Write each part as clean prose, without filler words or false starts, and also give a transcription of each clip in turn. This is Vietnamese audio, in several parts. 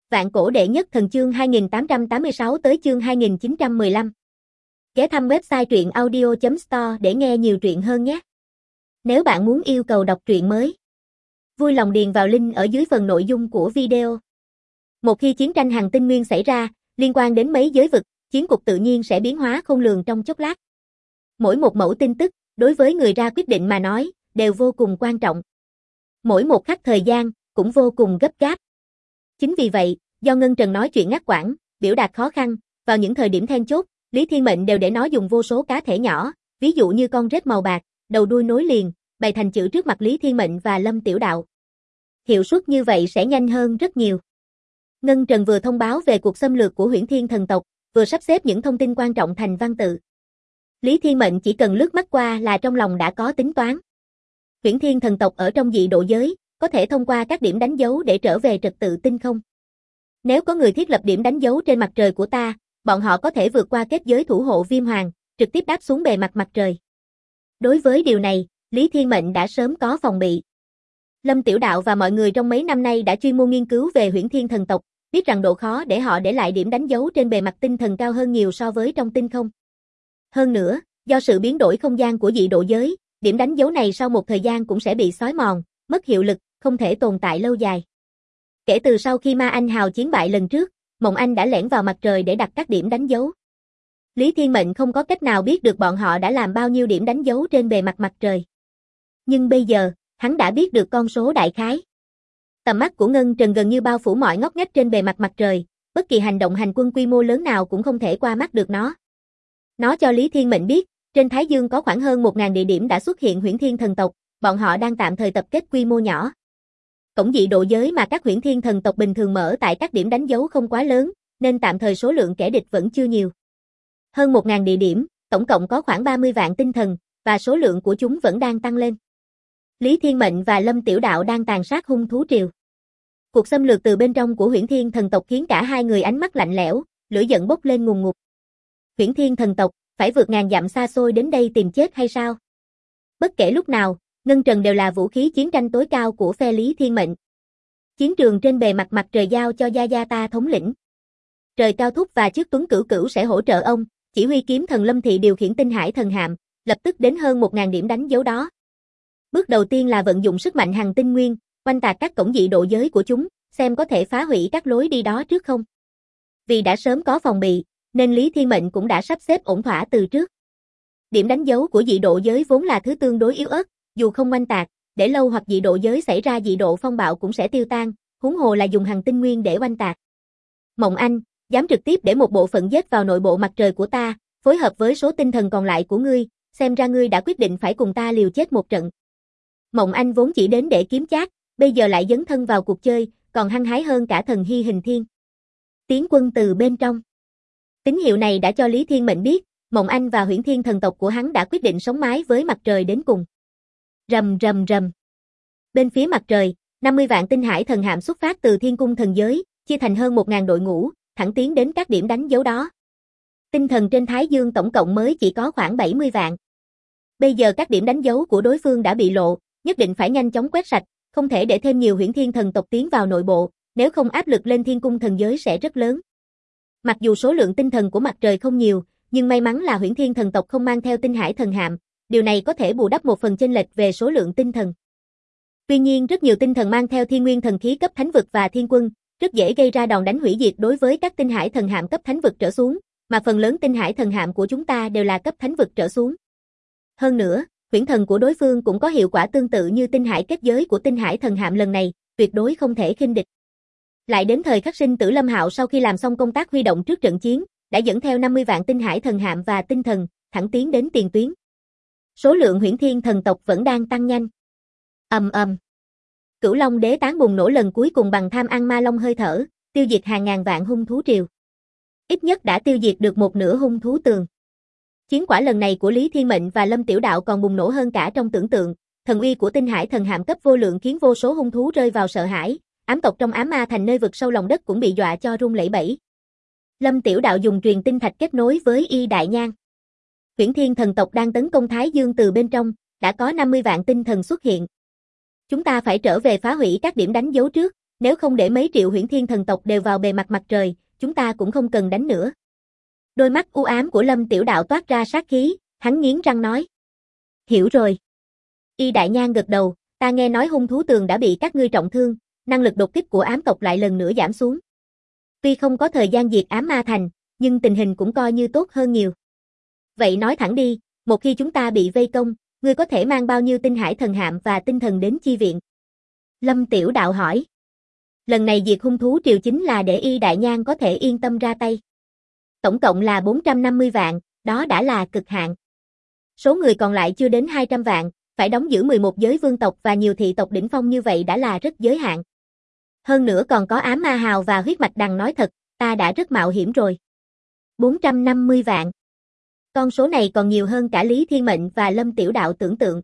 Vạn cổ đệ nhất thần chương 2886 tới chương 2915. Ghé thăm website truyện audio.store để nghe nhiều truyện hơn nhé. Nếu bạn muốn yêu cầu đọc truyện mới, vui lòng điền vào link ở dưới phần nội dung của video. Một khi chiến tranh hành tinh nguyên xảy ra, liên quan đến mấy giới vực, chiến cục tự nhiên sẽ biến hóa khôn lường trong chốc lát. Mỗi một mẫu tin tức, đối với người ra quyết định mà nói, đều vô cùng quan trọng. Mỗi một khắc thời gian, cũng vô cùng gấp gáp. Chính vì vậy, do Ngân Trần nói chuyện ngắt quãng, biểu đạt khó khăn, vào những thời điểm then chốt, Lý Thiên Mệnh đều để nó dùng vô số cá thể nhỏ, ví dụ như con rết màu bạc, đầu đuôi nối liền, bày thành chữ trước mặt Lý Thiên Mệnh và Lâm Tiểu Đạo. Hiệu suất như vậy sẽ nhanh hơn rất nhiều. Ngân Trần vừa thông báo về cuộc xâm lược của Huyễn Thiên thần tộc, vừa sắp xếp những thông tin quan trọng thành văn tự. Lý Thiên Mệnh chỉ cần lướt mắt qua là trong lòng đã có tính toán. Huyễn Thiên thần tộc ở trong dị độ giới, có thể thông qua các điểm đánh dấu để trở về trật tự tinh không. Nếu có người thiết lập điểm đánh dấu trên mặt trời của ta, bọn họ có thể vượt qua kết giới thủ hộ Viêm Hoàng, trực tiếp đáp xuống bề mặt mặt trời. Đối với điều này, Lý Thiên Mệnh đã sớm có phòng bị. Lâm Tiểu Đạo và mọi người trong mấy năm nay đã chuyên môn nghiên cứu về Huyễn Thiên thần tộc, biết rằng độ khó để họ để lại điểm đánh dấu trên bề mặt tinh thần cao hơn nhiều so với trong tinh không. Hơn nữa, do sự biến đổi không gian của dị độ giới, điểm đánh dấu này sau một thời gian cũng sẽ bị xói mòn, mất hiệu lực, không thể tồn tại lâu dài. Kể từ sau khi Ma Anh Hào chiến bại lần trước, Mộng Anh đã lẻn vào mặt trời để đặt các điểm đánh dấu. Lý Thiên Mệnh không có cách nào biết được bọn họ đã làm bao nhiêu điểm đánh dấu trên bề mặt mặt trời. Nhưng bây giờ, hắn đã biết được con số đại khái. Tầm mắt của Ngân Trần gần như bao phủ mọi ngóc ngách trên bề mặt mặt trời, bất kỳ hành động hành quân quy mô lớn nào cũng không thể qua mắt được nó. Nó cho Lý Thiên Mệnh biết, trên Thái Dương có khoảng hơn 1000 địa điểm đã xuất hiện Huyễn Thiên thần tộc, bọn họ đang tạm thời tập kết quy mô nhỏ. Cổng dị độ giới mà các Huyễn Thiên thần tộc bình thường mở tại các điểm đánh dấu không quá lớn, nên tạm thời số lượng kẻ địch vẫn chưa nhiều. Hơn 1000 địa điểm, tổng cộng có khoảng 30 vạn tinh thần, và số lượng của chúng vẫn đang tăng lên. Lý Thiên Mệnh và Lâm Tiểu Đạo đang tàn sát hung thú triều. Cuộc xâm lược từ bên trong của Huyễn Thiên thần tộc khiến cả hai người ánh mắt lạnh lẽo, lửa giận bốc lên ngùn ngụt. Huyễn Thiên thần tộc, phải vượt ngàn dặm xa xôi đến đây tìm chết hay sao? Bất kể lúc nào, Ngân Trần đều là vũ khí chiến tranh tối cao của phe Lý Thiên Mệnh. Chiến trường trên bề mặt mặt trời giao cho Gia Gia ta thống lĩnh. Trời Cao Thúc và Trước Tuấn Cửu Cửu sẽ hỗ trợ ông, chỉ huy kiếm thần Lâm Thị điều khiển tinh hải thần hạm, lập tức đến hơn 1000 điểm đánh dấu đó. Bước đầu tiên là vận dụng sức mạnh hằng tinh nguyên, oanh tạc các cổng dị độ giới của chúng, xem có thể phá hủy các lối đi đó trước không. Vì đã sớm có phòng bị, nên Lý Thiên Mệnh cũng đã sắp xếp ổn thỏa từ trước. Điểm đánh dấu của dị độ giới vốn là thứ tương đối yếu ớt, dù không oanh tạc, để lâu hoặc dị độ giới xảy ra dị độ phong bạo cũng sẽ tiêu tan, huống hồ là dùng hằng tinh nguyên để oanh tạc. Mộng Anh, dám trực tiếp để một bộ phận giết vào nội bộ mặt trời của ta, phối hợp với số tinh thần còn lại của ngươi, xem ra ngươi đã quyết định phải cùng ta liều chết một trận. Mộng Anh vốn chỉ đến để kiếm chác, bây giờ lại dấn thân vào cuộc chơi, còn hăng hái hơn cả thần Hy Hình Thiên. Tiến quân từ bên trong. Tín hiệu này đã cho Lý Thiên Mệnh biết, Mộng Anh và Huyễn Thiên thần tộc của hắn đã quyết định sống mái với mặt trời đến cùng. Rầm rầm rầm. Bên phía mặt trời, 50 vạn tinh hải thần hạm xuất phát từ Thiên Cung thần giới, chia thành hơn 1000 đội ngũ, thẳng tiến đến các điểm đánh dấu đó. Tinh thần trên Thái Dương tổng cộng mới chỉ có khoảng 70 vạn. Bây giờ các điểm đánh dấu của đối phương đã bị lộ, nhất định phải nhanh chóng quét sạch, không thể để thêm nhiều Huyễn Thiên thần tộc tiến vào nội bộ, nếu không áp lực lên Thiên Cung thần giới sẽ rất lớn. Mặc dù số lượng tinh thần của mặt trời không nhiều, nhưng may mắn là Huyễn Thiên thần tộc không mang theo tinh hải thần hạm, điều này có thể bù đắp một phần chênh lệch về số lượng tinh thần. Tuy nhiên rất nhiều tinh thần mang theo thiên nguyên thần khí cấp thánh vực và thiên quân, rất dễ gây ra đòn đánh hủy diệt đối với các tinh hải thần hạm cấp thánh vực trở xuống, mà phần lớn tinh hải thần hạm của chúng ta đều là cấp thánh vực trở xuống. Hơn nữa, huyễn thần của đối phương cũng có hiệu quả tương tự như tinh hải kết giới của tinh hải thần hạm lần này, tuyệt đối không thể khinh địch. Lại đến thời khắc sinh tử Lâm Hạo sau khi làm xong công tác huy động trước trận chiến, đã dẫn theo 50 vạn tinh hải thần hạm và tinh thần, thẳng tiến đến tiền tuyến. Số lượng Huyễn Thiên thần tộc vẫn đang tăng nhanh. Ầm ầm. Cửu Long Đế tán bùng nổ lần cuối cùng bằng tham ăn ma long hơi thở, tiêu diệt hàng ngàn vạn hung thú triều. Ít nhất đã tiêu diệt được một nửa hung thú tường. Chiến quả lần này của Lý Thiên Mệnh và Lâm Tiểu Đạo còn bùng nổ hơn cả trong tưởng tượng, thần uy của tinh hải thần hạm cấp vô lượng khiến vô số hung thú rơi vào sợ hãi, ám tộc trong ám ma thành nơi vực sâu lòng đất cũng bị dọa cho run lẩy bẩy. Lâm Tiểu Đạo dùng truyền tinh thạch kết nối với Y Đại Nhan. Huyễn Thiên thần tộc đang tấn công Thái Dương từ bên trong, đã có 50 vạn tinh thần xuất hiện. Chúng ta phải trở về phá hủy các điểm đánh dấu trước, Nếu không để mấy triệu Huyễn Thiên thần tộc đều vào bề mặt mặt trời, chúng ta cũng không cần đánh nữa. Đôi mắt u ám của Lâm Tiểu Đạo toát ra sát khí, hắn nghiến răng nói. Hiểu rồi. Y Đại Nhan gật đầu, ta nghe nói hung thú tường đã bị các ngươi trọng thương, năng lực đột kích của ám tộc lại lần nữa giảm xuống. Tuy không có thời gian diệt ám ma thành, nhưng tình hình cũng coi như tốt hơn nhiều. Vậy nói thẳng đi, một khi chúng ta bị vây công, ngươi có thể mang bao nhiêu tinh hải thần hạm và tinh thần đến chi viện? Lâm Tiểu Đạo hỏi. Lần này diệt hung thú triều chính là để Y Đại Nhan có thể yên tâm ra tay. Tổng cộng là 450 vạn, đó đã là cực hạn. Số người còn lại chưa đến 200 vạn, phải đóng giữ 11 giới vương tộc và nhiều thị tộc đỉnh phong như vậy đã là rất giới hạn. Hơn nữa còn có ám ma hào và huyết mạch đằng nói thật, ta đã rất mạo hiểm rồi. 450 vạn. Con số này còn nhiều hơn cả Lý Thiên Mệnh và Lâm Tiểu Đạo tưởng tượng.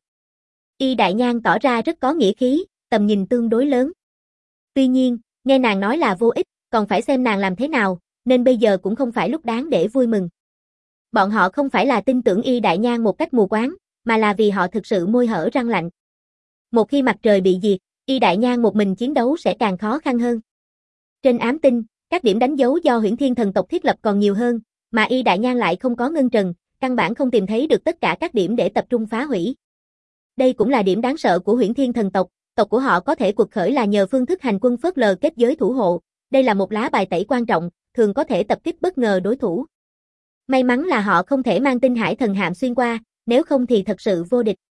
Y Đại Nhan tỏ ra rất có nghĩa khí, tầm nhìn tương đối lớn. Tuy nhiên, nghe nàng nói là vô ích, còn phải xem nàng làm thế nào, nên bây giờ cũng không phải lúc đáng để vui mừng. Bọn họ không phải là tin tưởng Y Đại Nhan một cách mù quáng, mà là vì họ thực sự môi hở răng lạnh. Một khi mặt trời bị diệt, Y Đại Nhan một mình chiến đấu sẽ càng khó khăn hơn. Trên ám tinh, các điểm đánh dấu do Huyễn Thiên thần tộc thiết lập còn nhiều hơn, mà Y Đại Nhan lại không có ngân trần, căn bản không tìm thấy được tất cả các điểm để tập trung phá hủy. Đây cũng là điểm đáng sợ của Huyễn Thiên thần tộc, tộc của họ có thể cuộc khởi là nhờ phương thức hành quân phớt lờ kết giới thủ hộ, đây là một lá bài tẩy quan trọng, thường có thể tập kích bất ngờ đối thủ. May mắn là họ không thể mang tinh hải thần hạm xuyên qua, nếu không thì thật sự vô địch.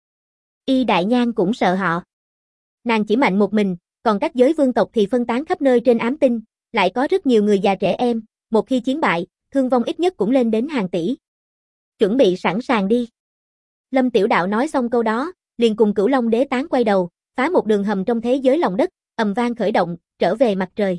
Y Đại Nhan cũng sợ họ. Nàng chỉ mạnh một mình, còn các giới vương tộc thì phân tán khắp nơi trên ám tinh, lại có rất nhiều người già trẻ em, một khi chiến bại, thương vong ít nhất cũng lên đến hàng tỷ. Chuẩn bị sẵn sàng đi. Lâm Tiểu Đạo nói xong câu đó, liền cùng Cửu Long Đế Tán quay đầu, phá một đường hầm trong thế giới lòng đất, ầm vang khởi động, trở về mặt trời.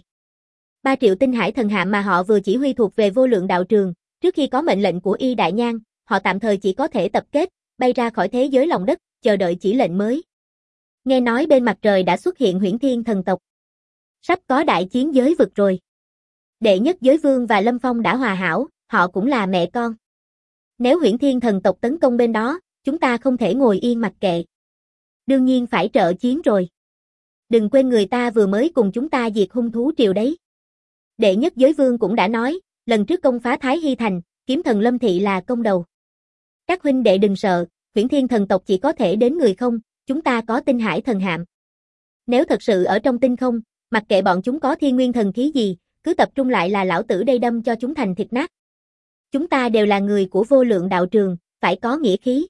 3 triệu tinh hải thần hạm mà họ vừa chỉ huy thuộc về Vô Lượng Đạo Trường, trước khi có mệnh lệnh của Y Đại Nhan, họ tạm thời chỉ có thể tập kết, bay ra khỏi thế giới lòng đất, chờ đợi chỉ lệnh mới. Nghe nói bên mặt trời đã xuất hiện Huyễn Thiên thần tộc. Sắp có đại chiến giới vực rồi. Đệ nhất giới vương và Lâm Phong đã hòa hảo, họ cũng là mẹ con. Nếu Huyễn Thiên thần tộc tấn công bên đó, chúng ta không thể ngồi yên mặc kệ. Đương nhiên phải trợ chiến rồi. Đừng quên người ta vừa mới cùng chúng ta diệt hung thú triều đấy. Đệ nhất giới vương cũng đã nói, lần trước công phá Thái Hy Thành, kiếm thần Lâm Thị là công đầu. Các huynh đệ đừng sợ, Huyễn Thiên thần tộc chỉ có thể đến người không, chúng ta có tinh hải thần hạm. Nếu thật sự ở trong tinh không, mặc kệ bọn chúng có thiên nguyên thần khí gì, cứ tập trung lại là lão tử đây đâm cho chúng thành thịt nát. Chúng ta đều là người của Vô Lượng Đạo Trường, phải có nghĩa khí.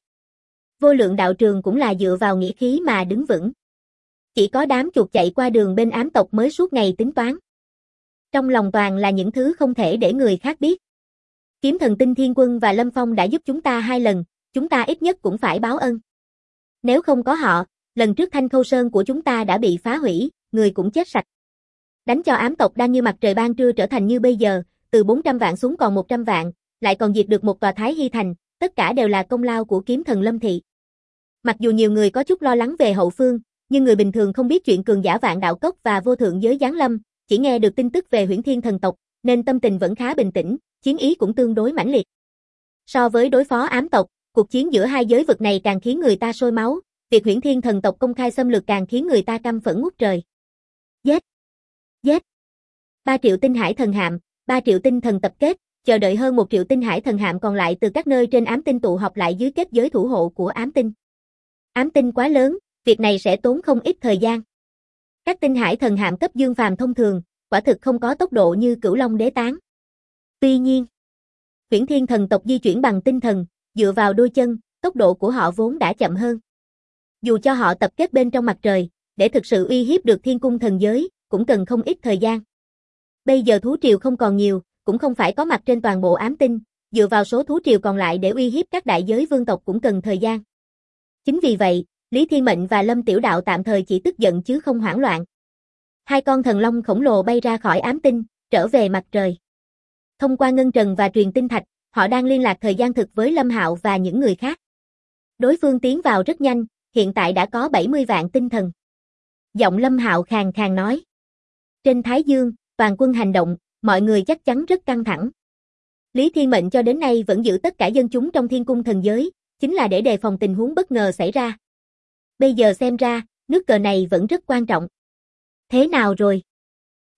Vô Lượng Đạo Trường cũng là dựa vào nghĩa khí mà đứng vững. Chỉ có đám chuột chạy qua đường bên ám tộc mới suốt ngày tính toán. Trong lòng toàn là những thứ không thể để người khác biết. Kiếm thần Tinh Thiên Quân và Lâm Phong đã giúp chúng ta 2 lần, chúng ta ít nhất cũng phải báo ân. Nếu không có họ, lần trước Thanh Khâu Sơn của chúng ta đã bị phá hủy, người cũng chết sạch. Đánh cho ám tộc đang như mặt trời ban trưa trở thành như bây giờ, từ 400 vạn xuống còn 100 vạn, lại còn diệt được một tòa Thái Hy Thành, tất cả đều là công lao của kiếm thần Lâm Thị. Mặc dù nhiều người có chút lo lắng về hậu phương, nhưng người bình thường không biết chuyện cường giả Vạn Đạo Cốc và vô thượng giới giáng lâm, chỉ nghe được tin tức về Huyễn Thiên thần tộc, nên tâm tình vẫn khá bình tĩnh, chiến ý cũng tương đối mãnh liệt. So với đối phó ám tộc, cuộc chiến giữa hai giới vực này càng khiến người ta sôi máu, việc Huyễn Thiên thần tộc công khai xâm lược càng khiến người ta căm phẫn ngút trời. Giết! Giết! 3 triệu tinh hải thần hạm, 3 triệu tinh thần tập kết, chờ đợi hơn 1 triệu tinh hải thần hạm còn lại từ các nơi trên ám tinh tụ họp lại dưới kết giới thủ hộ của ám tinh. Ám tinh quá lớn, việc này sẽ tốn không ít thời gian. Các tinh hải thần hạm cấp dương phàm thông thường, quả thực không có tốc độ như Cửu Long Đế Tán. Tuy nhiên, Huyễn Thiên thần tộc di chuyển bằng tinh thần, dựa vào đôi chân, tốc độ của họ vốn đã chậm hơn. Dù cho họ tập kết bên trong mặt trời, để thực sự uy hiếp được thiên cung thần giới, cũng cần không ít thời gian. Bây giờ thú triều không còn nhiều, cũng không phải có mặt trên toàn bộ ám tinh, dựa vào số thú triều còn lại để uy hiếp các đại giới vương tộc cũng cần thời gian. Chính vì vậy, Lý Thiên Mệnh và Lâm Tiểu Đạo tạm thời chỉ tức giận chứ không hoảng loạn. 2 con thần long khổng lồ bay ra khỏi ám tinh, trở về mặt trời. Thông qua ngân trần và truyền tinh thạch, họ đang liên lạc thời gian thực với Lâm Hạo và những người khác. Đối phương tiến vào rất nhanh, hiện tại đã có 70 vạn tinh thần. Giọng Lâm Hạo khàn khàn nói. Trên Thái Dương, toàn quân hành động, mọi người chắc chắn rất căng thẳng. Lý Thiên Mệnh cho đến nay vẫn giữ tất cả dân chúng trong thiên cung thần giới, chính là để đề phòng tình huống bất ngờ xảy ra. Bây giờ xem ra, nước cờ này vẫn rất quan trọng. Thế nào rồi?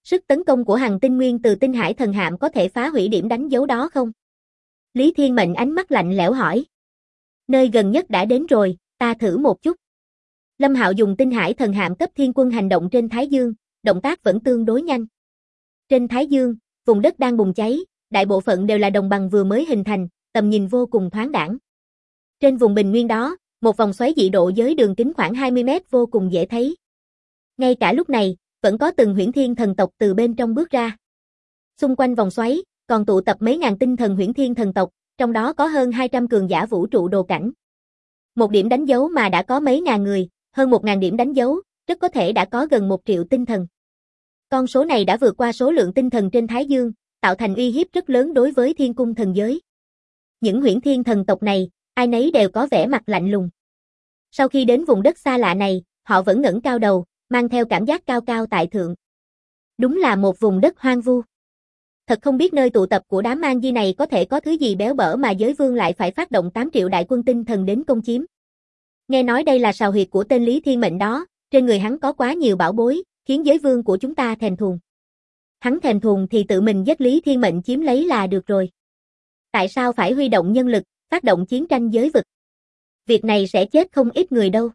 Sức tấn công của Hằng Tinh Nguyên từ Tinh Hải Thần Hạm có thể phá hủy điểm đánh dấu đó không? Lý Thiên Mệnh ánh mắt lạnh lẽo hỏi. Nơi gần nhất đã đến rồi, ta thử một chút. Lâm Hạo dùng Tinh Hải Thần Hạm cấp Thiên Quân hành động trên Thái Dương, động tác vẫn tương đối nhanh. Trên Thái Dương, vùng đất đang bùng cháy, đại bộ phận đều là đồng bằng vừa mới hình thành, tầm nhìn vô cùng thoáng đãng. Trên vùng bình nguyên đó, một vòng xoáy dị độ với đường kính khoảng 20 mét vô cùng dễ thấy. Ngay cả lúc này, vẫn có từng huyễn thiên thần tộc từ bên trong bước ra. Xung quanh vòng xoáy, còn tụ tập mấy ngàn tinh thần huyễn thiên thần tộc, trong đó có hơn 200 cường giả vũ trụ đồ cảnh. Một điểm đánh dấu mà đã có mấy ngàn người, hơn 1.000 điểm đánh dấu, rất có thể đã có gần 1 triệu tinh thần. Con số này đã vượt qua số lượng tinh thần trên Thái Dương, tạo thành uy hiếp rất lớn đối với thiên cung thần giới. Những huyễn thiên thần tộc này, ai nấy đều có vẻ mặt lạnh lùng. Sau khi đến vùng đất xa lạ này, họ vẫn ngẩng cao đầu, mang theo cảm giác cao cao tại thượng. Đúng là một vùng đất hoang vu. Thật không biết nơi tụ tập của đám man di này có thể có thứ gì béo bở mà giới vương lại phải phát động 8 triệu đại quân tinh thần đến công chiếm. Nghe nói đây là sào huyệt của tên Lý Thiên Mệnh đó, trên người hắn có quá nhiều bảo bối, khiến giới vương của chúng ta thèm thuồng. Hắn thèm thuồng thì tự mình giết Lý Thiên Mệnh chiếm lấy là được rồi. Tại sao phải huy động nhân lực, phát động chiến tranh giới vực? Việc này sẽ chết không ít người đâu.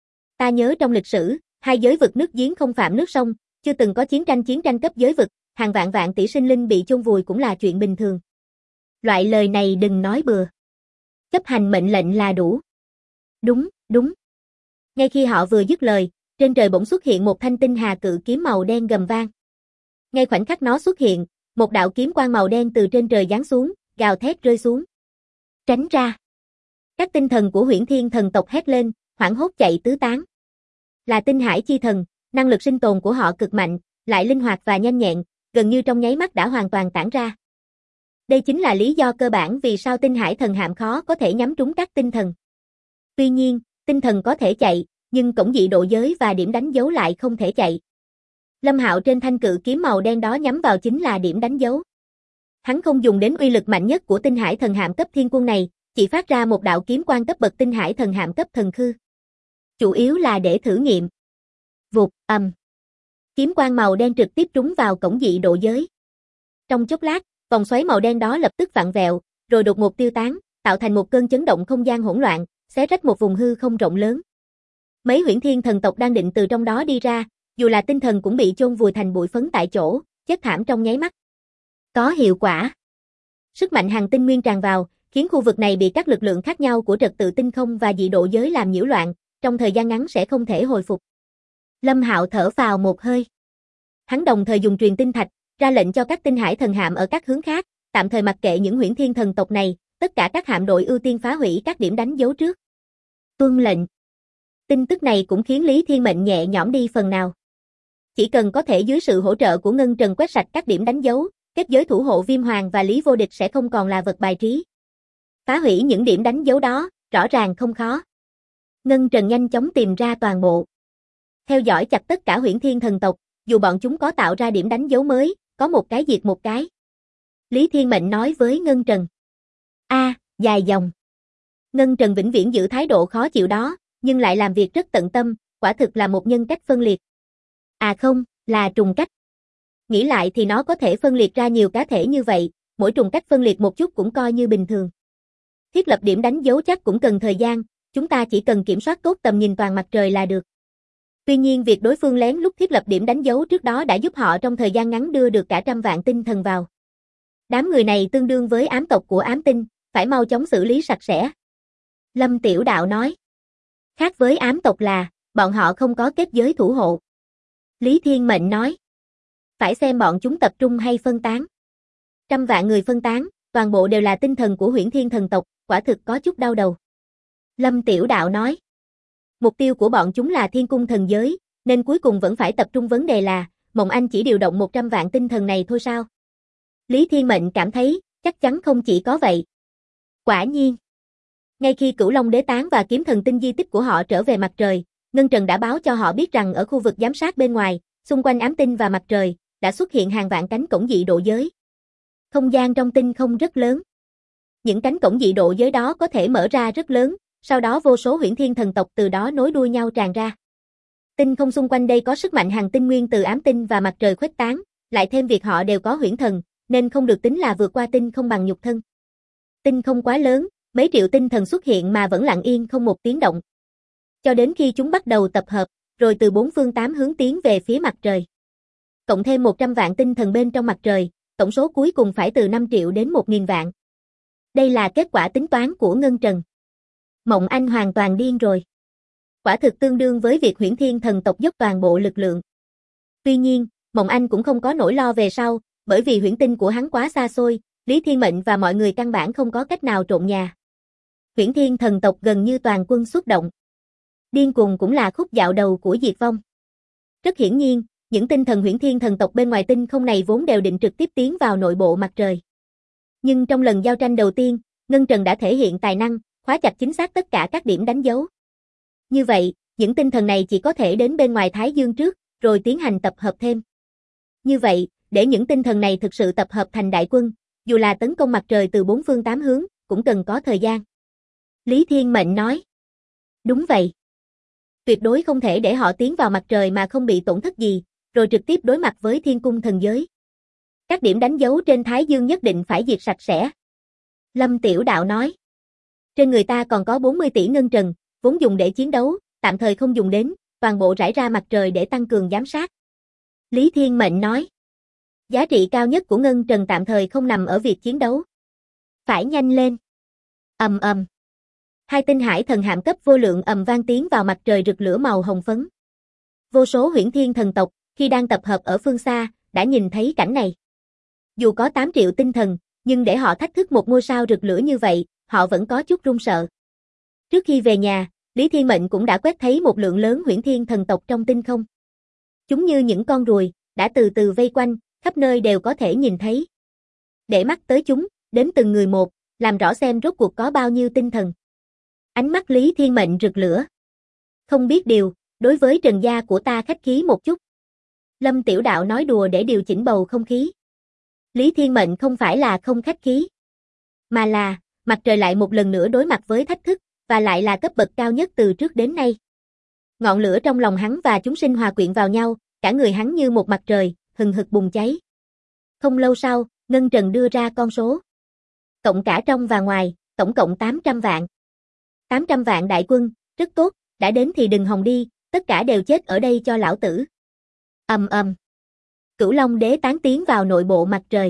Ta nhớ trong lịch sử, hai giới vực nước giếng không phạm nước sông, chưa từng có chiến tranh cấp giới vực, hàng vạn vạn tỷ sinh linh bị chôn vùi cũng là chuyện bình thường. Loại lời này đừng nói bừa. Chấp hành mệnh lệnh là đủ. Đúng, đúng. Ngay khi họ vừa dứt lời, trên trời bỗng xuất hiện một thanh tinh hà cự kiếm màu đen gầm vang. Ngay khoảnh khắc nó xuất hiện, một đạo kiếm quang màu đen từ trên trời giáng xuống, gào thét rơi xuống. Tránh ra. Các tinh thần của huyễn thiên thần tộc hét lên, hoảng hốt chạy tứ tán. Là tinh hải chi thần, năng lực sinh tồn của họ cực mạnh, lại linh hoạt và nhanh nhẹn, gần như trong nháy mắt đã hoàn toàn tản ra. Đây chính là lý do cơ bản vì sao tinh hải thần hạm khó có thể nhắm trúng các tinh thần. Tuy nhiên, tinh thần có thể chạy, nhưng cổng dị độ giới và điểm đánh dấu lại không thể chạy. Lâm Hạo trên thanh cự kiếm màu đen đó nhắm vào chính là điểm đánh dấu. Hắn không dùng đến uy lực mạnh nhất của tinh hải thần hạm cấp thiên quân này, chỉ phát ra một đạo kiếm quang cấp bậc tinh hải thần hạm cấp thần khư. Chủ yếu là để thử nghiệm. Vụt, kiếm quang màu đen trực tiếp trúng vào cổng dị độ giới. Trong chốc lát, vòng xoáy màu đen đó lập tức vặn vẹo, rồi đột ngột tiêu tán, tạo thành một cơn chấn động không gian hỗn loạn, xé rách một vùng hư không rộng lớn. Mấy huyễn thiên thần tộc đang định từ trong đó đi ra, dù là tinh thần cũng bị chôn vùi thành bụi phấn tại chỗ, chết thảm trong nháy mắt. Có hiệu quả. Sức mạnh Hằng Tinh Nguyên tràn vào, khiến khu vực này bị các lực lượng khác nhau của trật tự tinh không và dị độ giới làm nhiễu loạn, trong thời gian ngắn sẽ không thể hồi phục. Lâm Hạo thở phào một hơi. Hắn đồng thời dùng truyền tinh thạch, ra lệnh cho các tinh hải thần hạm ở các hướng khác, tạm thời mặc kệ những huyễn thiên thần tộc này, tất cả các hạm đội ưu tiên phá hủy các điểm đánh dấu trước. Tuân lệnh. Tin tức này cũng khiến Lý Thiên Mệnh nhẹ nhõm đi phần nào. Chỉ cần có thể dưới sự hỗ trợ của Ngân Trần quét sạch các điểm đánh dấu, kết giới thủ hộ Viêm Hoàng và Lý Vô Địch sẽ không còn là vật bài trí. Phá hủy những điểm đánh dấu đó, rõ ràng không khó. Ngân Trần nhanh chóng tìm ra toàn bộ. Theo dõi chặt tất cả huyễn thiên thần tộc, dù bọn chúng có tạo ra điểm đánh dấu mới, có một cái diệt một cái. Lý Thiên Mệnh nói với Ngân Trần. Dài dòng. Ngân Trần vĩnh viễn giữ thái độ khó chịu đó, nhưng lại làm việc rất tận tâm, quả thực là một nhân cách phân liệt. Không, là trùng cách. Nghĩ lại thì nó có thể phân liệt ra nhiều cá thể như vậy, mỗi trùng cách phân liệt một chút cũng coi như bình thường. Thiết lập điểm đánh dấu chắc cũng cần thời gian, chúng ta chỉ cần kiểm soát tốt tầm nhìn toàn mặt trời là được. Tuy nhiên việc đối phương lén lút thiết lập điểm đánh dấu trước đó đã giúp họ trong thời gian ngắn đưa được cả trăm vạn tinh thần vào. Đám người này tương đương với ám tộc của ám tinh, phải mau chóng xử lý sạch sẽ. Lâm Tiểu Đạo nói. Khác với ám tộc là, bọn họ không có kết giới thủ hộ. Lý Thiên Mệnh nói. Phải xem bọn chúng tập trung hay phân tán. Trăm vạn người phân tán, toàn bộ đều là tinh thần của huyễn thiên thần tộc, quả thực có chút đau đầu. Lâm Tiểu Đạo nói. Mục tiêu của bọn chúng là thiên cung thần giới, nên cuối cùng vẫn phải tập trung vấn đề là, Mộng Anh chỉ điều động 100 vạn tinh thần này thôi sao? Lý Thiên Mệnh cảm thấy, chắc chắn không chỉ có vậy. Quả nhiên. Ngay khi Cửu Long Đế Tán và Kiếm Thần Tinh di tích của họ trở về mặt trời, Ngân Trần đã báo cho họ biết rằng ở khu vực giám sát bên ngoài, xung quanh ám tinh và mặt trời, đã xuất hiện hàng vạn cánh cổng dị độ giới. Không gian trong tinh không rất lớn. Những cánh cổng dị độ giới đó có thể mở ra rất lớn, sau đó vô số huyễn thiên thần tộc từ đó nối đuôi nhau tràn ra. Tinh không xung quanh đây có sức mạnh Hằng Tinh Nguyên từ ám tinh và mặt trời khuếch tán, Lại thêm việc họ đều có huyễn thần, nên không được tính là vượt qua tinh không bằng nhục thân. Tinh không quá lớn, mấy triệu tinh thần xuất hiện mà vẫn lặng yên không một tiếng động. Cho đến khi chúng bắt đầu tập hợp, rồi từ bốn phương tám hướng tiến về phía mặt trời. Cộng thêm 100 vạn tinh thần bên trong mặt trời, tổng số cuối cùng phải từ 5 triệu đến 1.000 vạn. Đây là kết quả tính toán của Ngân Trần. Mộng Anh hoàn toàn điên rồi. Quả thực tương đương với việc Huyễn Thiên thần tộc dốc toàn bộ lực lượng. Tuy nhiên, Mộng Anh cũng không có nỗi lo về sau, bởi vì huyễn tinh của hắn quá xa xôi, Lý Thiên Mệnh và mọi người căn bản không có cách nào trộn nhà. Huyễn Thiên thần tộc gần như toàn quân xuất động. Điên cuồng cũng là khúc dạo đầu của diệt vong. Rất hiển nhiên, những tinh thần Huyễn Thiên thần tộc bên ngoài tinh không này vốn đều định trực tiếp tiến vào nội bộ mặt trời. Nhưng trong lần giao tranh đầu tiên, Ngân Trần đã thể hiện tài năng, khóa chặt chính xác tất cả các điểm đánh dấu. Như vậy, những tinh thần này chỉ có thể đến bên ngoài Thái Dương trước, rồi tiến hành tập hợp thêm. Như vậy, để những tinh thần này thực sự tập hợp thành đại quân, dù là tấn công mặt trời từ bốn phương tám hướng, cũng cần có thời gian. Lý Thiên Mệnh nói. Đúng vậy. Tuyệt đối không thể để họ tiến vào mặt trời mà không bị tổn thất gì, rồi trực tiếp đối mặt với thiên cung thần giới. Các điểm đánh dấu trên Thái Dương nhất định phải diệt sạch sẽ. Lâm Tiểu Đạo nói. Trên người ta còn có 40 tỷ ngân trần, vốn dùng để chiến đấu, tạm thời không dùng đến, toàn bộ rải ra mặt trời để tăng cường giám sát. Lý Thiên Mệnh nói. Giá trị cao nhất của ngân trần tạm thời không nằm ở việc chiến đấu. Phải nhanh lên. Ầm ầm. Hai tinh hải thần hạm cấp vô lượng ầm vang tiến vào mặt trời rực lửa màu hồng phấn. Vô số Huyễn Thiên thần tộc, khi đang tập hợp ở phương xa, đã nhìn thấy cảnh này. Dù có 8 triệu tinh thần, nhưng để họ thách thức một ngôi sao rực lửa như vậy, họ vẫn có chút run sợ. Trước khi về nhà, Lý Thiên Mệnh cũng đã quét thấy một lượng lớn Huyễn Thiên thần tộc trong tinh không. Chúng như những con ruồi, đã từ từ vây quanh, khắp nơi đều có thể nhìn thấy. Để mắt tới chúng, đếm từng người một, làm rõ xem rốt cuộc có bao nhiêu tinh thần. Ánh mắt Lý Thiên Mệnh rực lửa. Không biết điều, đối với Trần gia của ta khách khí một chút. Lâm Tiểu Đạo nói đùa để điều chỉnh bầu không khí. Lý Thiên Mệnh không phải là không khách khí, mà là, mặt trời lại một lần nữa đối mặt với thách thức, và lại là cấp bậc cao nhất từ trước đến nay. Ngọn lửa trong lòng hắn và chúng sinh hòa quyện vào nhau, cả người hắn như một mặt trời, hừng hực bùng cháy. Không lâu sau, Ngân Trần đưa ra con số. Cộng cả trong và ngoài, tổng cộng 800 vạn. 800 vạn đại quân, rất tốt, đã đến thì đừng hòng đi, tất cả đều chết ở đây cho lão tử. Ầm ầm. Cửu Long Đế tán tiến vào nội bộ mặt trời.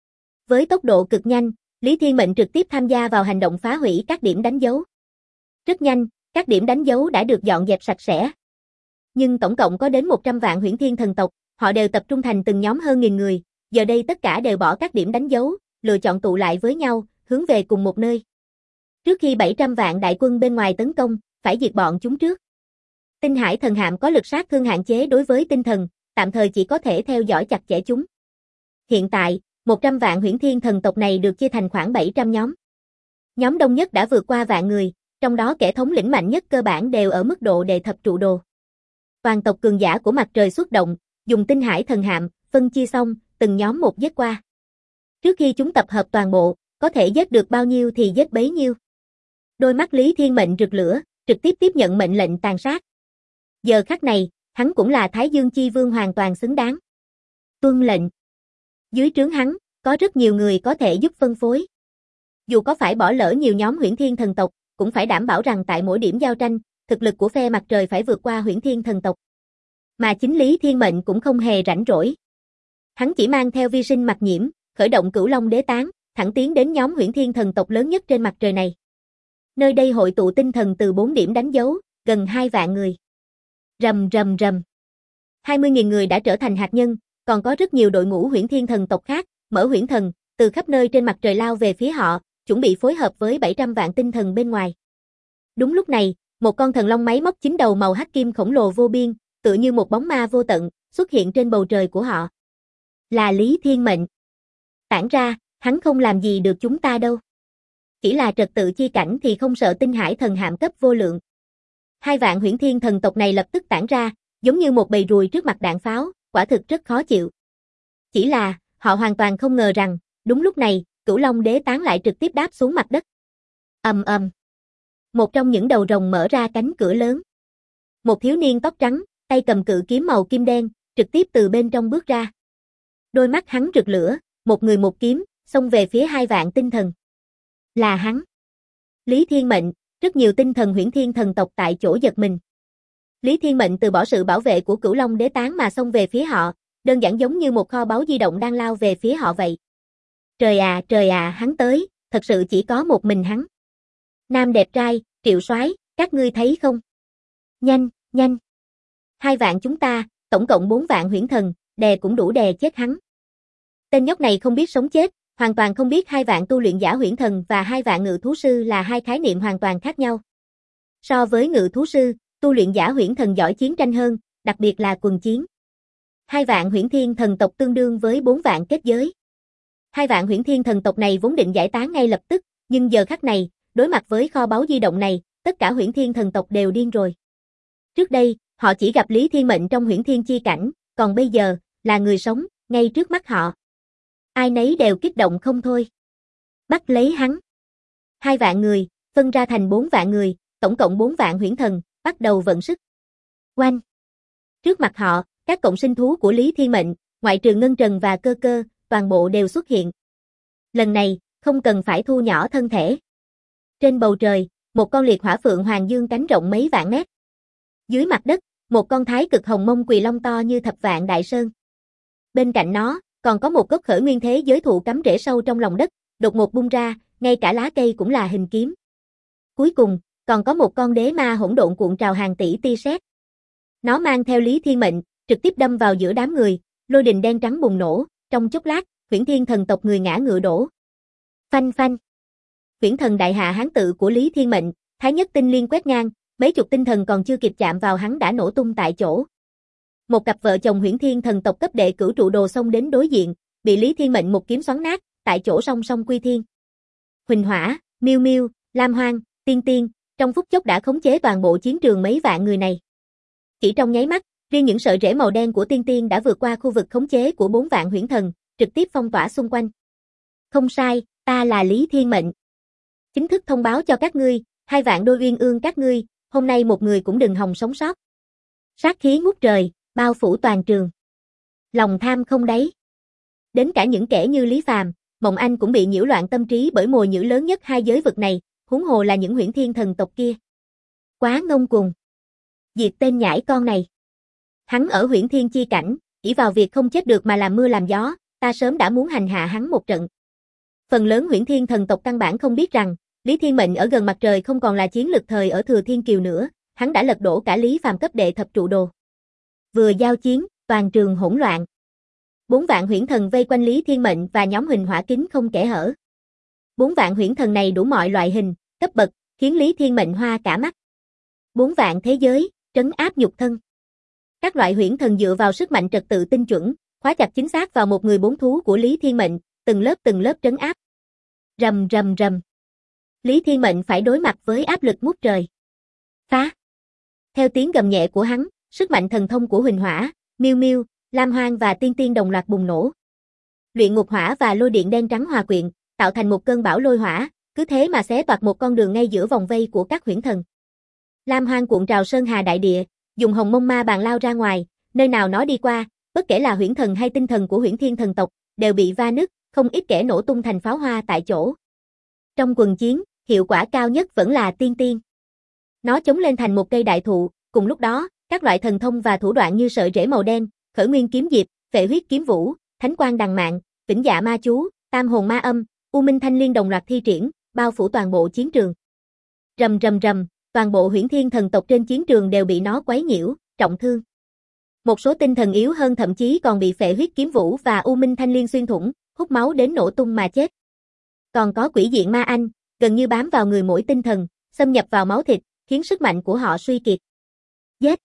Với tốc độ cực nhanh, Lý Thiên Mệnh trực tiếp tham gia vào hành động phá hủy các điểm đánh dấu. Rất nhanh, các điểm đánh dấu đã được dọn dẹp sạch sẽ. Nhưng tổng cộng có đến 100 vạn Huyễn Thiên thần tộc, họ đều tập trung thành từng nhóm hơn 1000 người, giờ đây tất cả đều bỏ các điểm đánh dấu, lựa chọn tụ lại với nhau, hướng về cùng một nơi. Trước khi 700 vạn đại quân bên ngoài tấn công, phải diệt bọn chúng trước. Tinh hải thần hạm có lực sát thương hạn chế đối với tinh thần, tạm thời chỉ có thể theo dõi chặt chẽ chúng. Hiện tại, 100 vạn Huyễn Thiên thần tộc này được chia thành khoảng 700 nhóm. Nhóm đông nhất đã vượt qua vạn người, trong đó kẻ thống lĩnh mạnh nhất cơ bản đều ở mức độ đệ thập trụ đồ. Toàn tộc cường giả của mặt trời xuất động, dùng tinh hải thần hạm, phân chia xong, từng nhóm một giết qua. Trước khi chúng tập hợp toàn bộ, có thể giết được bao nhiêu thì giết bấy nhiêu. Đôi mắt Lý Thiên Mệnh rực lửa, trực tiếp tiếp nhận mệnh lệnh tàn sát. Giờ khắc này, hắn cũng là Thái Dương Chi Vương hoàn toàn xứng đáng. Tuân lệnh. Dưới trướng hắn, có rất nhiều người có thể giúp phân phối. Dù có phải bỏ lỡ nhiều nhóm Huyễn Thiên thần tộc, cũng phải đảm bảo rằng tại mỗi điểm giao tranh, thực lực của phe mặt trời phải vượt qua Huyễn Thiên thần tộc. Mà chính Lý Thiên Mệnh cũng không hề rảnh rỗi. Hắn chỉ mang theo vi sinh mặc nhiễm, khởi động Cửu Long Đế tán, thẳng tiến đến nhóm Huyễn Thiên thần tộc lớn nhất trên mặt trời này. Nơi đây hội tụ tinh thần từ 4 điểm đánh dấu, gần 2 vạn người. Rầm rầm rầm. 20.000 người đã trở thành hạt nhân, còn có rất nhiều đội ngũ Huyễn Thiên thần tộc khác, mở huyễn thần, từ khắp nơi trên mặt trời lao về phía họ, chuẩn bị phối hợp với 700 vạn tinh thần bên ngoài. Đúng lúc này, một con thần long máy móc 9 đầu màu hắc kim khổng lồ vô biên, tựa như một bóng ma vô tận, xuất hiện trên bầu trời của họ. Là Lý Thiên Mệnh. Tản ra, hắn không làm gì được chúng ta đâu. Chỉ là trật tự chi cảnh thì không sợ tinh hải thần hạm cấp vô lượng. 2 vạn Huyễn Thiên thần tộc này lập tức tản ra, giống như một bầy ruồi trước mặt đạn pháo, quả thực rất khó chịu. Chỉ là, họ hoàn toàn không ngờ rằng, đúng lúc này, Cửu Long Đế tán lại trực tiếp đáp xuống mặt đất. Ầm ầm. Một trong những đầu rồng mở ra cánh cửa lớn. Một thiếu niên tóc trắng, tay cầm cự kiếm màu kim đen, trực tiếp từ bên trong bước ra. Đôi mắt hắn rực lửa, một người một kiếm, xông về phía 2 vạn tinh thần. Là hắn. Lý Thiên Mệnh, rất nhiều tinh thần Huyễn Thiên thần tộc tại chỗ giật mình. Lý Thiên Mệnh từ bỏ sự bảo vệ của Cửu Long Đế Tán mà xông về phía họ, đơn giản giống như một kho báu di động đang lao về phía họ vậy. Trời à, hắn tới, thật sự chỉ có một mình hắn. Nam đẹp trai, Triệu soái, các ngươi thấy không? Nhanh, nhanh. 2 vạn chúng ta, tổng cộng 4 vạn huyễn thần, đè cũng đủ đè chết hắn. Tên nhóc này không biết sống chết, hoàn toàn không biết 2 vạn tu luyện giả huyễn thần và 2 vạn ngự thú sư là hai khái niệm hoàn toàn khác nhau. So với ngự thú sư, tu luyện giả huyễn thần giỏi chiến tranh hơn, đặc biệt là quần chiến. 2 vạn huyễn thiên thần tộc tương đương với 4 vạn kết giới. 2 vạn huyễn thiên thần tộc này vốn định giải tán ngay lập tức, nhưng giờ khắc này, đối mặt với kho báu di động này, tất cả huyễn thiên thần tộc đều điên rồi. Trước đây, họ chỉ gặp Lý Thiên Mệnh trong huyễn thiên chi cảnh, còn bây giờ, là người sống, ngay trước mắt họ. Ai nấy đều kích động không thôi. Bắt lấy hắn. 2 vạn người, phân ra thành 4 vạn người, tổng cộng 4 vạn huyễn thần, bắt đầu vận sức. Oanh! Trước mặt họ, các cộng sinh thú của Lý Thiên Mệnh, ngoại trừ Ngân Trần và Cơ Cơ, toàn bộ đều xuất hiện. Lần này, không cần phải thu nhỏ thân thể. Trên bầu trời, một con liệt hỏa phượng hoàng dương cánh rộng mấy vạn mét. Dưới mặt đất, một con thái cực hồng mông quỳ long to như thập vạn đại sơn. Bên cạnh nó, còn có một gốc khởi nguyên thế giới thụ cắm rễ sâu trong lòng đất, đột ngột bung ra, ngay cả lá cây cũng là hình kiếm. Cuối cùng, còn có một con đế ma hỗn độn cuộn trào hàng tỷ tia sét. Nó mang theo Lý Thiên Mệnh, trực tiếp đâm vào giữa đám người, lôi đình đen trắng bùng nổ, trong chốc lát, huyễn thiên thần tộc người ngã ngựa đổ. Phanh phanh. Huyễn thần đại hạ hán tự của Lý Thiên Mệnh, thái nhất tinh liên quét ngang, mấy chục tinh thần còn chưa kịp chạm vào hắn đã nổ tung tại chỗ. Một cặp vợ chồng huyễn thiên thần tộc cấp đệ cửu trụ đồ xông đến đối diện, bị Lý Thiên Mệnh một kiếm xoắn nát, tại chỗ song song quy thiên. Huỳnh Hỏa, Miêu Miêu, Lam Hoang, Tiên Tiên, trong phút chốc đã khống chế toàn bộ chiến trường mấy vạn người này. Chỉ trong nháy mắt, riêng những sợi rễ màu đen của Tiên Tiên đã vượt qua khu vực khống chế của 4 vạn huyễn thần, trực tiếp phong tỏa xung quanh. Không sai, ta là Lý Thiên Mệnh. Chính thức thông báo cho các ngươi, 2 vạn đôi uyên ương các ngươi, hôm nay một người cũng đừng hòng sống sót. Sát khí ngút trời, bao phủ toàn trường. Lòng tham không đáy. Đến cả những kẻ như Lý Phàm, Mộng Anh cũng bị nhiễu loạn tâm trí bởi mồi nhử lớn nhất hai giới vực này, huống hồ là những huyễn thiên thần tộc kia. Quá ngông cuồng. Diệt tên nhãi con này. Hắn ở huyễn thiên chi cảnh, ỷ vào việc không chết được mà làm mưa làm gió, ta sớm đã muốn hành hạ hắn một trận. Phần lớn huyễn thiên thần tộc căn bản không biết rằng, Lý Thiên Mệnh ở gần mặt trời không còn là chiến lực thời ở Thừa Thiên Kiều nữa, hắn đã lật đổ cả Lý Phàm cấp đệ thập trụ đồ. Vừa giao chiến, toàn trường hỗn loạn. 4 vạn huyễn thần vây quanh Lý Thiên Mệnh và nhóm Huỳnh Hỏa kín không kẽ hở. 4 vạn huyễn thần này đủ mọi loại hình, cấp bậc, khiến Lý Thiên Mệnh hoa cả mắt. 4 vạn thế giới, trấn áp nhục thân. Các loại huyễn thần dựa vào sức mạnh trật tự tinh chuẩn, khóa chặt chính xác vào một người 4 thú của Lý Thiên Mệnh, từng lớp trấn áp. Rầm rầm rầm. Lý Thiên Mệnh phải đối mặt với áp lực ngút trời. Phá. Theo tiếng gầm nhẹ của hắn, sức mạnh thần thông của Huỳnh Hỏa, Miêu Miêu, Lam Hoang và Tiên Tiên đồng loạt bùng nổ. Luyện ngục hỏa và lôi điện đen trắng hòa quyện, tạo thành một cơn bão lôi hỏa, cứ thế mà xé toạc một con đường ngay giữa vòng vây của các huyễn thần. Lam Hoang cuộn trào sơn hà đại địa, dùng hồng mông ma bàn lao ra ngoài, nơi nào nó đi qua, bất kể là huyễn thần hay tinh thần của huyễn thiên thần tộc, đều bị va nứt, không ít kẻ nổ tung thành pháo hoa tại chỗ. Trong quần chiến, hiệu quả cao nhất vẫn là Tiên Tiên. Nó chống lên thành một cây đại thụ, cùng lúc đó, các loại thần thông và thủ đoạn như sợi rễ màu đen, khởi nguyên kiếm diệp, phệ huyết kiếm vũ, thánh quang đằng mạn, vĩnh dạ ma chú, tam hồn ma âm, u minh thanh liên đồng loạt thi triển, bao phủ toàn bộ chiến trường. Rầm rầm rầm, toàn bộ huyễn thiên thần tộc trên chiến trường đều bị nó quấy nhiễu, trọng thương. Một số tinh thần yếu hơn thậm chí còn bị phệ huyết kiếm vũ và u minh thanh liên xuyên thủng, hút máu đến nổ tung mà chết. Còn có quỷ diện ma anh, gần như bám vào người mỗi tinh thần, xâm nhập vào máu thịt, khiến sức mạnh của họ suy kiệt. Giết!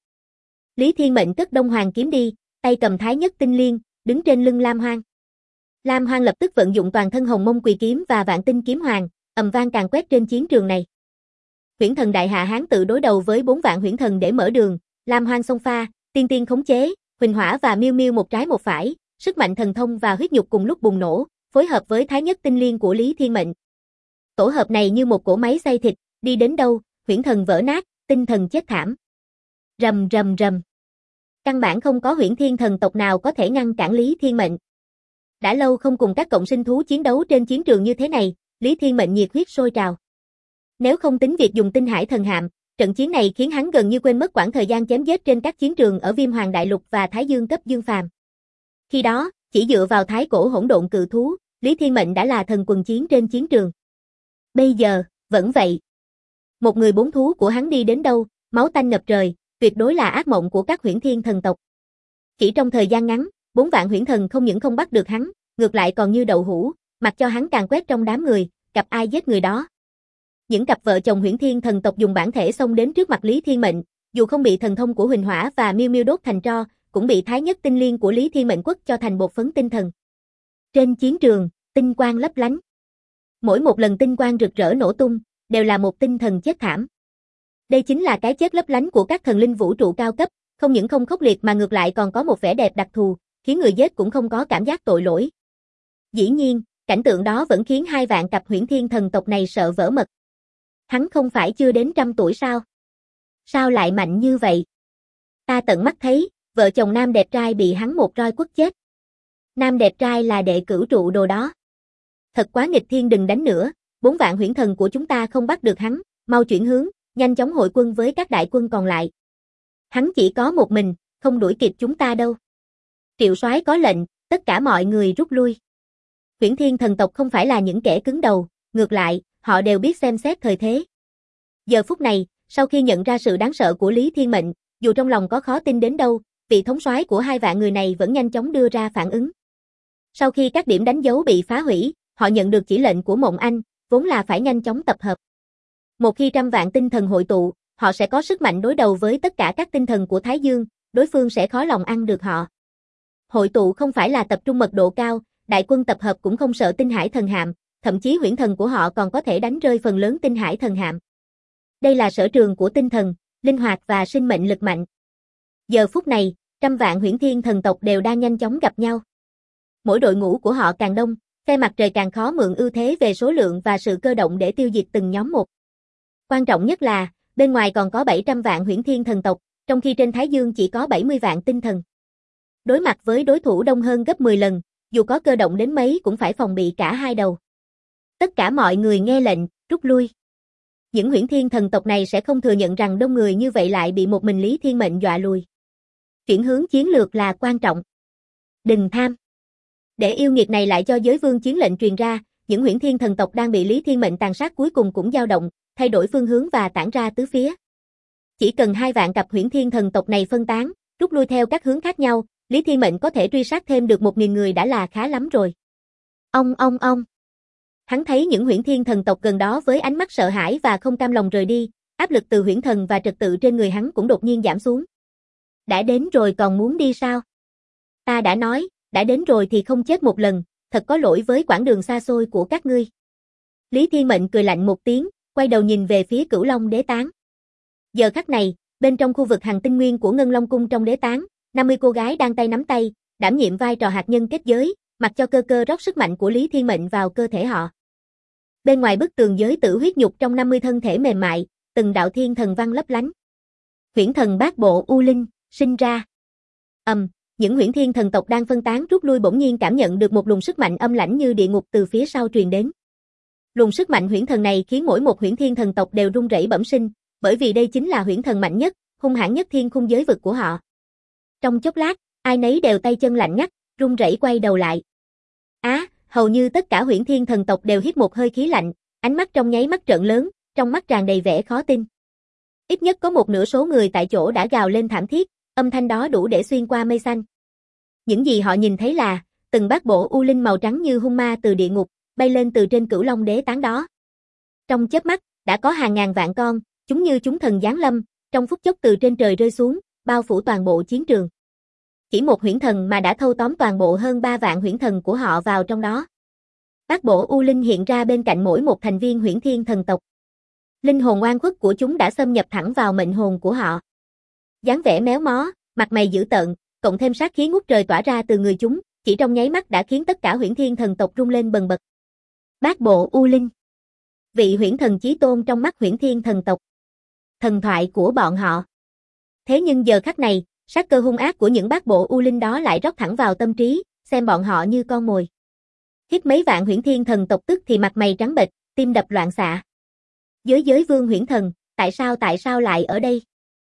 Lý Thiên Mệnh cất Đông Hoàng kiếm đi, tay cầm thái nhất tinh liên, đứng trên lưng Lam Hoang. Lam Hoang lập tức vận dụng toàn thân hồng mông quỳ kiếm và vạn tinh kiếm hoàng, ầm vang càn quét trên chiến trường này. Huyễn thần đại hạ hán tự đối đầu với 4 vạn huyễn thần để mở đường, Lam Hoang xông pha, Tiên Tiên khống chế, Huỳnh Hỏa và Miêu Miêu một trái một phải, sức mạnh thần thông và huyết nhục cùng lúc bùng nổ, phối hợp với thái nhất tinh liên của Lý Thiên Mệnh. Tổ hợp này như một cỗ máy xay thịt, đi đến đâu, huyễn thần vỡ nát, tinh thần chết thảm. Rầm rầm rầm. Căn bản không có huyễn thiên thần tộc nào có thể ngăn cản Lý Thiên Mệnh. Đã lâu không cùng các cộng sinh thú chiến đấu trên chiến trường như thế này, Lý Thiên Mệnh nhiệt huyết sôi trào. Nếu không tính việc dùng tinh hải thần hạm, trận chiến này khiến hắn gần như quên mất quãng thời gian chém giết trên các chiến trường ở Viêm Hoàng Đại Lục và Thái Dương cấp Dương Phàm. Khi đó, chỉ dựa vào thái cổ hỗn độn cự thú, Lý Thiên Mệnh đã là thần quần chiến trên chiến trường. Bây giờ, vẫn vậy. Một người bốn thú của hắn đi đến đâu, máu tanh ngập trời, tuyệt đối là ác mộng của các huyễn thiên thần tộc. Chỉ trong thời gian ngắn, 4 vạn huyễn thần không những không bắt được hắn, ngược lại còn như đậu hũ, mặc cho hắn càng quét trong đám người, gặp ai giết người đó. Những cặp vợ chồng huyễn thiên thần tộc dùng bản thể xông đến trước mặt Lý Thiên Mệnh, dù không bị thần thông của Huỳnh Hỏa và Miêu Miêu đốt thành tro, cũng bị thái nhất tinh liên của Lý Thiên Mệnh quất cho thành bột phấn tinh thần. Trên chiến trường, tinh quang lấp lánh. Mỗi một lần tinh quang rực rỡ nổ tung, đều là một tinh thần chết thảm. Đây chính là cái chết lấp lánh của các thần linh vũ trụ cao cấp, không những không khốc liệt mà ngược lại còn có một vẻ đẹp đặc thù, khiến người giết cũng không có cảm giác tội lỗi. Dĩ nhiên, cảnh tượng đó vẫn khiến 2 vạn cặp huyễn thiên thần tộc này sợ vỡ mật. Hắn không phải chưa đến 100 tuổi sao? Sao lại mạnh như vậy? Ta tận mắt thấy, vợ chồng nam đẹp trai bị hắn một roi quất chết. Nam đẹp trai là đệ cửu trụ đồ đó. Thật quá nghịch thiên, đừng đánh nữa, 4 vạn huyễn thần của chúng ta không bắt được hắn, mau chuyển hướng, nhanh chóng hội quân với các đại quân còn lại. Hắn chỉ có một mình, không đuổi kịp chúng ta đâu. Triệu soái có lệnh, tất cả mọi người rút lui. Huyễn thiên thần tộc không phải là những kẻ cứng đầu, ngược lại, họ đều biết xem xét thời thế. Giờ phút này, sau khi nhận ra sự đáng sợ của Lý Thiên Mệnh, dù trong lòng có khó tin đến đâu, vị thống soái của 2 vạn người này vẫn nhanh chóng đưa ra phản ứng. Sau khi các điểm đánh dấu bị phá hủy, họ nhận được chỉ lệnh của Mộng Anh, vốn là phải nhanh chóng tập hợp. Một khi 100 vạn tinh thần hội tụ, họ sẽ có sức mạnh đối đầu với tất cả các tinh thần của Thái Dương, đối phương sẽ khó lòng ăn được họ. Hội tụ không phải là tập trung mật độ cao, đại quân tập hợp cũng không sợ tinh hải thần hạm, thậm chí huyễn thần của họ còn có thể đánh rơi phần lớn tinh hải thần hạm. Đây là sở trường của tinh thần, linh hoạt và sinh mệnh lực mạnh. Giờ phút này, 100 vạn huyễn thiên thần tộc đều đang nhanh chóng gặp nhau. Mỗi đội ngũ của họ càng đông, phe mặt trời càng khó mượn ưu thế về số lượng và sự cơ động để tiêu diệt từng nhóm một. Quan trọng nhất là, bên ngoài còn có 700 vạn huyễn thiên thần tộc, trong khi trên Thái Dương chỉ có 70 vạn tinh thần. Đối mặt với đối thủ đông hơn gấp 10 lần, dù có cơ động đến mấy cũng phải phòng bị cả hai đầu. Tất cả mọi người nghe lệnh, rút lui. Những huyễn thiên thần tộc này sẽ không thừa nhận rằng đông người như vậy lại bị một mình Lý Thiên Mệnh dọa lùi. Chuyển hướng chiến lược là quan trọng. Đừng tham. Để yêu nghiệt này lại cho giới vương chiến lệnh truyền ra, những huyễn thiên thần tộc đang bị Lý Thiên Mệnh tàn sát cuối cùng cũng dao động, thay đổi phương hướng và tản ra tứ phía. Chỉ cần 2 vạn cặp huyễn thiên thần tộc này phân tán, rút lui theo các hướng khác nhau, Lý Thiên Mệnh có thể truy sát thêm được 1000 người đã là khá lắm rồi. Ông. Hắn thấy những huyễn thiên thần tộc gần đó với ánh mắt sợ hãi và không cam lòng rời đi, áp lực từ huyễn thần và trật tự trên người hắn cũng đột nhiên giảm xuống. Đã đến rồi còn muốn đi sao? Ta đã nói, đã đến rồi thì không chết một lần, thật có lỗi với quãng đường xa xôi của các ngươi. Lý Thiên Mệnh cười lạnh một tiếng, quay đầu nhìn về phía Cửu Long Đế Tán. Giờ khắc này, bên trong khu vực Hằng Tinh Nguyên của Ngân Long Cung trong Đế Tán, 50 cô gái đang tay nắm tay, đảm nhiệm vai trò hạt nhân kết giới, mặc cho cơ cơ rót sức mạnh của Lý Thiên Mệnh vào cơ thể họ. Bên ngoài bức tường giới tử huyết nhục trong 50 thân thể mềm mại, từng đạo thiên thần văn lấp lánh. Huyễn thần bát bộ U Linh sinh ra. Những huyễn thiên thần tộc đang phân tán rút lui bỗng nhiên cảm nhận được một luồng sức mạnh âm lãnh như địa ngục từ phía sau truyền đến. Luồng sức mạnh huyễn thần này khiến mỗi một huyễn thiên thần tộc đều run rẩy bẩm sinh, bởi vì đây chính là huyễn thần mạnh nhất, hung hãn nhất thiên khung giới vực của họ. Trong chốc lát, ai nấy đều tay chân lạnh ngắt, run rẩy quay đầu lại. Hầu như tất cả huyễn thiên thần tộc đều hít một hơi khí lạnh, ánh mắt trong nháy mắt trợn lớn, trong mắt tràn đầy vẻ khó tin. Ít nhất có một nửa số người tại chỗ đã gào lên thảm thiết, âm thanh đó đủ để xuyên qua mây xanh. Những gì họ nhìn thấy là, từng bát bộ u linh màu trắng như hung ma từ địa ngục, bay lên từ trên Cửu Long Đế Tán đó. Trong chớp mắt, đã có hàng ngàn vạn con, chúng như chúng thần giáng lâm, trong phút chốc từ trên trời rơi xuống, bao phủ toàn bộ chiến trường. Chỉ một huyễn thần mà đã thâu tóm toàn bộ hơn 3 vạn huyễn thần của họ vào trong đó. Bát bộ U Linh hiện ra bên cạnh mỗi một thành viên huyễn thiên thần tộc. Linh hồn oan khuất của chúng đã xâm nhập thẳng vào mệnh hồn của họ. Dáng vẻ méo mó, mặt mày dữ tợn, cộng thêm sát khí ngút trời tỏa ra từ người chúng, chỉ trong nháy mắt đã khiến tất cả huyễn thiên thần tộc rung lên bần bật. Bát bộ U Linh, vị huyễn thần chí tôn trong mắt huyễn thiên thần tộc. Thần thoại của bọn họ. Thế nhưng giờ khắc này, sát cơ hung ác của những bát bộ U Linh đó lại rót thẳng vào tâm trí, xem bọn họ như con mồi. Hít mấy vạn huyễn thiên thần tộc tức thì mặt mày trắng bệch, tim đập loạn xạ. Giới vương huyễn thần, tại sao lại ở đây?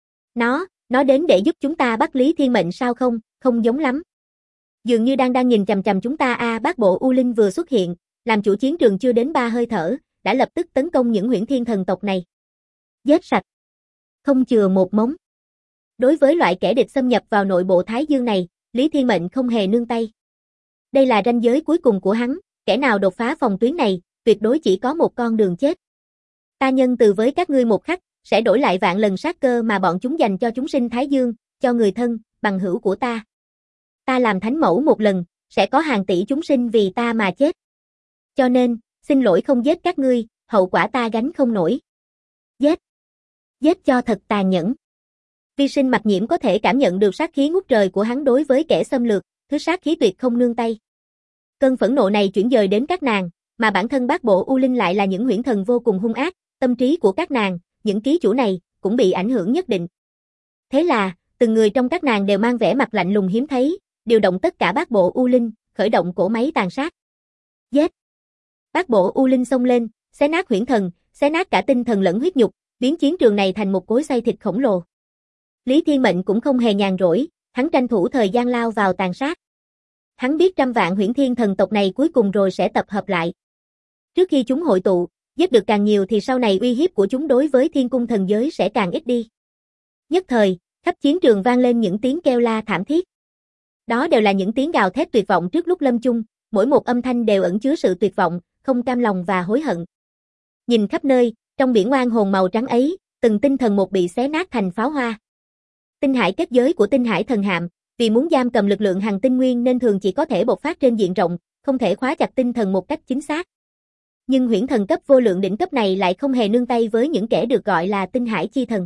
Nó đến để giúp chúng ta bắt Lý Thiên Mệnh sao không, không giống lắm. Dường như đang nhìn chằm chằm chúng ta bác bộ U Linh vừa xuất hiện, làm chủ chiến trường chưa đến 3 hơi thở, đã lập tức tấn công những huyễn thiên thần tộc này. Giết sạch. Không chừa một mống. Đối với loại kẻ địch xâm nhập vào nội bộ Thái Dương này, Lý Thiên Mệnh không hề nương tay. Đây là ranh giới cuối cùng của hắn, kẻ nào đột phá phòng tuyến này, tuyệt đối chỉ có một con đường chết. Ta nhân từ với các ngươi một khắc, sẽ đổi lại vạn lần sát cơ mà bọn chúng dành cho chúng sinh Thái Dương, cho người thân, bằng hữu của ta. Ta làm thánh mẫu một lần, sẽ có hàng tỷ chúng sinh vì ta mà chết. Cho nên, xin lỗi không giết các ngươi, hậu quả ta gánh không nổi. Giết. Giết cho thật tàn nhẫn. Vi Sinh Mặc Nhiễm có thể cảm nhận được sát khí ngút trời của hắn đối với kẻ xâm lược, thứ sát khí tuyệt không nương tay. Cơn phẫn nộ này chuyển dời đến các nàng, mà bản thân bác bộ U Linh lại là những huyễn thần vô cùng hung ác, tâm trí của các nàng, những ký chủ này, cũng bị ảnh hưởng nhất định. Thế là, từng người trong các nàng đều mang vẻ mặt lạnh lùng hiếm thấy, điều động tất cả bác bộ U Linh, khởi động cỗ máy tàn sát. Giết! Bác bộ U Linh xông lên, xé nát huyễn thần, xé nát cả tinh thần lẫn huyết nhục, biến chiến trường này thành một cối xay thịt khổng lồ. Lý Thiên Mệnh cũng không hề nhàn rỗi, hắn tranh thủ thời gian lao vào tàn sát. Hắn biết trăm vạn huyễn thiên thần tộc này cuối cùng rồi sẽ tập hợp lại. Trước khi chúng hội tụ, giết được càng nhiều thì sau này uy hiếp của chúng đối với thiên cung thần giới sẽ càng ít đi. Nhất thời, khắp chiến trường vang lên những tiếng kêu la thảm thiết. Đó đều là những tiếng gào thét tuyệt vọng trước lúc lâm chung, mỗi một âm thanh đều ẩn chứa sự tuyệt vọng, không cam lòng và hối hận. Nhìn khắp nơi, trong biển oan hồn màu trắng ấy, từng tinh thần một bị xé nát thành pháo hoa. Tinh hải kết giới của Tinh Hải Thần Hạm, vì muốn giam cầm lực lượng hằng tinh nguyên nên thường chỉ có thể bộc phát trên diện rộng, không thể khóa chặt tinh thần một cách chính xác. Nhưng huyễn thần cấp vô lượng đỉnh cấp này lại không hề nương tay với những kẻ được gọi là Tinh Hải Chi Thần.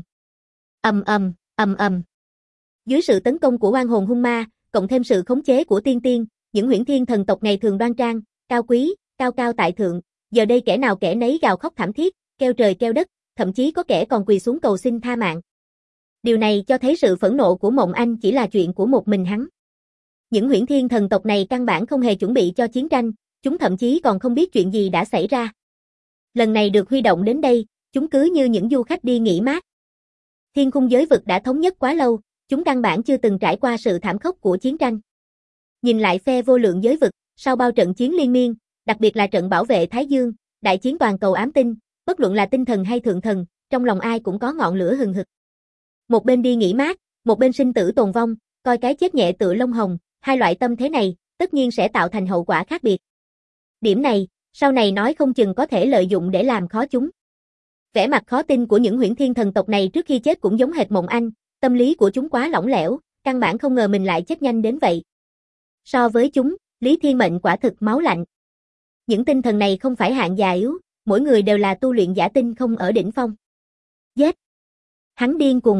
Ầm. Dưới sự tấn công của oan hồn hung ma, cộng thêm sự khống chế của tiên tiên, những huyễn thiên thần tộc ngày thường đoan trang, cao quý, cao cao tại thượng, giờ đây kẻ nào kẻ nấy gào khóc thảm thiết, kêu trời kêu đất, thậm chí có kẻ còn quỳ xuống cầu xin tha mạng. Điều này cho thấy sự phẫn nộ của Mộng Anh chỉ là chuyện của một mình hắn. Những huyễn thiên thần tộc này căn bản không hề chuẩn bị cho chiến tranh, chúng thậm chí còn không biết chuyện gì đã xảy ra. Lần này được huy động đến đây, chúng cứ như những du khách đi nghỉ mát. Thiên khung giới vực đã thống nhất quá lâu, chúng căn bản chưa từng trải qua sự thảm khốc của chiến tranh. Nhìn lại phe vô lượng giới vực, sau bao trận chiến liên miên, đặc biệt là trận bảo vệ Thái Dương, đại chiến toàn cầu ám tinh, bất luận là tinh thần hay thượng thần, trong lòng ai cũng có ngọn lửa hừng hực. Một bên đi nghỉ mát, một bên sinh tử tồn vong, coi cái chết nhẹ tựa lông hồng, hai loại tâm thế này, tất nhiên sẽ tạo thành hậu quả khác biệt. Điểm này, sau này nói không chừng có thể lợi dụng để làm khó chúng. Vẻ mặt khó tin của những huyễn thiên thần tộc này trước khi chết cũng giống hệt Mộng Anh, tâm lý của chúng quá lỏng lẻo, căn bản không ngờ mình lại chết nhanh đến vậy. So với chúng, Lý Thiên Mệnh quả thực máu lạnh. Những tinh thần này không phải hạng già yếu, mỗi người đều là tu luyện giả tinh không ở đỉnh phong. Giết! Hắn điên cuồng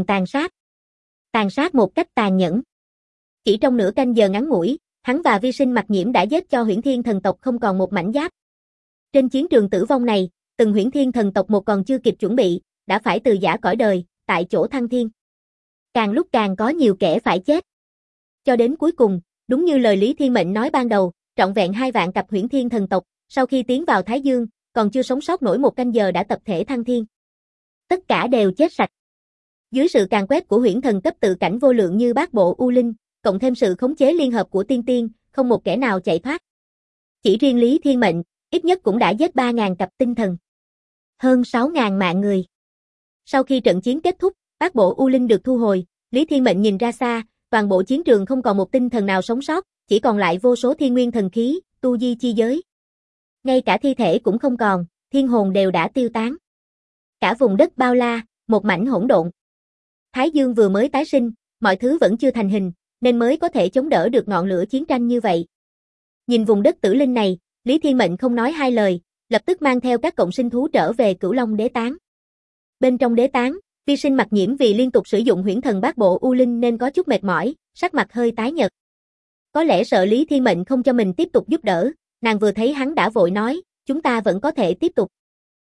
tàn sát một cách tàn nhẫn. Chỉ trong nửa canh giờ ngắn ngủi, hắn và Vi Sinh Mặc Nhiễm đã giết cho huyễn thiên thần tộc không còn một mảnh giáp. Trên chiến trường tử vong này, từng huyễn thiên thần tộc một còn chưa kịp chuẩn bị, đã phải từ giã cõi đời, tại chỗ thăng thiên. Càng lúc càng có nhiều kẻ phải chết. Cho đến cuối cùng, đúng như lời Lý Thiên Mệnh nói ban đầu, trọn vẹn 2 vạn cặp huyễn thiên thần tộc, sau khi tiến vào Thái Dương, còn chưa sống sót nổi một canh giờ đã tập thể thăng thiên. Tất cả đều chết sạch. Dưới sự càn quét của huyễn thần cấp tự cảnh vô lượng như bát bộ U Linh, cộng thêm sự khống chế liên hợp của tiên tiên, không một kẻ nào chạy thoát. Chỉ riêng Lý Thiên Mệnh, ít nhất cũng đã giết 3.000 cặp tinh thần. Hơn 6.000 mạng người. Sau khi trận chiến kết thúc, bát bộ U Linh được thu hồi, Lý Thiên Mệnh nhìn ra xa, toàn bộ chiến trường không còn một tinh thần nào sống sót, chỉ còn lại vô số thiên nguyên thần khí, tu di chi giới. Ngay cả thi thể cũng không còn, thiên hồn đều đã tiêu tán. Cả vùng đất bao la, một mảnh hỗn độn. Thái Dương vừa mới tái sinh, mọi thứ vẫn chưa thành hình, nên mới có thể chống đỡ được ngọn lửa chiến tranh như vậy. Nhìn vùng đất tử linh này, Lý Thiên Mệnh không nói hai lời, lập tức mang theo các cộng sinh thú trở về Cửu Long Đế Tán. Bên trong đế tán, Vi Sinh Mặc Nhiễm vì liên tục sử dụng huyễn thần bát bộ U Linh nên có chút mệt mỏi, sắc mặt hơi tái nhợt. Có lẽ sợ Lý Thiên Mệnh không cho mình tiếp tục giúp đỡ, nàng vừa thấy hắn đã vội nói, chúng ta vẫn có thể tiếp tục.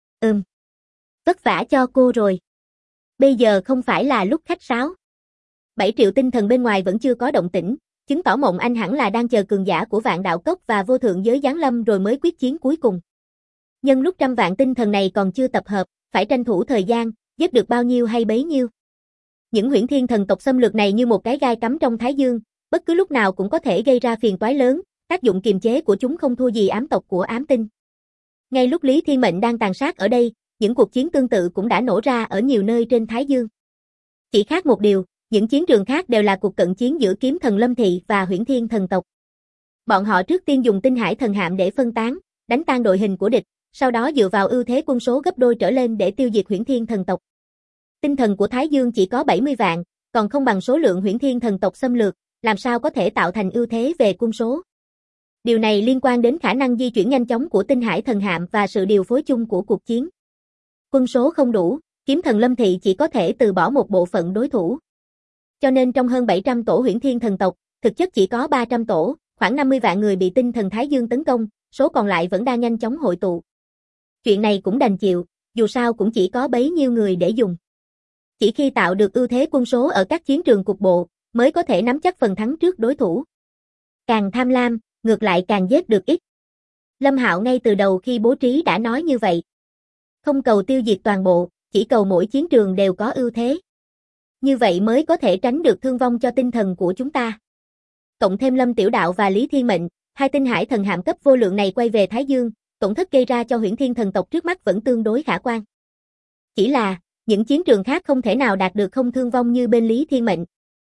Vất vả cho cô rồi. Bây giờ không phải là lúc khách sáo. 7 triệu tinh thần bên ngoài vẫn chưa có động tĩnh, chứng tỏ Mộng Anh hẳn là đang chờ cường giả của Vạn Đạo Cốc và vô thượng giới giáng lâm rồi mới quyết chiến cuối cùng. Nhân lúc trăm vạn tinh thần này còn chưa tập hợp, phải tranh thủ thời gian, giết được bao nhiêu hay bấy nhiêu. Những Huyễn Thiên thần tộc xâm lược này như một cái gai cắm trong Thái Dương, bất cứ lúc nào cũng có thể gây ra phiền toái lớn, tác dụng kiềm chế của chúng không thua gì ám tộc của ám tinh. Ngay lúc Lý Thiên Mệnh đang tàn sát ở đây, những cuộc chiến tương tự cũng đã nổ ra ở nhiều nơi trên Thái Dương. Chỉ khác một điều, những chiến trường khác đều là cuộc cận chiến giữa Kiếm Thần Lâm Thị và Huyễn Thiên thần tộc. Bọn họ trước tiên dùng Tinh Hải thần hạm để phân tán, đánh tan đội hình của địch, sau đó dựa vào ưu thế quân số gấp đôi trở lên để tiêu diệt Huyễn Thiên thần tộc. Tinh thần của Thái Dương chỉ có 70 vạn, còn không bằng số lượng Huyễn Thiên thần tộc xâm lược, làm sao có thể tạo thành ưu thế về quân số. Điều này liên quan đến khả năng di chuyển nhanh chóng của Tinh Hải thần hạm và sự điều phối chung của cuộc chiến. Quân số không đủ, Kiếm Thần Lâm Thị chỉ có thể từ bỏ một bộ phận đối thủ. Cho nên trong hơn 700 tổ Huyễn Thiên thần tộc, thực chất chỉ có 300 tổ, khoảng 50 vạn người bị tinh thần Thái Dương tấn công, số còn lại vẫn đang nhanh chóng hội tụ. Chuyện này cũng đành chịu, dù sao cũng chỉ có bấy nhiêu người để dùng. Chỉ khi tạo được ưu thế quân số ở các chiến trường cục bộ, mới có thể nắm chắc phần thắng trước đối thủ. Càng tham lam, ngược lại càng giết được ít. Lâm Hạo ngay từ đầu khi bố trí đã nói như vậy. Không cầu tiêu diệt toàn bộ, chỉ cầu mỗi chiến trường đều có ưu thế. Như vậy mới có thể tránh được thương vong cho tinh thần của chúng ta. Cộng thêm Lâm Tiểu Đạo và Lý Thiên Mệnh, hai Tinh Hải thần hạm cấp vô lượng này quay về Thái Dương, tổn thất gây ra cho Huyễn Thiên thần tộc trước mắt vẫn tương đối khả quan. Chỉ là, những chiến trường khác không thể nào đạt được không thương vong như bên Lý Thiên Mệnh.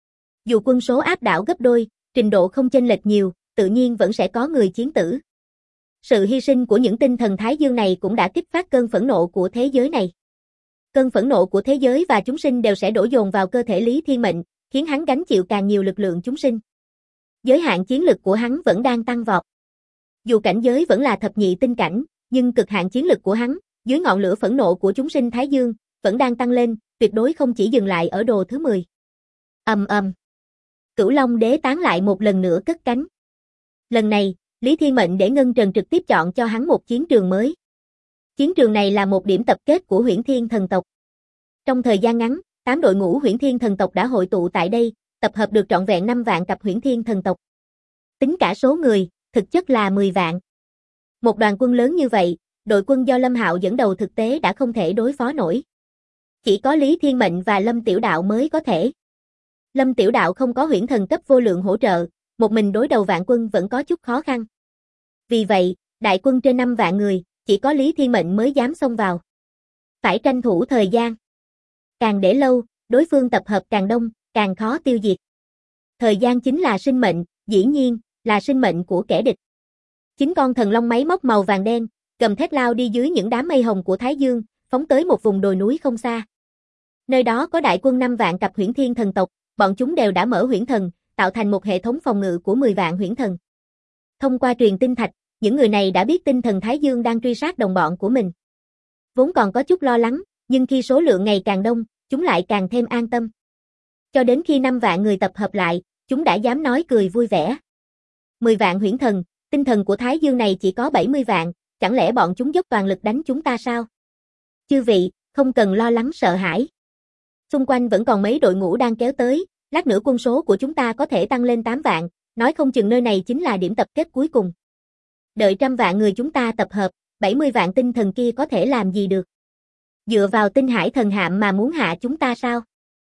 Dù quân số áp đảo gấp đôi, trình độ không chênh lệch nhiều, tự nhiên vẫn sẽ có người chiến tử. Sự hy sinh của những tinh thần Thái Dương này cũng đã kích phát cơn phẫn nộ của thế giới này. Cơn phẫn nộ của thế giới và chúng sinh đều sẽ đổ dồn vào cơ thể Lý Thiên Mệnh, khiến hắn gánh chịu càng nhiều lực lượng chúng sinh. Giới hạn chiến lực của hắn vẫn đang tăng vọt. Dù cảnh giới vẫn là thập nhị tinh cảnh, nhưng cực hạn chiến lực của hắn, dưới ngọn lửa phẫn nộ của chúng sinh Thái Dương, vẫn đang tăng lên, tuyệt đối không chỉ dừng lại ở đồ thứ 10. Ầm ầm. Cửu Long Đế tán lại một lần nữa cất cánh. Lần này, Lý Thiên Mệnh để Ngân Trần trực tiếp chọn cho hắn một chiến trường mới. Chiến trường này là một điểm tập kết của Huyễn Thiên thần tộc. Trong thời gian ngắn, 8 đội ngũ Huyễn Thiên thần tộc đã hội tụ tại đây, tập hợp được trọn vẹn 5 vạn cặp Huyễn Thiên thần tộc. Tính cả số người, thực chất là 10 vạn. Một đoàn quân lớn như vậy, đội quân do Lâm Hạo dẫn đầu thực tế đã không thể đối phó nổi. Chỉ có Lý Thiên Mệnh và Lâm Tiểu Đạo mới có thể. Lâm Tiểu Đạo không có huyễn thần cấp vô lượng hỗ trợ, một mình đối đầu vạn quân vẫn có chút khó khăn. Vì vậy, đại quân trên 5 vạn người, chỉ có Lý Thiên Mệnh mới dám xông vào. Phải tranh thủ thời gian. Càng để lâu, đối phương tập hợp càng đông, càng khó tiêu diệt. Thời gian chính là sinh mệnh, dĩ nhiên, là sinh mệnh của kẻ địch. 9 con thần long máy móc màu vàng đen, gầm thét lao đi dưới những đám mây hồng của Thái Dương, phóng tới một vùng đồi núi không xa. Nơi đó có đại quân 5 vạn cặp Huyễn Thiên thần tộc, bọn chúng đều đã mở huyễn thần, tạo thành một hệ thống phòng ngự của 10 vạn huyễn thần. Thông qua truyền tinh thạch, những người này đã biết tinh thần Thái Dương đang truy sát đồng bọn của mình. Vốn còn có chút lo lắng, nhưng khi số lượng ngày càng đông, chúng lại càng thêm an tâm. Cho đến khi 5 vạn người tập hợp lại, chúng đã dám nói cười vui vẻ. 10 vạn huyễn thần, tinh thần của Thái Dương này chỉ có 70 vạn, chẳng lẽ bọn chúng dốc toàn lực đánh chúng ta sao? Chư vị, không cần lo lắng sợ hãi. Xung quanh vẫn còn mấy đội ngũ đang kéo tới, lát nữa quân số của chúng ta có thể tăng lên 8 vạn, nói không chừng nơi này chính là điểm tập kết cuối cùng. Đợi 100 vạn người chúng ta tập hợp, 70 vạn tinh thần kia có thể làm gì được? Dựa vào Tinh Hải thần hạm mà muốn hạ chúng ta sao?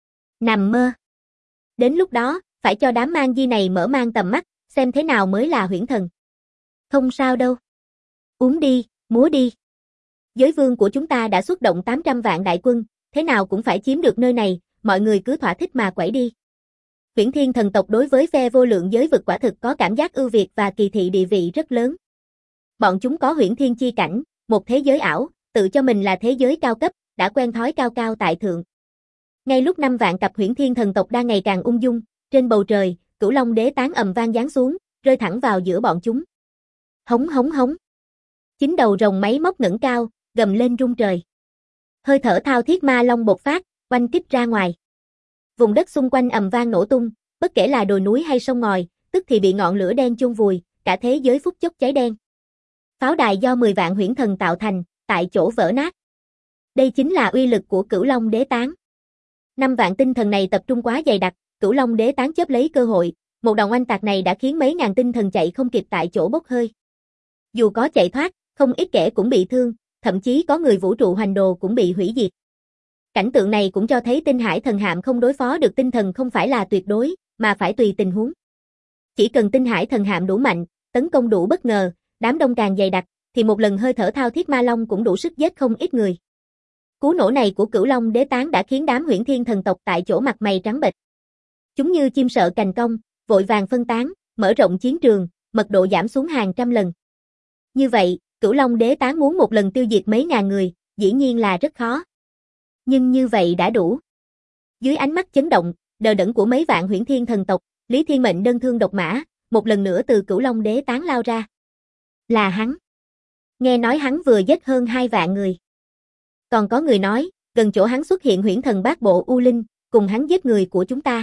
Nằm mơ. Đến lúc đó, phải cho đám mang di này mở mang tầm mắt, xem thế nào mới là huyễn thần. Không sao đâu. Uống đi, múa đi. Giới vương của chúng ta đã xuất động 800 vạn đại quân, thế nào cũng phải chiếm được nơi này, mọi người cứ thỏa thích mà quẩy đi. Huyễn Thiên thần tộc đối với phe vô lượng giới vực quả thực có cảm giác ưu việt và kỳ thị địa vị rất lớn. Bọn chúng có Huyễn Thiên chi cảnh, một thế giới ảo, tự cho mình là thế giới cao cấp, đã quen thói cao cao tại thượng. Ngay lúc 5 vạn cặp Huyễn Thiên thần tộc đang ngày càng ung dung, trên bầu trời, Cửu Long Đế tán ầm vang giáng xuống, rơi thẳng vào giữa bọn chúng. Hống hống hống. 9 đầu rồng máy móc ngẩng cao, gầm lên rung trời. Hơi thở thao thiết ma long bộc phát, oanh kích ra ngoài. Vùng đất xung quanh ầm vang nổ tung, bất kể là đồi núi hay sông ngòi, tức thì bị ngọn lửa đen chôn vùi, cả thế giới phút chốc cháy đen. Pháo đài do 10 vạn huyễn thần tạo thành, tại chỗ vỡ nát. Đây chính là uy lực của Cửu Long Đế tán. 5 vạn tinh thần này tập trung quá dày đặc, Cửu Long Đế tán chớp lấy cơ hội, Một đòn oanh tạc này đã khiến mấy ngàn tinh thần chạy không kịp tại chỗ bốc hơi. Dù có chạy thoát, không ít kẻ cũng bị thương, thậm chí có người vũ trụ hoành đồ cũng bị hủy diệt. Cảnh tượng này cũng cho thấy tinh hải thần hạm không đối phó được tinh thần không phải là tuyệt đối, mà phải tùy tình huống. Chỉ cần tinh hải thần hạm đủ mạnh, tấn công đủ bất ngờ, đám đông càng dày đặc, thì một lần hơi thở thao thiết ma long cũng đủ sức giết không ít người. Cú nổ này của Cửu Long Đế Tán đã khiến đám Huyễn Thiên thần tộc tại chỗ mặt mày trắng bệch. Chúng như chim sợ cành cong, vội vàng phân tán, mở rộng chiến trường, mật độ giảm xuống hàng trăm lần. Như vậy, Cửu Long Đế Tán muốn một lần tiêu diệt mấy ngàn người, dĩ nhiên là rất khó. Nhưng như vậy đã đủ. Dưới ánh mắt chấn động, đờ đẫn của mấy vạn Huyễn Thiên thần tộc, Lý Thiên Mệnh đơn thương độc mã, một lần nữa từ Cửu Long Đế Tán lao ra. Là hắn. Nghe nói hắn vừa giết hơn 2 vạn người. Còn có người nói, gần chỗ hắn xuất hiện Huyễn Thần Bát Bộ U Linh, cùng hắn giết người của chúng ta.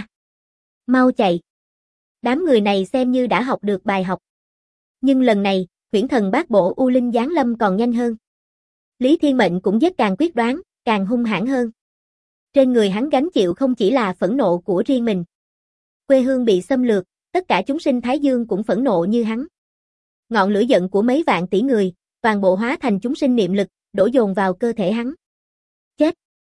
Mau chạy. Đám người này xem như đã học được bài học. Nhưng lần này, Huyễn Thần Bát Bộ U Linh giáng lâm còn nhanh hơn. Lý Thiên Mệnh cũng giết càng quyết đoán, càng hung hãn hơn. Trên người hắn gánh chịu không chỉ là phẫn nộ của riêng mình. Quê hương bị xâm lược, tất cả chúng sinh Thái Dương cũng phẫn nộ như hắn. Ngọn lửa giận của mấy vạn tỷ người, toàn bộ hóa thành chúng sinh niệm lực, đổ dồn vào cơ thể hắn. Chết!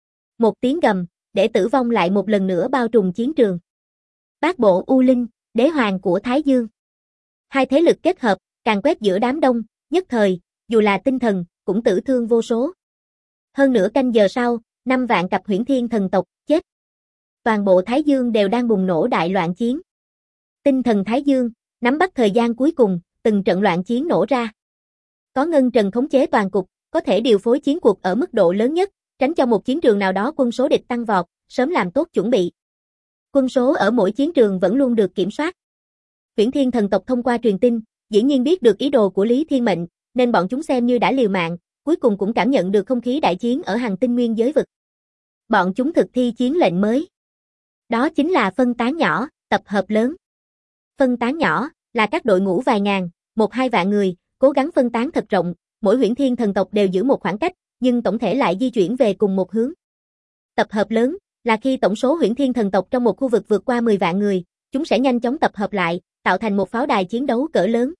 Một tiếng gầm, để tử vong lại một lần nữa bao trùm chiến trường. Bát Bộ U Linh, đế hoàng của Thái Dương. Hai thế lực kết hợp, càng quét giữa đám đông, nhất thời, dù là tinh thần, cũng tử thương vô số. Hơn nửa canh giờ sau, 5 vạn cặp Huyễn Thiên thần tộc, chết. Toàn bộ Thái Dương đều đang bùng nổ đại loạn chiến. Tinh thần Thái Dương, nắm bắt thời gian cuối cùng, từng trận loạn chiến nổ ra. Có Ngân Trần khống chế toàn cục, có thể điều phối chiến cuộc ở mức độ lớn nhất, tránh cho một chiến trường nào đó quân số địch tăng vọt, sớm làm tốt chuẩn bị. Quân số ở mỗi chiến trường vẫn luôn được kiểm soát. Huyễn Thiên thần tộc thông qua truyền tin, dĩ nhiên biết được ý đồ của Lý Thiên Mệnh, nên bọn chúng xem như đã liều mạng, cuối cùng cũng cảm nhận được không khí đại chiến ở hành tinh nguyên giới vực. Bọn chúng thực thi chiến lệnh mới. Đó chính là phân tán nhỏ, tập hợp lớn. Phân tán nhỏ là các đội ngũ vài ngàn, 1-2 vạn người, cố gắng phân tán thật rộng, mỗi Huyễn Thiên thần tộc đều giữ một khoảng cách, nhưng tổng thể lại di chuyển về cùng một hướng. Tập hợp lớn là khi tổng số Huyễn Thiên thần tộc trong một khu vực vượt qua 10 vạn người, chúng sẽ nhanh chóng tập hợp lại, tạo thành một pháo đài chiến đấu cỡ lớn.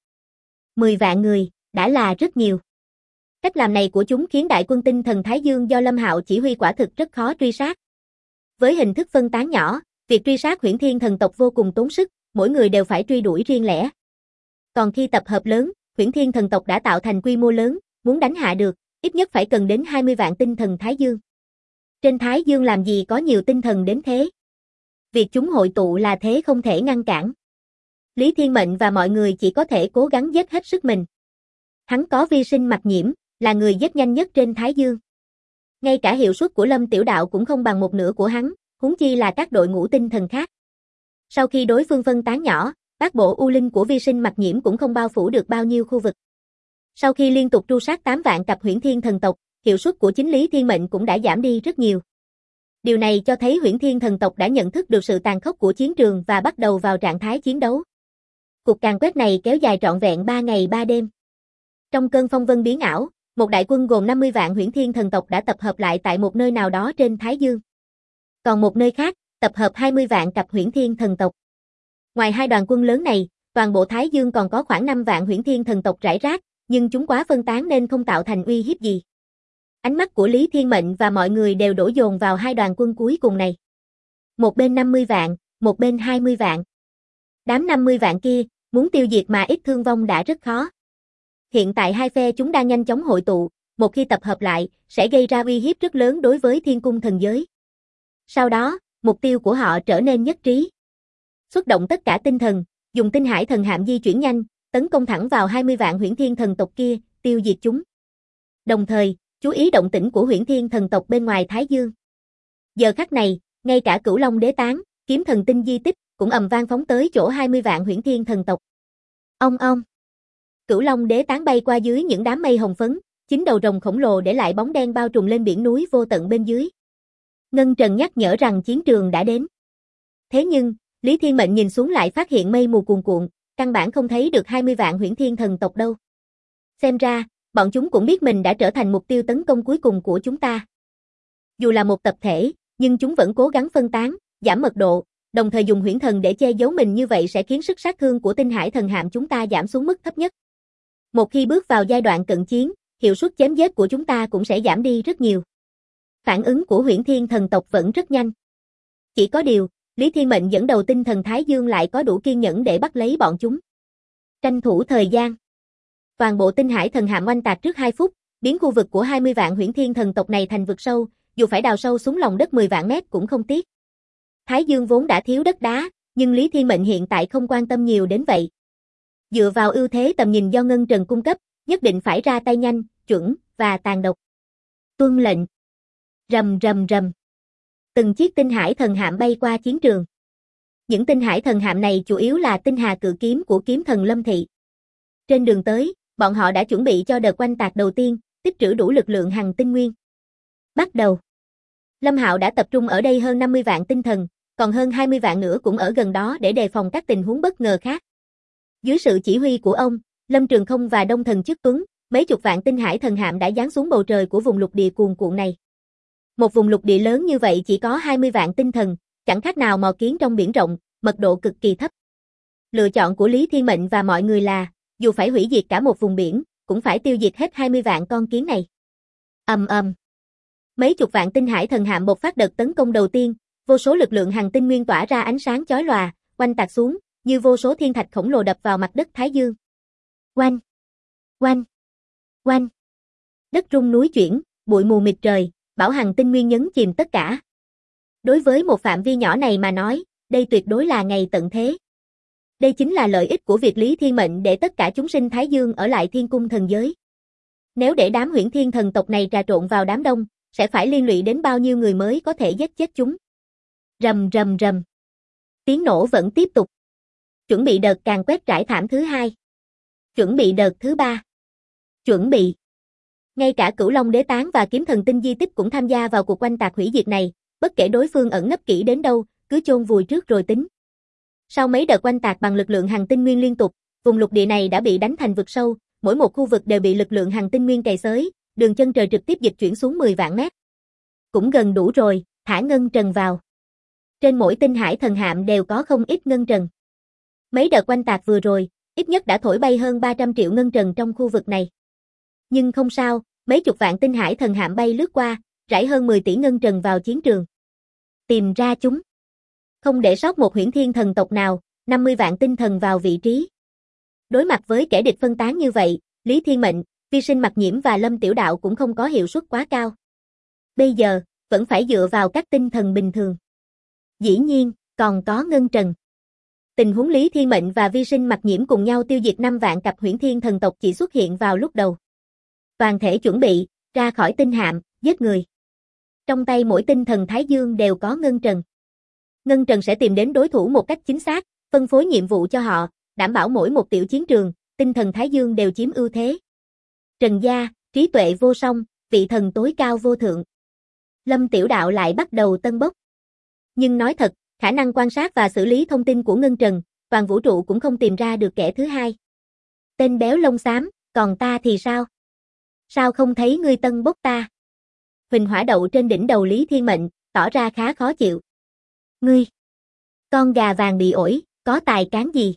10 vạn người, đã là rất nhiều. Cách làm này của chúng khiến đại quân tinh thần Thái Dương do Lâm Hạo chỉ huy quả thực rất khó truy sát. Với hình thức phân tán nhỏ, việc truy sát Huyễn Thiên thần tộc vô cùng tốn sức, mỗi người đều phải truy đuổi riêng lẻ. Còn khi tập hợp lớn, Huyễn Thiên thần tộc đã tạo thành quy mô lớn, muốn đánh hạ được, ít nhất phải cần đến 20 vạn tinh thần Thái Dương. Trên Thái Dương làm gì có nhiều tinh thần đến thế? Việc chúng hội tụ là thế không thể ngăn cản. Lý Thiên Mệnh và mọi người chỉ có thể cố gắng giết hết sức mình. Hắn có vi sinh mặc nhiễm, là người giết nhanh nhất trên Thái Dương. Ngay cả hiệu suất của Lâm Tiểu Đạo cũng không bằng một nửa của hắn, huống chi là các đội ngũ tinh thần khác. Sau khi đối phương phân tán nhỏ, Bát Bộ U Linh của vi sinh mặc nhiễm cũng không bao phủ được bao nhiêu khu vực. Sau khi liên tục tru sát 8 vạn cặp Huyễn Thiên thần tộc, hiệu suất của chính Lý Thiên Mệnh cũng đã giảm đi rất nhiều. Điều này cho thấy Huyễn Thiên thần tộc đã nhận thức được sự tàn khốc của chiến trường và bắt đầu vào trạng thái chiến đấu. Cuộc càn quét này kéo dài trọn vẹn 3 ngày 3 đêm. Trong cơn phong vân biến ảo, một đại quân gồm 50 vạn Huyễn Thiên thần tộc đã tập hợp lại tại một nơi nào đó trên Thái Dương. Còn một nơi khác, tập hợp 20 vạn cặp Huyễn Thiên thần tộc. Ngoài hai đoàn quân lớn này, toàn bộ Thái Dương còn có khoảng 5 vạn Huyễn Thiên thần tộc rải rác, nhưng chúng quá phân tán nên không tạo thành uy hiếp gì. Ánh mắt của Lý Thiên Mệnh và mọi người đều đổ dồn vào hai đoàn quân cuối cùng này. Một bên 50 vạn, một bên 20 vạn. Đám 50 vạn kia, muốn tiêu diệt mà ít thương vong đã rất khó. Hiện tại hai phe chúng đang nhanh chóng hội tụ, một khi tập hợp lại, sẽ gây ra uy hiếp rất lớn đối với thiên cung thần giới. Sau đó, mục tiêu của họ trở nên nhất trí. Xuất động tất cả tinh thần, dùng tinh hải thần hạm di chuyển nhanh, tấn công thẳng vào 20 vạn Huyễn Thiên thần tộc kia, tiêu diệt chúng. Đồng thời, chú ý động tĩnh của Huyễn Thiên thần tộc bên ngoài Thái Dương. Giờ khắc này, ngay cả Cửu Long Đế Tán, kiếm thần tinh di tích, cũng ầm vang phóng tới chỗ 20 vạn Huyễn Thiên thần tộc. Ong ong. Cửu Long Đế Tán bay qua dưới những đám mây hồng phấn, chính đầu rồng khổng lồ để lại bóng đen bao trùm lên biển núi vô tận bên dưới. Ngân Trần nhắc nhở rằng chiến trường đã đến. Thế nhưng, Lý Thiên Mệnh nhìn xuống lại phát hiện mây mù cuồn cuộn, căn bản không thấy được 20 vạn Huyễn Thiên thần tộc đâu. Xem ra, bọn chúng cũng biết mình đã trở thành mục tiêu tấn công cuối cùng của chúng ta. Dù là một tập thể, nhưng chúng vẫn cố gắng phân tán, giảm mật độ, đồng thời dùng huyễn thần để che giấu mình như vậy sẽ khiến sức sát thương của tinh hải thần hạm chúng ta giảm xuống mức thấp nhất. Một khi bước vào giai đoạn cận chiến, hiệu suất chém giết của chúng ta cũng sẽ giảm đi rất nhiều. Phản ứng của Huyễn Thiên thần tộc vẫn rất nhanh. Chỉ có điều, Lý Thiên Mệnh dẫn đầu tinh thần Thái Dương lại có đủ kiên nhẫn để bắt lấy bọn chúng. Tranh thủ thời gian. Toàn bộ tinh hải thần hạm oanh tạc trước 2 phút, biến khu vực của 20 vạn Huyễn Thiên thần tộc này thành vực sâu, dù phải đào sâu xuống lòng đất 10 vạn mét cũng không tiếc. Thái Dương vốn đã thiếu đất đá, nhưng Lý Thiên Mệnh hiện tại không quan tâm nhiều đến vậy. Dựa vào ưu thế tầm nhìn do Ngân Trần cung cấp, nhất định phải ra tay nhanh, chuẩn và tàn độc. Tuân lệnh. Rầm rầm rầm. Từng chiếc tinh hải thần hạm bay qua chiến trường. Những tinh hải thần hạm này chủ yếu là tinh hà cự kiếm của kiếm thần Lâm Thị. Trên đường tới, bọn họ đã chuẩn bị cho đợt oanh tạc đầu tiên, tích trữ đủ lực lượng hằng tinh nguyên. Bắt đầu. Lâm Hạo đã tập trung ở đây hơn 50 vạn tinh thần, còn hơn 20 vạn nữa cũng ở gần đó để đề phòng các tình huống bất ngờ khác. Dưới sự chỉ huy của ông, Lâm Trường Không và Đông Thần Chức Tuấn, mấy chục vạn tinh hải thần hạm đã giáng xuống bầu trời của vùng lục địa cuồn cuộn này. Một vùng lục địa lớn như vậy chỉ có 20 vạn tinh thần, chẳng khác nào mò kiến trong biển rộng, mật độ cực kỳ thấp. Lựa chọn của Lý Thiên Mệnh và mọi người là, dù phải hủy diệt cả một vùng biển, cũng phải tiêu diệt hết 20 vạn con kiến này. Ầm ầm. Mấy chục vạn tinh hải thần hạm bộc phát đợt tấn công đầu tiên, vô số lực lượng hằng tinh nguyên tỏa ra ánh sáng chói lòa, oanh tạc xuống, như vô số thiên thạch khổng lồ đập vào mặt đất Thái Dương. Oanh, oanh, oanh. Đất rung núi chuyển, bụi mù mịt trời, bão hằng tinh nguyên nhấn chìm tất cả. Đối với một phạm vi nhỏ này mà nói, đây tuyệt đối là ngày tận thế. Đây chính là lợi ích của việc Lý Thiên Mệnh để tất cả chúng sinh Thái Dương ở lại thiên cung thần giới. Nếu để đám Huyễn Thiên thần tộc này trà trộn vào đám đông, sẽ phải liên lụy đến bao nhiêu người mới có thể giết chết chúng. Rầm rầm rầm. Tiếng nổ vẫn tiếp tục. Chuẩn bị đợt càn quét trải thảm thứ 2. Chuẩn bị đợt thứ 3. Chuẩn bị. Ngay cả Cửu Long Đế Tán và Kiếm Thần Tinh Di Tích cũng tham gia vào cuộc oanh tạc hủy diệt này, bất kể đối phương ẩn nấp kỹ đến đâu, cứ chôn vùi trước rồi tính. Sau mấy đợt oanh tạc bằng lực lượng hằng tinh nguyên liên tục, vùng lục địa này đã bị đánh thành vực sâu, mỗi một khu vực đều bị lực lượng hằng tinh nguyên cày xới, đường chân trời trực tiếp dịch chuyển xuống 10 vạn mét. Cũng gần đủ rồi, thả ngân trần vào. Trên mỗi tinh hải thần hạm đều có không ít ngân trần. Mấy đợt oanh tạc vừa rồi, ít nhất đã thổi bay hơn 300 triệu ngân trần trong khu vực này. Nhưng không sao, mấy chục vạn tinh hải thần hạm bay lướt qua, rải hơn 10 tỷ ngân trần vào chiến trường. Tìm ra chúng. Không để sót một Huyễn Thiên thần tộc nào, 50 vạn tinh thần vào vị trí. Đối mặt với kẻ địch phân tán như vậy, Lý Thiên Mệnh, Vi Sinh Mặc Nhiễm và Lâm Tiểu Đạo cũng không có hiệu suất quá cao. Bây giờ, vẫn phải dựa vào các tinh thần bình thường. Dĩ nhiên, còn có ngân trần. Tình huống Lý Thiên Mệnh và Vi Sinh Mặc Nhiễm cùng nhau tiêu diệt 5 vạn cặp Huyễn Thiên thần tộc chỉ xuất hiện vào lúc đầu. Toàn thể chuẩn bị, ra khỏi tinh hạm, giết người. Trong tay mỗi tinh thần Thái Dương đều có ngân trần. Ngân trần sẽ tìm đến đối thủ một cách chính xác, phân phối nhiệm vụ cho họ, đảm bảo mỗi một tiểu chiến trường, tinh thần Thái Dương đều chiếm ưu thế. Trần gia, trí tuệ vô song, vị thần tối cao vô thượng. Lâm Tiểu Đạo lại bắt đầu tân bốc. Nhưng nói thật, khả năng quan sát và xử lý thông tin của ngân trần, toàn vũ trụ cũng không tìm ra được kẻ thứ hai. Tên béo lông xám, còn ta thì sao? Sao không thấy ngươi tân bốc ta? Huỳnh hỏa đậu trên đỉnh đầu Lý Thiên Mệnh, tỏ ra khá khó chịu. Ngươi, con gà vàng bị ổi, có tài cán gì?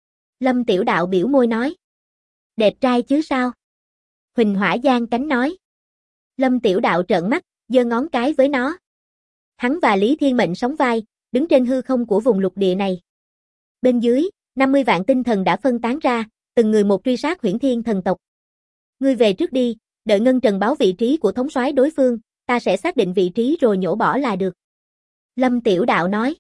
Lâm Tiểu Đạo biểu môi nói. Đẹp trai chứ sao? Huỳnh hỏa giang cánh nói. Lâm Tiểu Đạo trợn mắt, giơ ngón cái với nó. Hắn và Lý Thiên Mệnh sóng vai, đứng trên hư không của vùng lục địa này. Bên dưới, 50 vạn tinh thần đã phân tán ra, từng người một truy sát Huyễn Thiên thần tộc. Ngươi về trước đi, đợi Ngân Trần báo vị trí của thống soái đối phương, ta sẽ xác định vị trí rồi nhổ bỏ là được. Lâm Tiểu Đạo nói.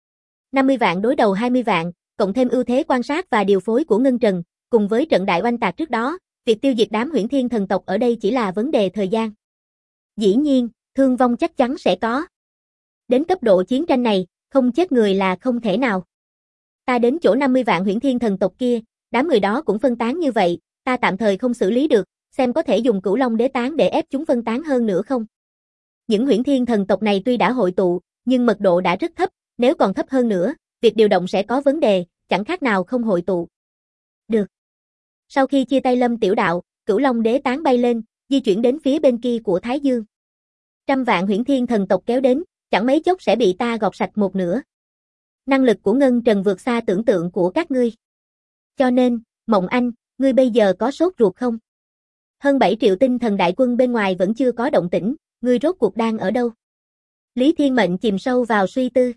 50 vạn đối đầu 20 vạn, cộng thêm ưu thế quan sát và điều phối của Ngân Trần, cùng với trận đại oanh tạc trước đó, việc tiêu diệt đám Huyễn Thiên thần tộc ở đây chỉ là vấn đề thời gian. Dĩ nhiên, thương vong chắc chắn sẽ có. Đến cấp độ chiến tranh này, không chết người là không thể nào. Ta đến chỗ 50 vạn Huyễn Thiên thần tộc kia, đám người đó cũng phân tán như vậy, ta tạm thời không xử lý được, xem có thể dùng Cửu Long Đế Tán để ép chúng phân tán hơn nữa không. Những Huyễn Thiên thần tộc này tuy đã hội tụ, nhưng mật độ đã rất thấp, nếu còn thấp hơn nữa, việc điều động sẽ có vấn đề, chẳng khác nào không hội tụ. Được. Sau khi chia tay Lâm Tiểu Đạo, Cửu Long Đế Tán bay lên, di chuyển đến phía bên kia của Thái Dương. 100 vạn Huyễn Thiên thần tộc kéo đến, chẳng mấy chốc sẽ bị ta gọt sạch một nửa. Năng lực của Ngân Trần vượt xa tưởng tượng của các ngươi. Cho nên, Mộng Anh, ngươi bây giờ có sốt ruột không? Hơn 7 triệu tinh thần đại quân bên ngoài vẫn chưa có động tĩnh, ngươi rốt cuộc đang ở đâu? Lý Thiên Mệnh chìm sâu vào suy tư.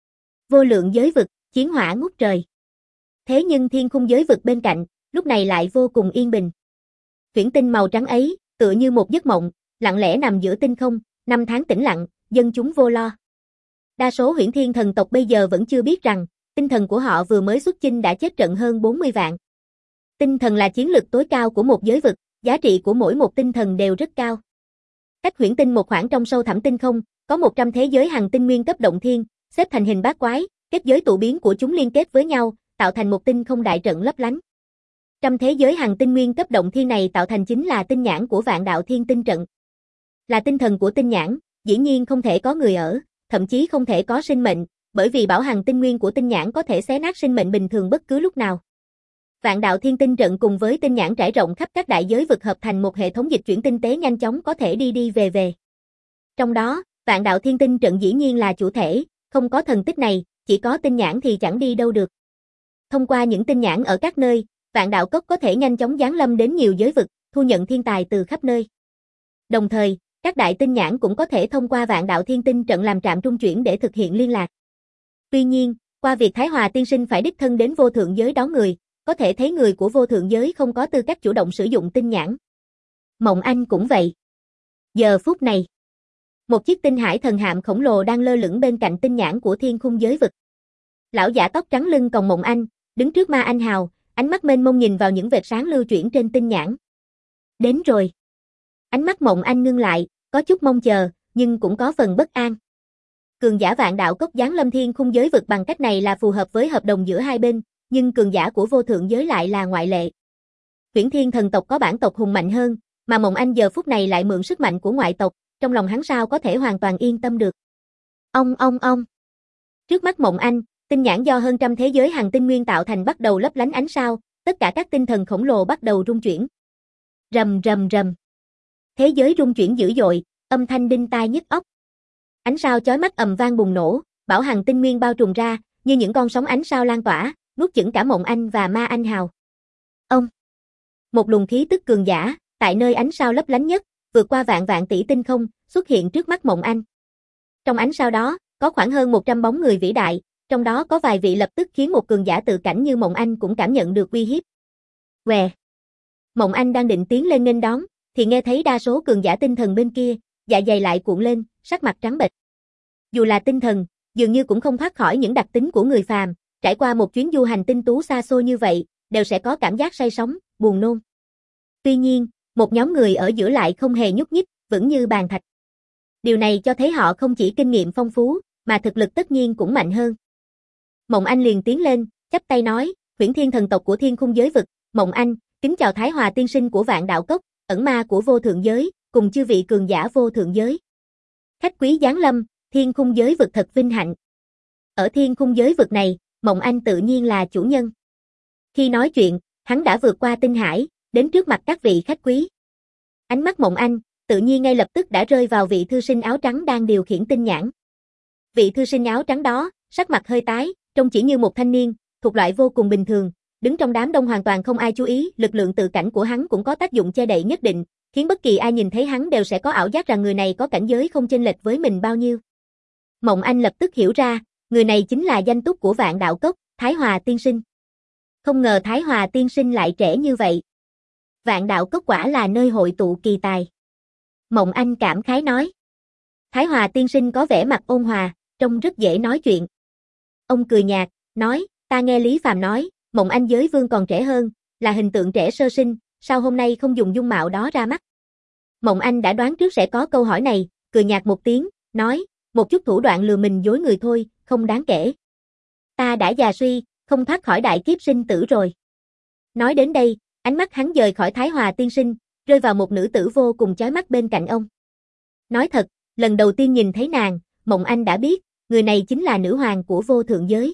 Vô lượng giới vực, chiến hỏa ngút trời. Thế nhưng thiên khung giới vực bên cạnh, lúc này lại vô cùng yên bình. Huyễn tinh màu trắng ấy, tựa như một giấc mộng, lặng lẽ nằm giữa tinh không, năm tháng tĩnh lặng, dân chúng vô lo. Đa số huyễn thiên thần tộc bây giờ vẫn chưa biết rằng, tinh thần của họ vừa mới xuất chinh đã chết trận hơn 40 vạn. Tinh thần là chiến lực tối cao của một giới vực, giá trị của mỗi một tinh thần đều rất cao. Cách huyễn tinh một khoảng trong sâu thẳm tinh không, có 100 thế giới hằng tinh nguyên cấp động thiên, xếp thành hình bát quái, kết giới tụ biến của chúng liên kết với nhau, tạo thành một tinh không đại trận lấp lánh. Trăm thế giới hằng tinh nguyên cấp động thiên này tạo thành chính là tinh nhãn của Vạn Đạo Thiên Tinh trận. Là tinh thần của tinh nhãn, dĩ nhiên không thể có người ở, thậm chí không thể có sinh mệnh, bởi vì bảo hằng tinh nguyên của tinh nhãn có thể xé nát sinh mệnh bình thường bất cứ lúc nào. Vạn Đạo Thiên Tinh trận cùng với tinh nhãn trải rộng khắp các đại giới vực hợp thành một hệ thống dịch chuyển tinh tế nhanh chóng có thể đi đi về về. Trong đó, Vạn Đạo Thiên Tinh trận dĩ nhiên là chủ thể, không có thần tích này, chỉ có tinh nhãn thì chẳng đi đâu được. Thông qua những tinh nhãn ở các nơi, Vạn Đạo Cốc có thể nhanh chóng giáng lâm đến nhiều giới vực, thu nhận thiên tài từ khắp nơi. Đồng thời, các đại tinh nhãn cũng có thể thông qua Vạn Đạo Thiên Tinh trận làm trạm trung chuyển để thực hiện liên lạc. Tuy nhiên, qua việc Thái Hòa tiên sinh phải đích thân đến vô thượng giới đón người, có thể thấy người của vô thượng giới không có tư cách chủ động sử dụng tinh nhãn. Mộng Anh cũng vậy. Giờ phút này, một chiếc tinh hải thần hạm khổng lồ đang lơ lửng bên cạnh tinh nhãn của thiên khung giới vực. Lão giả tóc trắng lưng còng Mộng Anh, đứng trước Ma Anh Hào, ánh mắt mênh mông nhìn vào những vệt sáng lưu chuyển trên tinh nhãn. Đến rồi. Ánh mắt Mộng Anh ngưng lại, có chút mong chờ, nhưng cũng có phần bất an. Cường giả Vạn Đạo Cốc giáng lâm thiên khung giới vực bằng cách này là phù hợp với hợp đồng giữa hai bên, nhưng cường giả của vô thượng giới lại là ngoại lệ. Huyễn thiên thần tộc có bản tộc hùng mạnh hơn, mà Mộng Anh giờ phút này lại mượn sức mạnh của ngoại tộc, trong lòng hắn sao có thể hoàn toàn yên tâm được. Ông. Trước mắt Mộng Anh, tinh nhãn do hơn trăm thế giới hằng tinh nguyên tạo thành bắt đầu lấp lánh ánh sao, tất cả các tinh thần khổng lồ bắt đầu rung chuyển. Rầm. Thế giới rung chuyển dữ dội, âm thanh đinh tai nhức óc. Ánh sao chói mắt ầm vang bùng nổ, bảo hằng tinh nguyên bao trùm ra, như những con sóng ánh sao lan tỏa, nuốt chửng cả Mộng Anh và Ma Anh Hào. Ông. Một luồng khí tức cường giả, tại nơi ánh sao lấp lánh nhất, vượt qua vạn tỷ tinh không, xuất hiện trước mắt Mộng Anh. Trong ánh sao đó, có khoảng hơn 100 bóng người vĩ đại, trong đó có vài vị lập tức khiến một cường giả tự cảnh như Mộng Anh cũng cảm nhận được uy hiếp. Què. Mộng Anh đang định tiến lên nghênh đón, thì nghe thấy đa số cường giả tinh thần bên kia, dạ dày lại cuộn lên, sắc mặt trắng bệch. Dù là tinh thần, dường như cũng không thoát khỏi những đặc tính của người phàm, trải qua một chuyến du hành tinh tú xa xôi như vậy, đều sẽ có cảm giác say sóng, buồn nôn. Tuy nhiên, một nhóm người ở giữa lại không hề nhúc nhích, vững như bàn thạch. Điều này cho thấy họ không chỉ kinh nghiệm phong phú, mà thực lực tất nhiên cũng mạnh hơn. Mộng Anh liền tiến lên, chắp tay nói, Huyễn thiên thần tộc của thiên khung giới vực, Mộng Anh, kính chào Thái Hòa tiên sinh của Vạn Đạo Cốc, ẩn ma của vô thượng giới, cùng chư vị cường giả vô thượng giới. Khách quý giáng lâm, thiên khung giới vực thật vinh hạnh. Ở thiên khung giới vực này, Mộng Anh tự nhiên là chủ nhân. Khi nói chuyện, hắn đã vượt qua tinh hải, đến trước mặt các vị khách quý. Ánh mắt Mộng Anh, tự nhiên ngay lập tức đã rơi vào vị thư sinh áo trắng đang điều khiển tinh nhãn. Vị thư sinh áo trắng đó, sắc mặt hơi tái, trông chỉ như một thanh niên, thuộc loại vô cùng bình thường, đứng trong đám đông hoàn toàn không ai chú ý, lực lượng tự cảnh của hắn cũng có tác dụng che đậy nhất định, khiến bất kỳ ai nhìn thấy hắn đều sẽ có ảo giác rằng người này có cảnh giới không chênh lệch với mình bao nhiêu. Mộng Anh lập tức hiểu ra, người này chính là danh túc của Vạn Đạo Cốc, Thái Hòa tiên sinh. Không ngờ Thái Hòa tiên sinh lại trẻ như vậy. Vạn Đạo Cốc quả là nơi hội tụ kỳ tài. Mộng Anh cảm khái nói. Thái Hòa tiên sinh có vẻ mặt ôn hòa, trông rất dễ nói chuyện. Ông cười nhạt, nói, ta nghe Lý Phàm nói, Mộng Anh giới vương còn trẻ hơn, là hình tượng trẻ sơ sinh, sao hôm nay không dùng dung mạo đó ra mắt? Mộng Anh đã đoán trước sẽ có câu hỏi này, cười nhạt một tiếng, nói, một chút thủ đoạn lừa mình dối người thôi, không đáng kể. Ta đã già suy, không thoát khỏi đại kiếp sinh tử rồi. Nói đến đây, ánh mắt hắn dời khỏi Thái Hòa tiên sinh, rơi vào một nữ tử vô cùng chói mắt bên cạnh ông. Nói thật, lần đầu tiên nhìn thấy nàng, Mộng Anh đã biết, người này chính là nữ hoàng của vô thượng giới.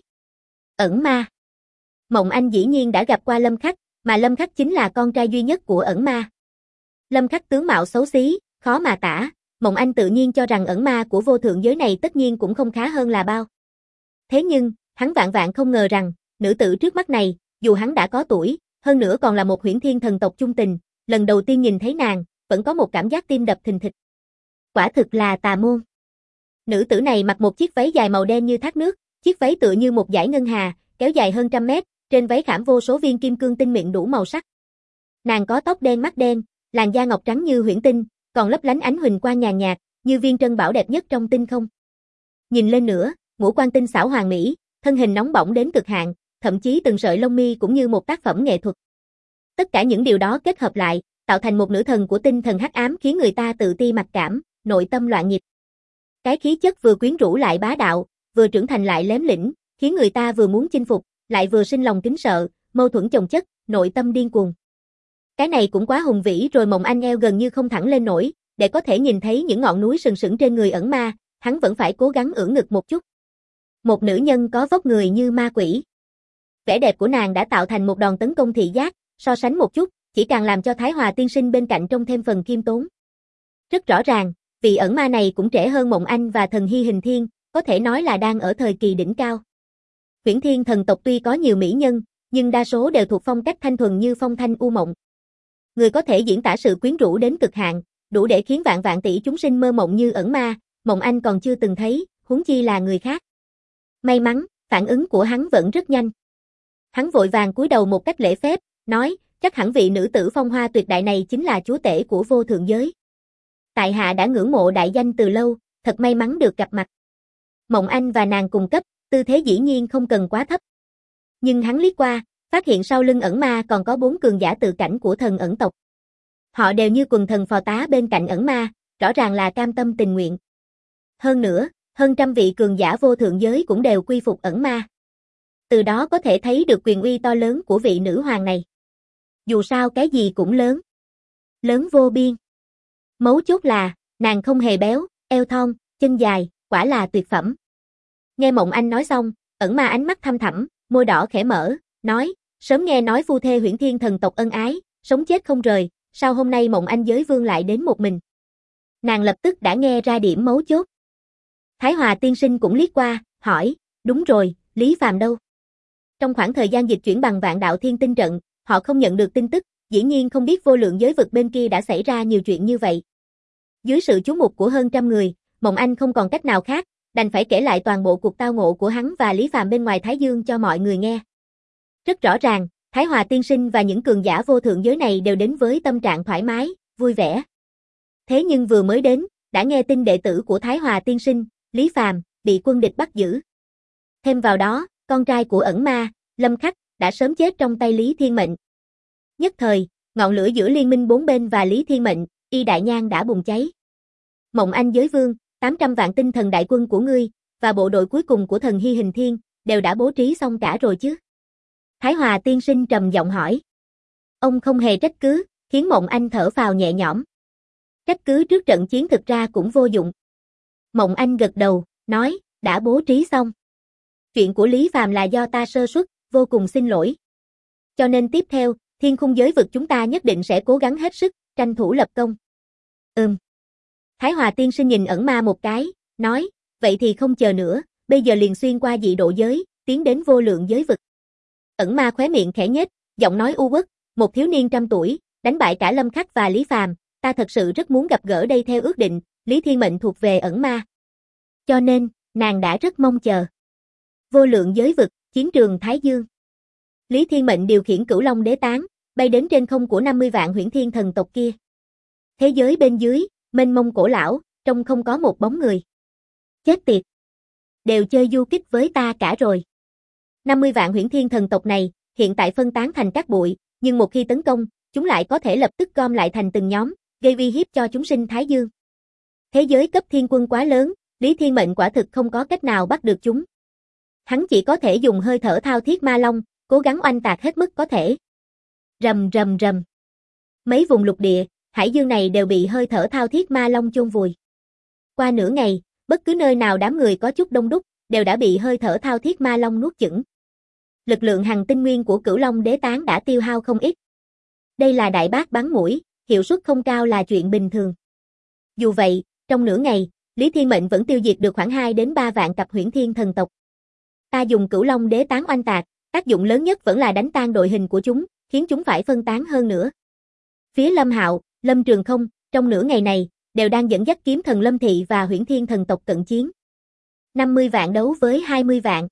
Ẩn ma. Mộng Anh dĩ nhiên đã gặp qua Lâm Khắc, mà Lâm Khắc chính là con trai duy nhất của ẩn ma. Lâm Khắc tướng mạo xấu xí, khó mà tả, Mộng Anh tự nhiên cho rằng ẩn ma của vô thượng giới này tất nhiên cũng không khá hơn là bao. Thế nhưng, Hắn vạn vạn không ngờ rằng, nữ tử trước mắt này, dù hắn đã có tuổi, hơn nữa còn là một huyễn thiên thần tộc trung tình, lần đầu tiên nhìn thấy nàng, vẫn có một cảm giác tim đập thình thịch. Quả thực là tà môn. Nữ tử này mặc một chiếc váy dài màu đen như thác nước, chiếc váy tựa như một dải ngân hà, kéo dài hơn trăm mét, trên váy khảm vô số viên kim cương tinh mịn đủ màu sắc. Nàng có tóc đen mắt đen, làn da ngọc trắng như huyễn tinh, còn lấp lánh ánh huỳnh quang nhàn nhạt, như viên trân bảo đẹp nhất trong tinh không. Nhìn lên nữa, ngũ quan tinh xảo hoàn mỹ, thân hình nóng bỏng đến cực hạn, thậm chí từng sợi lông mi cũng như một tác phẩm nghệ thuật. Tất cả những điều đó kết hợp lại, tạo thành một nữ thần của tinh thần hắc ám khiến người ta tự ti mặc cảm, nội tâm loạn nhịp. Cái khí chất vừa quyến rũ lại bá đạo, vừa trưởng thành lại lém lĩnh, khiến người ta vừa muốn chinh phục, lại vừa sinh lòng kính sợ, mâu thuẫn chồng chất, nội tâm điên cuồng. Cái này cũng quá hùng vĩ rồi. Mộng Anh eo gần như không thẳng lên nổi, để có thể nhìn thấy những ngọn núi sừng sững trên người ẩn ma, hắn vẫn phải cố gắng ưỡn ngực một chút. Một nữ nhân có vóc người như ma quỷ. Vẻ đẹp của nàng đã tạo thành một đòn tấn công thị giác, so sánh một chút, chỉ càng làm cho Thái Hòa tiên sinh bên cạnh trông thêm phần khiêm tốn. Rất rõ ràng, vị ẩn ma này cũng trẻ hơn Mộng Anh và thần Hy Hình Thiên, có thể nói là đang ở thời kỳ đỉnh cao. Huyễn Thiên thần tộc tuy có nhiều mỹ nhân, nhưng đa số đều thuộc phong cách thanh thuần như phong thanh u mộng. Người có thể diễn tả sự quyến rũ đến cực hạn, đủ để khiến vạn vạn tỷ chúng sinh mơ mộng như ẩn ma, Mộng Anh còn chưa từng thấy, huống chi là người khác. May mắn, phản ứng của hắn vẫn rất nhanh. Hắn vội vàng cúi đầu một cách lễ phép, nói, chắc hẳn vị nữ tử phong hoa tuyệt đại này chính là chúa tể của vô thượng giới. Tại hạ đã ngưỡng mộ đại danh từ lâu, thật may mắn được gặp mặt. Mộng Anh và nàng cùng cấp, tư thế dĩ nhiên không cần quá thấp. Nhưng hắn liếc qua, phát hiện sau lưng ẩn ma còn có 4 cường giả tự cảnh của thần ẩn tộc. Họ đều như quần thần phò tá bên cạnh ẩn ma, rõ ràng là cam tâm tình nguyện. Hơn nữa, hơn trăm vị cường giả vô thượng giới cũng đều quy phục ẩn ma. Từ đó có thể thấy được quyền uy to lớn của vị nữ hoàng này. Dù sao cái gì cũng lớn. Lớn vô biên. Mấu chốt là, nàng không hề béo, eo thon, chân dài, quả là tuyệt phẩm. Nghe Mộng Anh nói xong, ẩn ma ánh mắt thăm thẳm, môi đỏ khẽ mở, nói, sớm nghe nói phu thê Huyễn Thiên thần tộc ân ái, sống chết không rời, sao hôm nay Mộng Anh giới vương lại đến một mình? Nàng lập tức đã nghe ra điểm mấu chốt. Thái Hòa tiên sinh cũng liếc qua, hỏi, đúng rồi, Lý Phàm đâu? Trong khoảng thời gian dịch chuyển bằng Vạn Đạo Thiên Tinh trận, họ không nhận được tin tức, dĩ nhiên không biết vô lượng giới vực bên kia đã xảy ra nhiều chuyện như vậy. Dưới sự chú mục của hơn trăm người, Mộng Anh không còn cách nào khác, đành phải kể lại toàn bộ cuộc tao ngộ của hắn và Lý Phàm bên ngoài Thái Dương cho mọi người nghe. Rất rõ ràng, Thái Hòa tiên sinh và những cường giả vô thượng giới này đều đến với tâm trạng thoải mái, vui vẻ. Thế nhưng vừa mới đến, đã nghe tin đệ tử của Thái Hòa tiên sinh, Lý Phàm, bị quân địch bắt giữ. Thêm vào đó, con trai của ẩn ma, Lâm Khắc, đã sớm chết trong tay Lý Thiên Mệnh. Nhất thời, ngọn lửa giữa liên minh bốn bên và Lý Thiên Mệnh, Y Đại Nhang đã bùng cháy. Mộng Anh giới vương, 800 vạn tinh thần đại quân của ngươi, và bộ đội cuối cùng của thần Hy Hình Thiên, đều đã bố trí xong cả rồi chứ? Thái Hòa tiên sinh trầm giọng hỏi. Ông không hề trách cứ, khiến Mộng Anh thở phào nhẹ nhõm. Trách cứ trước trận chiến thực ra cũng vô dụng. Mộng Anh gật đầu, nói, đã bố trí xong. Chuyện của Lý Phàm là do ta sơ suất, vô cùng xin lỗi. Cho nên tiếp theo, thiên khung giới vực chúng ta nhất định sẽ cố gắng hết sức, tranh thủ lập công. Thái Hòa tiên sinh nhìn ẩn ma một cái, nói, vậy thì không chờ nữa, bây giờ liền xuyên qua dị độ giới, tiến đến vô lượng giới vực. Ẩn ma khóe miệng khẽ nhếch, giọng nói u uất, một thiếu niên trăm tuổi, đánh bại cả Lâm Khắc và Lý Phàm, ta thật sự rất muốn gặp gỡ đây. Theo ước định, Lý Thiên Mệnh thuộc về ẩn ma. Cho nên, nàng đã rất mong chờ. Vô lượng giới vực, chiến trường Thái Dương. Lý Thiên Mệnh điều khiển Cửu Long Đế Tán, bay đến trên không của 50 vạn Huyễn Thiên thần tộc kia. Thế giới bên dưới, mênh mông cổ lão, trông không có một bóng người. Chết tiệt! Đều chơi du kích với ta cả rồi. 50 vạn Huyễn Thiên thần tộc này, hiện tại phân tán thành các bụi, nhưng một khi tấn công, chúng lại có thể lập tức gom lại thành từng nhóm, gây uy hiếp cho chúng sinh Thái Dương. Thế giới cấp thiên quân quá lớn, Lý Thiên Mệnh quả thực không có cách nào bắt được chúng. Hắn chỉ có thể dùng hơi thở thao thiết ma long, cố gắng oanh tạc hết mức có thể. Rầm rầm rầm. Mấy vùng lục địa, hải dương này đều bị hơi thở thao thiết ma long chôn vùi. Qua nửa ngày, bất cứ nơi nào đám người có chút đông đúc, đều đã bị hơi thở thao thiết ma long nuốt chửng. Lực lượng hằng tinh nguyên của Cửu Long Đế Tán đã tiêu hao không ít. Đây là đại bác bắn mũi, hiệu suất không cao là chuyện bình thường. Dù vậy, trong nửa ngày, Lý Thiên Mệnh vẫn tiêu diệt được khoảng 2 đến 3 vạn cặp Huyễn Thiên thần tộc. Ta dùng Cửu Long Đế Tán oanh tạc, tác dụng lớn nhất vẫn là đánh tan đội hình của chúng, khiến chúng phải phân tán hơn nữa. Phía Lâm Hạo, Lâm Trường Không, trong nửa ngày này, đều đang dẫn dắt Kiếm Thần Lâm Thị và Huyễn Thiên Thần tộc cận chiến. 50 vạn đấu với 20 vạn.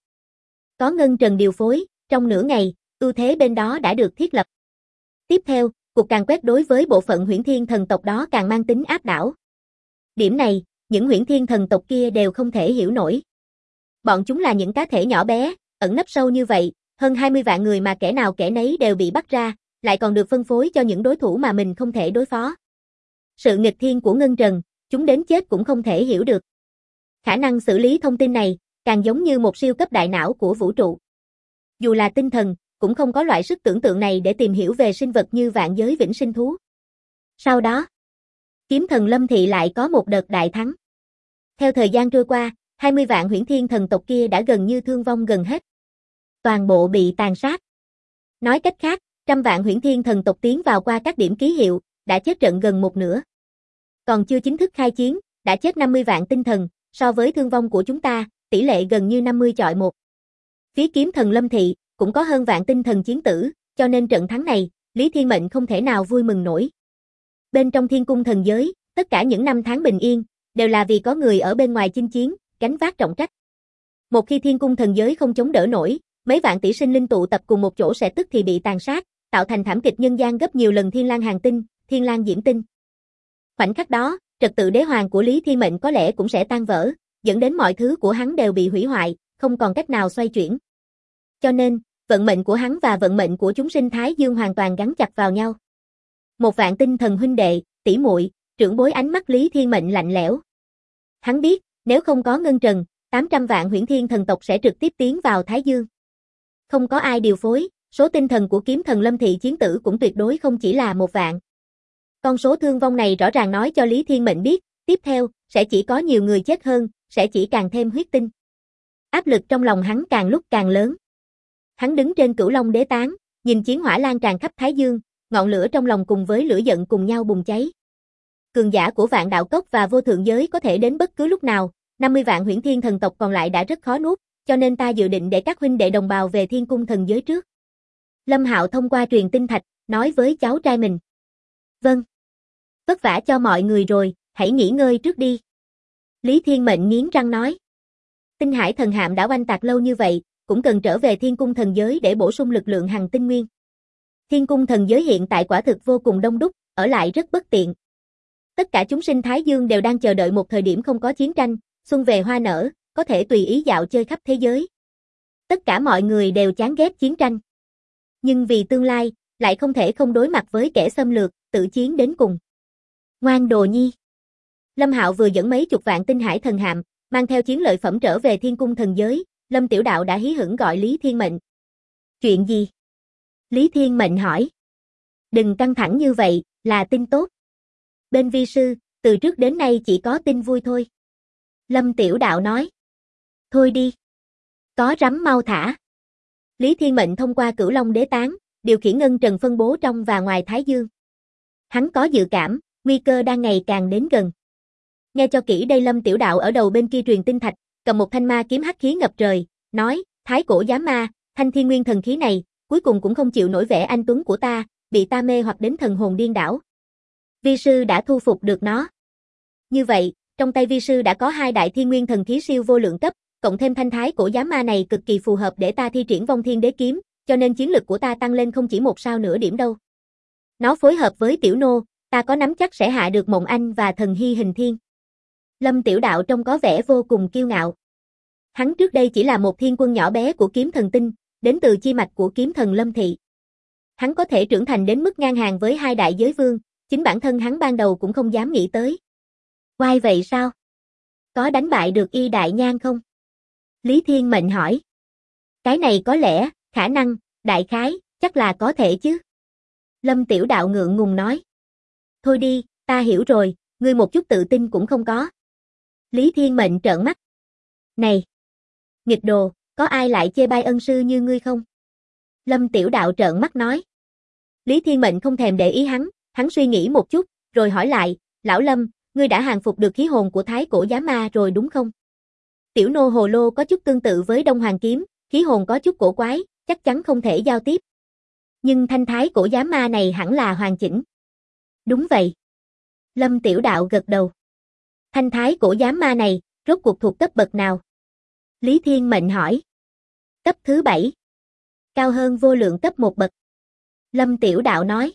Có Ngân Trần điều phối, trong nửa ngày, ưu thế bên đó đã được thiết lập. Tiếp theo, cuộc càn quét đối với bộ phận Huyễn Thiên Thần tộc đó càng mang tính áp đảo. Điểm này, những Huyễn Thiên Thần tộc kia đều không thể hiểu nổi. Bọn chúng là những cá thể nhỏ bé, ẩn nấp sâu như vậy, hơn 20 vạn người mà kẻ nào kẻ nấy đều bị bắt ra, lại còn được phân phối cho những đối thủ mà mình không thể đối phó. Sự nghịch thiên của Ngân Trần, chúng đến chết cũng không thể hiểu được. Khả năng xử lý thông tin này, càng giống như một siêu cấp đại não của vũ trụ. Dù là tinh thần, cũng không có loại sức tưởng tượng này để tìm hiểu về sinh vật như vạn giới vĩnh sinh thú. Sau đó, Kiếm Thần Lâm Thị lại có một đợt đại thắng. Theo thời gian trôi qua, 20 vạn Huyễn Thiên Thần tộc kia đã gần như thương vong gần hết. Toàn bộ bị tàn sát. Nói cách khác, trăm vạn Huyễn Thiên Thần tộc tiến vào qua các điểm ký hiệu, đã chết trận gần một nửa. Còn chưa chính thức khai chiến, đã chết 50 vạn tinh thần, so với thương vong của chúng ta, tỷ lệ gần như 50-1. Phía Kiếm Thần Lâm Thị, cũng có hơn vạn tinh thần chiến tử, cho nên trận thắng này, Lý Thiên Mệnh không thể nào vui mừng nổi. Bên trong Thiên Cung Thần Giới, tất cả những năm tháng bình yên, đều là vì có người ở bên ngoài chinh chiến, gánh vác trọng trách. Một khi Thiên Cung Thần Giới không chống đỡ nổi, mấy vạn tỷ sinh linh tụ tập cùng một chỗ sẽ tức thì bị tàn sát, tạo thành thảm kịch nhân gian gấp nhiều lần Thiên Lang Hàng Tinh, Thiên Lang Diễm Tinh. Khoảnh khắc đó, trật tự đế hoàng của Lý Thiên Mệnh có lẽ cũng sẽ tan vỡ, dẫn đến mọi thứ của hắn đều bị hủy hoại, không còn cách nào xoay chuyển. Cho nên, vận mệnh của hắn và vận mệnh của chúng sinh Thái Dương hoàn toàn gắn chặt vào nhau. Một vạn tinh thần huynh đệ, tỷ muội, trưởng bối, ánh mắt Lý Thiên Mệnh lạnh lẽo. Hắn biết, nếu không có Ngân Trần, 800 vạn Huyễn Thiên Thần tộc sẽ trực tiếp tiến vào Thái Dương. Không có ai điều phối, số tinh thần của Kiếm Thần Lâm Thị chiến tử cũng tuyệt đối không chỉ là 1 vạn. Con số thương vong này rõ ràng nói cho Lý Thiên Mệnh biết, tiếp theo, sẽ chỉ có nhiều người chết hơn, sẽ chỉ càng thêm huyết tinh. Áp lực trong lòng hắn càng lúc càng lớn. Hắn đứng trên Cửu Long Đế Tán, nhìn chiến hỏa lan tràn khắp Thái Dương, ngọn lửa trong lòng cùng với lửa giận cùng nhau bùng cháy. Cường giả của Vạn Đạo Cốc và Vô Thượng Giới có thể đến bất cứ lúc nào, 50 vạn Huyễn Thiên Thần tộc còn lại đã rất khó nuốt, cho nên ta dự định để các huynh đệ đồng bào về Thiên Cung Thần Giới trước. Lâm Hạo thông qua truyền tinh thạch, nói với cháu trai mình. Vâng. Vất vả cho mọi người rồi, hãy nghỉ ngơi trước đi. Lý Thiên Mệnh nghiến răng nói. Tinh Hải Thần Hạm đã oanh tạc lâu như vậy, cũng cần trở về Thiên Cung Thần Giới để bổ sung lực lượng hằng tinh nguyên. Thiên Cung Thần Giới hiện tại quả thực vô cùng đông đúc, ở lại rất bất tiện. Tất cả chúng sinh Thái Dương đều đang chờ đợi một thời điểm không có chiến tranh, xuân về hoa nở, có thể tùy ý dạo chơi khắp thế giới. Tất cả mọi người đều chán ghét chiến tranh. Nhưng vì tương lai, lại không thể không đối mặt với kẻ xâm lược, tự chiến đến cùng. Ngoan đồ nhi. Lâm Hạo vừa dẫn mấy chục vạn tinh hải thần hạm, mang theo chiến lợi phẩm trở về Thiên Cung Thần Giới, Lâm Tiểu Đạo đã hí hửng gọi Lý Thiên Mệnh. Chuyện gì? Lý Thiên Mệnh hỏi. Đừng căng thẳng như vậy, là tin tốt. Bên vi sư, từ trước đến nay chỉ có tin vui thôi. Lâm Tiểu Đạo nói. Thôi đi. Có rắm mau thả. Lý Thiên Mệnh thông qua Cửu Long Đế Tán, điều khiển Ngân Trần phân bố trong và ngoài Thái Dương. Hắn có dự cảm, nguy cơ đang ngày càng đến gần. Nghe cho kỹ đây, Lâm Tiểu Đạo ở đầu bên kia truyền tinh thạch, cầm một thanh ma kiếm hắc khí ngập trời, nói, Thái Cổ Giám Ma, thanh thiên nguyên thần khí này, cuối cùng cũng không chịu nổi vẻ anh tuấn của ta, bị ta mê hoặc đến thần hồn điên đảo. Vi sư đã thu phục được nó. Như vậy, trong tay vi sư đã có 2 đại thiên nguyên thần khí siêu vô lượng cấp, cộng thêm thanh Thái Cổ Giám Ma này cực kỳ phù hợp để ta thi triển Vong Thiên Đế Kiếm, cho nên chiến lực của ta tăng lên không chỉ 1 sao nửa điểm đâu. Nó phối hợp với Tiểu Nô, ta có nắm chắc sẽ hạ được Mộng Anh và Thần Hy Hình Thiên. Lâm Tiểu Đạo trông có vẻ vô cùng kiêu ngạo. Hắn trước đây chỉ là một thiên quân nhỏ bé của Kiếm Thần Tinh, đến từ chi mạch của Kiếm Thần Lâm Thị. Hắn có thể trưởng thành đến mức ngang hàng với 2 đại giới vương, chính bản thân hắn ban đầu cũng không dám nghĩ tới. Oai vậy sao? Có đánh bại được Y Đại Nhan không? Lý Thiên Mệnh hỏi. Cái này có lẽ, khả năng, đại khái, chắc là có thể chứ. Lâm Tiểu Đạo ngượng ngùng nói. Thôi đi, ta hiểu rồi, ngươi một chút tự tin cũng không có. Lý Thiên Mệnh trợn mắt. Này! Nghịch đồ, có ai lại chê bai ân sư như ngươi không? Lâm Tiểu Đạo trợn mắt nói. Lý Thiên Mệnh không thèm để ý hắn suy nghĩ một chút, rồi hỏi lại, Lão Lâm, ngươi đã hàng phục được khí hồn của Thái Cổ Giám Ma rồi đúng không? Tiểu nô hồ lô có chút tương tự với Đông Hoàng kiếm, khí hồn có chút cổ quái, chắc chắn không thể giao tiếp. Nhưng thanh thái cổ giám ma này hẳn là hoàn chỉnh. Đúng vậy. Lâm Tiểu Đạo gật đầu. Thanh thái cổ giám ma này, rốt cuộc thuộc cấp bậc nào? Lý Thiên Mệnh hỏi. Cấp thứ 7. Cao hơn vô lượng cấp 1 bậc. Lâm Tiểu Đạo nói.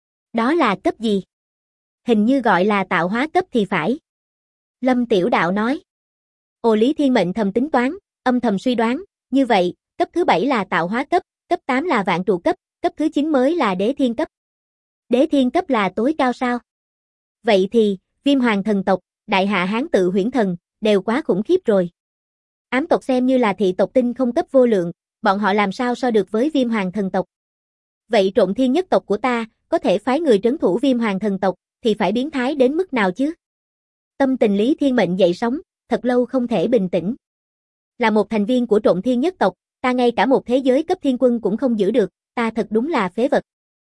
Đó là cấp gì? Hình như gọi là tạo hóa cấp thì phải. Lâm Tiểu Đạo nói. Ồ, Lý Thiên Mệnh thầm tính toán, âm thầm suy đoán, như vậy, cấp thứ 7 là tạo hóa cấp, cấp 8 là vạn trụ cấp, cấp thứ 9 mới là đế thiên cấp. Đế thiên cấp là tối cao sao? Vậy thì, Viêm Hoàng thần tộc, Đại Hạ Hán Tự Huyễn Thần, đều quá khủng khiếp rồi. Ám tộc xem như là thị tộc tinh không cấp vô lượng, bọn họ làm sao so được với Viêm Hoàng thần tộc. Vậy Trộn Thiên nhất tộc của ta, có thể phái người trấn thủ Viêm Hoàng thần tộc, thì phải biến thái đến mức nào chứ? Tâm tình Lý Thiên Mệnh dậy sóng, thật lâu không thể bình tĩnh. Là một thành viên của Trộn Thiên nhất tộc, ta ngay cả một thế giới cấp thiên quân cũng không giữ được, ta thật đúng là phế vật.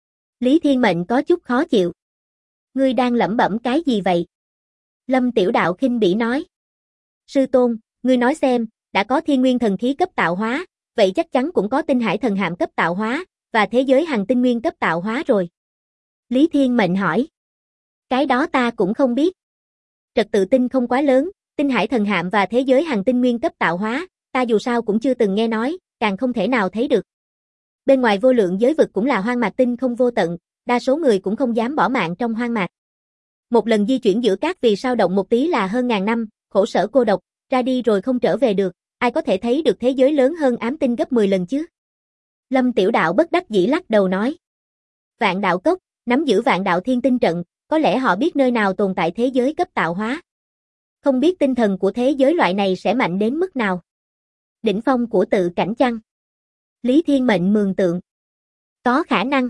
Lý Thiên Mệnh có chút khó chịu. Ngươi đang lẩm bẩm cái gì vậy? Lâm Tiểu Đạo khinh bỉ nói. Sư tôn, ngươi nói xem, đã có thiên nguyên thần khí cấp tạo hóa, vậy chắc chắn cũng có tinh hải thần hạm cấp tạo hóa, và thế giới hằng tinh nguyên cấp tạo hóa rồi. Lý Thiên Mệnh hỏi. Cái đó ta cũng không biết. Trật tự tinh không quá lớn, tinh hải thần hạm và thế giới hằng tinh nguyên cấp tạo hóa, ta dù sao cũng chưa từng nghe nói, càng không thể nào thấy được. Bên ngoài vô lượng giới vực cũng là hoang mạc tinh không vô tận, đa số người cũng không dám bỏ mạng trong hoang mạc. Một lần di chuyển giữa các vì sao động một tí là hơn ngàn năm, khổ sở cô độc, ra đi rồi không trở về được, ai có thể thấy được thế giới lớn hơn ám tinh gấp 10 lần chứ? Lâm Tiểu Đạo bất đắc dĩ lắc đầu nói. Vạn đạo cốc, nắm giữ vạn đạo thiên tinh trận, có lẽ họ biết nơi nào tồn tại thế giới cấp tạo hóa. Không biết tinh thần của thế giới loại này sẽ mạnh đến mức nào. Đỉnh phong của tự cảnh chăng? Lý Thiên Mệnh mường tượng. Có khả năng.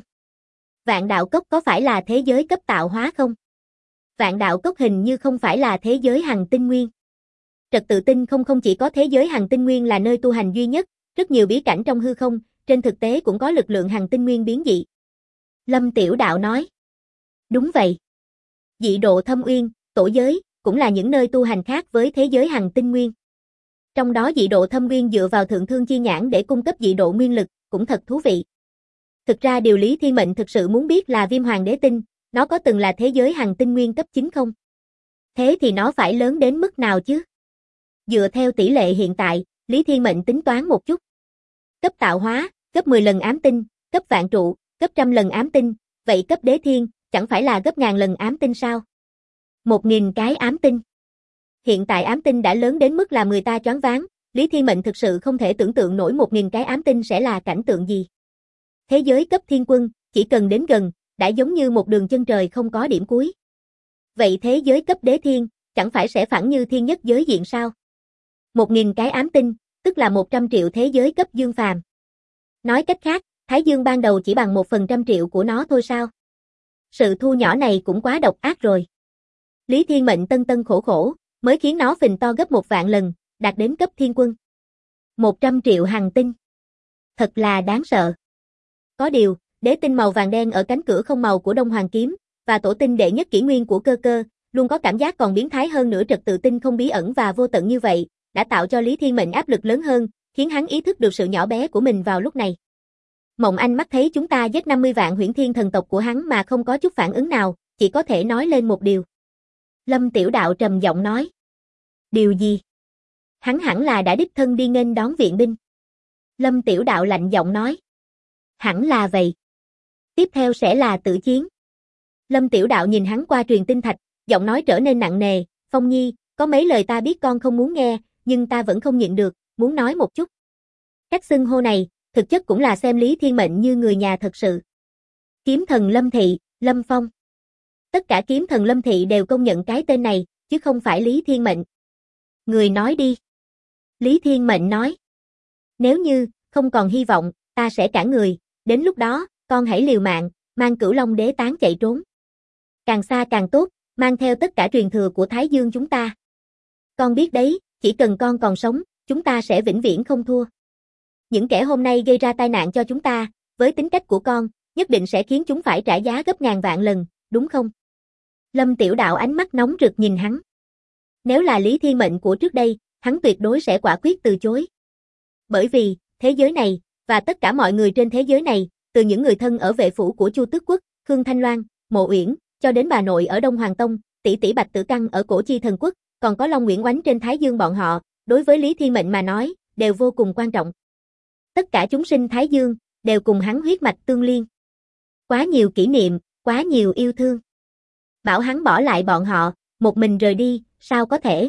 Vạn đạo cốc có phải là thế giới cấp tạo hóa không? Vạn đạo cốc hình như không phải là thế giới hằng tinh nguyên. Trật tự tinh không chỉ có thế giới hằng tinh nguyên là nơi tu hành duy nhất, rất nhiều bí cảnh trong hư không, trên thực tế cũng có lực lượng hằng tinh nguyên biến dị. Lâm Tiểu Đạo nói. Đúng vậy. Dị độ thâm uyên, tổ giới, cũng là những nơi tu hành khác với thế giới hằng tinh nguyên. Trong đó dị độ thâm uyên dựa vào thượng thương chi nhãn để cung cấp dị độ nguyên lực, cũng thật thú vị. Thực ra điều Lý Thiên Mệnh thực sự muốn biết là Viêm Hoàng đế tinh, nó có từng là thế giới hằng tinh nguyên cấp 9 không? Thế thì nó phải lớn đến mức nào chứ? Dựa theo tỷ lệ hiện tại, Lý Thiên Mệnh tính toán một chút. Cấp tạo hóa, gấp 10 lần ám tinh, cấp vạn trụ, gấp 100 lần ám tinh, vậy cấp đế thiên, chẳng phải là gấp ngàn lần ám tinh sao? 1000 cái ám tinh. Hiện tại ám tinh đã lớn đến mức làm người ta choáng váng, Lý Thiên Mệnh thực sự không thể tưởng tượng nổi 1000 cái ám tinh sẽ là cảnh tượng gì. Thế giới cấp thiên quân, chỉ cần đến gần, đã giống như một đường chân trời không có điểm cuối. Vậy thế giới cấp đế thiên, chẳng phải sẽ phẳng như thiên nhất giới diện sao? 1000 cái ám tinh, tức là 100 triệu thế giới cấp dương phàm. Nói cách khác, Thái Dương ban đầu chỉ bằng 1/100 triệu của nó thôi sao? Sự thu nhỏ này cũng quá độc ác rồi. Lý Thiên Mệnh tân tân khổ khổ, mới khiến nó phình to gấp 1.000 lần, đạt đến cấp thiên quân. 100 triệu hằng tinh. Thật là đáng sợ. Có điều, đế tinh màu vàng đen ở cánh cửa không màu của Đông Hoàng kiếm, và tổ tinh đệ nhất kỷ nguyên của cơ cơ, luôn có cảm giác còn biến thái hơn nữa trật tự tinh không bí ẩn và vô tận như vậy, đã tạo cho Lý Thiên Mệnh áp lực lớn hơn, khiến hắn ý thức được sự nhỏ bé của mình vào lúc này. Mộng Anh mắt thấy chúng ta giết 50 vạn huyễn thiên thần tộc của hắn mà không có chút phản ứng nào, chỉ có thể nói lên một điều. Lâm Tiểu Đạo trầm giọng nói. Điều gì? Hắn hẳn là đã đích thân đi nghênh đón viện binh. Lâm Tiểu Đạo lạnh giọng nói. Hẳn là vậy. Tiếp theo sẽ là tử chiến. Lâm Tiểu Đạo nhìn hắn qua truyền tinh thạch, giọng nói trở nên nặng nề. Phong Nhi, có mấy lời ta biết con không muốn nghe, nhưng ta vẫn không nhịn được, muốn nói một chút. Cách xưng hô này, thực chất cũng là xem Lý Thiên Mệnh như người nhà thật sự. Kiếm thần Lâm Thị, Lâm Phong. Tất cả kiếm thần Lâm Thị đều công nhận cái tên này, chứ không phải Lý Thiên Mệnh. Người nói đi. Lý Thiên Mệnh nói. Nếu như, không còn hy vọng, ta sẽ cản người, đến lúc đó, con hãy liều mạng, mang Cửu Long đế tán chạy trốn. Càng xa càng tốt, mang theo tất cả truyền thừa của Thái Dương chúng ta. Con biết đấy, chỉ cần con còn sống, chúng ta sẽ vĩnh viễn không thua. Những kẻ hôm nay gây ra tai nạn cho chúng ta, với tính cách của con, nhất định sẽ khiến chúng phải trả giá gấp ngàn vạn lần, đúng không? Lâm Tiểu Đạo ánh mắt nóng rực nhìn hắn. Nếu là Lý Thiên Mệnh của trước đây, hắn tuyệt đối sẽ quả quyết từ chối. Bởi vì, thế giới này, và tất cả mọi người trên thế giới này, từ những người thân ở vệ phủ của Chu Tước Quốc, Khương Thanh Loan, Mộ Uyển, cho đến bà nội ở Đông Hoàng Tông, tỷ tỷ Bạch Tử Căn ở Cổ Chi Thần Quốc, còn có Long Nguyễn Oánh trên Thái Dương bọn họ, đối với Lý Thiên Mệnh mà nói, đều vô cùng quan trọng. Tất cả chúng sinh Thái Dương, đều cùng hắn huyết mạch tương liên. Quá nhiều kỷ niệm, quá nhiều yêu thương. Bảo hắn bỏ lại bọn họ, một mình rời đi, sao có thể?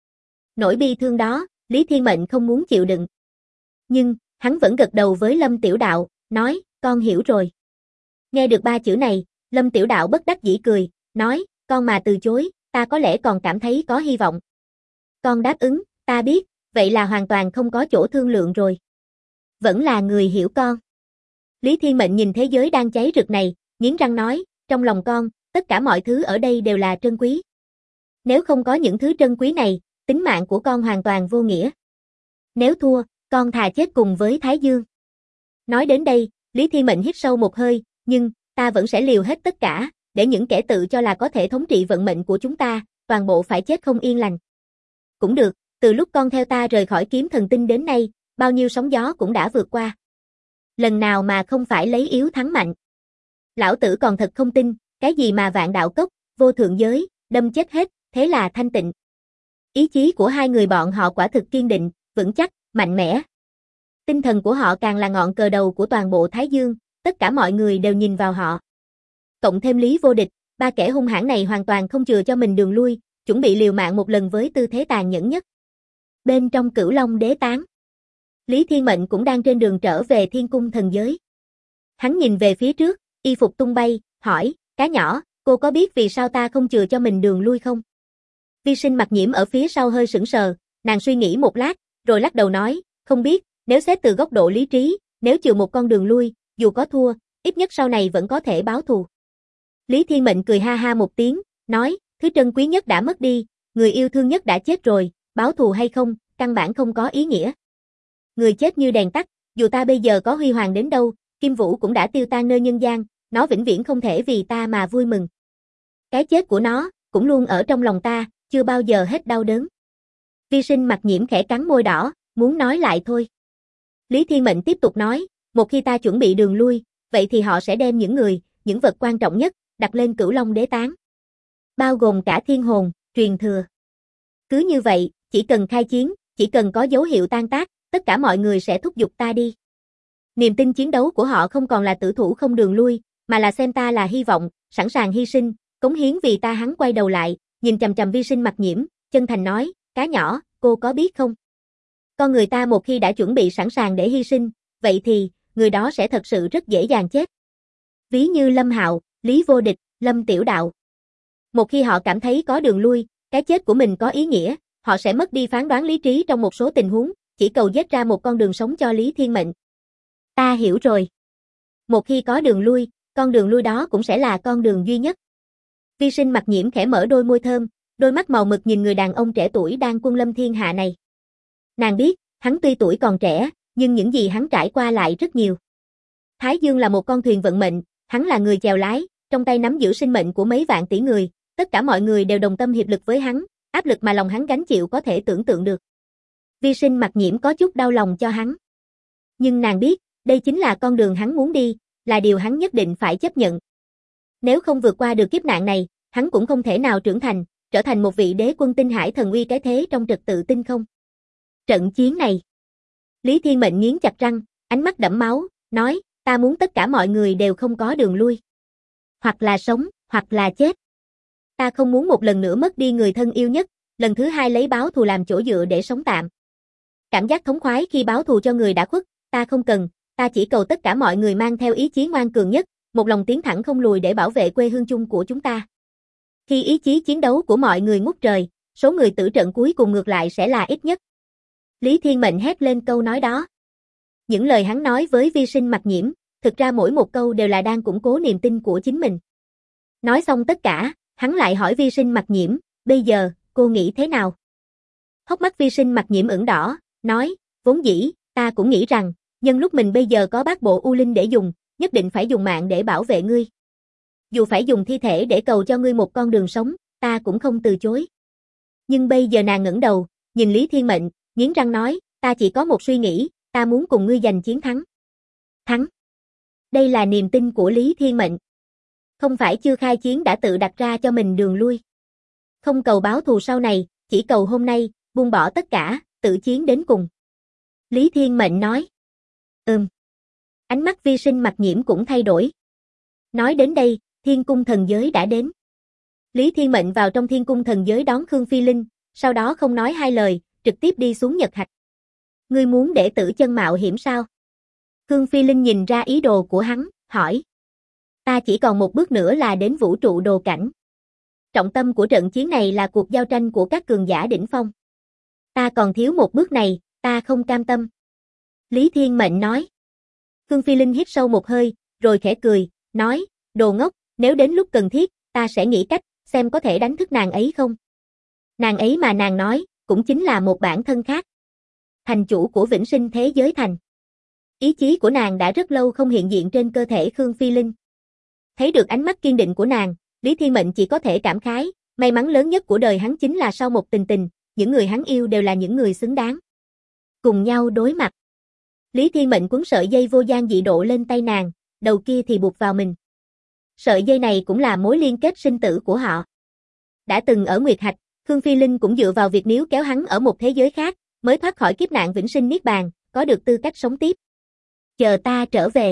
Nỗi bi thương đó, Lý Thiên Mệnh không muốn chịu đựng. Nhưng, hắn vẫn gật đầu với Lâm Tiểu Đạo, nói, con hiểu rồi. Nghe được 3 chữ này, Lâm Tiểu Đạo bất đắc dĩ cười, nói, con mà từ chối, ta có lẽ còn cảm thấy có hy vọng. Con đáp ứng, ta biết, vậy là hoàn toàn không có chỗ thương lượng rồi. Vẫn là người hiểu con. Lý Thiên Mệnh nhìn thế giới đang cháy rực này, nghiến răng nói, trong lòng con, tất cả mọi thứ ở đây đều là trân quý. Nếu không có những thứ trân quý này, tính mạng của con hoàn toàn vô nghĩa. Nếu thua, con thà chết cùng với Thái Dương. Nói đến đây, Lý Thiên Mệnh hít sâu một hơi, nhưng, ta vẫn sẽ liều hết tất cả, để những kẻ tự cho là có thể thống trị vận mệnh của chúng ta, toàn bộ phải chết không yên lành. Cũng được, từ lúc con theo ta rời khỏi Kiếm Thần Tinh đến nay, bao nhiêu sóng gió cũng đã vượt qua. Lần nào mà không phải lấy yếu thắng mạnh. Lão tử còn thật không tin, cái gì mà vạn đạo cốc, vô thượng giới, đâm chết hết, thế là thanh tịnh. Ý chí của hai người bọn họ quả thực kiên định, vững chắc, mạnh mẽ. Tinh thần của họ càng là ngọn cờ đầu của toàn bộ Thái Dương, tất cả mọi người đều nhìn vào họ. Cộng thêm Lý Vô Địch, 3 kẻ hung hãn này hoàn toàn không chừa cho mình đường lui, chuẩn bị liều mạng một lần với tư thế tàn nhẫn nhất. Bên trong Cửu Long Đế Tán, Lý Thiên Mệnh cũng đang trên đường trở về Thiên Cung Thần Giới. Hắn nhìn về phía trước, y phục tung bay, hỏi, cá nhỏ, cô có biết vì sao ta không chừa cho mình đường lui không? Vi Sinh Mặc Nhiễm ở phía sau hơi sững sờ, nàng suy nghĩ một lát, rồi lắc đầu nói, không biết, nếu xét từ góc độ lý trí, nếu chừa một con đường lui, dù có thua, ít nhất sau này vẫn có thể báo thù. Lý Thiên Mệnh cười ha ha một tiếng, nói, thứ trân quý nhất đã mất đi, người yêu thương nhất đã chết rồi, báo thù hay không, căn bản không có ý nghĩa. Người chết như đèn tắt, dù ta bây giờ có huy hoàng đến đâu, Kim Vũ cũng đã tiêu tan nơi nhân gian, nó vĩnh viễn không thể vì ta mà vui mừng. Cái chết của nó, cũng luôn ở trong lòng ta, chưa bao giờ hết đau đớn. Vi Sinh Mặc Nhiễm khẽ cắn môi đỏ, muốn nói lại thôi. Lý Thiên Mệnh tiếp tục nói, một khi ta chuẩn bị đường lui, vậy thì họ sẽ đem những người, những vật quan trọng nhất, đặt lên Cửu Long Đế Tán. Bao gồm cả thiên hồn, truyền thừa. Cứ như vậy, chỉ cần khai chiến, chỉ cần có dấu hiệu tan tác, tất cả mọi người sẽ thúc giục ta đi. Niềm tin chiến đấu của họ không còn là tử thủ không đường lui, mà là xem ta là hy vọng, sẵn sàng hy sinh, cống hiến vì ta. Hắn quay đầu lại, nhìn chằm chằm Vi Sinh Mặc Nhiễm, chân thành nói, cá nhỏ, cô có biết không? Con người ta một khi đã chuẩn bị sẵn sàng để hy sinh, vậy thì, người đó sẽ thật sự rất dễ dàng chết. Ví như Lâm Hạo, Lý Vô Địch, Lâm Tiểu Đạo. Một khi họ cảm thấy có đường lui, cái chết của mình có ý nghĩa, họ sẽ mất đi phán đoán lý trí trong một số tình huống, chỉ cầu giết ra một con đường sống cho Lý Thiên Mệnh. Ta hiểu rồi. Một khi có đường lui, con đường lui đó cũng sẽ là con đường duy nhất. Vi Sinh Mặc Nhiễm khẽ mở đôi môi thơm, đôi mắt màu mực nhìn người đàn ông trẻ tuổi đang quân lâm thiên hạ này. Nàng biết, hắn tuy tuổi còn trẻ, nhưng những gì hắn trải qua lại rất nhiều. Thái Dương là một con thuyền vận mệnh, hắn là người chèo lái, trong tay nắm giữ sinh mệnh của mấy vạn tỷ người, tất cả mọi người đều đồng tâm hiệp lực với hắn, áp lực mà lòng hắn gánh chịu có thể tưởng tượng được. Vi Sinh Mặc Nhiễm có chút đau lòng cho hắn. Nhưng nàng biết, đây chính là con đường hắn muốn đi, là điều hắn nhất định phải chấp nhận. Nếu không vượt qua được kiếp nạn này, hắn cũng không thể nào trưởng thành, trở thành một vị đế quân tinh hải thần uy cái thế trong trật tự tinh không. Trận chiến này. Lý Thiên Mệnh nghiến chặt răng, ánh mắt đẫm máu, nói, ta muốn tất cả mọi người đều không có đường lui. Hoặc là sống, hoặc là chết. Ta không muốn một lần nữa mất đi người thân yêu nhất, lần thứ hai lấy báo thù làm chỗ dựa để sống tạm. Cảm giác thống khoái khi báo thù cho người đã khuất, ta không cần, ta chỉ cầu tất cả mọi người mang theo ý chí ngoan cường nhất, một lòng tiến thẳng không lùi để bảo vệ quê hương chung của chúng ta. Khi ý chí chiến đấu của mọi người ngút trời, số người tử trận cuối cùng ngược lại sẽ là ít nhất. Lý Thiên Mệnh hét lên câu nói đó. Những lời hắn nói với Vi Sinh Mặc Nhiễm, thực ra mỗi một câu đều là đang củng cố niềm tin của chính mình. Nói xong tất cả, hắn lại hỏi Vi Sinh Mặc Nhiễm, bây giờ, cô nghĩ thế nào? Hốc mắt Vi Sinh Mặc Nhiễm ửng đỏ, nói, vốn dĩ, ta cũng nghĩ rằng, nhân lúc mình bây giờ có bát bộ U Linh để dùng, nhất định phải dùng mạng để bảo vệ ngươi. Dù phải dùng thi thể để cầu cho ngươi một con đường sống, ta cũng không từ chối. Nhưng bây giờ nàng ngẩng đầu, nhìn Lý Thiên Mệnh, nghiến răng nói, ta chỉ có một suy nghĩ, ta muốn cùng ngươi giành chiến thắng. Thắng. Đây là niềm tin của Lý Thiên Mệnh. Không phải chưa khai chiến đã tự đặt ra cho mình đường lui. Không cầu báo thù sau này, chỉ cầu hôm nay, buông bỏ tất cả, tự chiến đến cùng. Lý Thiên Mệnh nói. Ánh mắt Vi Sinh Mặc Nhiễm cũng thay đổi. Nói đến đây, Thiên Cung Thần Giới đã đến. Lý Thiên Mệnh vào trong Thiên Cung Thần Giới đón Khương Phi Linh, sau đó không nói hai lời, trực tiếp đi xuống Nhật Hạch. Ngươi muốn để Tử Chân mạo hiểm sao? Khương Phi Linh nhìn ra ý đồ của hắn, hỏi. Ta chỉ còn một bước nữa là đến vũ trụ đồ cảnh. Trọng tâm của trận chiến này là cuộc giao tranh của các cường giả đỉnh phong. Ta còn thiếu một bước này, ta không cam tâm. Lý Thiên Mệnh nói. Khương Phi Linh hít sâu một hơi, rồi khẽ cười, nói, đồ ngốc, nếu đến lúc cần thiết, ta sẽ nghĩ cách, xem có thể đánh thức nàng ấy không. Nàng ấy mà nàng nói, cũng chính là một bản thân khác. Thành chủ của Vĩnh Sinh Thế Giới Thành. Ý chí của nàng đã rất lâu không hiện diện trên cơ thể Khương Phi Linh. Thấy được ánh mắt kiên định của nàng, Lý Thiên Mệnh chỉ có thể cảm khái, may mắn lớn nhất của đời hắn chính là sau một tình tình, những người hắn yêu đều là những người xứng đáng. Cùng nhau đối mặt. Lý Thiên Mệnh quấn sợi dây vô gian dị độ lên tay nàng, đầu kia thì buộc vào mình. Sợi dây này cũng là mối liên kết sinh tử của họ. Đã từng ở Nguyệt Hạch, Khương Phi Linh cũng dựa vào việc níu kéo hắn ở một thế giới khác, mới thoát khỏi kiếp nạn vĩnh sinh niết bàn, có được tư cách sống tiếp. Chờ ta trở về.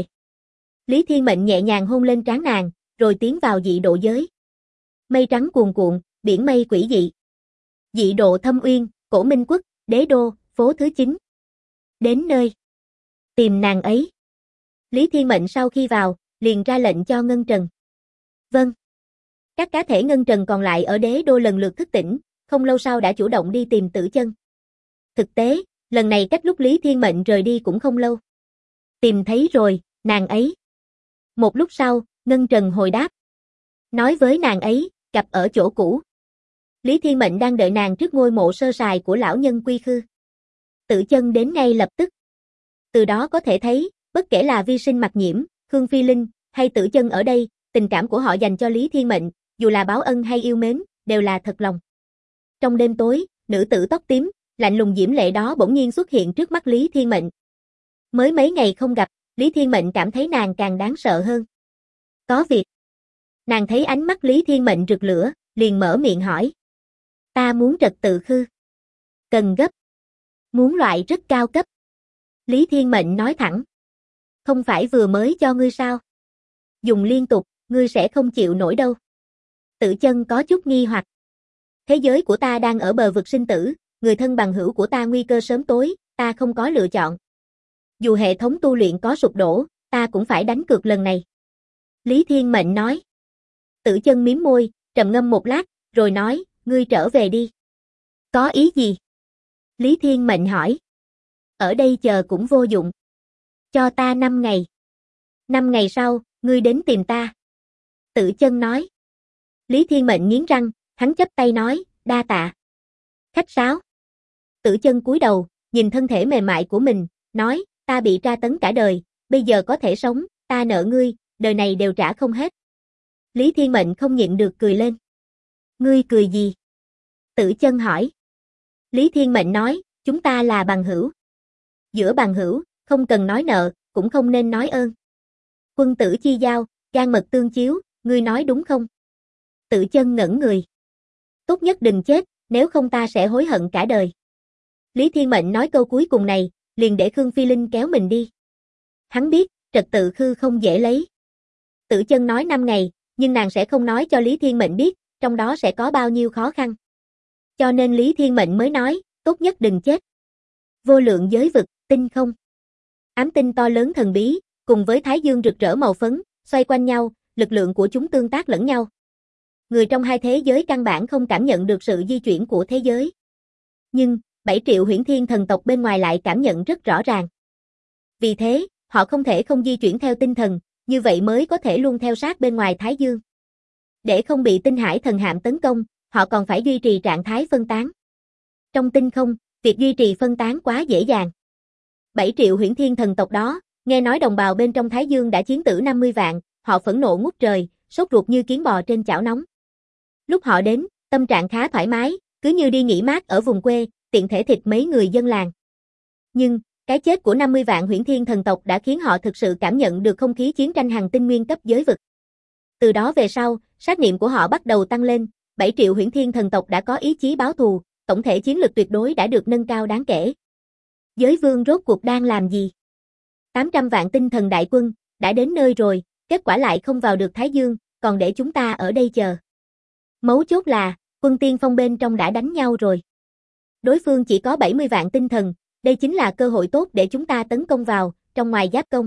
Lý Thiên Mệnh nhẹ nhàng hôn lên trán nàng, rồi tiến vào dị độ giới. Mây trắng cuồn cuộn, biển mây quỷ dị. Dị độ Thâm Uyên, Cổ Minh Quốc, Đế Đô, phố thứ 9. Đến nơi. Tìm nàng ấy. Lý Thiên Mệnh sau khi vào, liền ra lệnh cho Ngân Trần. Vâng. Các cá thể Ngân Trần còn lại ở Đế Đô lần lượt thức tỉnh, không lâu sau đã chủ động đi tìm Tử Chân. Thực tế, lần này cách lúc Lý Thiên Mệnh rời đi cũng không lâu. Tìm thấy rồi, nàng ấy. Một lúc sau, Ngân Trần hồi đáp. Nói với nàng ấy, gặp ở chỗ cũ. Lý Thiên Mệnh đang đợi nàng trước ngôi mộ sơ sài của lão nhân Quy Khư. Tử Chân đến ngay lập tức. Từ đó có thể thấy, bất kể là Vi Sinh Mặc Nhiễm, Khương Phi Linh, hay Tử Chân ở đây, tình cảm của họ dành cho Lý Thiên Mệnh, dù là báo ân hay yêu mến, đều là thật lòng. Trong đêm tối, nữ tử tóc tím, lạnh lùng diễm lệ đó bỗng nhiên xuất hiện trước mắt Lý Thiên Mệnh. Mới mấy ngày không gặp, Lý Thiên Mệnh cảm thấy nàng càng đáng sợ hơn. Có việc. Nàng thấy ánh mắt Lý Thiên Mệnh rực lửa, liền mở miệng hỏi. Ta muốn trật tự khư. Cần gấp. Muốn loại rất cao cấp. Lý Thiên Mệnh nói thẳng. Không phải vừa mới cho ngươi sao? Dùng liên tục, ngươi sẽ không chịu nổi đâu. Tử Chân có chút nghi hoặc. Thế giới của ta đang ở bờ vực sinh tử, người thân bằng hữu của ta nguy cơ sớm tối, ta không có lựa chọn. Dù hệ thống tu luyện có sụp đổ, ta cũng phải đánh cược lần này. Lý Thiên Mệnh nói. Tử Chân mím môi, trầm ngâm một lát, rồi nói, ngươi trở về đi. Có ý gì? Lý Thiên Mệnh hỏi. Ở đây chờ cũng vô dụng. Cho ta 5 ngày. 5 ngày sau, ngươi đến tìm ta. Tử Chân nói. Lý Thiên Mệnh nghiến răng, hắn chắp tay nói, đa tạ. Khách sáo. Tử Chân cúi đầu, nhìn thân thể mềm mại của mình, nói, ta bị tra tấn cả đời, bây giờ có thể sống, ta nợ ngươi, đời này đều trả không hết. Lý Thiên Mệnh không nhịn được cười lên. Ngươi cười gì? Tử Chân hỏi. Lý Thiên Mệnh nói, chúng ta là bằng hữu. Giữa bằng hữu, không cần nói nợ, cũng không nên nói ơn. Quân tử chi giao, gan mật tương chiếu, ngươi nói đúng không? Tử Chân ngẩn người. Tốt nhất đừng chết, nếu không ta sẽ hối hận cả đời. Lý Thiên Mệnh nói câu cuối cùng này, liền để Khương Phi Linh kéo mình đi. Hắn biết, trật tự khư không dễ lấy. Tử Chân nói 5 ngày, nhưng nàng sẽ không nói cho Lý Thiên Mệnh biết, trong đó sẽ có bao nhiêu khó khăn. Cho nên Lý Thiên Mệnh mới nói, tốt nhất đừng chết. Vô lượng giới vực, tinh không. Ám tinh to lớn thần bí, cùng với thái dương rực rỡ màu phấn, xoay quanh nhau, lực lượng của chúng tương tác lẫn nhau. Người trong hai thế giới căn bản không cảm nhận được sự di chuyển của thế giới. Nhưng, 7 triệu huyễn thiên thần tộc bên ngoài lại cảm nhận rất rõ ràng. Vì thế, họ không thể không di chuyển theo tinh thần, như vậy mới có thể luôn theo sát bên ngoài thái dương. Để không bị tinh hải thần hạm tấn công, họ còn phải duy trì trạng thái phân tán. Trong tinh không, việc duy trì phân tán quá dễ dàng. 7 triệu huyễn thiên thần tộc đó, nghe nói đồng bào bên trong thái dương đã chiến tử 50 vạn, họ phẫn nộ ngút trời, sốt ruột như kiến bò trên chảo nóng. Lúc họ đến, tâm trạng khá thoải mái, cứ như đi nghỉ mát ở vùng quê, tiện thể thịt mấy người dân làng. Nhưng, cái chết của 50 vạn Huyễn Thiên thần tộc đã khiến họ thực sự cảm nhận được không khí chiến tranh hàng tinh nguyên cấp giới vực. Từ đó về sau, sát niệm của họ bắt đầu tăng lên, 7 triệu Huyễn Thiên thần tộc đã có ý chí báo thù, tổng thể chiến lực tuyệt đối đã được nâng cao đáng kể. Giới vương rốt cuộc đang làm gì? 800 vạn tinh thần đại quân, đã đến nơi rồi, kết quả lại không vào được Thái Dương, còn để chúng ta ở đây chờ. Mấu chốt là, quân tiên phong bên trong đã đánh nhau rồi. Đối phương chỉ có 70 vạn tinh thần, đây chính là cơ hội tốt để chúng ta tấn công vào, trong ngoài giáp công.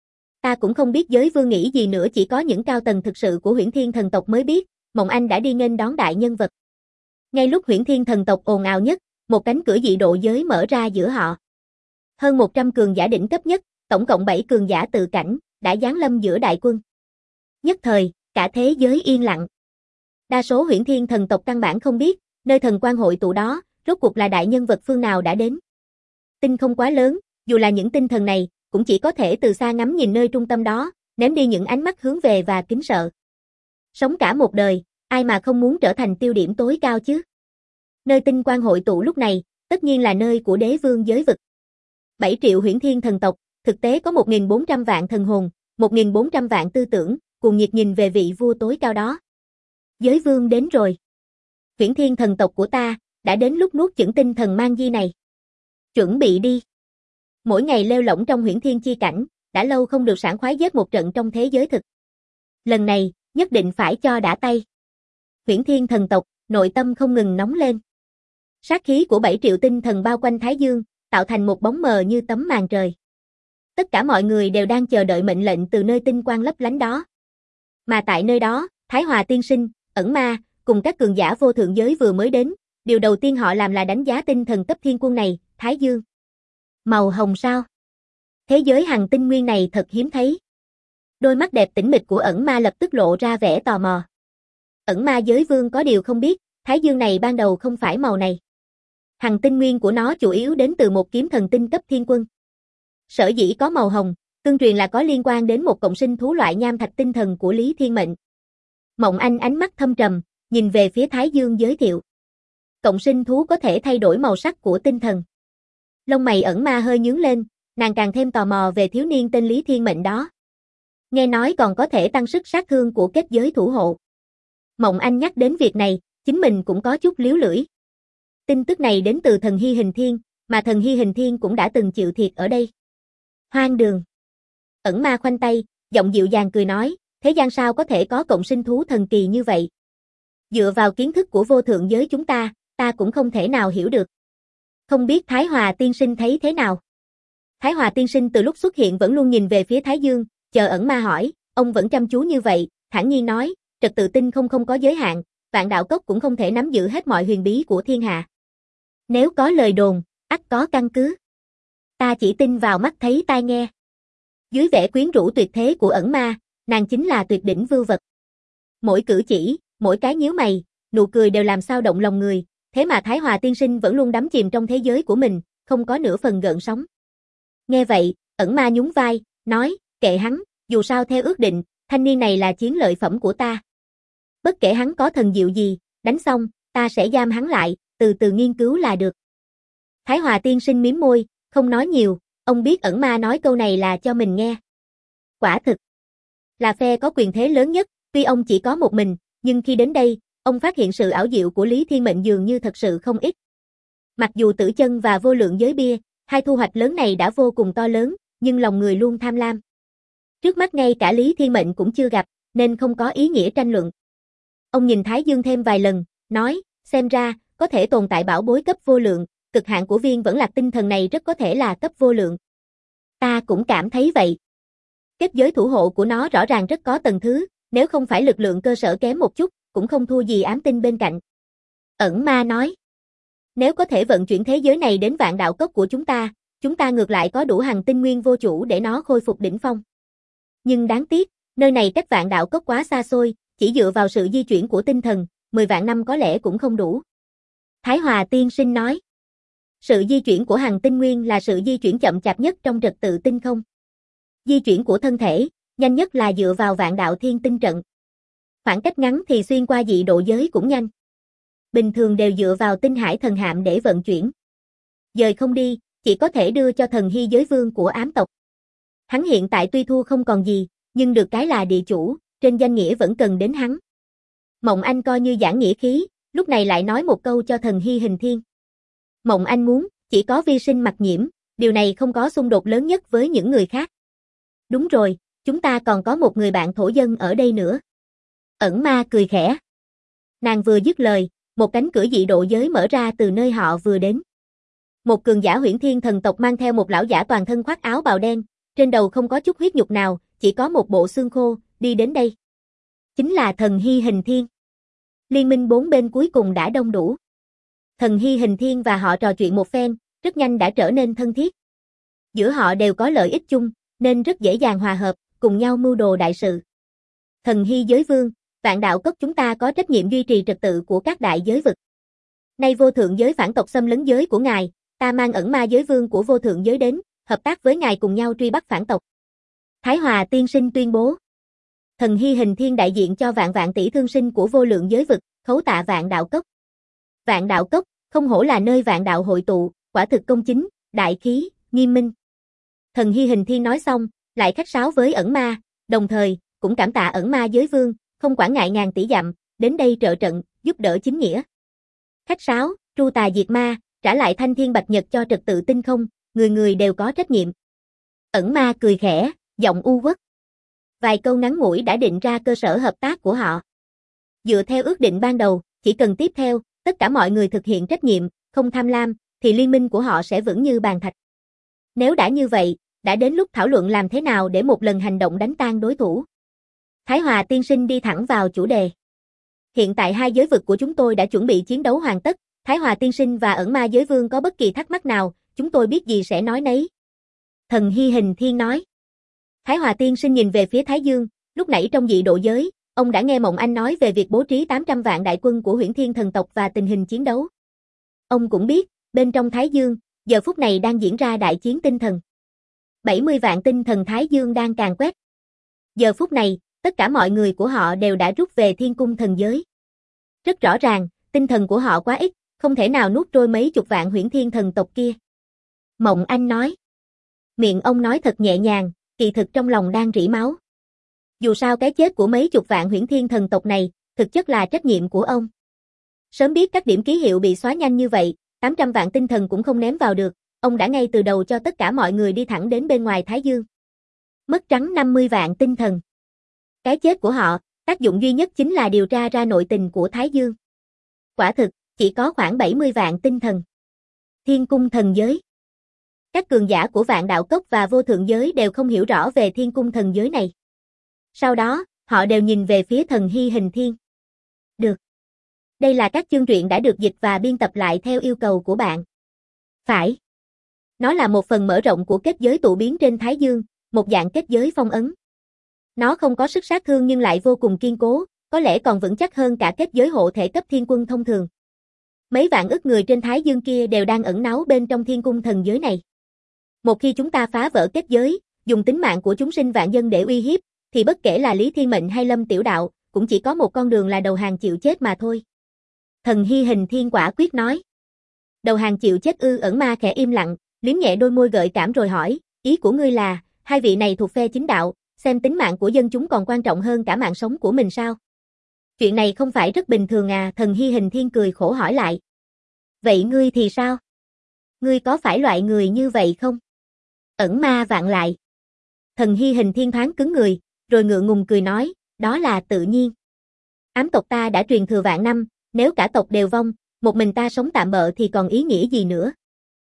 Ta cũng không biết giới vương nghĩ gì nữa, chỉ có những cao tầng thực sự của Huyễn Thiên thần tộc mới biết, Mộng Anh đã đi nghênh đón đại nhân vật. Ngay lúc Huyễn Thiên thần tộc ồn ào nhất, một cánh cửa dị độ giới mở ra giữa họ. Hơn 100 cường giả đỉnh cấp nhất, tổng cộng 7 cường giả tự cảnh, đã giáng lâm giữa đại quân. Nhất thời, cả thế giới yên lặng. Đa số Huyễn Thiên thần tộc căn bản không biết, nơi thần quan hội tụ đó, rốt cuộc là đại nhân vật phương nào đã đến. Tinh không quá lớn, dù là những tinh thần này, cũng chỉ có thể từ xa ngắm nhìn nơi trung tâm đó, ném đi những ánh mắt hướng về và kính sợ. Sống cả một đời, ai mà không muốn trở thành tiêu điểm tối cao chứ? Nơi tinh quan hội tụ lúc này, tất nhiên là nơi của đế vương giới vực. 7 triệu Huyễn Thiên thần tộc, thực tế có 1.400 vạn thần hồn, 1.400 vạn tư tưởng, cùng nhiệt nhìn về vị vua tối cao đó. Giới vương đến rồi. Huyễn Thiên thần tộc của ta, đã đến lúc nuốt chửng tinh thần mang di này. Chuẩn bị đi. Mỗi ngày leo lỏng trong Huyễn Thiên chi cảnh, đã lâu không được sảng khoái giết một trận trong thế giới thực. Lần này, nhất định phải cho đã tay. Huyễn Thiên thần tộc, nội tâm không ngừng nóng lên. Sát khí của 7 triệu tinh thần bao quanh Thái Dương, tạo thành một bóng mờ như tấm màn trời. Tất cả mọi người đều đang chờ đợi mệnh lệnh từ nơi tinh quang lấp lánh đó. Mà tại nơi đó, Thái Hòa tiên sinh, Ẩn Ma, cùng các cường giả vô thượng giới vừa mới đến, điều đầu tiên họ làm là đánh giá tinh thần cấp thiên quân này, Thái Dương. Màu hồng sao? Thế giới hằng tinh nguyên này thật hiếm thấy. Đôi mắt đẹp tĩnh mịch của Ẩn Ma lập tức lộ ra vẻ tò mò. Ẩn Ma giới vương có điều không biết, Thái Dương này ban đầu không phải màu này. Hằng tinh nguyên của nó chủ yếu đến từ một kiếm thần tinh cấp thiên quân. Sở dĩ có màu hồng, tương truyền là có liên quan đến một cộng sinh thú loại nham thạch tinh thần của Lý Thiên Mệnh. Mộng Anh ánh mắt thâm trầm, nhìn về phía Thái Dương giới thiệu. Cộng sinh thú có thể thay đổi màu sắc của tinh thần. Lông mày Ẩn Ma hơi nhướng lên, nàng càng thêm tò mò về thiếu niên tên Lý Thiên Mệnh đó. Nghe nói còn có thể tăng sức sát thương của kết giới thủ hộ. Mộng Anh nhắc đến việc này, chính mình cũng có chút líu lưỡi. Tin tức này đến từ thần Hy Hình Thiên, mà thần Hy Hình Thiên cũng đã từng chịu thiệt ở đây. Hoang đường. Ẩn Ma khoanh tay, giọng dịu dàng cười nói, thế gian sao có thể có cộng sinh thú thần kỳ như vậy? Dựa vào kiến thức của vô thượng giới chúng ta cũng không thể nào hiểu được. Không biết Thái Hòa tiên sinh thấy thế nào? Thái Hòa tiên sinh từ lúc xuất hiện vẫn luôn nhìn về phía Thái Dương, chờ Ẩn Ma hỏi, ông vẫn chăm chú như vậy, thản nhiên nói, trật tự tinh không có giới hạn, vạn đạo cốc cũng không thể nắm giữ hết mọi huyền bí của thiên hạ. Nếu có lời đồn, ắt có căn cứ. Ta chỉ tin vào mắt thấy tai nghe. Dưới vẻ quyến rũ tuyệt thế của Ẩn Ma, nàng chính là tuyệt đỉnh vưu vật. Mỗi cử chỉ, mỗi cái nhíu mày, nụ cười đều làm sao động lòng người, thế mà Thái Hòa tiên sinh vẫn luôn đắm chìm trong thế giới của mình, không có nửa phần gợn sóng. Nghe vậy, Ẩn Ma nhún vai, nói, kệ hắn, dù sao theo ước định, thanh niên này là chiến lợi phẩm của ta. Bất kể hắn có thần diệu gì, đánh xong, ta sẽ giam hắn lại, từ từ nghiên cứu là được. Thái Hòa tiên sinh mím môi, không nói nhiều, ông biết Ẩn Ma nói câu này là cho mình nghe. Quả thực, là phe có quyền thế lớn nhất, tuy ông chỉ có một mình, nhưng khi đến đây, ông phát hiện sự ảo diệu của Lý Thiên Mệnh dường như thật sự không ít. Mặc dù tử chân và vô lượng giới bia, hai thu hoạch lớn này đã vô cùng to lớn, nhưng lòng người luôn tham lam. Trước mắt ngay cả Lý Thiên Mệnh cũng chưa gặp, nên không có ý nghĩa tranh luận. Ông nhìn Thái Dương thêm vài lần, nói, xem ra, có thể tồn tại bảo bối cấp vô lượng, cực hạn của viên vẫn lạc tinh thần này rất có thể là cấp vô lượng. Ta cũng cảm thấy vậy. Kết giới thủ hộ của nó rõ ràng rất có tầng thứ, nếu không phải lực lượng cơ sở kém một chút, cũng không thua gì ám tinh bên cạnh. Ẩn Ma nói, nếu có thể vận chuyển thế giới này đến vạn đạo cốc của chúng ta ngược lại có đủ hằng tinh nguyên vô chủ để nó khôi phục đỉnh phong. Nhưng đáng tiếc, nơi này cách vạn đạo cốc quá xa xôi, chỉ dựa vào sự di chuyển của tinh thần, 10 vạn năm có lẽ cũng không đủ. Thái Hòa tiên sinh nói, sự di chuyển của hằng tinh nguyên là sự di chuyển chậm chạp nhất trong trật tự tinh không. Di chuyển của thân thể, nhanh nhất là dựa vào vạn đạo thiên tinh trận. Khoảng cách ngắn thì xuyên qua dị độ giới cũng nhanh. Bình thường đều dựa vào tinh hải thần hạm để vận chuyển. Dời không đi, chỉ có thể đưa cho thần hy giới vương của ám tộc. Hắn hiện tại tuy thua không còn gì, nhưng được cái là địa chủ, trên danh nghĩa vẫn cần đến hắn. Mộng Anh coi như giảng nghĩa khí, lúc này lại nói một câu cho thần hy hình thiên. Mộng Anh muốn, chỉ có vi sinh mặc nhiễm, điều này không có xung đột lớn nhất với những người khác. Đúng rồi, chúng ta còn có một người bạn thổ dân ở đây nữa. Ẩn ma cười khẽ. Nàng vừa dứt lời, một cánh cửa dị độ giới mở ra từ nơi họ vừa đến. Một cường giả huyễn thiên thần tộc mang theo một lão giả toàn thân khoác áo bào đen, trên đầu không có chút huyết nhục nào, chỉ có một bộ xương khô, đi đến đây. Chính là thần hy hình thiên. Liên minh bốn bên cuối cùng đã đông đủ. Thần hy hình thiên và họ trò chuyện một phen, rất nhanh đã trở nên thân thiết. Giữa họ đều có lợi ích chung, nên rất dễ dàng hòa hợp, cùng nhau mưu đồ đại sự. Thần hy giới vương, Vạn Đạo Cốc chúng ta có trách nhiệm duy trì trật tự của các đại giới vực. Nay vô thượng giới phản tộc xâm lấn giới của ngài, ta mang ẩn ma giới vương của vô thượng giới đến, hợp tác với ngài cùng nhau truy bắt phản tộc. Thái Hòa tiên sinh tuyên bố. Thần hy hình thiên đại diện cho vạn vạn tỷ thương sinh của vô lượng giới vực, khấu tạ Vạn Đạo Cốc. Vạn Đạo Cốc, không hổ là nơi vạn đạo hội tụ, quả thực công chính, đại khí, nghiêm minh. Thần hy hình thiên nói xong, lại khách sáo với ẩn ma, đồng thời, cũng cảm tạ ẩn ma giới vương, không quản ngại ngàn tỷ dặm, đến đây trợ trận, giúp đỡ chính nghĩa. Khách sáo, tru tà diệt ma, trả lại thanh thiên bạch nhật cho trật tự tinh không, người người đều có trách nhiệm. Ẩn ma cười khẽ, giọng u uất. Vài câu ngắn ngủi đã định ra cơ sở hợp tác của họ. Dựa theo ước định ban đầu, chỉ cần tiếp theo, tất cả mọi người thực hiện trách nhiệm, không tham lam, thì liên minh của họ sẽ vững như bàn thạch. Nếu đã như vậy, đã đến lúc thảo luận làm thế nào để một lần hành động đánh tan đối thủ. Thái Hòa tiên sinh đi thẳng vào chủ đề. Hiện tại hai giới vực của chúng tôi đã chuẩn bị chiến đấu hoàn tất, Thái Hòa tiên sinh và ẩn ma giới vương có bất kỳ thắc mắc nào, chúng tôi biết gì sẽ nói nấy. Thần hy hình thiên nói. Thái Hòa tiên sinh nhìn về phía Thái Dương, lúc nãy trong dị độ giới, ông đã nghe Mộng Anh nói về việc bố trí 800 vạn đại quân của huyễn thiên thần tộc và tình hình chiến đấu. Ông cũng biết, bên trong Thái Dương, giờ phút này đang diễn ra đại chiến tinh thần. 70 vạn tinh thần Thái Dương đang càn quét. Giờ phút này, tất cả mọi người của họ đều đã rút về thiên cung thần giới. Rất rõ ràng, tinh thần của họ quá ít, không thể nào nuốt trôi mấy chục vạn huyễn thiên thần tộc kia. Mộng Anh nói. Miệng ông nói thật nhẹ nhàng, kỳ thực trong lòng đang rỉ máu. Dù sao cái chết của mấy chục vạn huyễn thiên thần tộc này, thực chất là trách nhiệm của ông. Sớm biết các điểm ký hiệu bị xóa nhanh như vậy, 800 vạn tinh thần cũng không ném vào được, ông đã ngay từ đầu cho tất cả mọi người đi thẳng đến bên ngoài Thái Dương. Mất trắng 50 vạn tinh thần. Cái chết của họ, tác dụng duy nhất chính là điều tra ra nội tình của Thái Dương. Quả thực, chỉ có khoảng 70 vạn tinh thần. Thiên cung thần giới. Các cường giả của Vạn Đạo Cốc và vô thượng giới đều không hiểu rõ về thiên cung thần giới này. Sau đó, họ đều nhìn về phía thần hy hình thiên. Được. Đây là các chương truyện đã được dịch và biên tập lại theo yêu cầu của bạn. Phải. Nó là một phần mở rộng của kết giới tụ biến trên Thái Dương, một dạng kết giới phong ấn. Nó không có sức sát thương nhưng lại vô cùng kiên cố, có lẽ còn vững chắc hơn cả kết giới hộ thể cấp thiên quân thông thường. Mấy vạn ức người trên Thái Dương kia đều đang ẩn náu bên trong thiên cung thần giới này. Một khi chúng ta phá vỡ kết giới, dùng tính mạng của chúng sinh vạn dân để uy hiếp, thì bất kể là Lý Thiên Mệnh hay Lâm Tiểu Đạo, cũng chỉ có một con đường là đầu hàng chịu chết mà thôi. Thần hy hình thiên quả quyết nói. Đầu hàng chịu chết ư? Ẩn ma khẽ im lặng, liếm nhẹ đôi môi gợi cảm rồi hỏi, ý của ngươi là, hai vị này thuộc phe chính đạo, xem tính mạng của dân chúng còn quan trọng hơn cả mạng sống của mình sao? Chuyện này không phải rất bình thường à? Thần hy hình thiên cười khổ hỏi lại. Vậy ngươi thì sao? Ngươi có phải loại người như vậy không? Ẩn ma vặn lại. Thần hy hình thiên thoáng cứng người, rồi ngượng ngùng cười nói, đó là tự nhiên. Ám tộc ta đã truyền thừa vạn năm, nếu cả tộc đều vong, một mình ta sống tạm bợ thì còn ý nghĩa gì nữa?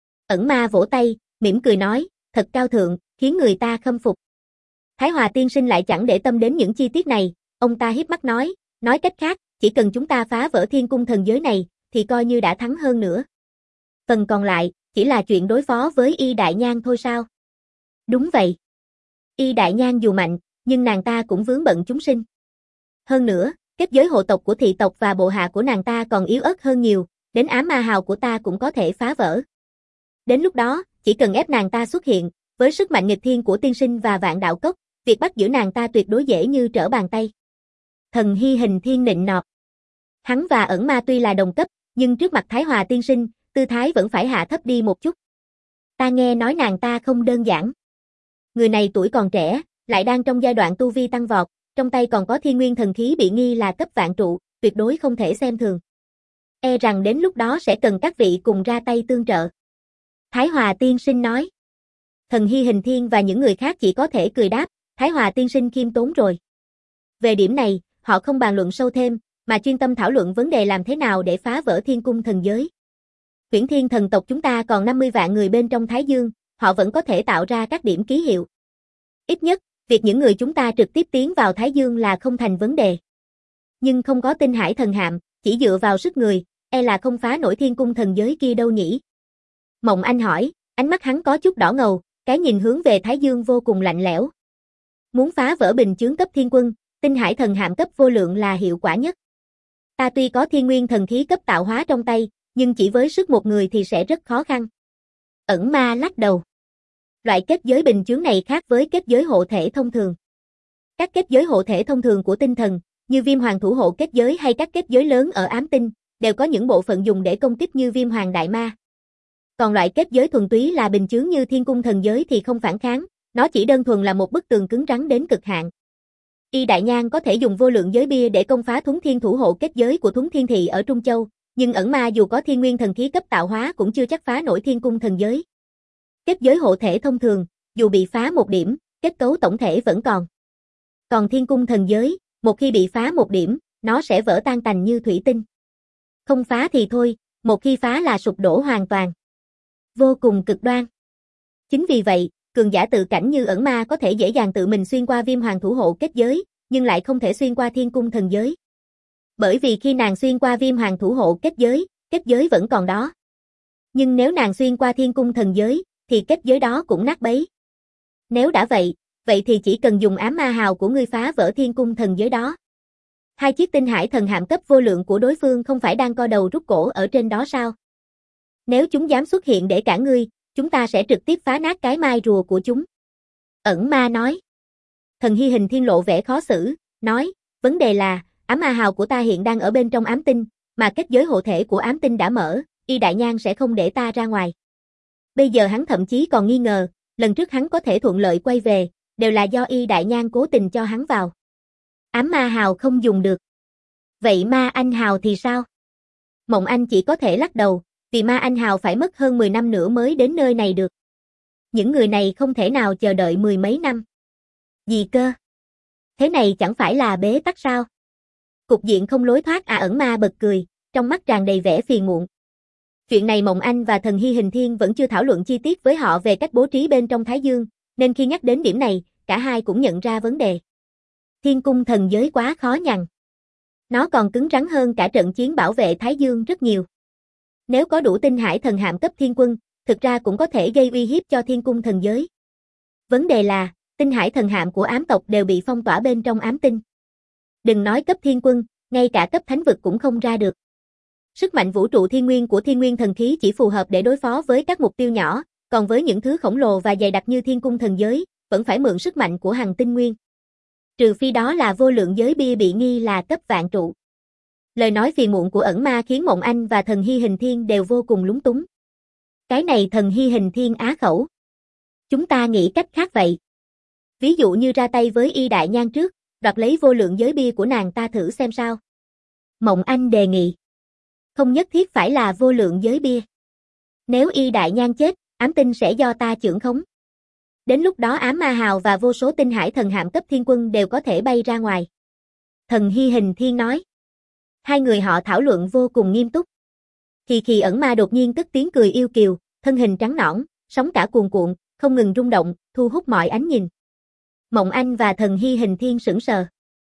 Ẩn ma vỗ tay, mỉm cười nói, thật cao thượng, khiến người ta khâm phục. Thái Hòa tiên sinh lại chẳng để tâm đến những chi tiết này, ông ta híp mắt nói cách khác, chỉ cần chúng ta phá vỡ thiên cung thần giới này, thì coi như đã thắng hơn nữa. Phần còn lại, chỉ là chuyện đối phó với Y Đại Nhan thôi sao? Đúng vậy. Y Đại Nhan dù mạnh, nhưng nàng ta cũng vướng bận chúng sinh. Hơn nữa, kết giới hộ tộc của thị tộc và bộ hạ của nàng ta còn yếu ớt hơn nhiều, đến ám ma hào của ta cũng có thể phá vỡ. Đến lúc đó, chỉ cần ép nàng ta xuất hiện, với sức mạnh nghịch thiên của tiên sinh và Vạn Đạo Cốc, việc bắt giữ nàng ta tuyệt đối dễ như trở bàn tay. Thần hy hình thiên nịnh nọt. Hắn và ẩn ma tuy là đồng cấp, nhưng trước mặt Thái Hòa tiên sinh, tư thái vẫn phải hạ thấp đi một chút. Ta nghe nói nàng ta không đơn giản. Người này tuổi còn trẻ, lại đang trong giai đoạn tu vi tăng vọt, trong tay còn có thiên nguyên thần khí bị nghi là cấp vạn trụ, tuyệt đối không thể xem thường. E rằng đến lúc đó sẽ cần các vị cùng ra tay tương trợ. Thái Hòa tiên sinh nói. Thần Hy Hình Thiên và những người khác chỉ có thể cười đáp, Thái Hòa tiên sinh khiêm tốn rồi. Về điểm này, họ không bàn luận sâu thêm, mà chuyên tâm thảo luận vấn đề làm thế nào để phá vỡ thiên cung thần giới. Huyễn Thiên thần tộc chúng ta còn 50 vạn người bên trong Thái Dương, họ vẫn có thể tạo ra các điểm ký hiệu. Ít nhất, việc những người chúng ta trực tiếp tiến vào Thái Dương là không thành vấn đề. Nhưng không có Tinh Hải thần hạm, chỉ dựa vào sức người, e là không phá nổi thiên cung thần giới kia đâu nhỉ? Mộng Anh hỏi, ánh mắt hắn có chút đỏ ngầu, cái nhìn hướng về Thái Dương vô cùng lạnh lẽo. Muốn phá vỡ bình chướng cấp thiên quân, Tinh Hải thần hạm cấp vô lượng là hiệu quả nhất. Ta tuy có thiên nguyên thần khí cấp tạo hóa trong tay, nhưng chỉ với sức một người thì sẽ rất khó khăn. Ẩn Ma lắc đầu. Loại kết giới bình chướng này khác với kết giới hộ thể thông thường. Các kết giới hộ thể thông thường của tinh thần, như Viêm Hoàng thủ hộ kết giới hay các kết giới lớn ở ám tinh, đều có những bộ phận dùng để công kích như Viêm Hoàng đại ma. Còn loại kết giới thuần túy là bình chướng như thiên cung thần giới thì không phản kháng, nó chỉ đơn thuần là một bức tường cứng rắn đến cực hạn. Y Đại Nhan có thể dùng vô lượng giới bia để công phá Thuấn Thiên thủ hộ kết giới của Thuấn Thiên thị ở Trung Châu, nhưng Ẩn Ma dù có thiên nguyên thần khí cấp tạo hóa cũng chưa chắc phá nổi thiên cung thần giới. Kết giới hộ thể thông thường, dù bị phá một điểm, kết cấu tổng thể vẫn còn. Còn thiên cung thần giới, một khi bị phá một điểm, nó sẽ vỡ tan tành như thủy tinh. Không phá thì thôi, một khi phá là sụp đổ hoàn toàn. Vô cùng cực đoan. Chính vì vậy, cường giả tự cảnh như Ẩn Ma có thể dễ dàng tự mình xuyên qua Viêm Hoàng thủ hộ kết giới, nhưng lại không thể xuyên qua thiên cung thần giới. Bởi vì khi nàng xuyên qua Viêm Hoàng thủ hộ kết giới vẫn còn đó. Nhưng nếu nàng xuyên qua thiên cung thần giới, thì kết giới đó cũng nát bấy. Nếu đã vậy thì chỉ cần dùng ám ma hào của ngươi phá vỡ thiên cung thần giới đó. Hai chiếc Tinh Hải thần hạm cấp vô lượng của đối phương không phải đang co đầu rút cổ ở trên đó sao? Nếu chúng dám xuất hiện để cản ngươi, chúng ta sẽ trực tiếp phá nát cái mai rùa của chúng. Ẩn Ma nói. Thần Hy Hình Thiên lộ vẻ khó xử, nói, vấn đề là, ám ma hào của ta hiện đang ở bên trong ám tinh, mà kết giới hộ thể của ám tinh đã mở, Y Đại Nhan sẽ không để ta ra ngoài. Bây giờ hắn thậm chí còn nghi ngờ, lần trước hắn có thể thuận lợi quay về, đều là do Y Đại Nhan cố tình cho hắn vào. Ám ma hào không dùng được. Vậy ma anh hào thì sao? Mộng Anh chỉ có thể lắc đầu, vì ma anh hào phải mất hơn 10 năm nữa mới đến nơi này được. Những người này không thể nào chờ đợi 10 mấy năm. Gì cơ? Thế này chẳng phải là bế tắc sao? Cục diện không lối thoát à? Ẩn Ma bật cười, trong mắt tràn đầy vẻ phiền muộn. Chuyện này Mộng Anh và Thần Hy Hình Thiên vẫn chưa thảo luận chi tiết với họ về cách bố trí bên trong Thái Dương, nên khi nhắc đến điểm này, cả hai cũng nhận ra vấn đề. Thiên cung thần giới quá khó nhằn. Nó còn cứng rắn hơn cả trận chiến bảo vệ Thái Dương rất nhiều. Nếu có đủ Tinh Hải thần hạm cấp thiên quân, thực ra cũng có thể gây uy hiếp cho thiên cung thần giới. Vấn đề là, Tinh Hải thần hạm của ám tộc đều bị phong tỏa bên trong ám tinh. Đừng nói cấp thiên quân, ngay cả cấp thánh vực cũng không ra được. Sức mạnh vũ trụ thiên nguyên của thiên nguyên thần khí chỉ phù hợp để đối phó với các mục tiêu nhỏ, còn với những thứ khổng lồ và dày đặc như thiên cung thần giới, vẫn phải mượn sức mạnh của hằng tinh nguyên. Trừ phi đó là vô lượng giới bia bị nghi là cấp vạn trụ. Lời nói phiền muộn của Ẩn Ma khiến Mộng Anh và Thần Hy Hình Thiên đều vô cùng lúng túng. Cái này Thần Hy Hình Thiên á khẩu. Chúng ta nghĩ cách khác vậy. Ví dụ như ra tay với Y Đại Nhan trước, đoạt lấy vô lượng giới bia của nàng ta thử xem sao. Mộng Anh đề nghị. Không nhất thiết phải là vô lượng giới bia. Nếu Y Đại Nhan chết, ám tinh sẽ do ta chưởng khống. Đến lúc đó ám ma hào và vô số Tinh Hải thần hạm cấp thiên quân đều có thể bay ra ngoài. Thần Hy Hình Thiên nói. Hai người họ thảo luận vô cùng nghiêm túc. Khi Ẩn Ma đột nhiên cất tiếng cười yêu kiều, thân hình trắng nõn, sóng cả cuồn cuộn, không ngừng rung động, thu hút mọi ánh nhìn. Mộng Anh và Thần Hy Hình Thiên sững sờ.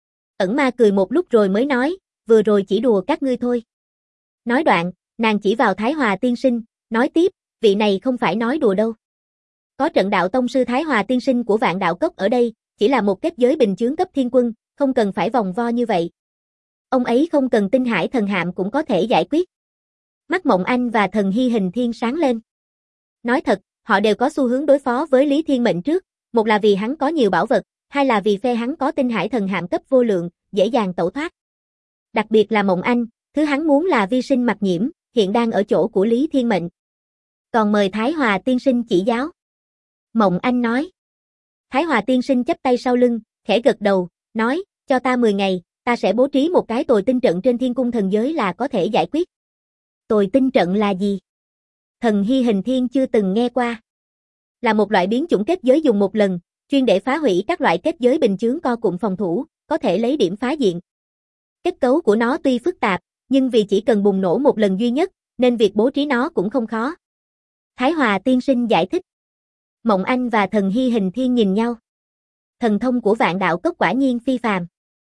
Ẩn Ma cười một lúc rồi mới nói, vừa rồi chỉ đùa các ngươi thôi. Nói đoạn, nàng chỉ vào Thái Hòa tiên sinh, nói tiếp, vị này không phải nói đùa đâu. Có trận đạo tông sư Thái Hòa tiên sinh của Vạn Đạo Cốc ở đây, chỉ là một kết giới bình chướng cấp thiên quân, không cần phải vòng vo như vậy. Ông ấy không cần Tinh Hải thần hạm cũng có thể giải quyết. Mắt Mộng Anh và Thần Hy Hình Thiên sáng lên. Nói thật, họ đều có xu hướng đối phó với Lý Thiên Mệnh trước, một là vì hắn có nhiều bảo vật, hai là vì phe hắn có Tinh Hải thần hạm cấp vô lượng, dễ dàng tẩu thoát. Đặc biệt là Mộng Anh, thứ hắn muốn là vi sinh mặc nhiễm, hiện đang ở chỗ của Lý Thiên Mệnh. Còn mời Thái Hòa tiên sinh chỉ giáo. Mộng Anh nói. Thái Hòa tiên sinh chắp tay sau lưng, khẽ gật đầu, nói, cho ta 10 ngày, ta sẽ bố trí một cái tồi tinh trận trên thiên cung thần giới là có thể giải quyết. Tồi tinh trận là gì? Thần Hy Hình Thiên chưa từng nghe qua. Là một loại biến chủng kết giới dùng một lần, chuyên để phá hủy các loại kết giới bình chướng co cụm phòng thủ, có thể lấy điểm phá diện. Kết cấu của nó tuy phức tạp, nhưng vì chỉ cần bùng nổ một lần duy nhất, nên việc bố trí nó cũng không khó. Thái Hòa tiên sinh giải thích. Mộng Anh và Thần Hy Hình Thiên nhìn nhau. Thần thông của Vạn Đạo Cốc quả nhiên phi phàm.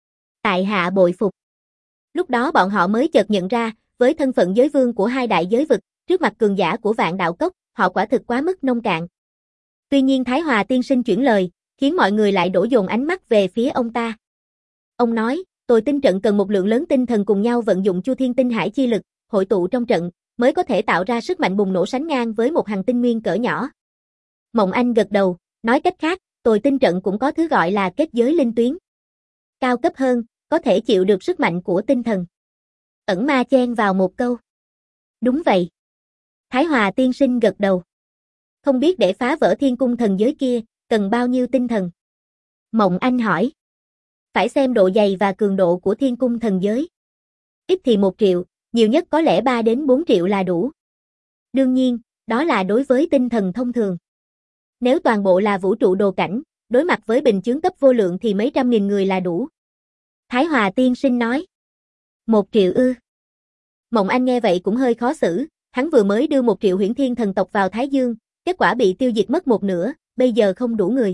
Tại hạ bội phục. Lúc đó bọn họ mới chợt nhận ra, với thân phận giới vương của hai đại giới vực, trước mặt cường giả của Vạn Đạo Cốc, họ quả thực quá mức nông cạn. Tuy nhiên Thái Hòa tiên sinh chuyển lời, khiến mọi người lại đổ dồn ánh mắt về phía ông ta. Ông nói, tồi tinh trận cần một lượng lớn tinh thần cùng nhau vận dụng Chu Thiên Tinh Hải chi lực, hội tụ trong trận, mới có thể tạo ra sức mạnh bùng nổ sánh ngang với một hành tinh nguyên cỡ nhỏ. Mộng Anh gật đầu, nói cách khác, tồi tinh trận cũng có thứ gọi là kết giới linh tuyến. Cao cấp hơn, có thể chịu được sức mạnh của tinh thần. Ẩn Ma chen vào một câu. Đúng vậy. Thái Hòa tiên sinh gật đầu. Không biết để phá vỡ thiên cung thần giới kia, cần bao nhiêu tinh thần? Mộng Anh hỏi. Phải xem độ dày và cường độ của thiên cung thần giới. Ít thì 1 triệu, nhiều nhất có lẽ 3 đến 4 triệu là đủ. Đương nhiên, đó là đối với tinh thần thông thường. Nếu toàn bộ là vũ trụ đồ cảnh, đối mặt với bình chướng cấp vô lượng thì mấy trăm nghìn người là đủ. Thái Hòa tiên sinh nói. 1 triệu ư? Mộng Anh nghe vậy cũng hơi khó xử, hắn vừa mới đưa 1 triệu huyễn thiên thần tộc vào Thái Dương, kết quả bị tiêu diệt mất một nửa, bây giờ không đủ người.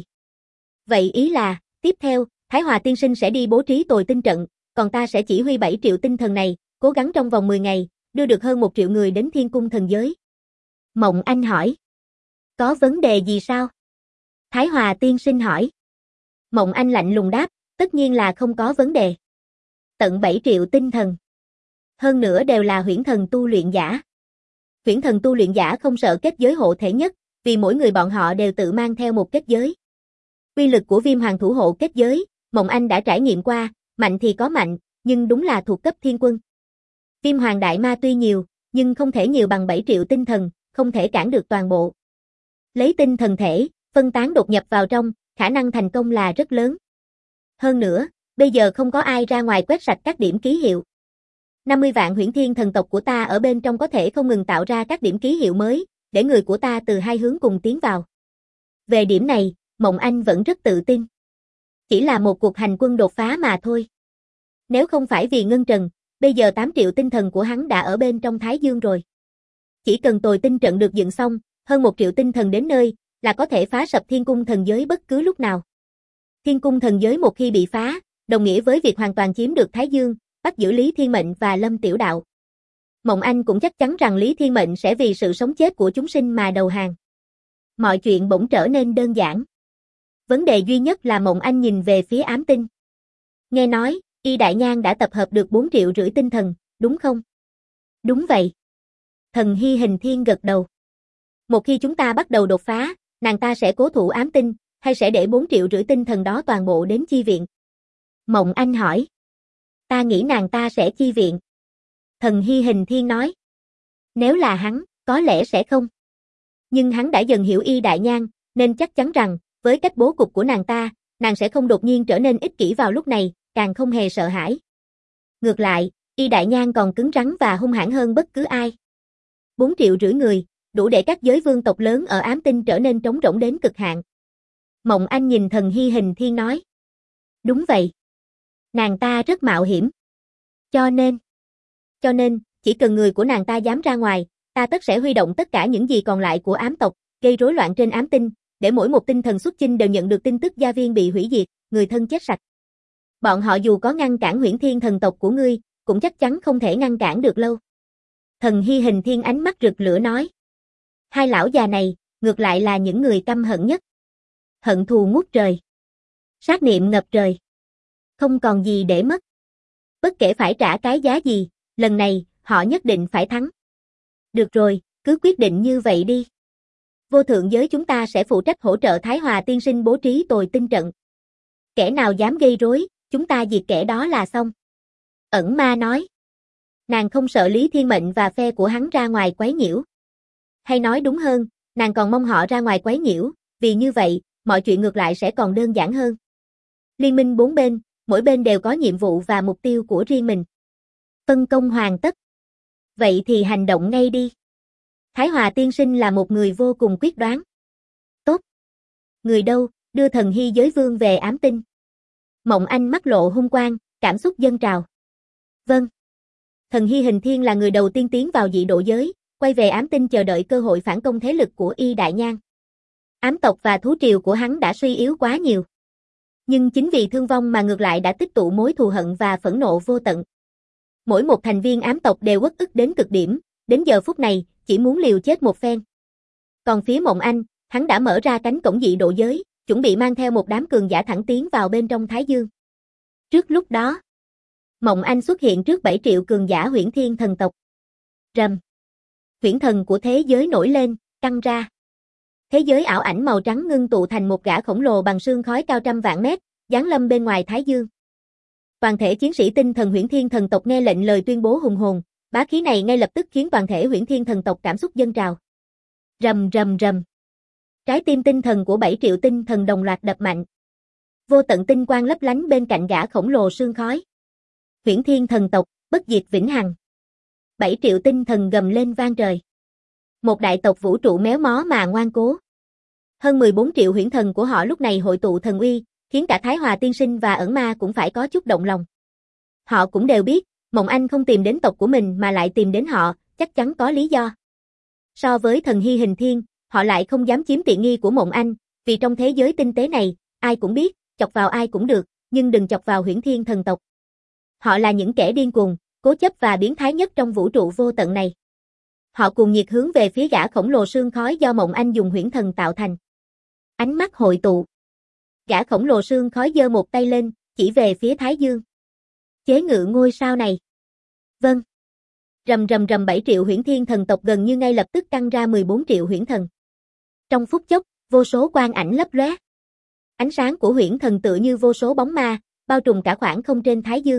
Vậy ý là, tiếp theo, Thái Hòa tiên sinh sẽ đi bố trí tồi tinh trận, còn ta sẽ chỉ huy 7 triệu tinh thần này, cố gắng trong vòng 10 ngày, đưa được hơn 1 triệu người đến thiên cung thần giới. Mộng Anh hỏi. Có vấn đề gì sao? Thái Hòa tiên sinh hỏi. Mộng Anh lạnh lùng đáp, tất nhiên là không có vấn đề. Tận 7 triệu tinh thần. Hơn nữa đều là huyễn thần tu luyện giả. Huyễn thần tu luyện giả không sợ kết giới hộ thể nhất, vì mỗi người bọn họ đều tự mang theo một kết giới. Uy lực của Viêm Hoàng thủ hộ kết giới, Mộng Anh đã trải nghiệm qua, mạnh thì có mạnh, nhưng đúng là thuộc cấp thiên quân. Viêm Hoàng đại ma tuy nhiều, nhưng không thể nhiều bằng 7 triệu tinh thần, không thể cản được toàn bộ. Lấy tinh thần thể, phân tán đột nhập vào trong, khả năng thành công là rất lớn. Hơn nữa, bây giờ không có ai ra ngoài quét sạch các điểm ký hiệu. 50 vạn huyễn thiên thần tộc của ta ở bên trong có thể không ngừng tạo ra các điểm ký hiệu mới, để người của ta từ hai hướng cùng tiến vào. Về điểm này, Mộng Anh vẫn rất tự tin. Chỉ là một cuộc hành quân đột phá mà thôi. Nếu không phải vì Ngân Trần, bây giờ 8 triệu tinh thần của hắn đã ở bên trong Thái Dương rồi. Chỉ cần tồi tinh trận được dựng xong, hơn 1 triệu tinh thần đến nơi, là có thể phá sập thiên cung thần giới bất cứ lúc nào. Thiên cung thần giới một khi bị phá, đồng nghĩa với việc hoàn toàn chiếm được Thái Dương, bắt giữ Lý Thiên Mệnh và Lâm Tiểu Đạo. Mộng Anh cũng chắc chắn rằng Lý Thiên Mệnh sẽ vì sự sống chết của chúng sinh mà đầu hàng. Mọi chuyện bỗng trở nên đơn giản. Vấn đề duy nhất là Mộng Anh nhìn về phía ám tinh. Nghe nói, Y Đại Nhan đã tập hợp được 4,5 triệu tinh thần, đúng không? Đúng vậy. Thần Hy Hình Thiên gật đầu. Một khi chúng ta bắt đầu đột phá, nàng ta sẽ cố thủ ám tinh, hay sẽ để 4,5 triệu tinh thần đó toàn bộ đến chi viện? Mộng Anh hỏi. Ta nghĩ nàng ta sẽ chi viện. Thần Hy Hình Thiên nói. Nếu là hắn, có lẽ sẽ không. Nhưng hắn đã dần hiểu Y Đại Nhan, nên chắc chắn rằng, với cách bố cục của nàng ta, nàng sẽ không đột nhiên trở nên ích kỷ vào lúc này, càng không hề sợ hãi. Ngược lại, Y Đại Nhan còn cứng rắn và hung hãn hơn bất cứ ai. 4,5 triệu người, đủ để các giới vương tộc lớn ở ám tinh trở nên trống rỗng đến cực hạn. Mộng Anh nhìn Thần Hy Hình Thiên nói. Đúng vậy. Nàng ta rất mạo hiểm. Cho nên, chỉ cần người của nàng ta dám ra ngoài, ta tất sẽ huy động tất cả những gì còn lại của ám tộc, gây rối loạn trên ám tinh, để mỗi một tinh thần xuất chinh đều nhận được tin tức gia viên bị hủy diệt, người thân chết sạch. Bọn họ dù có ngăn cản huyễn thiên thần tộc của ngươi, cũng chắc chắn không thể ngăn cản được lâu. Thần Hy Hình Thiên ánh mắt rực lửa nói. Hai lão già này, ngược lại là những người căm hận nhất. Hận thù ngút trời. Sát niệm ngập trời. Không còn gì để mất. Bất kể phải trả cái giá gì, lần này, họ nhất định phải thắng. Được rồi, cứ quyết định như vậy đi. Vô thượng giới chúng ta sẽ phụ trách hỗ trợ Thái Hòa tiên sinh bố trí tồi tinh trận. Kẻ nào dám gây rối, chúng ta diệt kẻ đó là xong. Ẩn Ma nói. Nàng không sợ Lý Thiên Mệnh và phe của hắn ra ngoài quấy nhiễu. Hay nói đúng hơn, nàng còn mong họ ra ngoài quấy nhiễu, vì như vậy, mọi chuyện ngược lại sẽ còn đơn giản hơn. Liên minh 4 bên, mỗi bên đều có nhiệm vụ và mục tiêu của riêng mình. Phân công hoàn tất. Vậy thì hành động ngay đi. Thái Hòa tiên sinh là một người vô cùng quyết đoán. Tốt. Người đâu, đưa thần hy giới vương về ám tinh. Mộng Anh mắt lộ hung quang, cảm xúc dâng trào. Vâng. Thần hy hình thiên là người đầu tiên tiến vào dị độ giới, quay về ám tinh chờ đợi cơ hội phản công thế lực của Y Đại Nhan. Ám tộc và thú triều của hắn đã suy yếu quá nhiều. Nhưng chính vì thương vong mà ngược lại đã tích tụ mối thù hận và phẫn nộ vô tận. Mỗi một thành viên ám tộc đều uất ức đến cực điểm, đến giờ phút này, chỉ muốn liều chết một phen. Còn phía Mộng Anh, hắn đã mở ra cánh cổng dị độ giới, chuẩn bị mang theo một đám cường giả thẳng tiến vào bên trong Thái Dương. Trước lúc đó, Mộng Anh xuất hiện trước 7 triệu cường giả Huyễn Thiên thần tộc. Rầm. Huyễn thần của thế giới nổi lên, căng ra. Thế giới ảo ảnh màu trắng ngưng tụ thành một gã khổng lồ bằng sương khói cao trăm vạn mét, giáng lâm bên ngoài Thái Dương. Toàn thể chiến sĩ tinh thần Huyễn Thiên thần tộc nghe lệnh lời tuyên bố hùng hồn, bá khí này ngay lập tức khiến toàn thể Huyễn Thiên thần tộc cảm xúc dâng trào. Rầm rầm rầm. Trái tim tinh thần của 7 triệu tinh thần đồng loạt đập mạnh. Vô tận tinh quang lấp lánh bên cạnh gã khổng lồ sương khói. Huyễn Thiên thần tộc, bất diệt vĩnh hằng. 7 triệu tinh thần gầm lên vang trời. Một đại tộc vũ trụ méo mó mà ngoan cố. Hơn 14 triệu huyễn thần của họ lúc này hội tụ thần uy, khiến cả Thái Hòa tiên sinh và ẩn ma cũng phải có chút động lòng. Họ cũng đều biết, Mộng Anh không tìm đến tộc của mình mà lại tìm đến họ, chắc chắn có lý do. So với thần hy hình thiên, họ lại không dám chiếm tiện nghi của Mộng Anh, vì trong thế giới tinh tế này, ai cũng biết, chọc vào ai cũng được, nhưng đừng chọc vào Huyễn Thiên thần tộc. Họ là những kẻ điên cuồng, cố chấp và biến thái nhất trong vũ trụ vô tận này. Họ cùng nhiệt hướng về phía gã khổng lồ sương khói do Mộng Anh dùng huyễn thần tạo thành. Ánh mắt hội tụ. Gã khổng lồ sương khói giơ một tay lên, chỉ về phía Thái Dương. Chế ngự ngôi sao này. Vâng. Rầm rầm rầm 7 triệu Huyễn Thiên thần tộc gần như ngay lập tức căng ra 14 triệu huyễn thần. Trong phút chốc, vô số quang ảnh lấp lóe. Ánh sáng của huyễn thần tựa như vô số bóng ma, bao trùm cả khoảng không trên Thái Dương.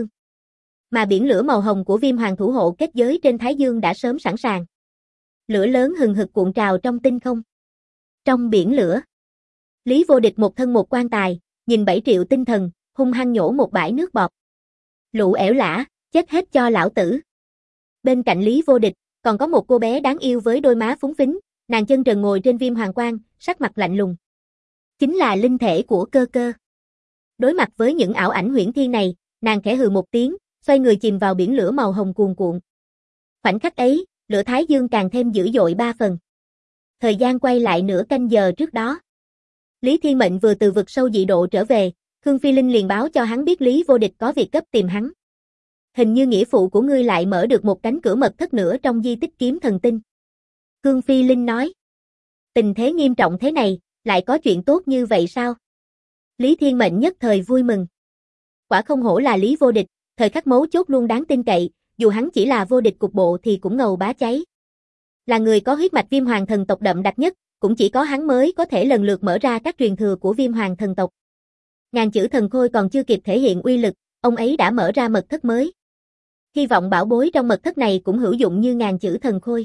Mà biển lửa màu hồng của Viêm Hoàng thủ hộ kết giới trên Thái Dương đã sớm sẵn sàng. Lửa lớn hừng hực cuộn trào trong tinh không. Trong biển lửa, Lý Vô Địch một thân một quan tài, nhìn 7 triệu tinh thần, hung hăng nhổ một bãi nước bọt. Lũ ẻo lả, chết hết cho lão tử. Bên cạnh Lý Vô Địch, còn có một cô bé đáng yêu với đôi má phúng phính, nàng chân trần ngồi trên Viêm Hoàng Quan, sắc mặt lạnh lùng. Chính là linh thể của Cơ Cơ. Đối mặt với những ảo ảnh huyễn thiên này, nàng khẽ hừ một tiếng, xoay người chìm vào biển lửa màu hồng cuồn cuộn. Khoảnh khắc ấy, lửa Thái Dương càng thêm dữ dội 3 phần. Thời gian quay lại nửa canh giờ trước đó. Lý Thiên Mệnh vừa từ vực sâu dị độ trở về, Khương Phi Linh liền báo cho hắn biết Lý Vô Địch có việc gấp tìm hắn. Hình như nghĩa phụ của ngươi lại mở được một cánh cửa mật thất nữa trong di tích kiếm thần tinh. Khương Phi Linh nói. Tình thế nghiêm trọng thế này, lại có chuyện tốt như vậy sao? Lý Thiên Mệnh nhất thời vui mừng. Quả không hổ là Lý Vô Địch, thời khắc mấu chốt luôn đáng tin cậy, dù hắn chỉ là vô địch cục bộ thì cũng ngầu bá cháy. Là người có huyết mạch Viêm Hoàng thần tộc đậm đặc nhất, cũng chỉ có hắn mới có thể lần lượt mở ra các truyền thừa của Viêm Hoàng thần tộc. Ngàn chữ thần khôi còn chưa kịp thể hiện uy lực, ông ấy đã mở ra mật thất mới. Hy vọng bảo bối trong mật thất này cũng hữu dụng như ngàn chữ thần khôi.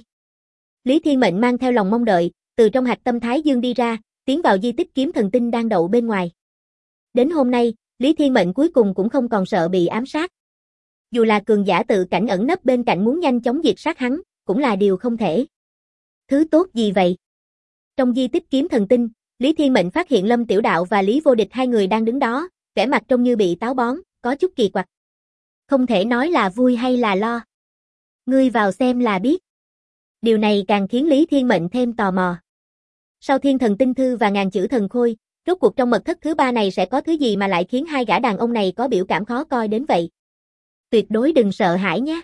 Lý Thiên Mệnh mang theo lòng mong đợi, từ trong hạt tâm Thái Dương đi ra, tiến vào di tích kiếm thần tinh đang đậu bên ngoài. Đến hôm nay, Lý Thiên Mệnh cuối cùng cũng không còn sợ bị ám sát. Dù là cường giả tự cảnh ẩn nấp bên cạnh muốn nhanh chóng diệt sát hắn, cũng là điều không thể. Thứ tốt gì vậy? Trong di tích kiếm thần tinh, Lý Thiên Mệnh phát hiện Lâm Tiểu Đạo và Lý Vô Địch hai người đang đứng đó, vẻ mặt trông như bị táo bón, có chút kỳ quặc. Không thể nói là vui hay là lo. Ngươi vào xem là biết. Điều này càng khiến Lý Thiên Mệnh thêm tò mò. Sau Thiên Thần Tinh Thư và ngàn chữ thần khôi, rốt cuộc trong mật thất thứ 3 này sẽ có thứ gì mà lại khiến hai gã đàn ông này có biểu cảm khó coi đến vậy? Tuyệt đối đừng sợ hãi nhé.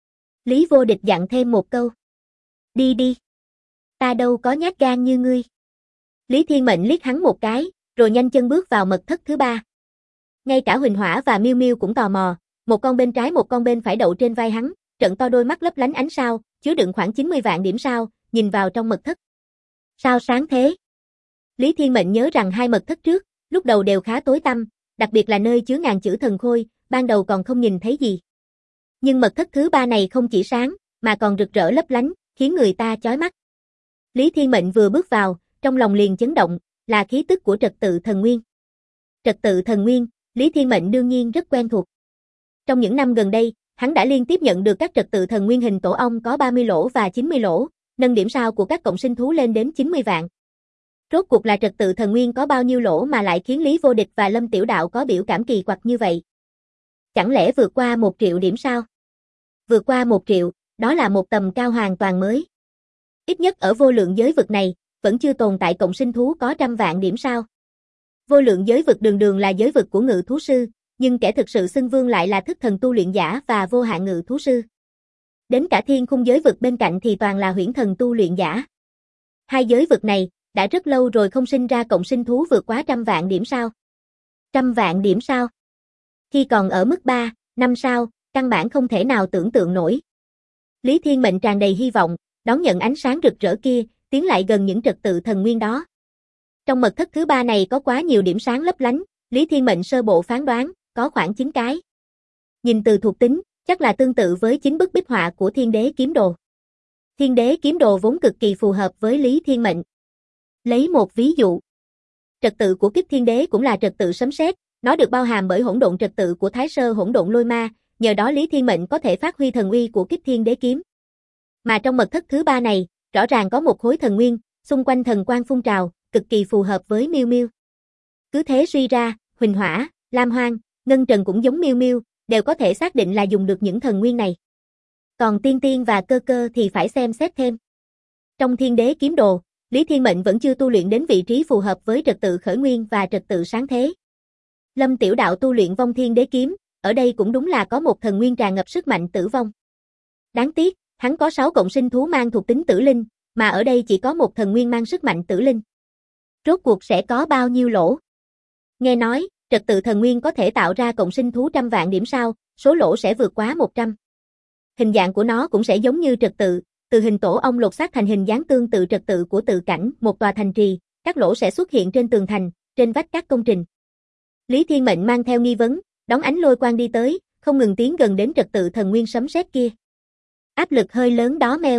Lý Vô Địch dặn thêm một câu. Đi đi. Ta đâu có nhát gan như ngươi. Lý Thiên Mệnh liếc hắn một cái, rồi nhanh chân bước vào mật thất thứ 3. Ngay cả Huỳnh Hỏa và Miêu Miêu cũng tò mò, một con bên trái một con bên phải đậu trên vai hắn, trận to đôi mắt lấp lánh ánh sao, chứa đựng khoảng 90 vạn điểm sao, nhìn vào trong mật thất. Sao sáng thế? Lý Thiên Mệnh nhớ rằng hai mật thất trước, lúc đầu đều khá tối tăm, đặc biệt là nơi chứa ngàn chữ thần khôi, ban đầu còn không nhìn thấy gì. Nhưng mật thất thứ ba này không chỉ sáng, mà còn rực rỡ lấp lánh, khiến người ta chói mắt. Lý Thiên Mệnh vừa bước vào, trong lòng liền chấn động, là khí tức của trật tự thần nguyên. Trật tự thần nguyên, Lý Thiên Mệnh đương nhiên rất quen thuộc. Trong những năm gần đây, hắn đã liên tiếp nhận được các trật tự thần nguyên hình tổ ong có 30 lỗ và 90 lỗ, nâng điểm sao của các cộng sinh thú lên đến 90 vạn. Rốt cuộc là trật tự thần nguyên có bao nhiêu lỗ mà lại khiến Lý Vô Địch và Lâm Tiểu Đạo có biểu cảm kỳ quặc như vậy? Chẳng lẽ vượt qua 1 triệu điểm sao? Vượt qua 1 triệu, đó là một tầm cao hoàn toàn mới. Ít nhất ở vô lượng giới vực này, vẫn chưa tồn tại cộng sinh thú có 100 vạn điểm sao. Vô lượng giới vực đường đường là giới vực của ngự thú sư, nhưng kẻ thực sự xưng vương lại là thức thần tu luyện giả và vô hạn ngự thú sư. Đến cả thiên khung giới vực bên cạnh thì toàn là huyễn thần tu luyện giả. Hai giới vực này, đã rất lâu rồi không sinh ra cộng sinh thú vượt quá 100 vạn điểm sao. 100 vạn điểm sao? Khi còn ở mức 3, 5 sao, căn bản không thể nào tưởng tượng nổi. Lý Thiên Mệnh tràn đầy hy vọng, đón nhận ánh sáng rực rỡ kia, tiến lại gần những trật tự thần nguyên đó. Trong mật thất thứ ba này có quá nhiều điểm sáng lấp lánh, Lý Thiên Mệnh sơ bộ phán đoán, có khoảng 9 cái. Nhìn từ thuộc tính, chắc là tương tự với 9 bức bích họa của Thiên Đế Kiếm Đồ. Thiên Đế Kiếm Đồ vốn cực kỳ phù hợp với Lý Thiên Mệnh. Lấy một ví dụ. Trật tự của Kích Thiên Đế cũng là trật tự sấm sét, nó được bao hàm bởi hỗn độn trật tự của Thái Sơ Hỗn Độn Lôi Ma, nhờ đó Lý Thiên Mệnh có thể phát huy thần uy của Kích Thiên Đế Kiếm. Mà trong mật thất thứ ba này, rõ ràng có một khối thần nguyên, xung quanh thần quang phun trào, cực kỳ phù hợp với Miêu Miêu. Cứ thế suy ra, Huỳnh Hỏa, Lam Hoang, Ngân Trần cũng giống Miêu Miêu, đều có thể xác định là dùng được những thần nguyên này. Còn Tiên Tiên và Cơ Cơ thì phải xem xét thêm. Trong Thiên Đế Kiếm Đồ, Lý Thiên Mệnh vẫn chưa tu luyện đến vị trí phù hợp với trật tự khởi nguyên và trật tự sáng thế. Lâm Tiểu Đạo tu luyện Vong Thiên Đế Kiếm, ở đây cũng đúng là có một thần nguyên tràn ngập sức mạnh tử vong. Đáng tiếc, hắn có 6 cộng sinh thú mang thuộc tính tử linh, mà ở đây chỉ có một thần nguyên mang sức mạnh tử linh. Rốt cuộc sẽ có bao nhiêu lỗ? Nghe nói, trật tự thần nguyên có thể tạo ra cộng sinh thú 100 vạn điểm sao, số lỗ sẽ vượt quá 100. Hình dạng của nó cũng sẽ giống như trật tự, từ hình tổ ong lột xác thành hình dáng tương tự trật tự của tự cảnh, một tòa thành trì, các lỗ sẽ xuất hiện trên tường thành, trên vách các công trình. Lý Thiên Mệnh mang theo nghi vấn, đón ánh lôi quang đi tới, không ngừng tiến gần đến trật tự thần nguyên sấm sét kia. Áp lực hơi lớn đó Meo.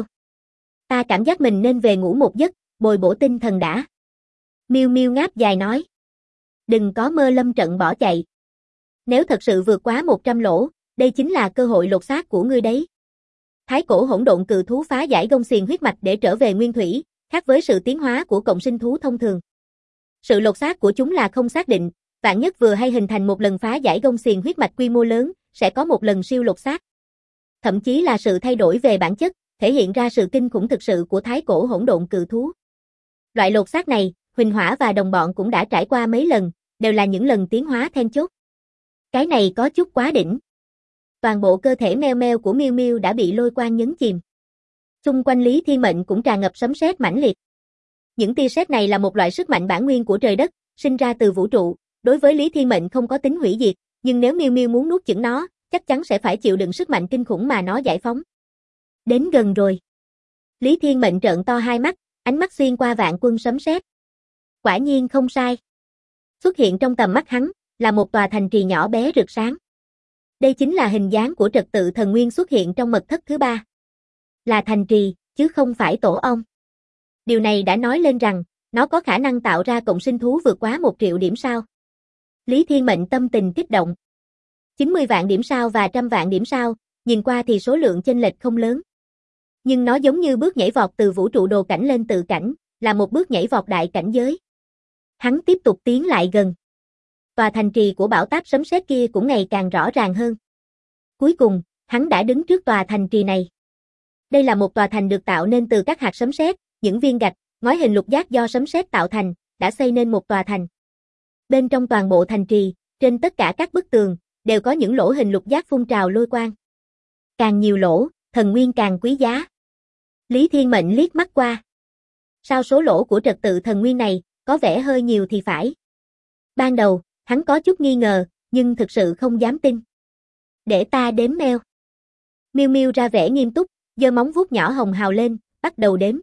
Ta cảm giác mình nên về ngủ một giấc, bồi bổ tinh thần đã. Miêu Miêu ngáp dài nói. Đừng có mơ lâm trận bỏ chạy. Nếu thật sự vượt quá 100 lỗ, đây chính là cơ hội lột xác của ngươi đấy. Thái cổ hỗn độn cự thú phá giải gông xiềng huyết mạch để trở về nguyên thủy, khác với sự tiến hóa của cộng sinh thú thông thường. Sự lột xác của chúng là không xác định, vạn nhất vừa hay hình thành một lần phá giải gông xiềng huyết mạch quy mô lớn, sẽ có một lần siêu lột xác. Thậm chí là sự thay đổi về bản chất, thể hiện ra sự kinh khủng thực sự của thái cổ hỗn độn cự thú. Loại lột xác này, Huỳnh Hỏa và đồng bọn cũng đã trải qua mấy lần, đều là những lần tiến hóa then chốt. Cái này có chút quá đỉnh. Toàn bộ cơ thể meo meo của Miêu Miêu đã bị lôi quang nhấn chìm. Xung quanh Lý Thiên Mệnh cũng tràn ngập sấm sét mãnh liệt. Những tia sét này là một loại sức mạnh bản nguyên của trời đất, sinh ra từ vũ trụ, đối với Lý Thiên Mệnh không có tính hủy diệt, nhưng nếu Miêu Miêu muốn nuốt chửng nó, chắc chắn sẽ phải chịu đựng sức mạnh kinh khủng mà nó giải phóng. Đến gần rồi. Lý Thiên Mệnh trợn to hai mắt, ánh mắt xuyên qua vạn quân sấm sét. Quả nhiên không sai. Xuất hiện trong tầm mắt hắn, là một tòa thành trì nhỏ bé rực sáng. Đây chính là hình dáng của trật tự thần nguyên xuất hiện trong mật thất thứ ba. Là thành trì, chứ không phải tổ ong. Điều này đã nói lên rằng, nó có khả năng tạo ra cộng sinh thú vượt quá 1 triệu điểm sao. Lý Thiên Mệnh tâm tình kích động. 90 vạn điểm sao và 100 vạn điểm sao, nhìn qua thì số lượng chênh lệch không lớn. Nhưng nó giống như bước nhảy vọt từ vũ trụ đồ cảnh lên tự cảnh, là một bước nhảy vọt đại cảnh giới. Hắn tiếp tục tiến lại gần. Tòa thành trì của bão táp sấm sét kia cũng ngày càng rõ ràng hơn. Cuối cùng, hắn đã đứng trước tòa thành trì này. Đây là một tòa thành được tạo nên từ các hạt sấm sét, những viên gạch, ngói hình lục giác do sấm sét tạo thành, đã xây nên một tòa thành. Bên trong toàn bộ thành trì, trên tất cả các bức tường, đều có những lỗ hình lục giác phun trào lôi quang. Càng nhiều lỗ, thần nguyên càng quý giá. Lý Thiên Mệnh liếc mắt qua. Sao số lỗ của trật tự thần nguyên này, có vẻ hơi nhiều thì phải. Ban đầu, hắn có chút nghi ngờ, nhưng thực sự không dám tin. Để ta đếm meo. Miêu Miêu ra vẻ nghiêm túc, giơ móng vuốt nhỏ hồng hào lên, bắt đầu đếm.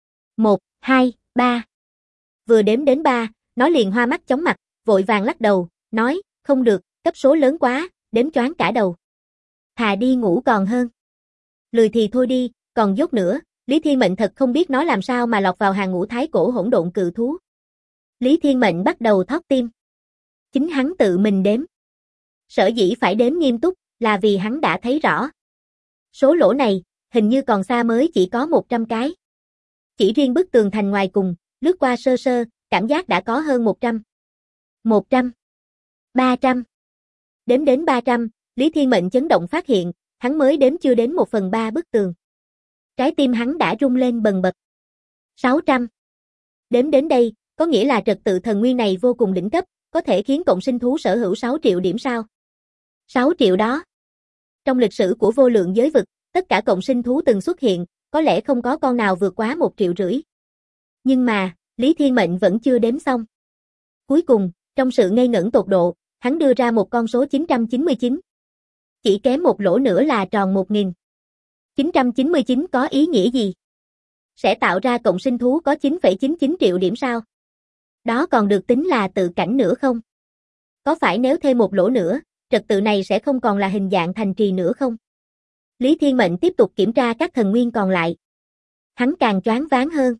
1, 2, 3. Vừa đếm đến 3, nó liền hoa mắt chóng mặt, vội vàng lắc đầu, nói, không được, cấp số lớn quá, đếm choáng cả đầu. Thà đi ngủ còn hơn. Lười thì thôi đi, còn dốt nữa, Lý Thiên Mệnh thật không biết nó làm sao mà lọt vào hàng ngũ thái cổ hỗn độn cự thú. Lý Thiên Mệnh bắt đầu thót tim. Chính hắn tự mình đếm. Sở dĩ phải đếm nghiêm túc, là vì hắn đã thấy rõ. Số lỗ này, hình như còn xa mới chỉ có 100 cái. Chỉ riêng bức tường thành ngoài cùng, lướt qua sơ sơ, cảm giác đã có hơn 100. 100. 300. Đếm đến 300, Lý Thiên Mệnh chấn động phát hiện, hắn mới đếm chưa đến 1/3 bức tường. Trái tim hắn đã rung lên bần bật. 600. Đếm đến đây, có nghĩa là trật tự thần nguyên này vô cùng đỉnh cấp, có thể khiến cộng sinh thú sở hữu 6 triệu điểm sao? 6 triệu đó. Trong lịch sử của vô lượng giới vực, tất cả cộng sinh thú từng xuất hiện, có lẽ không có con nào vượt quá 1,5 triệu. Nhưng mà, Lý Thiên Mệnh vẫn chưa đếm xong. Cuối cùng, trong sự ngây ngẩn tột độ, hắn đưa ra một con số 999. Chỉ kém một lỗ nữa là tròn 1000. 999 có ý nghĩa gì? Sẽ tạo ra cộng sinh thú có 9,99 triệu điểm sao? Đó còn được tính là tự cảnh nữa không? Có phải nếu thêm một lỗ nữa, trật tự này sẽ không còn là hình dạng thành trì nữa không? Lý Thiên Mệnh tiếp tục kiểm tra các thần nguyên còn lại. Hắn càng choáng váng hơn.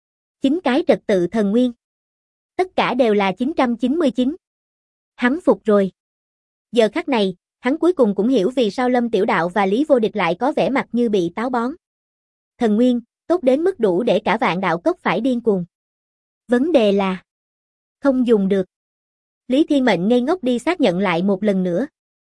9 cái trật tự thần nguyên. Tất cả đều là 999. Hắn phục rồi. Giờ khắc này, hắn cuối cùng cũng hiểu vì sao Lâm Tiểu Đạo và Lý Vô Địch lại có vẻ mặt như bị táo bón. Thần nguyên, tốt đến mức đủ để cả vạn đạo cốc phải điên cuồng. Vấn đề là không dùng được. Lý Thiên Mệnh ngây ngốc đi xác nhận lại một lần nữa.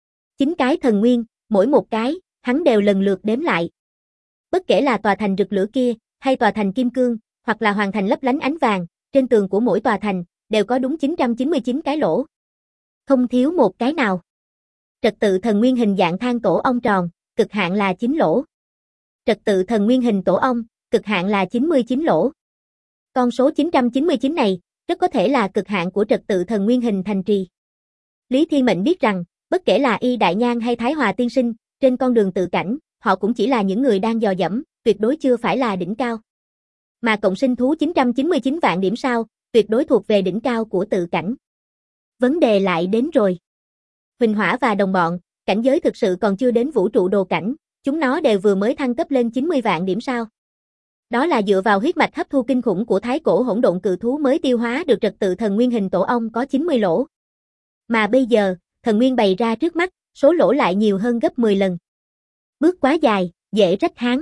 9 cái thần nguyên, mỗi một cái, hắn đều lần lượt đếm lại. Bất kể là tòa thành rực lửa kia, hay tòa thành kim cương, hoặc là hoàng thành lấp lánh ánh vàng, trên tường của mỗi tòa thành, đều có đúng 999 cái lỗ. Không thiếu một cái nào. Trật tự thần nguyên hình dạng than tổ ong tròn, cực hạn là 9 lỗ. Trật tự thần nguyên hình tổ ong, cực hạn là 99 lỗ. Con số 999 này, rất có thể là cực hạn của trật tự thần nguyên hình thành trì. Lý Thiên Mệnh biết rằng, bất kể là Y Đại Nhan hay Thái Hòa Tiên Sinh, trên con đường tự cảnh, họ cũng chỉ là những người đang dò dẫm, tuyệt đối chưa phải là đỉnh cao. Mà cộng sinh thú 999 vạn điểm sao, tuyệt đối thuộc về đỉnh cao của tự cảnh. Vấn đề lại đến rồi. Huỳnh Hỏa và đồng bọn, cảnh giới thực sự còn chưa đến vũ trụ đồ cảnh, chúng nó đều vừa mới thăng cấp lên 90 vạn điểm sao. Đó là dựa vào huyết mạch hấp thu kinh khủng của thái cổ hỗn độn cự thú mới tiêu hóa được trật tự thần nguyên hình tổ ong có 90 lỗ. Mà bây giờ, thần nguyên bày ra trước mắt, số lỗ lại nhiều hơn gấp 10 lần. Bước quá dài, dễ rách háng.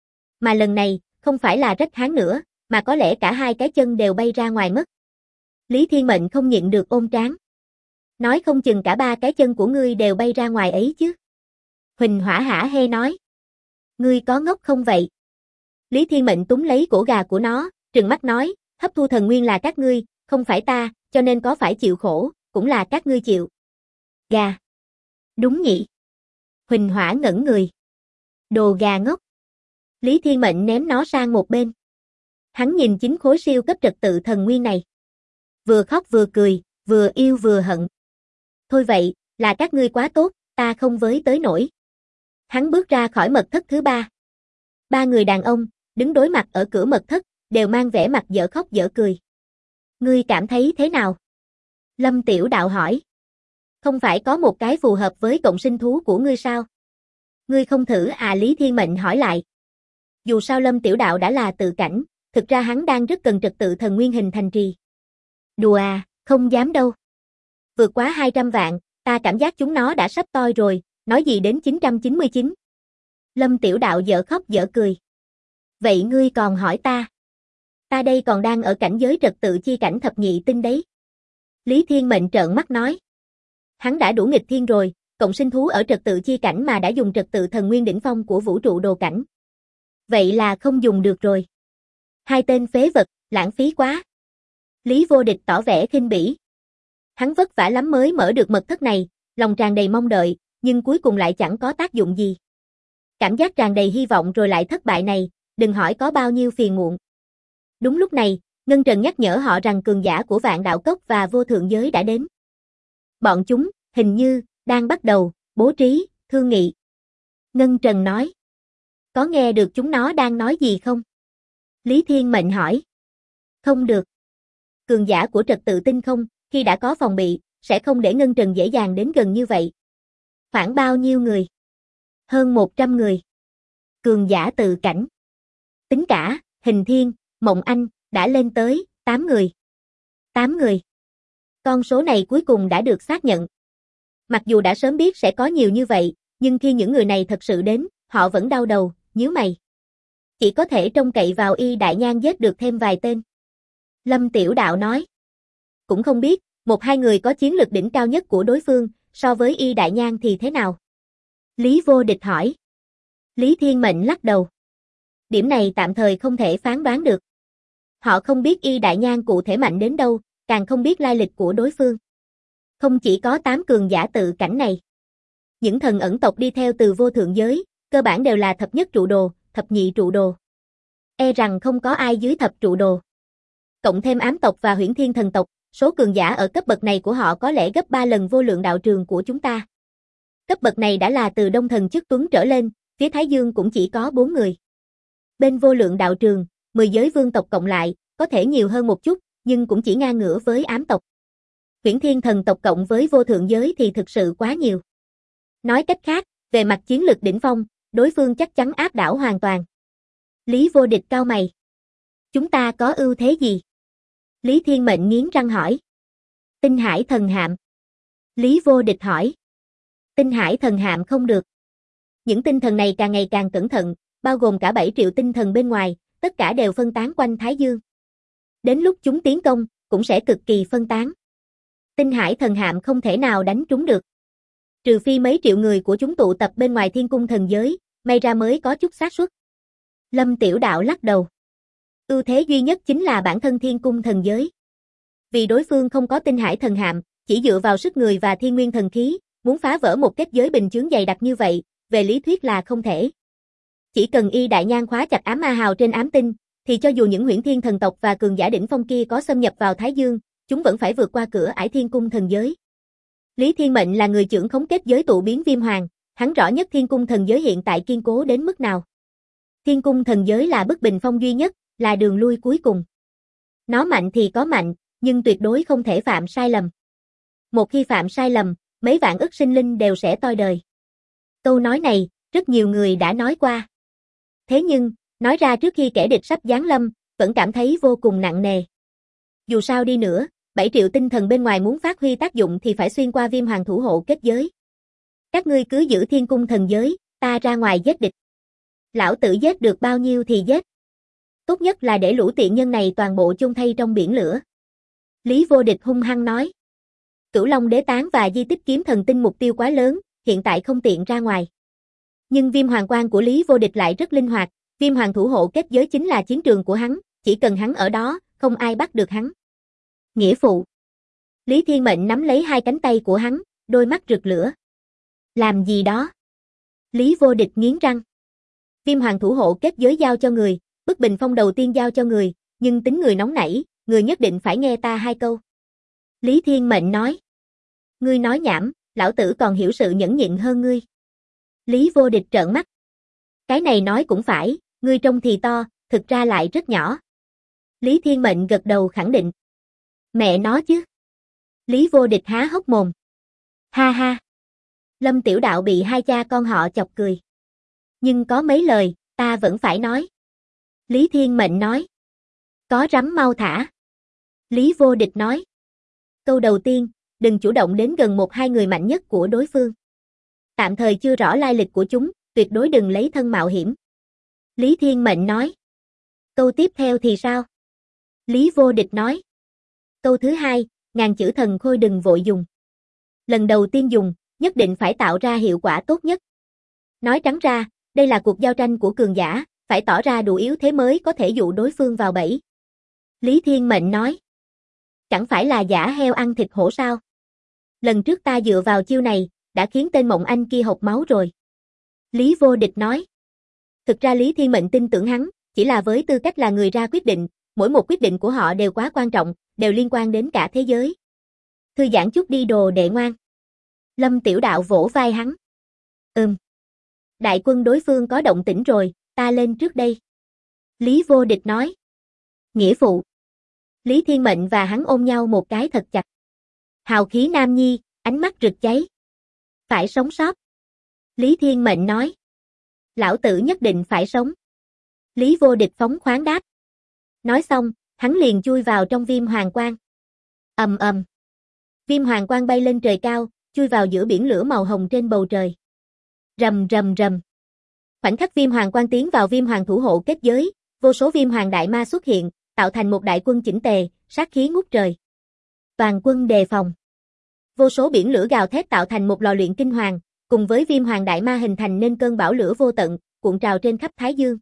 Mà lần này, không phải là rách háng nữa, mà có lẽ cả hai cái chân đều bay ra ngoài mất. Lý Thiên Mệnh không nhịn được ôm trán. Nói không chừng cả 3 cái chân của ngươi đều bay ra ngoài ấy chứ. Huỳnh Hỏa hả hê nói. Ngươi có ngốc không vậy? Lý Thiên Mệnh túm lấy cổ gà của nó, trừng mắt nói, hấp thu thần nguyên là các ngươi, không phải ta, cho nên có phải chịu khổ, cũng là các ngươi chịu. Gà. Đúng nhỉ. Huỳnh Hỏa ngẩn người. Đồ gà ngốc. Lý Thiên Mệnh ném nó sang một bên. Hắn nhìn 9 khối siêu cấp trật tự thần nguyên này. Vừa khóc vừa cười, vừa yêu vừa hận. Thôi vậy, là các ngươi quá tốt, ta không với tới nổi. Hắn bước ra khỏi mật thất thứ 3. 3 người đàn ông, đứng đối mặt ở cửa mật thất, đều mang vẻ mặt dở khóc dở cười. Ngươi cảm thấy thế nào? Lâm Tiểu Đạo hỏi. Không phải có một cái phù hợp với cộng sinh thú của ngươi sao? Ngươi không thử à? Lý Thiên Mệnh hỏi lại. Dù sao Lâm Tiểu Đạo đã là tự cảnh, thực ra hắn đang rất cần trật tự thần nguyên hình thành trì. Đùa à, không dám đâu. Vượt quá 200 vạn, ta cảm giác chúng nó đã sắp toi rồi, nói gì đến 999. Lâm Tiểu Đạo dở khóc dở cười. Vậy ngươi còn hỏi ta? Ta đây còn đang ở cảnh giới trật tự chi cảnh thập nhị tinh đấy. Lý Thiên Mệnh trợn mắt nói. Hắn đã đủ nghịch thiên rồi, cộng sinh thú ở trật tự chi cảnh mà đã dùng trật tự thần nguyên đỉnh phong của vũ trụ đồ cảnh. Vậy là không dùng được rồi. Hai tên phế vật, lãng phí quá. Lý Vô Địch tỏ vẻ khinh bỉ. Hắn vất vả lắm mới mở được mật thất này, lòng tràn đầy mong đợi, nhưng cuối cùng lại chẳng có tác dụng gì. Cảm giác tràn đầy hy vọng rồi lại thất bại này, đừng hỏi có bao nhiêu phiền muộn. Đúng lúc này, Ngân Trần nhắc nhở họ rằng cường giả của Vạn Đạo Cốc và Vô Thượng Giới đã đến. Bọn chúng, hình như, đang bắt đầu, bố trí, thương nghị. Ngân Trần nói. Có nghe được chúng nó đang nói gì không? Lý Thiên Mệnh hỏi. Không được. Cường giả của trật tự tinh không, khi đã có phòng bị, sẽ không để Ngân Trần dễ dàng đến gần như vậy. Khoảng bao nhiêu người? Hơn 100 người. Cường giả tự cảnh. Tính cả, Hình Thiên, Mộng Anh, đã lên tới 8 người. 8 người. Con số này cuối cùng đã được xác nhận. Mặc dù đã sớm biết sẽ có nhiều như vậy, nhưng khi những người này thật sự đến, họ vẫn đau đầu, nhíu mày. Chỉ có thể trông cậy vào Y Đại Nhan giết được thêm vài tên. Lâm Tiểu Đạo nói. Cũng không biết, 1-2 người có chiến lực đỉnh cao nhất của đối phương, so với Y Đại Nhan thì thế nào? Lý Vô Địch hỏi. Lý Thiên Mệnh lắc đầu. Điểm này tạm thời không thể phán đoán được. Họ không biết Y Đại Nhan cụ thể mạnh đến đâu, càng không biết lai lịch của đối phương. Không chỉ có 8 cường giả tự cảnh này. Những thần ẩn tộc đi theo từ vô thượng giới, cơ bản đều là thập nhất trụ đồ, thập nhị trụ đồ. E rằng không có ai dưới thập trụ đồ. Cộng thêm ám tộc và huyễn thiên thần tộc, số cường giả ở cấp bậc này của họ có lẽ gấp 3 lần vô lượng đạo trường của chúng ta. Cấp bậc này đã là từ Đông Thần Chức Tuấn trở lên, phía Thái Dương cũng chỉ có 4 người. Bên vô lượng đạo trường, 10 giới vương tộc cộng lại, có thể nhiều hơn một chút, nhưng cũng chỉ ngang ngửa với ám tộc. Huyễn thiên thần tộc cộng với vô thượng giới thì thực sự quá nhiều. Nói cách khác, về mặt chiến lực đỉnh phong, đối phương chắc chắn áp đảo hoàn toàn. Lý Vô Địch cau mày. Chúng ta có ưu thế gì? Lý Thiên Mệnh nghiến răng hỏi. Tinh Hải Thần Hạm. Lý Vô Địch hỏi. Tinh Hải Thần Hạm không được. Những tinh thần này càng ngày càng cẩn thận, bao gồm cả 7 triệu tinh thần bên ngoài, tất cả đều phân tán quanh Thái Dương. Đến lúc chúng tiến công, cũng sẽ cực kỳ phân tán. Tinh Hải Thần Hạm không thể nào đánh trúng được. Trừ phi mấy triệu người của chúng tụ tập bên ngoài Thiên Cung Thần Giới, may ra mới có chút xác suất. Lâm Tiểu Đạo lắc đầu. Ưu thế duy nhất chính là bản thân Thiên Cung Thần Giới. Vì đối phương không có Tinh Hải Thần Hạm, chỉ dựa vào sức người và thiên nguyên thần khí, muốn phá vỡ một kết giới bình chướng dày đặc như vậy, về lý thuyết là không thể. Chỉ cần Y Đại Nhan khóa chặt ám ma hào trên ám tinh, thì cho dù những huyễn thiên thần tộc và cường giả đỉnh phong kia có xâm nhập vào Thái Dương, chúng vẫn phải vượt qua cửa ải Thiên Cung Thần Giới. Lý Thiên Mệnh là người trưởng khống kết giới tụ biến viêm hoàng, hắn rõ nhất Thiên Cung Thần Giới hiện tại kiên cố đến mức nào. Thiên Cung Thần Giới là bức bình phong duy nhất, là đường lui cuối cùng. Nó mạnh thì có mạnh, nhưng tuyệt đối không thể phạm sai lầm. Một khi phạm sai lầm, mấy vạn ức sinh linh đều sẽ toi đời. Câu nói này, rất nhiều người đã nói qua. Thế nhưng, nói ra trước khi kẻ địch sắp giáng lâm, vẫn cảm thấy vô cùng nặng nề. Dù sao đi nữa, 7 triệu tinh thần bên ngoài muốn phát huy tác dụng thì phải xuyên qua viêm hoàng thủ hộ kết giới. Các ngươi cứ giữ Thiên Cung Thần Giới, ta ra ngoài giết địch. Lão tử giết được bao nhiêu thì giết. Tốt nhất là để lũ tiện nhân này toàn bộ chôn thay trong biển lửa. Lý Vô Địch hung hăng nói. Cửu Long Đế Tán và di tích kiếm thần tinh mục tiêu quá lớn, hiện tại không tiện ra ngoài. Nhưng viêm hoàng quan của Lý Vô Địch lại rất linh hoạt, viêm hoàng thủ hộ kết giới chính là chiến trường của hắn, chỉ cần hắn ở đó, không ai bắt được hắn. Nghĩa phụ. Lý Thiên Mệnh nắm lấy hai cánh tay của hắn, đôi mắt rực lửa. Làm gì đó? Lý Vô Địch nghiến răng. Viêm hoàng thủ hộ kết giới giao cho người, bức bình phong đầu tiên giao cho người, nhưng tính người nóng nảy, người nhất định phải nghe ta hai câu. Lý Thiên Mệnh nói. Ngươi nói nhảm, lão tử còn hiểu sự nhẫn nhịn hơn ngươi. Lý Vô Địch trợn mắt. Cái này nói cũng phải, ngươi trông thì to, thực ra lại rất nhỏ. Lý Thiên Mệnh gật đầu khẳng định. Mẹ nó chứ. Lý Vô Địch há hốc mồm. Ha ha. Lâm Tiểu Đạo bị hai cha con họ chọc cười. Nhưng có mấy lời, ta vẫn phải nói. Lý Thiên Mệnh nói. Có rắm mau thả. Lý Vô Địch nói. Câu đầu tiên, đừng chủ động đến gần 1-2 người mạnh nhất của đối phương. Tạm thời chưa rõ lai lịch của chúng, tuyệt đối đừng lấy thân mạo hiểm. Lý Thiên Mệnh nói. Câu tiếp theo thì sao? Lý Vô Địch nói. Câu thứ hai, ngàn chữ thần khôi đừng vội dùng. Lần đầu tiên dùng, nhất định phải tạo ra hiệu quả tốt nhất. Nói trắng ra, đây là cuộc giao tranh của cường giả, phải tỏ ra đủ yếu thế mới có thể dụ đối phương vào bẫy. Lý Thiên Mệnh nói. Chẳng phải là giả heo ăn thịt hổ sao? Lần trước ta dựa vào chiêu này, đã khiến tên Mộng Anh kia hộc máu rồi. Lý Vô Địch nói. Thực ra Lý Thiên Mệnh tin tưởng hắn, chỉ là với tư cách là người ra quyết định, mỗi một quyết định của họ đều quá quan trọng, đều liên quan đến cả thế giới. Thư giãn chút đi đồ đệ ngoan. Lâm Tiểu Đạo vỗ vai hắn. Đại quân đối phương có động tĩnh rồi, ta lên trước đây. Lý Vô Địch nói. Nghĩa phụ. Lý Thiên Mệnh và hắn ôm nhau một cái thật chặt. Hào khí nam nhi, ánh mắt rực cháy. Phải sống sót. Lý Thiên Mệnh nói. Lão tử nhất định phải sống. Lý Vô Địch phóng khoáng đáp. Nói xong, hắn liền chui vào trong viêm hoàng quang. Ầm ầm. Viêm hoàng quang bay lên trời cao, chui vào giữa biển lửa màu hồng trên bầu trời. Rầm rầm rầm. Khoảnh khắc viêm hoàng quang tiến vào viêm hoàng thủ hộ kết giới, vô số viêm hoàng đại ma xuất hiện, tạo thành một đại quân chỉnh tề, sát khí ngút trời. Toàn quân đề phòng. Vô số biển lửa gào thét tạo thành một lò luyện kinh hoàng, cùng với viêm hoàng đại ma hình thành nên cơn bão lửa vô tận, cuộn trào trên khắp Thái Dương.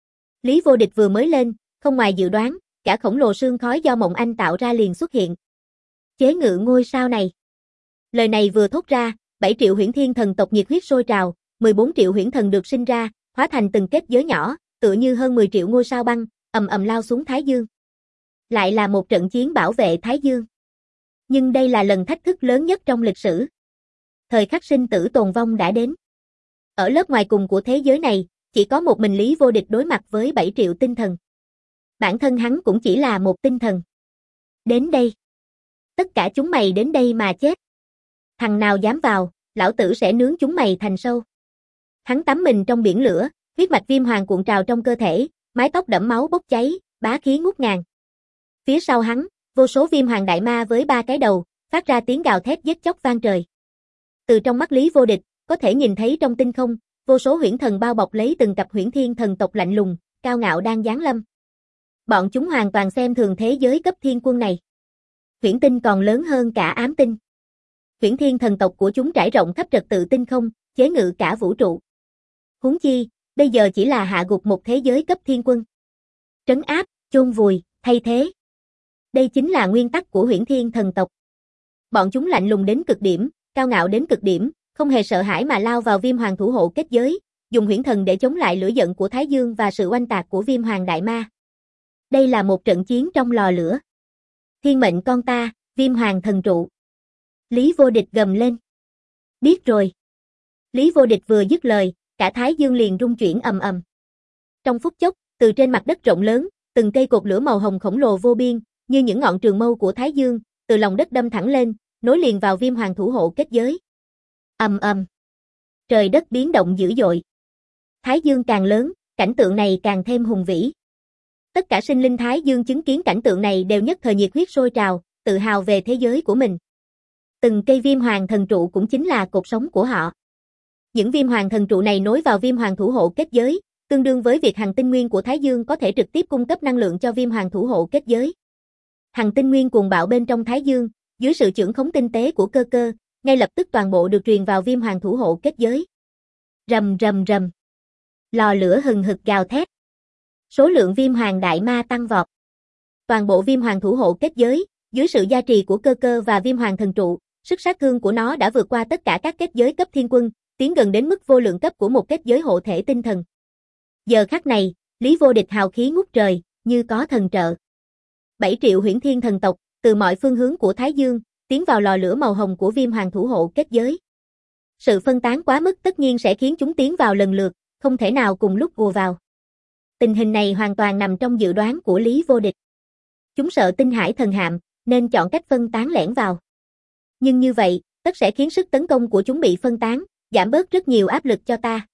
Lý Vô Địch vừa mới lên, không ngoài dự đoán, cả khổng lồ sương khói do Mộng Anh tạo ra liền xuất hiện. Chế ngự ngôi sao này. Lời này vừa thốt ra, 7 triệu huyễn thiên thần tộc nhiệt huyết sôi trào, 14 triệu huyễn thần được sinh ra, hóa thành từng kết giới nhỏ, tựa như hơn 10 triệu ngôi sao băng, ầm ầm lao xuống Thái Dương. Lại là một trận chiến bảo vệ Thái Dương. Nhưng đây là lần thách thức lớn nhất trong lịch sử. Thời khắc sinh tử tồn vong đã đến. Ở lớp ngoài cùng của thế giới này, chỉ có một mình Lý Vô Địch đối mặt với 7 triệu tinh thần. Bản thân hắn cũng chỉ là một tinh thần. Đến đây. Tất cả chúng mày đến đây mà chết. Thằng nào dám vào, lão tử sẽ nướng chúng mày thành sâu. Hắn tắm mình trong biển lửa, huyết mạch viêm hoàng cuộn trào trong cơ thể, mái tóc đẫm máu bốc cháy, bá khí ngút ngàn. Phía sau hắn, vô số viêm hoàng đại ma với 3 cái đầu, phát ra tiếng gào thét giết chóc vang trời. Từ trong mắt Lý Vô Địch, có thể nhìn thấy trong tinh không, vô số huyễn thần bao bọc lấy từng cặp huyễn thiên thần tộc lạnh lùng, cao ngạo đang giáng lâm. Bọn chúng hoàn toàn xem thường thế giới cấp thiên quân này. Huyễn tinh còn lớn hơn cả ám tinh. Huyễn thiên thần tộc của chúng trải rộng khắp trật tự tinh không, chế ngự cả vũ trụ. Huống chi, bây giờ chỉ là hạ gục một thế giới cấp thiên quân. Trấn áp, chôn vùi, thay thế. Đây chính là nguyên tắc của huyễn thiên thần tộc. Bọn chúng lạnh lùng đến cực điểm, cao ngạo đến cực điểm, không hề sợ hãi mà lao vào viêm hoàng thủ hộ kết giới, dùng huyễn thần để chống lại lửa giận của Thái Dương và sự oanh tạc của viêm hoàng đại ma. Đây là một trận chiến trong lò lửa. Thiên mệnh con ta, viêm hoàng thần trụ. Lý Vô Địch gầm lên. Biết rồi. Lý Vô Địch vừa dứt lời, cả Thái Dương liền rung chuyển ầm ầm. Trong phút chốc, từ trên mặt đất rộng lớn, từng cây cột lửa màu hồng khổng lồ vô biên, như những ngọn trường mâu của Thái Dương, từ lòng đất đâm thẳng lên, nối liền vào viêm hoàng thủ hộ kết giới. Ầm ầm. Trời đất biến động dữ dội. Thái Dương càng lớn, cảnh tượng này càng thêm hùng vĩ. Tất cả sinh linh Thái Dương chứng kiến cảnh tượng này đều nhất thời nhiệt huyết sôi trào, tự hào về thế giới của mình. Từng cây viêm hoàng thần trụ cũng chính là cột sống của họ. Những viêm hoàng thần trụ này nối vào viêm hoàng thủ hộ kết giới, tương đương với việc hằng tinh nguyên của Thái Dương có thể trực tiếp cung cấp năng lượng cho viêm hoàng thủ hộ kết giới. Hằng tinh nguyên cuồng bạo bên trong Thái Dương, dưới sự chưởng khống tinh tế của cơ cơ, ngay lập tức toàn bộ được truyền vào viêm hoàng thủ hộ kết giới. Rầm rầm rầm. Lò lửa hừng hực gào thét. Số lượng viêm hoàng đại ma tăng vọt. Toàn bộ viêm hoàng thủ hộ kết giới, dưới sự gia trì của cơ cơ và viêm hoàng thần trụ, sức sát thương của nó đã vượt qua tất cả các kết giới cấp thiên quân, tiến gần đến mức vô lượng cấp của một kết giới hộ thể tinh thần. Giờ khắc này, Lý Vô Địch hào khí ngút trời, như có thần trợ. 7 triệu huyễn thiên thần tộc, từ mọi phương hướng của Thái Dương, tiến vào lò lửa màu hồng của viêm hoàng thủ hộ kết giới. Sự phân tán quá mức tất nhiên sẽ khiến chúng tiến vào lần lượt, không thể nào cùng lúc ùa vào. Tình hình này hoàn toàn nằm trong dự đoán của Lý Vô Địch. Chúng sợ tinh hải thần hạm, nên chọn cách phân tán lẻn vào. Nhưng như vậy, tất sẽ khiến sức tấn công của chúng bị phân tán, giảm bớt rất nhiều áp lực cho ta.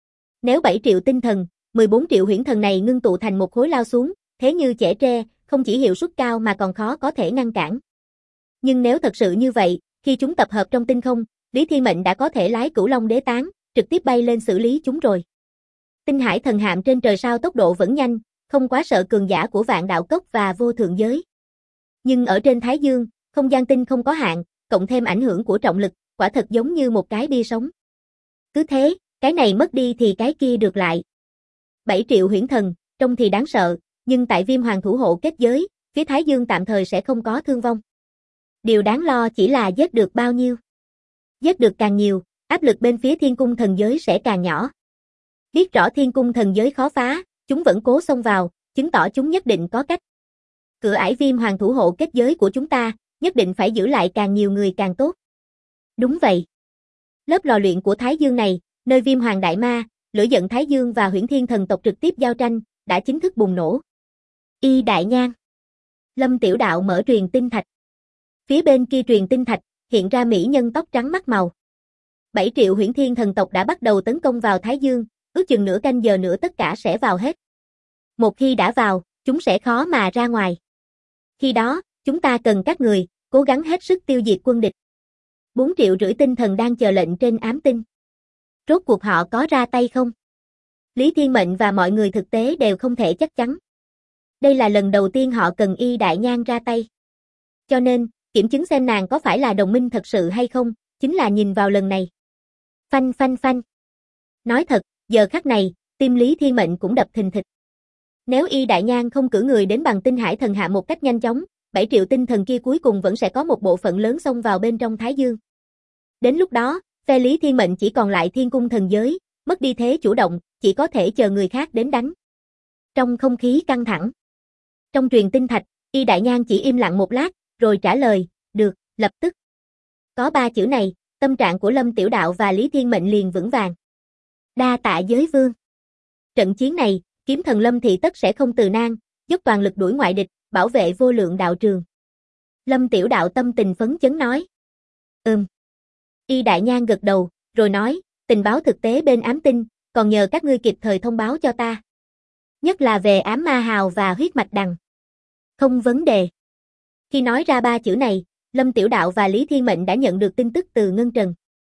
Nếu 7 triệu tinh thần, 14 triệu huyễn thần này ngưng tụ thành một khối lao xuống, thế như chẻ tre, không chỉ hiệu suất cao mà còn khó có thể ngăn cản. Nhưng nếu thật sự như vậy, khi chúng tập hợp trong tinh không, Lý Thiên Mệnh đã có thể lái Cửu Long Đế Tán, trực tiếp bay lên xử lý chúng rồi. Tinh hải thần hạm trên trời sao tốc độ vẫn nhanh, không quá sợ cường giả của Vạn Đạo Cốc và Vô Thượng Giới. Nhưng ở trên Thái Dương, không gian tinh không có hạn, cộng thêm ảnh hưởng của trọng lực, quả thật giống như một cái bia sống. Cứ thế, cái này mất đi thì cái kia được lại. 7 triệu huyễn thần, trông thì đáng sợ, nhưng tại viêm hoàng thủ hộ kết giới, phía Thái Dương tạm thời sẽ không có thương vong. Điều đáng lo chỉ là giết được bao nhiêu. Giết được càng nhiều, áp lực bên phía thiên cung thần giới sẽ càng nhỏ. Biết rõ thiên cung thần giới khó phá, chúng vẫn cố xông vào, chứng tỏ chúng nhất định có cách. Cửa ải viêm hoàng thủ hộ kết giới của chúng ta, nhất định phải giữ lại càng nhiều người càng tốt. Đúng vậy. Lớp lò luyện của Thái Dương này, nơi viêm hoàng đại ma, lửa giận Thái Dương và huyễn thiên thần tộc trực tiếp giao tranh, đã chính thức bùng nổ. Y đại nhang. Lâm Tiểu Đạo mở truyền tinh thạch. Phía bên kia truyền tinh thạch, hiện ra mỹ nhân tóc trắng mắt màu. 7 triệu huyễn thiên thần tộc đã bắt đầu tấn công vào Thái Dương, ước chừng nửa canh giờ nữa tất cả sẽ vào hết. Một khi đã vào, chúng sẽ khó mà ra ngoài. Khi đó, chúng ta cần các người, cố gắng hết sức tiêu diệt quân địch. 4,5 triệu tinh thần đang chờ lệnh trên ám tinh. Rốt cuộc họ có ra tay không? Lý Thiên Mệnh và mọi người thực tế đều không thể chắc chắn. Đây là lần đầu tiên họ cần Y Đại Nhan ra tay. Cho nên, kiểm chứng xem nàng có phải là đồng minh thật sự hay không, chính là nhìn vào lần này. Phanh phanh phanh. Nói thật, giờ khắc này, tim Lý Thiên Mệnh cũng đập thình thịch. Nếu Y Đại Nhan không cử người đến bằng tinh hải thần hạ một cách nhanh chóng, 7 triệu tinh thần kia cuối cùng vẫn sẽ có một bộ phận lớn xông vào bên trong Thái Dương. Đến lúc đó, phe Lý Thiên Mệnh chỉ còn lại thiên cung thần giới, mất đi thế chủ động, chỉ có thể chờ người khác đến đánh. Trong không khí căng thẳng. Trong truyền tinh thạch, Y Đại Nhan chỉ im lặng một lát, rồi trả lời, được, lập tức. Có 3 chữ này, tâm trạng của Lâm Tiểu Đạo và Lý Thiên Mệnh liền vững vàng. Đa tạ giới vương. Trận chiến này, kiếm thần Lâm Thị tất sẽ không từ nan, dốc toàn lực đuổi ngoại địch, bảo vệ vô lượng đạo trường. Lâm Tiểu Đạo tâm tình phấn chấn nói. Y Đại Nhan gật đầu, rồi nói, tình báo thực tế bên ám tinh, còn nhờ các ngươi kịp thời thông báo cho ta. Nhất là về ám ma hào và huyết mạch đằng. Không vấn đề. Khi nói ra 3 chữ này, Lâm Tiểu Đạo và Lý Thiên Mệnh đã nhận được tin tức từ Ngân Trần.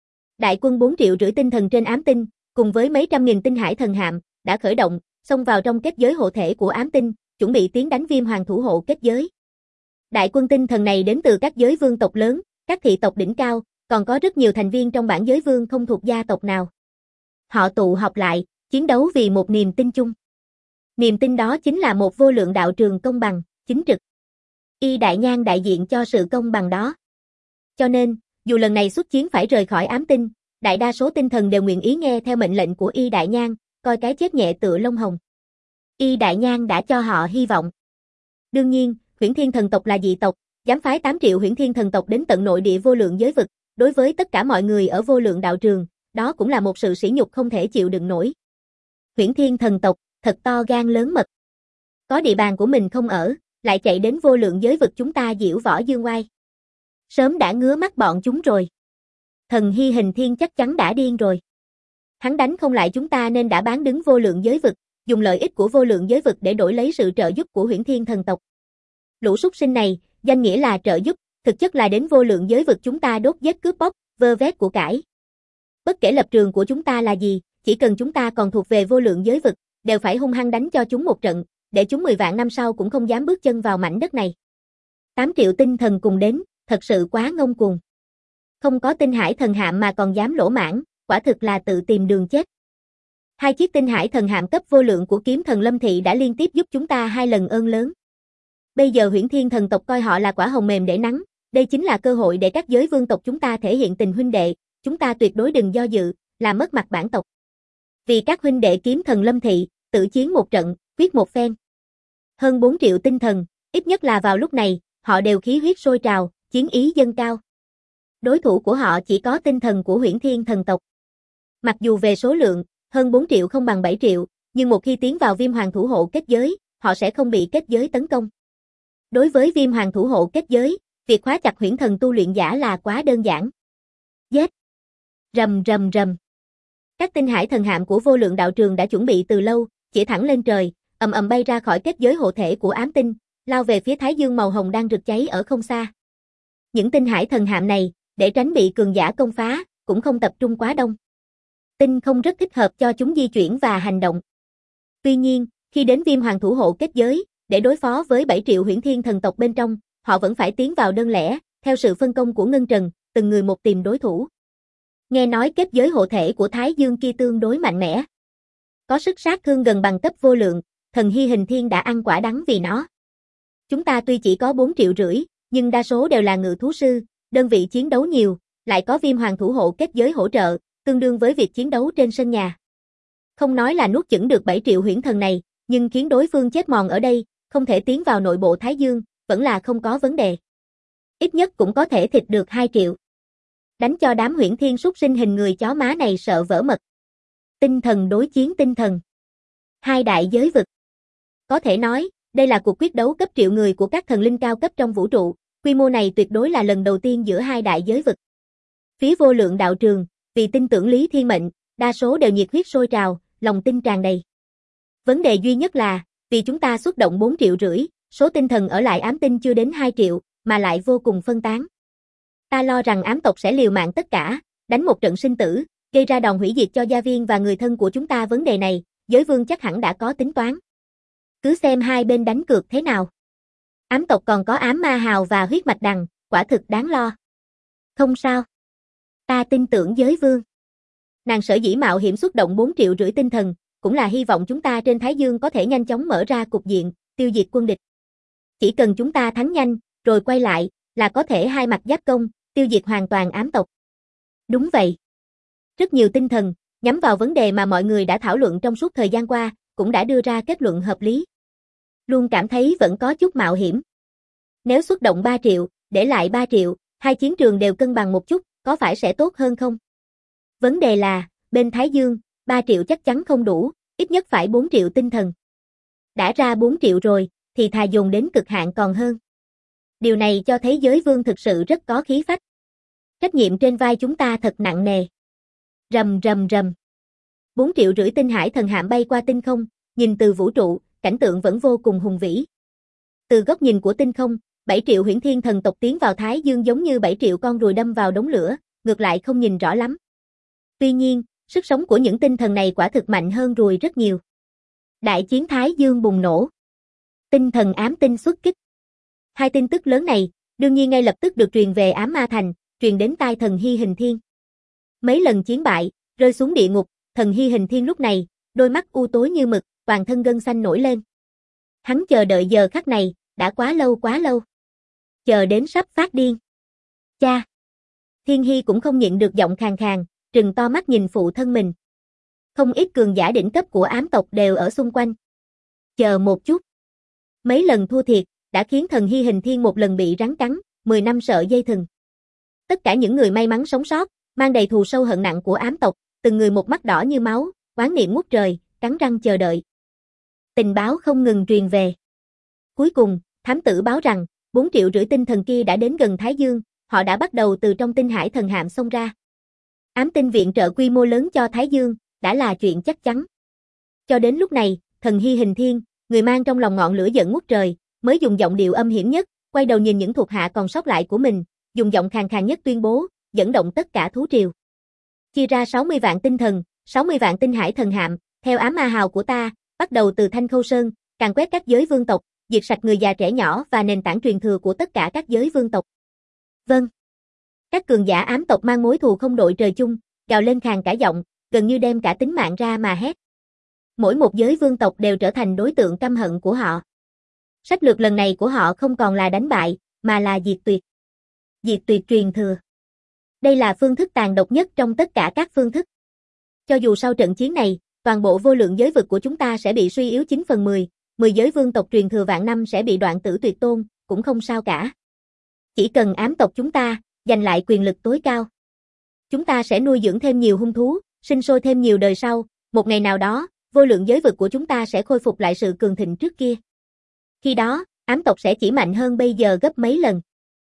Đại quân 4,5 triệu tinh thần trên ám tinh, cùng với mấy trăm nghìn tinh hải thần hạm, đã khởi động, xông vào trong kết giới hộ thể của ám tinh, chuẩn bị tiến đánh Viêm Hoàng thủ hộ kết giới. Đại quân tinh thần này đến từ các giới vương tộc lớn, các thị tộc đỉnh cao, còn có rất nhiều thành viên trong bản giới vương không thuộc gia tộc nào. Họ tụ họp lại, chiến đấu vì một niềm tin chung. Niềm tin đó chính là một vô lượng đạo trường công bằng, chính trực. Y Đại Nhan đại diện cho sự công bằng đó. Cho nên, dù lần này xuất chiến phải rời khỏi ám tinh, đại đa số tinh thần đều nguyện ý nghe theo mệnh lệnh của Y Đại Nhan, coi cái chết nhẹ tựa lông hồng. Y Đại Nhan đã cho họ hy vọng. Đương nhiên, Huyễn Thiên thần tộc là dị tộc, dám phái 8 triệu Huyễn Thiên thần tộc đến tận nội địa vô lượng giới vực, đối với tất cả mọi người ở vô lượng đạo trường, đó cũng là một sự sỉ nhục không thể chịu đựng nổi. Huyễn Thiên thần tộc, thật to gan lớn mật. Có địa bàn của mình không ở, lại chạy đến vô lượng giới vực chúng ta diễu võ dương oai. Sớm đã ngứa mắt bọn chúng rồi. Thần Hy Hình Thiên chắc chắn đã điên rồi. Hắn đánh không lại chúng ta nên đã bán đứng vô lượng giới vực, dùng lợi ích của vô lượng giới vực để đổi lấy sự trợ giúp của Huyễn Thiên thần tộc. Lũ súc sinh này, danh nghĩa là trợ giúp, thực chất là đến vô lượng giới vực chúng ta đốt giết cướp bóc, vơ vét của cải. Bất kể lập trường của chúng ta là gì, chỉ cần chúng ta còn thuộc về vô lượng giới vực, đều phải hung hăng đánh cho chúng một trận, để chúng 10 vạn năm sau cũng không dám bước chân vào mảnh đất này. 8 triệu tinh thần cùng đến, thật sự quá ngông cuồng. Không có tinh hải thần hạm mà còn dám lỗ mãng, quả thực là tự tìm đường chết. 2 chiếc tinh hải thần hạm cấp vô lượng của kiếm thần Lâm Thị đã liên tiếp giúp chúng ta 2 lần ơn lớn. Bây giờ Huyễn Thiên thần tộc coi họ là quả hồng mềm để nắng, đây chính là cơ hội để các giới vương tộc chúng ta thể hiện tình huynh đệ, chúng ta tuyệt đối đừng do dự, làm mất mặt bản tộc. Vì các huynh đệ kiếm thần Lâm Thị, tự chiến một trận, quyết một phen. Hơn 4 triệu tinh thần, ít nhất là vào lúc này, họ đều khí huyết sôi trào, chiến ý dâng cao. Đối thủ của họ chỉ có tinh thần của Huyễn Thiên thần tộc. Mặc dù về số lượng, hơn 4 triệu không bằng 7 triệu, nhưng một khi tiến vào Viêm Hoàng thủ hộ kết giới, họ sẽ không bị kết giới tấn công. Đối với Viêm Hoàng thủ hộ kết giới, việc khóa chặt huyễn thần tu luyện giả là quá đơn giản. Giết! Rầm rầm rầm. Các tinh hải thần hạm của vô lượng đạo trường đã chuẩn bị từ lâu, chỉ thẳng lên trời, ầm ầm bay ra khỏi kết giới hộ thể của ám tinh, lao về phía Thái Dương màu hồng đang rực cháy ở không xa. Những tinh hải thần hạm này, để tránh bị cường giả công phá, cũng không tập trung quá đông. Tinh không rất thích hợp cho chúng di chuyển và hành động. Tuy nhiên, khi đến Viêm Hoàng thủ hộ kết giới, để đối phó với 7 triệu Huyễn Thiên thần tộc bên trong, họ vẫn phải tiến vào đơn lẻ, theo sự phân công của Ngân Trần, từng người một tìm đối thủ. Nghe nói kết giới hộ thể của Thái Dương kia tương đối mạnh mẽ. Có sức sát thương gần bằng cấp vô lượng, Thần Hy Hình Thiên đã ăn quả đắng vì nó. Chúng ta tuy chỉ có 4,5 triệu, nhưng đa số đều là ngự thú sư, đơn vị chiến đấu nhiều, lại có Viêm Hoàng thủ hộ kết giới hỗ trợ, tương đương với việc chiến đấu trên sân nhà. Không nói là nuốt chửng được 7 triệu huyễn thần này, nhưng khiến đối phương chết mòn ở đây, không thể tiến vào nội bộ Thái Dương, vẫn là không có vấn đề. Ít nhất cũng có thể thịt được 2 triệu. Đánh cho đám Huyễn Thiên súc sinh hình người chó má này sợ vỡ mật. Tinh thần đối chiến tinh thần. 2 đại giới vực. Có thể nói, đây là cuộc quyết đấu cấp triệu người của các thần linh cao cấp trong vũ trụ, quy mô này tuyệt đối là lần đầu tiên giữa 2 đại giới vực. Phía vô lượng đạo trường, vì tin tưởng Lý Thiên Mệnh, đa số đều nhiệt huyết sôi trào, lòng tin tràn đầy. Vấn đề duy nhất là, vì chúng ta xuất động 4,5 triệu, số tinh thần ở lại ám tinh chưa đến 2 triệu, mà lại vô cùng phân tán. Ta lo rằng ám tộc sẽ liều mạng tất cả, đánh một trận sinh tử, gây ra đòn hủy diệt cho gia viên và người thân của chúng ta. Vấn đề này, giới vương chắc hẳn đã có tính toán. Cứ xem hai bên đánh cược thế nào. Ám tộc còn có ám ma hào và huyết mạch đằng, quả thực đáng lo. Không sao. Ta tin tưởng giới vương. Nàng sở dĩ mạo hiểm xuất động 4,5 triệu tinh thần, cũng là hy vọng chúng ta trên Thái Dương có thể nhanh chóng mở ra cục diện, tiêu diệt quân địch. Chỉ cần chúng ta thắng nhanh, rồi quay lại, là có thể hai mặt giáp công, tiêu diệt hoàn toàn ám tộc. Đúng vậy. Rất nhiều tinh thần, nhắm vào vấn đề mà mọi người đã thảo luận trong suốt thời gian qua, cũng đã đưa ra kết luận hợp lý. Luôn cảm thấy vẫn có chút mạo hiểm. Nếu xuất động 3 triệu, để lại 3 triệu, hai chiến trường đều cân bằng một chút, có phải sẽ tốt hơn không? Vấn đề là, bên Thái Dương, 3 triệu chắc chắn không đủ, ít nhất phải 4 triệu tinh thần. Đã ra 4 triệu rồi, thì thà dồn đến cực hạn còn hơn. Điều này cho thấy giới vương thực sự rất có khí phách. Trách nhiệm trên vai chúng ta thật nặng nề. Rầm rầm rầm. 4,5 triệu tinh hải thần hạm bay qua tinh không, nhìn từ vũ trụ, cảnh tượng vẫn vô cùng hùng vĩ. Từ góc nhìn của tinh không, 7 triệu huyễn thiên thần tộc tiến vào Thái Dương giống như 7 triệu con ruồi đâm vào đống lửa, ngược lại không nhìn rõ lắm. Tuy nhiên, sức sống của những tinh thần này quả thực mạnh hơn ruồi rất nhiều. Đại chiến Thái Dương bùng nổ. Tinh thần ám tinh xuất kích. Hai tin tức lớn này, đương nhiên ngay lập tức được truyền về Ám Ma Thành, truyền đến tai thần Hy Hình Thiên. Mấy lần chiến bại, rơi xuống địa ngục, thần Hy Hình Thiên lúc này, đôi mắt u tối như mực, toàn thân gân xanh nổi lên. Hắn chờ đợi giờ khắc này, đã quá lâu quá lâu. Chờ đến sắp phát điên. Cha! Thiên Hy cũng không nhịn được giọng khàn khàn, trừng to mắt nhìn phụ thân mình. Không ít cường giả đỉnh cấp của ám tộc đều ở xung quanh. Chờ một chút. Mấy lần thua thiệt, đã khiến thần Hy Hình Thiên một lần bị rắn cắn, 10 năm sợ dây thừng. Tất cả những người may mắn sống sót, mang đầy thù sâu hận nặng của ám tộc, từng người một mắt đỏ như máu, oán niệm ngút trời, cắn răng chờ đợi. Tình báo không ngừng truyền về. Cuối cùng, thám tử báo rằng, 4,5 triệu tinh thần kia đã đến gần Thái Dương, họ đã bắt đầu từ trong tinh hải thần hạm xông ra. Ám tinh viện trợ quy mô lớn cho Thái Dương, đã là chuyện chắc chắn. Cho đến lúc này, thần Hy Hình Thiên, người mang trong lòng ngọn lửa giận ngút trời, mới dùng giọng điệu âm hiểm nhất, quay đầu nhìn những thuộc hạ còn sót lại của mình, dùng giọng khàn khàn nhất tuyên bố, dẫn động tất cả thú triều. Chia ra 60 vạn tinh thần, 60 vạn tinh hải thần hạm, theo ám ma hào của ta, bắt đầu từ Thanh Khâu Sơn, càn quét các giới vương tộc, diệt sạch người già trẻ nhỏ và nền tảng truyền thừa của tất cả các giới vương tộc. Vâng. Các cường giả ám tộc mang mối thù không đội trời chung, gào lên khàn cả giọng, gần như đem cả tính mạng ra mà hét. Mỗi một giới vương tộc đều trở thành đối tượng căm hận của họ. Sách lược lần này của họ không còn là đánh bại, mà là diệt tuyệt. Diệt tuyệt truyền thừa. Đây là phương thức tàn độc nhất trong tất cả các phương thức. Cho dù sau trận chiến này, toàn bộ vô lượng giới vực của chúng ta sẽ bị suy yếu 9/10, 10 giới vương tộc truyền thừa vạn năm sẽ bị đoạn tử tuyệt tôn, cũng không sao cả. Chỉ cần ám tộc chúng ta, giành lại quyền lực tối cao. Chúng ta sẽ nuôi dưỡng thêm nhiều hung thú, sinh sôi thêm nhiều đời sau, một ngày nào đó, vô lượng giới vực của chúng ta sẽ khôi phục lại sự cường thịnh trước kia. Khi đó, ám tộc sẽ chỉ mạnh hơn bây giờ gấp mấy lần.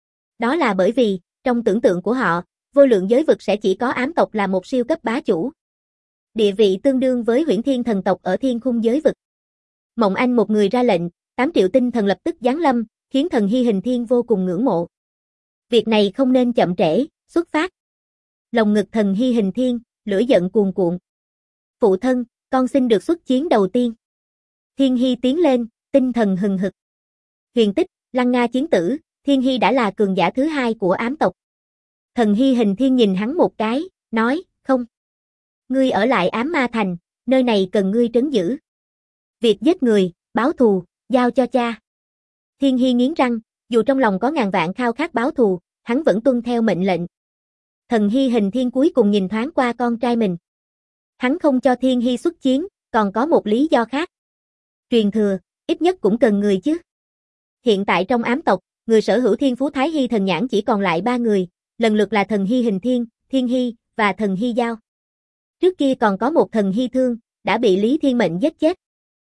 Đó là bởi vì, trong tưởng tượng của họ, vô lượng giới vực sẽ chỉ có ám tộc là một siêu cấp bá chủ. Địa vị tương đương với Huyễn Thiên thần tộc ở thiên khung giới vực. Mộng Anh một người ra lệnh, 8 triệu tinh thần lập tức giáng lâm, khiến thần Hy Hình Thiên vô cùng ngưỡng mộ. Việc này không nên chậm trễ, xuất phát. Lồng ngực thần Hy Hình Thiên, lửa giận cuồn cuộn. Phụ thân, con xin được xuất chiến đầu tiên. Thiên Hy tiến lên, tinh thần hừng hực. Huyền tích, Lăng Nga chiến tử, Thiên Hy đã là cường giả thứ hai của ám tộc. Thần Hy Hình Thiên nhìn hắn một cái, nói, không. Ngươi ở lại Ám Ma Thành, nơi này cần ngươi trấn giữ. Việc giết người, báo thù, giao cho cha. Thiên Hy nghiến răng, dù trong lòng có ngàn vạn khao khát báo thù, hắn vẫn tuân theo mệnh lệnh. Thần Hy Hình Thiên cuối cùng nhìn thoáng qua con trai mình. Hắn không cho Thiên Hy xuất chiến, còn có một lý do khác. Truyền thừa, ít nhất cũng cần người chứ. Hiện tại trong ám tộc, người sở hữu thiên phú Thái Hy thần nhãn chỉ còn lại 3 người, lần lượt là thần Hy Hình Thiên, Thiên Hy, và thần Hy Giao. Trước kia còn có một thần Hy Thương, đã bị Lý Thiên Mệnh giết chết.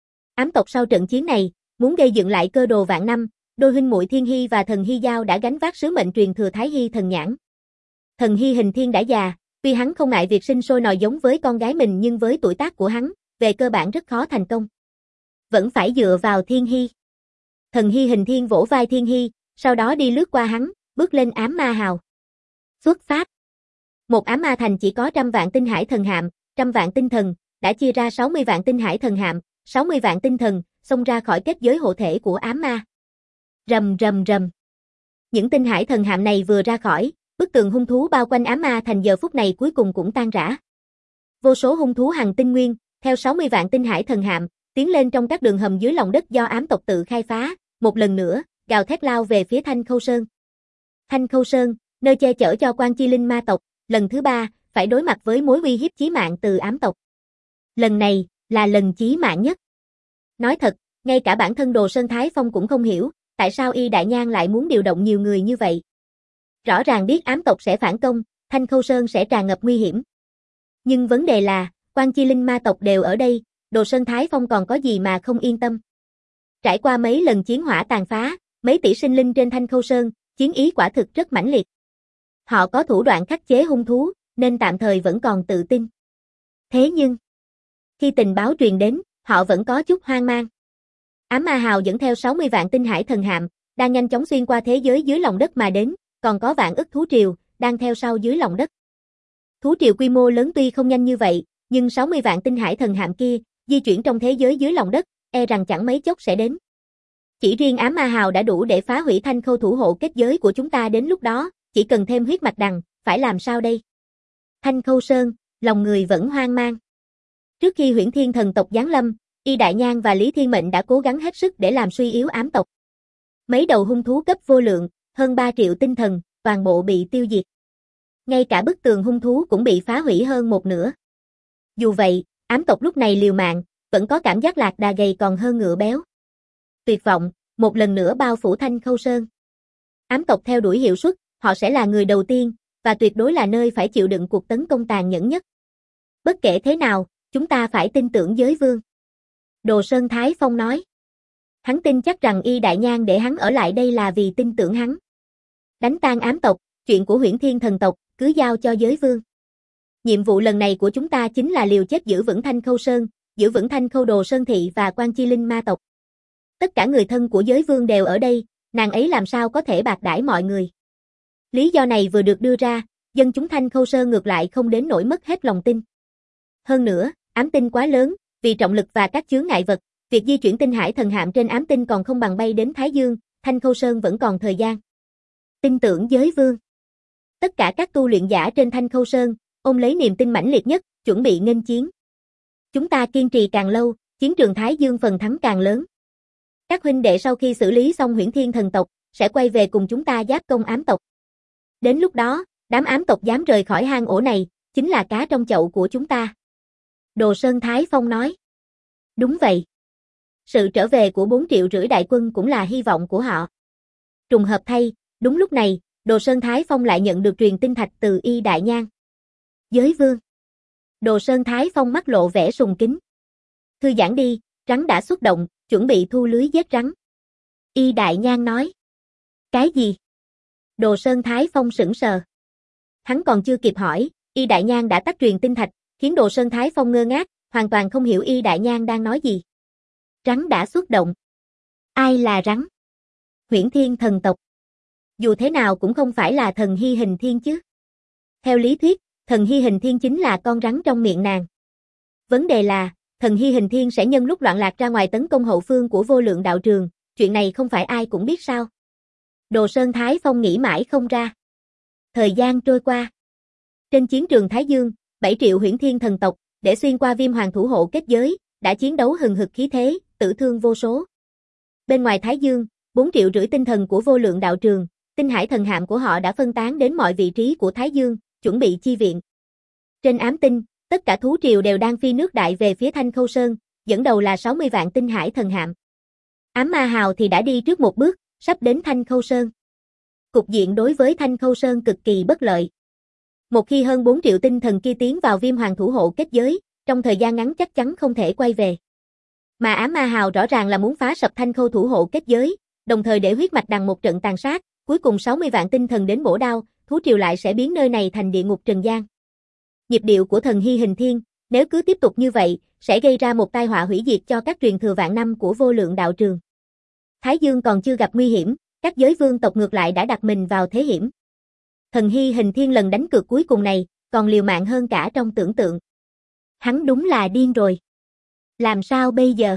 Ám tộc sau trận chiến này, muốn gây dựng lại cơ đồ vạn năm, đôi huynh muội Thiên Hy và thần Hy Giao đã gánh vác sứ mệnh truyền thừa Thái Hy thần nhãn. Thần Hy Hình Thiên đã già, tuy hắn không ngại việc sinh sôi nòi giống với con gái mình nhưng với tuổi tác của hắn, về cơ bản rất khó thành công. Vẫn phải dựa vào Thiên Hy. Thần Hy Hình Thiên vỗ vai Thiên Hy, sau đó đi lướt qua hắn, bước lên ám ma hào. Xuất phát. Một ám ma thành chỉ có 100 vạn tinh hải thần hạm, 100 vạn tinh thần, đã chia ra 60 vạn tinh hải thần hạm, 60 vạn tinh thần, xông ra khỏi kết giới hộ thể của ám ma. Rầm rầm rầm. Những tinh hải thần hạm này vừa ra khỏi, bức tường hung thú bao quanh ám ma thành giờ phút này cuối cùng cũng tan rã. Vô số hung thú hằng tinh nguyên, theo 60 vạn tinh hải thần hạm, tiến lên trong các đường hầm dưới lòng đất do ám tộc tự khai phá, một lần nữa, gào thét lao về phía Thanh Khâu Sơn. Thanh Khâu Sơn, nơi che chở cho Quan Chi Linh ma tộc, lần thứ 3, phải đối mặt với mối uy hiếp chí mạng từ ám tộc. Lần này, là lần chí mạng nhất. Nói thật, ngay cả bản thân Đồ Sơn Thái Phong cũng không hiểu, tại sao Y Đại Nhan lại muốn điều động nhiều người như vậy. Rõ ràng biết ám tộc sẽ phản công, Thanh Khâu Sơn sẽ tràn ngập nguy hiểm. Nhưng vấn đề là, Quan Chi Linh ma tộc đều ở đây, Đồ Sơn Thái Phong còn có gì mà không yên tâm. Trải qua mấy lần chiến hỏa tàn phá, mấy tỷ sinh linh trên Thanh Khâu Sơn, chiến ý quả thực rất mãnh liệt. Họ có thủ đoạn khắc chế hung thú, nên tạm thời vẫn còn tự tin. Thế nhưng, khi tình báo truyền đến, họ vẫn có chút hoang mang. Ám Ma Hào dẫn theo 60 vạn tinh hải thần hạm, đang nhanh chóng xuyên qua thế giới dưới lòng đất mà đến, còn có vạn ức thú triều, đang theo sau dưới lòng đất. Thú triều quy mô lớn tuy không nhanh như vậy, nhưng 60 vạn tinh hải thần hạm kia, di chuyển trong thế giới dưới lòng đất, e rằng chẳng mấy chốc sẽ đến. Chỉ riêng Ám Ma Hào đã đủ để phá hủy Thanh Khâu thủ hộ kết giới của chúng ta đến lúc đó, chỉ cần thêm huyết mạch đằng, phải làm sao đây? Thanh Khâu Sơn, lòng người vẫn hoang mang. Trước khi Huyễn Thiên thần tộc giáng lâm, Y Đại Nhan và Lý Thiên Mệnh đã cố gắng hết sức để làm suy yếu ám tộc. Mấy đầu hung thú cấp vô lượng, hơn 3 triệu tinh thần, toàn bộ bị tiêu diệt. Ngay cả bức tường hung thú cũng bị phá hủy hơn một nửa. Dù vậy, ám tộc lúc này liều mạng, vẫn có cảm giác lạc đà gầy còn hơn ngựa béo. Tuyệt vọng, một lần nữa bao phủ Thanh Khâu Sơn. Ám tộc theo đuổi hiệu suất, họ sẽ là người đầu tiên, và tuyệt đối là nơi phải chịu đựng cuộc tấn công tàn nhẫn nhất. Bất kể thế nào, chúng ta phải tin tưởng giới vương. Đồ Sơn Thái Phong nói. Hắn tin chắc rằng Y Đại Nhan để hắn ở lại đây là vì tin tưởng hắn. Đánh tan ám tộc, chuyện của Huyễn Thiên thần tộc, cứ giao cho giới vương. Nhiệm vụ lần này của chúng ta chính là liều chết giữ vững Thanh Khâu Sơn, giữ vững Thanh Khâu Đồ Sơn Thị và Quan Chi Linh ma tộc. Tất cả người thân của giới vương đều ở đây, nàng ấy làm sao có thể bạc đãi mọi người. Lý do này vừa được đưa ra, dân chúng Thanh Khâu Sơn ngược lại không đến nỗi mất hết lòng tin. Hơn nữa, ám tinh quá lớn, vì trọng lực và các chướng ngại vật, việc di chuyển tinh hải thần hạm trên ám tinh còn không bằng bay đến Thái Dương, Thanh Khâu Sơn vẫn còn thời gian. Tin tưởng giới vương. Tất cả các tu luyện giả trên Thanh Khâu Sơn, ôm lấy niềm tin mãnh liệt nhất, chuẩn bị nghênh chiến. Chúng ta kiên trì càng lâu, chiến trường Thái Dương phần thắng càng lớn. Các huynh đệ sau khi xử lý xong Huyễn Thiên thần tộc, sẽ quay về cùng chúng ta giáp công ám tộc. Đến lúc đó, đám ám tộc dám rời khỏi hang ổ này, chính là cá trong chậu của chúng ta. Đồ Sơn Thái Phong nói. Đúng vậy. Sự trở về của 4,5 triệu đại quân cũng là hy vọng của họ. Trùng hợp thay, đúng lúc này, Đồ Sơn Thái Phong lại nhận được truyền tin thạch từ Y Đại Nhan. Giới vương. Đồ Sơn Thái Phong mắt lộ vẻ sùng kính. Thư giãn đi, rắn đã xuất động, chuẩn bị thu lưới giết rắn. Y Đại Nhan nói. Cái gì? Đồ Sơn Thái Phong sững sờ. Hắn còn chưa kịp hỏi, Y Đại Nhan đã tắt truyền tin thạch, khiến Đồ Sơn Thái Phong ngơ ngác, hoàn toàn không hiểu Y Đại Nhan đang nói gì. Rắn đã xuất động. Ai là rắn? Huyễn Thiên thần tộc. Dù thế nào cũng không phải là thần Hy Hình Thiên chứ. Theo lý thuyết, thần Hy Hình Thiên chính là con rắn trong miệng nàng. Vấn đề là, thần Hy Hình Thiên sẽ nhân lúc loạn lạc ra ngoài tấn công hậu phương của Vô Lượng đạo trường, chuyện này không phải ai cũng biết sao. Đồ Sơn Thái Phong nghĩ mãi không ra. Thời gian trôi qua. Trên chiến trường Thái Dương, 7 triệu Huyễn Thiên thần tộc, để xuyên qua Viêm Hoàng thủ hộ kết giới, đã chiến đấu hừng hực khí thế, tử thương vô số. Bên ngoài Thái Dương, 4,5 triệu tinh thần của Vô Lượng đạo trường, tinh hải thần hạm của họ đã phân tán đến mọi vị trí của Thái Dương, chuẩn bị chi viện. Trên ám tinh, tất cả thú triều đều đang phi nước đại về phía Thanh Khâu Sơn, dẫn đầu là 60 vạn tinh hải thần hạm. Ám Ma Hào thì đã đi trước một bước, sắp đến Thanh Khâu Sơn. Cục diện đối với Thanh Khâu Sơn cực kỳ bất lợi. Một khi hơn 4 triệu tinh thần kia tiến vào Viêm Hoàng thủ hộ kết giới, trong thời gian ngắn chắc chắn không thể quay về. Mà Ám Ma Hào rõ ràng là muốn phá sập Thanh Khâu thủ hộ kết giới, đồng thời để huyết mạch đằng một trận tàn sát, cuối cùng 60 vạn tinh thần đến bổ đao, thú triều lại sẽ biến nơi này thành địa ngục trần gian. Nhịp điệu của thần Hy Hình Thiên, nếu cứ tiếp tục như vậy, sẽ gây ra một tai họa hủy diệt cho các truyền thừa vạn năm của vô lượng đạo trường. Thái Dương còn chưa gặp nguy hiểm, các giới vương tộc ngược lại đã đặt mình vào thế hiểm. Thần Hy Hình Thiên lần đánh cược cuối cùng này, còn liều mạng hơn cả trong tưởng tượng. Hắn đúng là điên rồi. Làm sao bây giờ?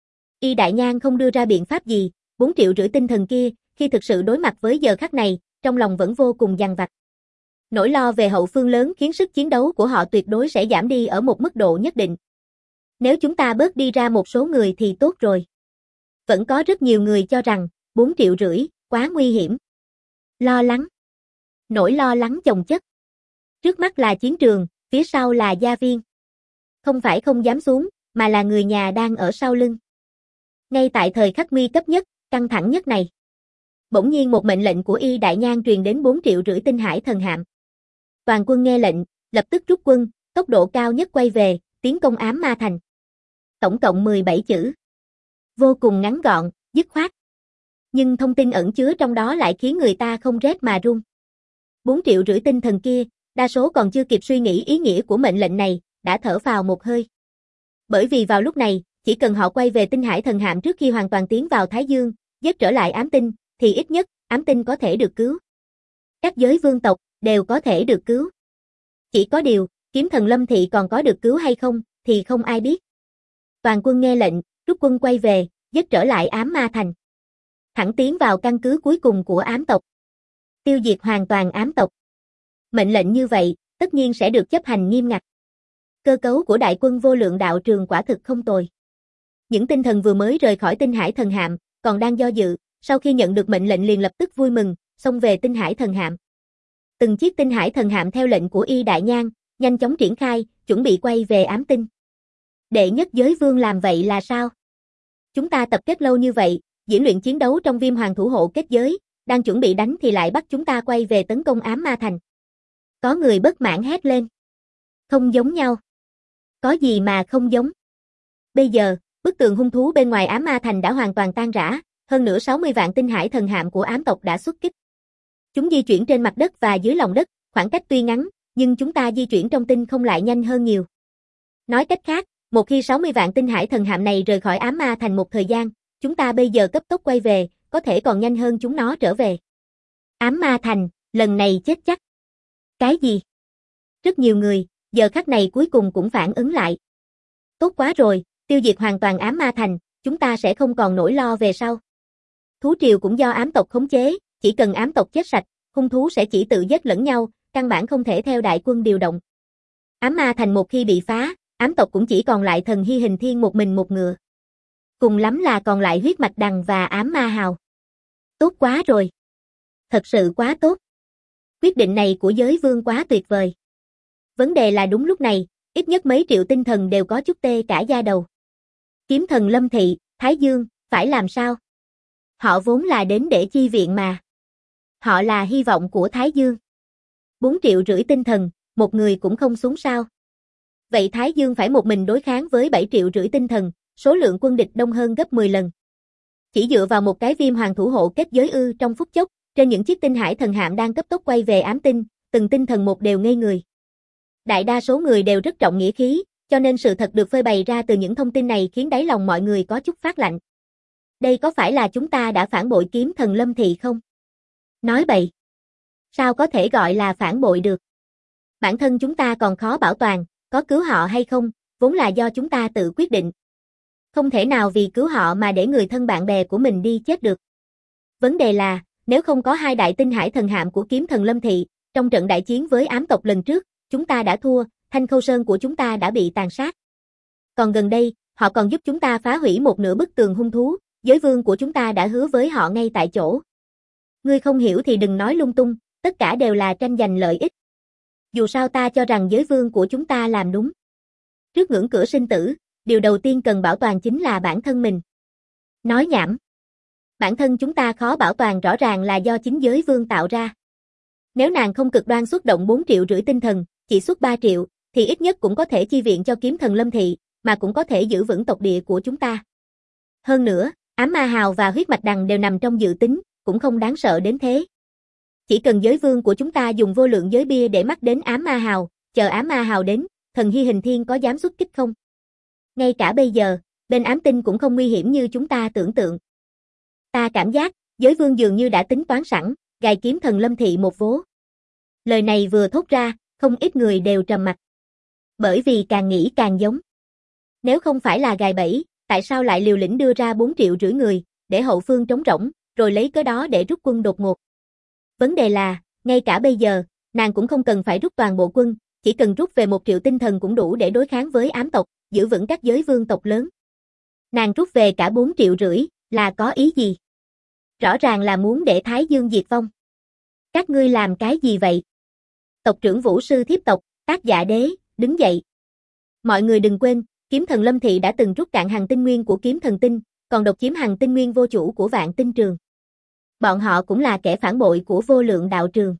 Y Đại Nhan không đưa ra biện pháp gì, 4,5 triệu tinh thần kia, khi thực sự đối mặt với giờ khắc này, trong lòng vẫn vô cùng dằn vặt. Nỗi lo về hậu phương lớn khiến sức chiến đấu của họ tuyệt đối sẽ giảm đi ở một mức độ nhất định. Nếu chúng ta bớt đi ra một số người thì tốt rồi. Vẫn có rất nhiều người cho rằng, 4,5 triệu, quá nguy hiểm. Lo lắng. Nỗi lo lắng chồng chất. Trước mắt là chiến trường, phía sau là gia viên. Không phải không dám xuống, mà là người nhà đang ở sau lưng. Ngay tại thời khắc nguy cấp nhất, căng thẳng nhất này. Bỗng nhiên một mệnh lệnh của Y Đại Nhan truyền đến 4,5 triệu tinh hải thần hạm. Toàn quân nghe lệnh, lập tức rút quân, tốc độ cao nhất quay về, tiến công Ám Ma Thành. Tổng cộng 17 chữ. Vô cùng ngắn gọn, dứt khoát. Nhưng thông tin ẩn chứa trong đó lại khiến người ta không rét mà run. 4,5 triệu tinh thần kia, đa số còn chưa kịp suy nghĩ ý nghĩa của mệnh lệnh này, đã thở phào một hơi. Bởi vì vào lúc này, chỉ cần họ quay về tinh hải thần hạm trước khi hoàn toàn tiến vào Thái Dương, dứt trở lại ám tinh, thì ít nhất, ám tinh có thể được cứu. Các giới vương tộc, đều có thể được cứu. Chỉ có điều, kiếm thần Lâm Thị còn có được cứu hay không, thì không ai biết. Toàn quân nghe lệnh, rút quân quay về, dứt trở lại Ám Ma Thành. Thẳng tiến vào căn cứ cuối cùng của ám tộc. Tiêu diệt hoàn toàn ám tộc. Mệnh lệnh như vậy, tất nhiên sẽ được chấp hành nghiêm ngặt. Cơ cấu của đại quân vô lượng đạo trường quả thực không tồi. Những tinh thần vừa mới rời khỏi tinh hải thần hạm, còn đang do dự, sau khi nhận được mệnh lệnh liền lập tức vui mừng, xông về tinh hải thần hạm. Từng chiếc tinh hải thần hạm theo lệnh của Y Đại Nhan, nhanh chóng triển khai, chuẩn bị quay về ám tinh. Đệ nhất giới vương làm vậy là sao? Chúng ta tập kết lâu như vậy, diễn luyện chiến đấu trong Viêm Hoàng thủ hộ kết giới, đang chuẩn bị đánh thì lại bắt chúng ta quay về tấn công Ám Ma Thành. Có người bất mãn hét lên. Không giống nhau. Có gì mà không giống? Bây giờ, bức tường hung thú bên ngoài Ám Ma Thành đã hoàn toàn tan rã, hơn nữa 60 vạn tinh hải thần hạm của ám tộc đã xuất kích. Chúng di chuyển trên mặt đất và dưới lòng đất, khoảng cách tuy ngắn, nhưng chúng ta di chuyển trong tinh không lại nhanh hơn nhiều. Nói cách khác, một khi 60 vạn tinh hải thần hạm này rời khỏi Ám Ma Thành một thời gian, chúng ta bây giờ cấp tốc quay về, có thể còn nhanh hơn chúng nó trở về. Ám Ma Thành, lần này chết chắc. Cái gì? Rất nhiều người, giờ khắc này cuối cùng cũng phản ứng lại. Tốt quá rồi, tiêu diệt hoàn toàn Ám Ma Thành, chúng ta sẽ không còn nỗi lo về sau. Thú triều cũng do ám tộc khống chế, chỉ cần ám tộc chết sạch, hung thú sẽ chỉ tự giết lẫn nhau, căn bản không thể theo đại quân điều động. Ám Ma Thành một khi bị phá, ám tộc cũng chỉ còn lại Thần Hy Hình Thiên một mình một ngựa. Cùng lắm là còn lại Huyết Mạch Đằng và Ám Ma Hào. Tốt quá rồi. Thật sự quá tốt. Quyết định này của giới vương quá tuyệt vời. Vấn đề là đúng lúc này, ít nhất mấy triệu tinh thần đều có chút tê cả da đầu. Kiếm thần Lâm Thị, Thái Dương, phải làm sao? Họ vốn là đến để chi viện mà. Họ là hy vọng của Thái Dương. 4,5 triệu tinh thần, một người cũng không xuống sao. Vậy Thái Dương phải một mình đối kháng với 7,5 triệu tinh thần, số lượng quân địch đông hơn gấp 10 lần. Chỉ dựa vào một cái Viêm Hoàng thủ hộ kết giới ư? Trong phút chốc, trên những chiếc tinh hải thần hạm đang cấp tốc quay về ám tinh, từng tinh thần một đều ngây người. Đại đa số người đều rất trọng nghĩa khí, cho nên sự thật được phơi bày ra từ những thông tin này khiến đáy lòng mọi người có chút phát lạnh. Đây có phải là chúng ta đã phản bội kiếm thần Lâm Thị không? Nói bậy. Sao có thể gọi là phản bội được? Bản thân chúng ta còn khó bảo toàn, có cứu họ hay không, vốn là do chúng ta tự quyết định. Không thể nào vì cứu họ mà để người thân bạn bè của mình đi chết được. Vấn đề là, nếu không có hai đại tinh hải thần hạm của kiếm thần Lâm Thị, trong trận đại chiến với ám tộc lần trước, chúng ta đã thua, Thanh Khâu Sơn của chúng ta đã bị tàn sát. Còn gần đây, họ còn giúp chúng ta phá hủy một nửa bức tường hung thú, giới vương của chúng ta đã hứa với họ ngay tại chỗ. Ngươi không hiểu thì đừng nói lung tung, tất cả đều là tranh giành lợi ích. Dù sao ta cho rằng giới vương của chúng ta làm đúng. Trước ngưỡng cửa sinh tử, điều đầu tiên cần bảo toàn chính là bản thân mình. Nói nhảm. Bản thân chúng ta khó bảo toàn rõ ràng là do chính giới vương tạo ra. Nếu nàng không cực đoan xuất động 4,5 triệu tinh thần, chỉ xuất 3 triệu, thì ít nhất cũng có thể chi viện cho kiếm thần Lâm Thị, mà cũng có thể giữ vững tộc địa của chúng ta. Hơn nữa, Ám Ma Hào và Huyết Mạch Đằng đều nằm trong dự tính, cũng không đáng sợ đến thế. Chỉ cần giới vương của chúng ta dùng vô lượng giới bia để mắt đến Ám Ma Hào, chờ Ám Ma Hào đến, Thần Hy Hình Thiên có dám xuất kích không? Ngay cả bây giờ, bên ám tinh cũng không nguy hiểm như chúng ta tưởng tượng. Ta cảm giác, giới vương dường như đã tính toán sẵn, gài kiếm thần Lâm Thị một vố. Lời này vừa thốt ra, không ít người đều trầm mặc. Bởi vì càng nghĩ càng giống. Nếu không phải là gài bẫy, tại sao lại liều lĩnh đưa ra 4,5 triệu người, để hậu phương trống rỗng, rồi lấy cớ đó để rút quân đột ngột. Vấn đề là, ngay cả bây giờ, nàng cũng không cần phải rút toàn bộ quân, chỉ cần rút về 1 triệu tinh thần cũng đủ để đối kháng với ám tộc, giữ vững các giới vương tộc lớn. Nàng rút về cả 4,5 triệu là có ý gì? Rõ ràng là muốn để Thái Dương diệt vong. Các ngươi làm cái gì vậy? Tộc trưởng Vũ Sư Thiếp tộc, Tác Dạ Đế, đứng dậy. Mọi người đừng quên, kiếm thần Lâm Thị đã từng rút cạn hằng tinh nguyên của kiếm thần tinh, còn độc chiếm hằng tinh nguyên vô chủ của Vạn Tinh Trường. Bọn họ cũng là kẻ phản bội của Vô Lượng Đạo Trường.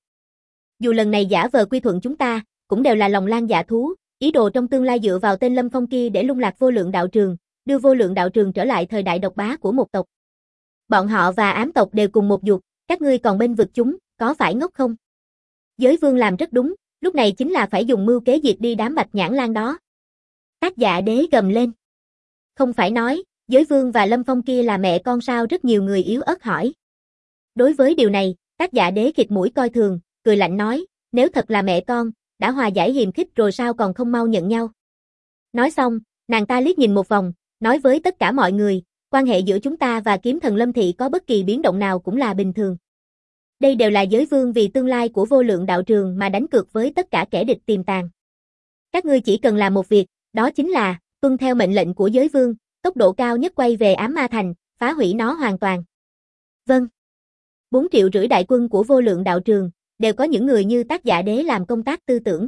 Dù lần này giả vờ quy thuận chúng ta, cũng đều là lòng lang dạ thú, ý đồ trong tương lai dựa vào tên Lâm Phong kia để lung lạc Vô Lượng Đạo Trường, đưa Vô Lượng Đạo Trường trở lại thời đại độc bá của một tộc. Bọn họ và ám tộc đều cùng một ruột, các ngươi còn bên vực chúng, có phải ngốc không? Giới vương làm rất đúng, lúc này chính là phải dùng mưu kế diệt đi đám Bạch Nhãn Lang đó. Tác Dạ Đế gầm lên. Không phải nói, giới vương và Lâm Phong kia là mẹ con sao, rất nhiều người yếu ớt hỏi. Đối với điều này, Tác Dạ Đế khịt mũi coi thường, cười lạnh nói, nếu thật là mẹ con, đã hòa giải hiềm khích rồi sao còn không mau nhận nhau. Nói xong, nàng ta liếc nhìn một vòng, nói với tất cả mọi người, quan hệ giữa chúng ta và kiếm thần Lâm Thị có bất kỳ biến động nào cũng là bình thường. Đây đều là giới vương vì tương lai của Vô Lượng Đạo Trường mà đánh cược với tất cả kẻ địch tiềm tàng. Các ngươi chỉ cần làm một việc, đó chính là, tuân theo mệnh lệnh của giới vương, tốc độ cao nhất quay về Ám Ma Thành, phá hủy nó hoàn toàn. Vâng. 4,5 triệu đại quân của Vô Lượng Đạo Trường, đều có những người như Tác Dạ Đế làm công tác tư tưởng.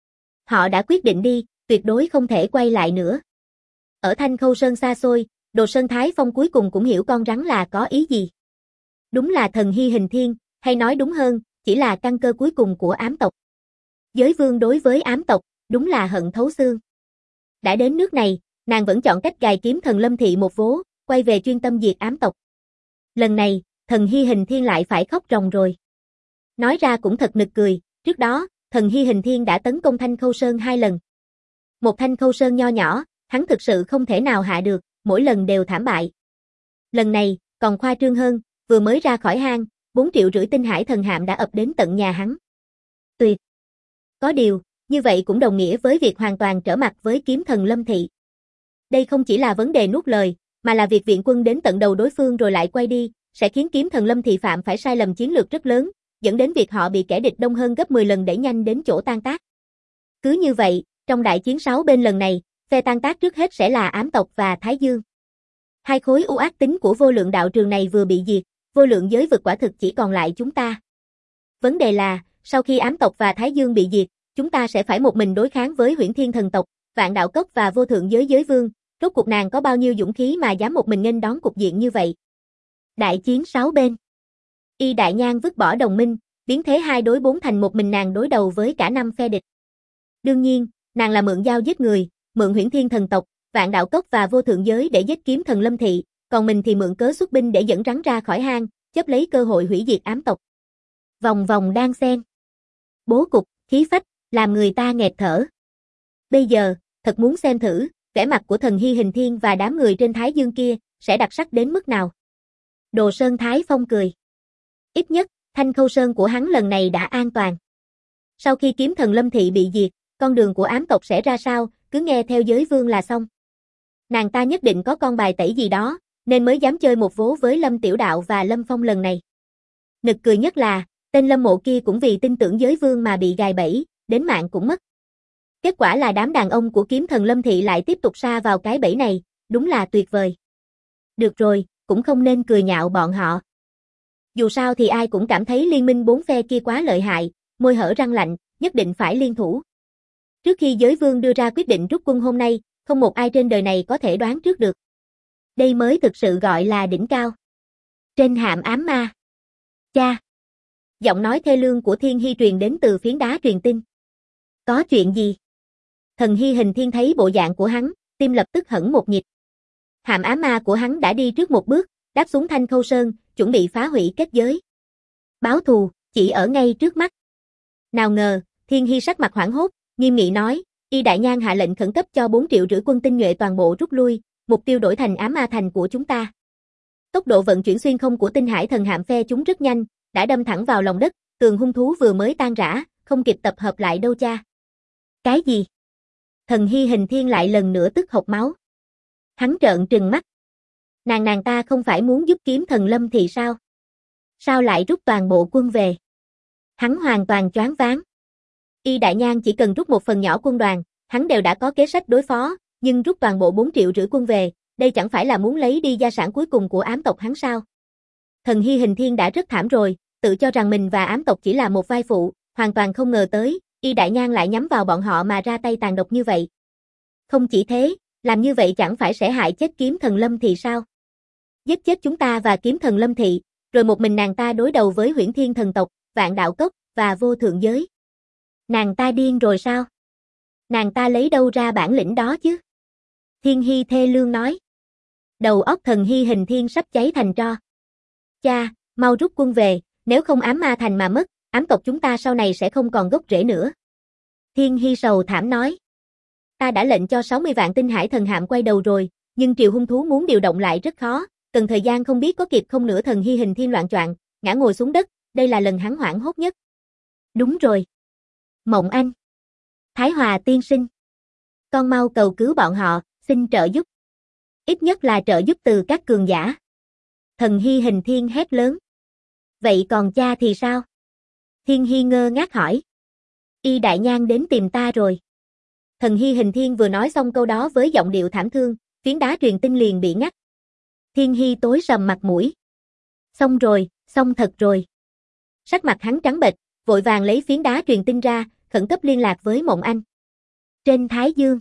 Họ đã quyết định đi, tuyệt đối không thể quay lại nữa. Ở Thanh Khâu Sơn xa xôi, Đồ Sơn Thái Phong cuối cùng cũng hiểu con rắn là có ý gì. Đúng là thần hy hình thiên, hay nói đúng hơn, chỉ là căn cơ cuối cùng của ám tộc. Giới vương đối với ám tộc, đúng là hận thấu xương. Đã đến nước này, nàng vẫn chọn cách gài kiếm thần Lâm Thị một vố, quay về chuyên tâm diệt ám tộc. Lần này, thần hy hình thiên lại phải khóc ròng rồi. Nói ra cũng thật nực cười, trước đó, thần hy hình thiên đã tấn công Thanh Khâu Sơn 2 lần. Một Thanh Khâu Sơn nho nhỏ, hắn thực sự không thể nào hạ được, mỗi lần đều thảm bại. Lần này, còn khoa trương hơn, vừa mới ra khỏi hang, 4,5 triệu tinh hải thần hạm đã ập đến tận nhà hắn. Tuyệt! Có điều, như vậy cũng đồng nghĩa với việc hoàn toàn trở mặt với kiếm thần Lâm Thị. Đây không chỉ là vấn đề nuốt lời, mà là việc viện quân đến tận đầu đối phương rồi lại quay đi, sẽ khiến kiếm thần Lâm Thị phạm phải sai lầm chiến lược rất lớn, dẫn đến việc họ bị kẻ địch đông hơn gấp 10 lần đẩy nhanh đến chỗ tan tác. Cứ như vậy, trong đại chiến 6 bên lần này, phe tan tác trước hết sẽ là ám tộc và Thái Dương. Hai khối u ác tính của Vô Lượng Đạo Trường này vừa bị diệt, vô lượng giới vực quả thực chỉ còn lại chúng ta. Vấn đề là, sau khi ám tộc và Thái Dương bị diệt, chúng ta sẽ phải một mình đối kháng với Huyễn Thiên thần tộc, Vạn Đạo Cốc và Vô Thượng giới giới vương, rốt cuộc nàng có bao nhiêu dũng khí mà dám một mình nghênh đón cục diện như vậy. Đại chiến 6 bên. Y Đại Nhan vứt bỏ đồng minh, biến thế 2 đối 4 thành một mình nàng đối đầu với cả 5 phe địch. Đương nhiên, nàng là mượn dao giết người, mượn Huyễn Thiên thần tộc, Vạn Đạo Cốc và Vô Thượng giới để giết kiếm thần Lâm Thị, còn mình thì mượn cớ xuất binh để dẫn rắn ra khỏi hang, chấp lấy cơ hội hủy diệt ám tộc. Vòng vòng đan xen. Bố cục, khí phách, làm người ta nghẹt thở. Bây giờ, thật muốn xem thử, vẻ mặt của thần hy hình thiên và đám người trên Thái Dương kia, sẽ đặc sắc đến mức nào. Đồ Sơn Thái Phong cười. Ít nhất, Thanh Khâu Sơn của hắn lần này đã an toàn. Sau khi kiếm thần Lâm Thị bị diệt, con đường của ám tộc sẽ ra sao, cứ nghe theo giới vương là xong. Nàng ta nhất định có con bài tẩy gì đó, nên mới dám chơi một vố với Lâm Tiểu Đạo và Lâm Phong lần này. Nực cười nhất là, tên Lâm Mộ kia cũng vì tin tưởng giới vương mà bị gài bẫy, đến mạng cũng mất. Kết quả là đám đàn ông của kiếm thần Lâm Thị lại tiếp tục sa vào cái bẫy này, đúng là tuyệt vời. Được rồi, cũng không nên cười nhạo bọn họ. Dù sao thì ai cũng cảm thấy liên minh 4 phe kia quá lợi hại, môi hở răng lạnh, nhất định phải liên thủ. Trước khi giới vương đưa ra quyết định rút quân hôm nay, không một ai trên đời này có thể đoán trước được. Đây mới thực sự gọi là đỉnh cao. Trên hạm ám ma. Cha. Giọng nói thê lương của Thiên Hy truyền đến từ phiến đá truyền tin. Có chuyện gì? Thần Hy hình thiên thấy bộ dạng của hắn, tim lập tức hẫng một nhịp. Hạm ám ma của hắn đã đi trước một bước, đáp xuống Thanh Khâu Sơn, chuẩn bị phá hủy kết giới. Báo thù, chỉ ở ngay trước mắt. Nào ngờ, Thiên Hy sắc mặt hoảng hốt, nghiêm nghị nói, Y Đại Nhan hạ lệnh khẩn cấp cho 4,5 triệu quân tinh nhuệ toàn bộ rút lui, mục tiêu đổi thành Ám Ma Thành của chúng ta. Tốc độ vận chuyển xuyên không của tinh hải thần hạm phe chúng rất nhanh, đã đâm thẳng vào lòng đất, tường hung thú vừa mới tan rã, không kịp tập hợp lại đâu cha. Cái gì? Thần Hy Hình Thiên lại lần nữa tức hộc máu. Hắn trợn trừng mắt. Nàng ta không phải muốn giúp Kiếm Thần Lâm thì sao? Sao lại rút toàn bộ quân về? Hắn hoàn toàn choáng váng. Y Đại Nhan chỉ cần rút một phần nhỏ quân đoàn, hắn đều đã có kế sách đối phó, nhưng rút toàn bộ 4,5 triệu quân về, đây chẳng phải là muốn lấy đi gia sản cuối cùng của ám tộc hắn sao? Thần Hy Hình Thiên đã rất thảm rồi, tự cho rằng mình và ám tộc chỉ là một vai phụ, hoàn toàn không ngờ tới, Y Đại Nhan lại nhắm vào bọn họ mà ra tay tàn độc như vậy. Không chỉ thế, làm như vậy chẳng phải sẽ hại chết Kiếm Thần Lâm thì sao? Giết chết chúng ta và Kiếm Thần Lâm thị, rồi một mình nàng ta đối đầu với Huyễn Thiên thần tộc, Vạn Đạo Cốc và Vô Thượng giới. Nàng ta điên rồi sao? Nàng ta lấy đâu ra bản lĩnh đó chứ? Thiên Hy thê lương nói. Đầu óc Thần Hy Hình Thiên sắp cháy thành tro. Cha, mau rút quân về, nếu không Ám Ma Thành mà mất, ám tộc chúng ta sau này sẽ không còn gốc rễ nữa. Thiên Hy sầu thảm nói. Ta đã lệnh cho 60 vạn tinh hải thần hạm quay đầu rồi, nhưng triều hung thú muốn điều động lại rất khó, cần thời gian không biết có kịp không nữa. Thần Hy Hình Thiên loạng choạng, ngã ngồi xuống đất, đây là lần hắn hoảng hốt nhất. Đúng rồi. Mộng Anh. Thái Hòa tiên sinh. Con mau cầu cứu bọn họ, xin trợ giúp. Ít nhất là trợ giúp từ các cường giả. Thần Hy Hình Thiên hét lớn. Vậy còn cha thì sao? Thiên Hy ngơ ngác hỏi. Y Đại Nhan đến tìm ta rồi. Thần Hy Hình Thiên vừa nói xong câu đó với giọng điệu thảm thương, phiến đá truyền tinh liền bị ngắt. Thiên Hy tối sầm mặt mũi. Xong rồi, xong thật rồi. Sắc mặt hắn trắng bệch, vội vàng lấy phiến đá truyền tinh ra, khẩn cấp liên lạc với Mộng Anh. Trên Thái Dương.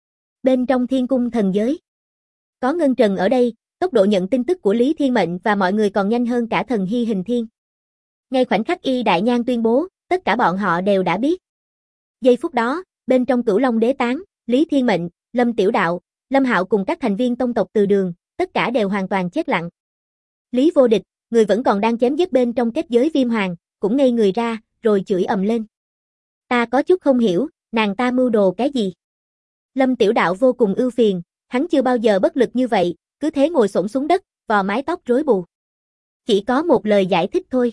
Bên trong Thiên Cung thần giới. Có Ngân Trần ở đây, tốc độ nhận tin tức của Lý Thiên Mệnh và mọi người còn nhanh hơn cả Thần Hy Hình Thiên. Ngay khoảnh khắc Y Đại Nhan tuyên bố, tất cả bọn họ đều đã biết. Giây phút đó, bên trong Cửu Long Đế Tán, Lý Thiên Mệnh, Lâm Tiểu Đạo, Lâm Hạo cùng các thành viên tông tộc Từ Đường, tất cả đều hoàn toàn chết lặng. Lý Vô Địch, người vẫn còn đang chém giết bên trong kết giới Viêm Hoàng, cũng ngây người ra, rồi chửi ầm lên. Ta có chút không hiểu, nàng ta mưu đồ cái gì? Lâm Tiểu Đạo vô cùng ưu phiền, hắn chưa bao giờ bất lực như vậy, cứ thế ngồi xổm xuống đất, vò mái tóc rối bù. Chỉ có một lời giải thích thôi.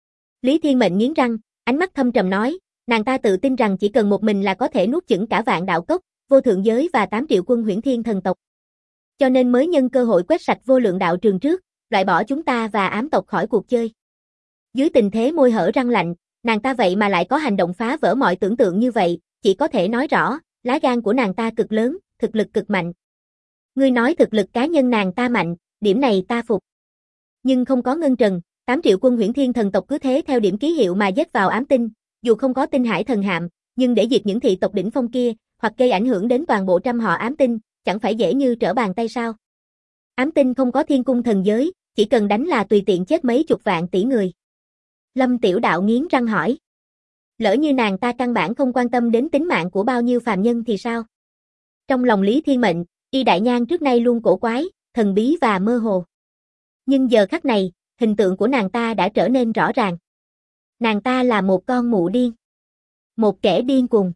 Lý Thiên Mệnh nghiến răng, ánh mắt thâm trầm nói, nàng ta tự tin rằng chỉ cần một mình là có thể nuốt chửng cả Vạn Đạo Cốc, Vô Thượng giới và 8 triệu quân Huyễn Thiên thần tộc. Cho nên mới nhân cơ hội quét sạch Vô Lượng đạo trường trước, loại bỏ chúng ta và ám tộc khỏi cuộc chơi. Dưới tình thế môi hở răng lạnh, nàng ta vậy mà lại có hành động phá vỡ mọi tưởng tượng như vậy, chỉ có thể nói rõ, lá gan của nàng ta cực lớn, thực lực cực mạnh. Ngươi nói thực lực cá nhân nàng ta mạnh, điểm này ta phục. Nhưng không có Ngân Trần, 8 triệu quân Huyễn Thiên thần tộc cứ thế theo điểm ký hiệu mà giết vào ám tinh, dù không có tinh hải thần hạm, nhưng để diệt những thị tộc đỉnh phong kia, hoặc gây ảnh hưởng đến toàn bộ trăm họ ám tinh, chẳng phải dễ như trở bàn tay sao? Ám tinh không có Thiên Cung thần giới, chỉ cần đánh là tùy tiện chết mấy chục vạn tỷ người. Lâm Tiểu Đạo nghiến răng hỏi. Lỡ như nàng ta căn bản không quan tâm đến tính mạng của bao nhiêu phàm nhân thì sao? Trong lòng Lý Thiên Mệnh, Y Đại Nhan trước nay luôn cổ quái, thần bí và mơ hồ. Nhưng giờ khắc này, hình tượng của nàng ta đã trở nên rõ ràng. Nàng ta là một con mụ điên. Một kẻ điên cuồng.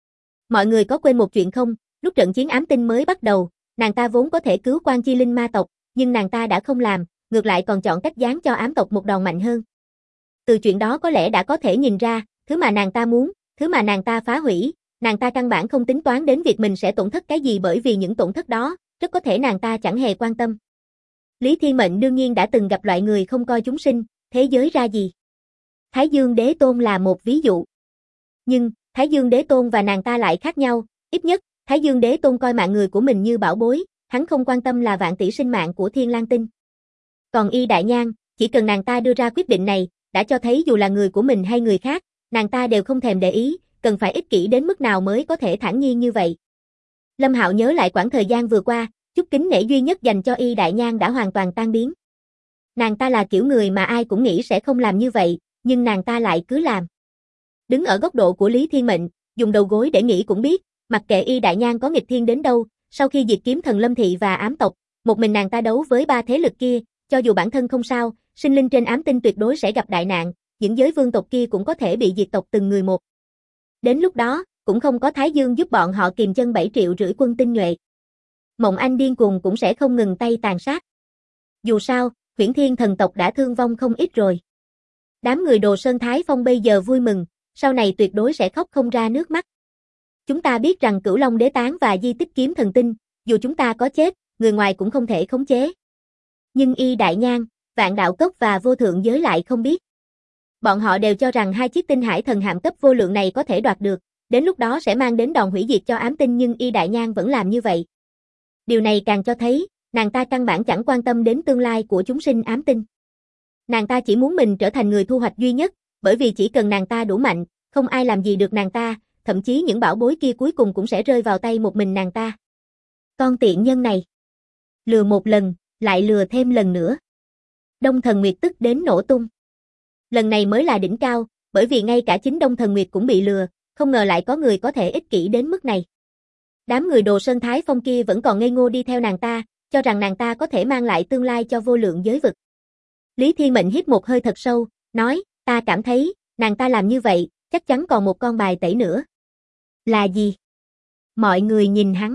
Mọi người có quên một chuyện không? Lúc trận chiến ám tinh mới bắt đầu, nàng ta vốn có thể cứu Quan Chi Linh ma tộc, nhưng nàng ta đã không làm, ngược lại còn chọn cách giáng cho ám tộc một đòn mạnh hơn. Từ chuyện đó có lẽ đã có thể nhìn ra, thứ mà nàng ta muốn, thứ mà nàng ta phá hủy, nàng ta căn bản không tính toán đến việc mình sẽ tổn thất cái gì, bởi vì những tổn thất đó, rất có thể nàng ta chẳng hề quan tâm. Lý Thiên Mệnh đương nhiên đã từng gặp loại người không coi chúng sinh, thế giới ra gì. Thái Dương Đế Tôn là một ví dụ. Nhưng, Thái Dương Đế Tôn và nàng ta lại khác nhau, ít nhất, Thái Dương Đế Tôn coi mạng người của mình như bảo bối, hắn không quan tâm là vạn tỷ sinh mạng của Thiên Lang Tinh. Còn Y Đại Nhan, chỉ cần nàng ta đưa ra quyết định này, đã cho thấy dù là người của mình hay người khác, nàng ta đều không thèm để ý, cần phải ích kỷ đến mức nào mới có thể thản nhiên như vậy. Lâm Hạo nhớ lại quãng thời gian vừa qua, chút kính nể duy nhất dành cho Y Đại Nhan đã hoàn toàn tan biến. Nàng ta là kiểu người mà ai cũng nghĩ sẽ không làm như vậy, nhưng nàng ta lại cứ làm. Đứng ở góc độ của Lý Thiên Mệnh, dùng đầu gối để nghĩ cũng biết, mặc kệ Y Đại Nhan có nghịch thiên đến đâu, sau khi diệt Kiếm Thần Lâm thị và ám tộc, một mình nàng ta đấu với ba thế lực kia, cho dù bản thân không sao, sinh linh trên ám tinh tuyệt đối sẽ gặp đại nạn, những giới vương tộc kia cũng có thể bị diệt tộc từng người một. Đến lúc đó, cũng không có Thái Dương giúp bọn họ kìm chân 7,5 triệu quân tinh nhuệ. Mộng Anh điên cuồng cũng sẽ không ngừng tay tàn sát. Dù sao, Huyễn Thiên thần tộc đã thương vong không ít rồi. Đám người Đồ Sơn Thái Phong bây giờ vui mừng, sau này tuyệt đối sẽ khóc không ra nước mắt. Chúng ta biết rằng Cửu Long Đế Tán và di tích kiếm thần tinh, dù chúng ta có chết, người ngoài cũng không thể khống chế. Nhưng Y Đại Nhang, Vạn Đạo Cốc và Vô Thượng Giới lại không biết. Bọn họ đều cho rằng 2 chiếc tinh hải thần hạm cấp vô lượng này có thể đoạt được, đến lúc đó sẽ mang đến đòn hủy diệt cho ám tinh, nhưng Y Đại Nhang vẫn làm như vậy. Điều này càng cho thấy, nàng ta căn bản chẳng quan tâm đến tương lai của chúng sinh ám tinh. Nàng ta chỉ muốn mình trở thành người thu hoạch duy nhất, bởi vì chỉ cần nàng ta đủ mạnh, không ai làm gì được nàng ta, thậm chí những bảo bối kia cuối cùng cũng sẽ rơi vào tay một mình nàng ta. Con tiện nhân này. Lừa một lần, lại lừa thêm lần nữa. Đông Thần Nguyệt tức đến nổ tung. Lần này mới là đỉnh cao, bởi vì ngay cả chính Đông Thần Nguyệt cũng bị lừa, không ngờ lại có người có thể ích kỷ đến mức này. Đám người Đồ Sơn Thái Phong kia vẫn còn ngây ngô đi theo nàng ta, cho rằng nàng ta có thể mang lại tương lai cho vô lượng giới vực. Lý Thiên Mệnh hít một hơi thật sâu, nói, ta cảm thấy, nàng ta làm như vậy, chắc chắn còn một con bài tẩy nữa. Là gì? Mọi người nhìn hắn.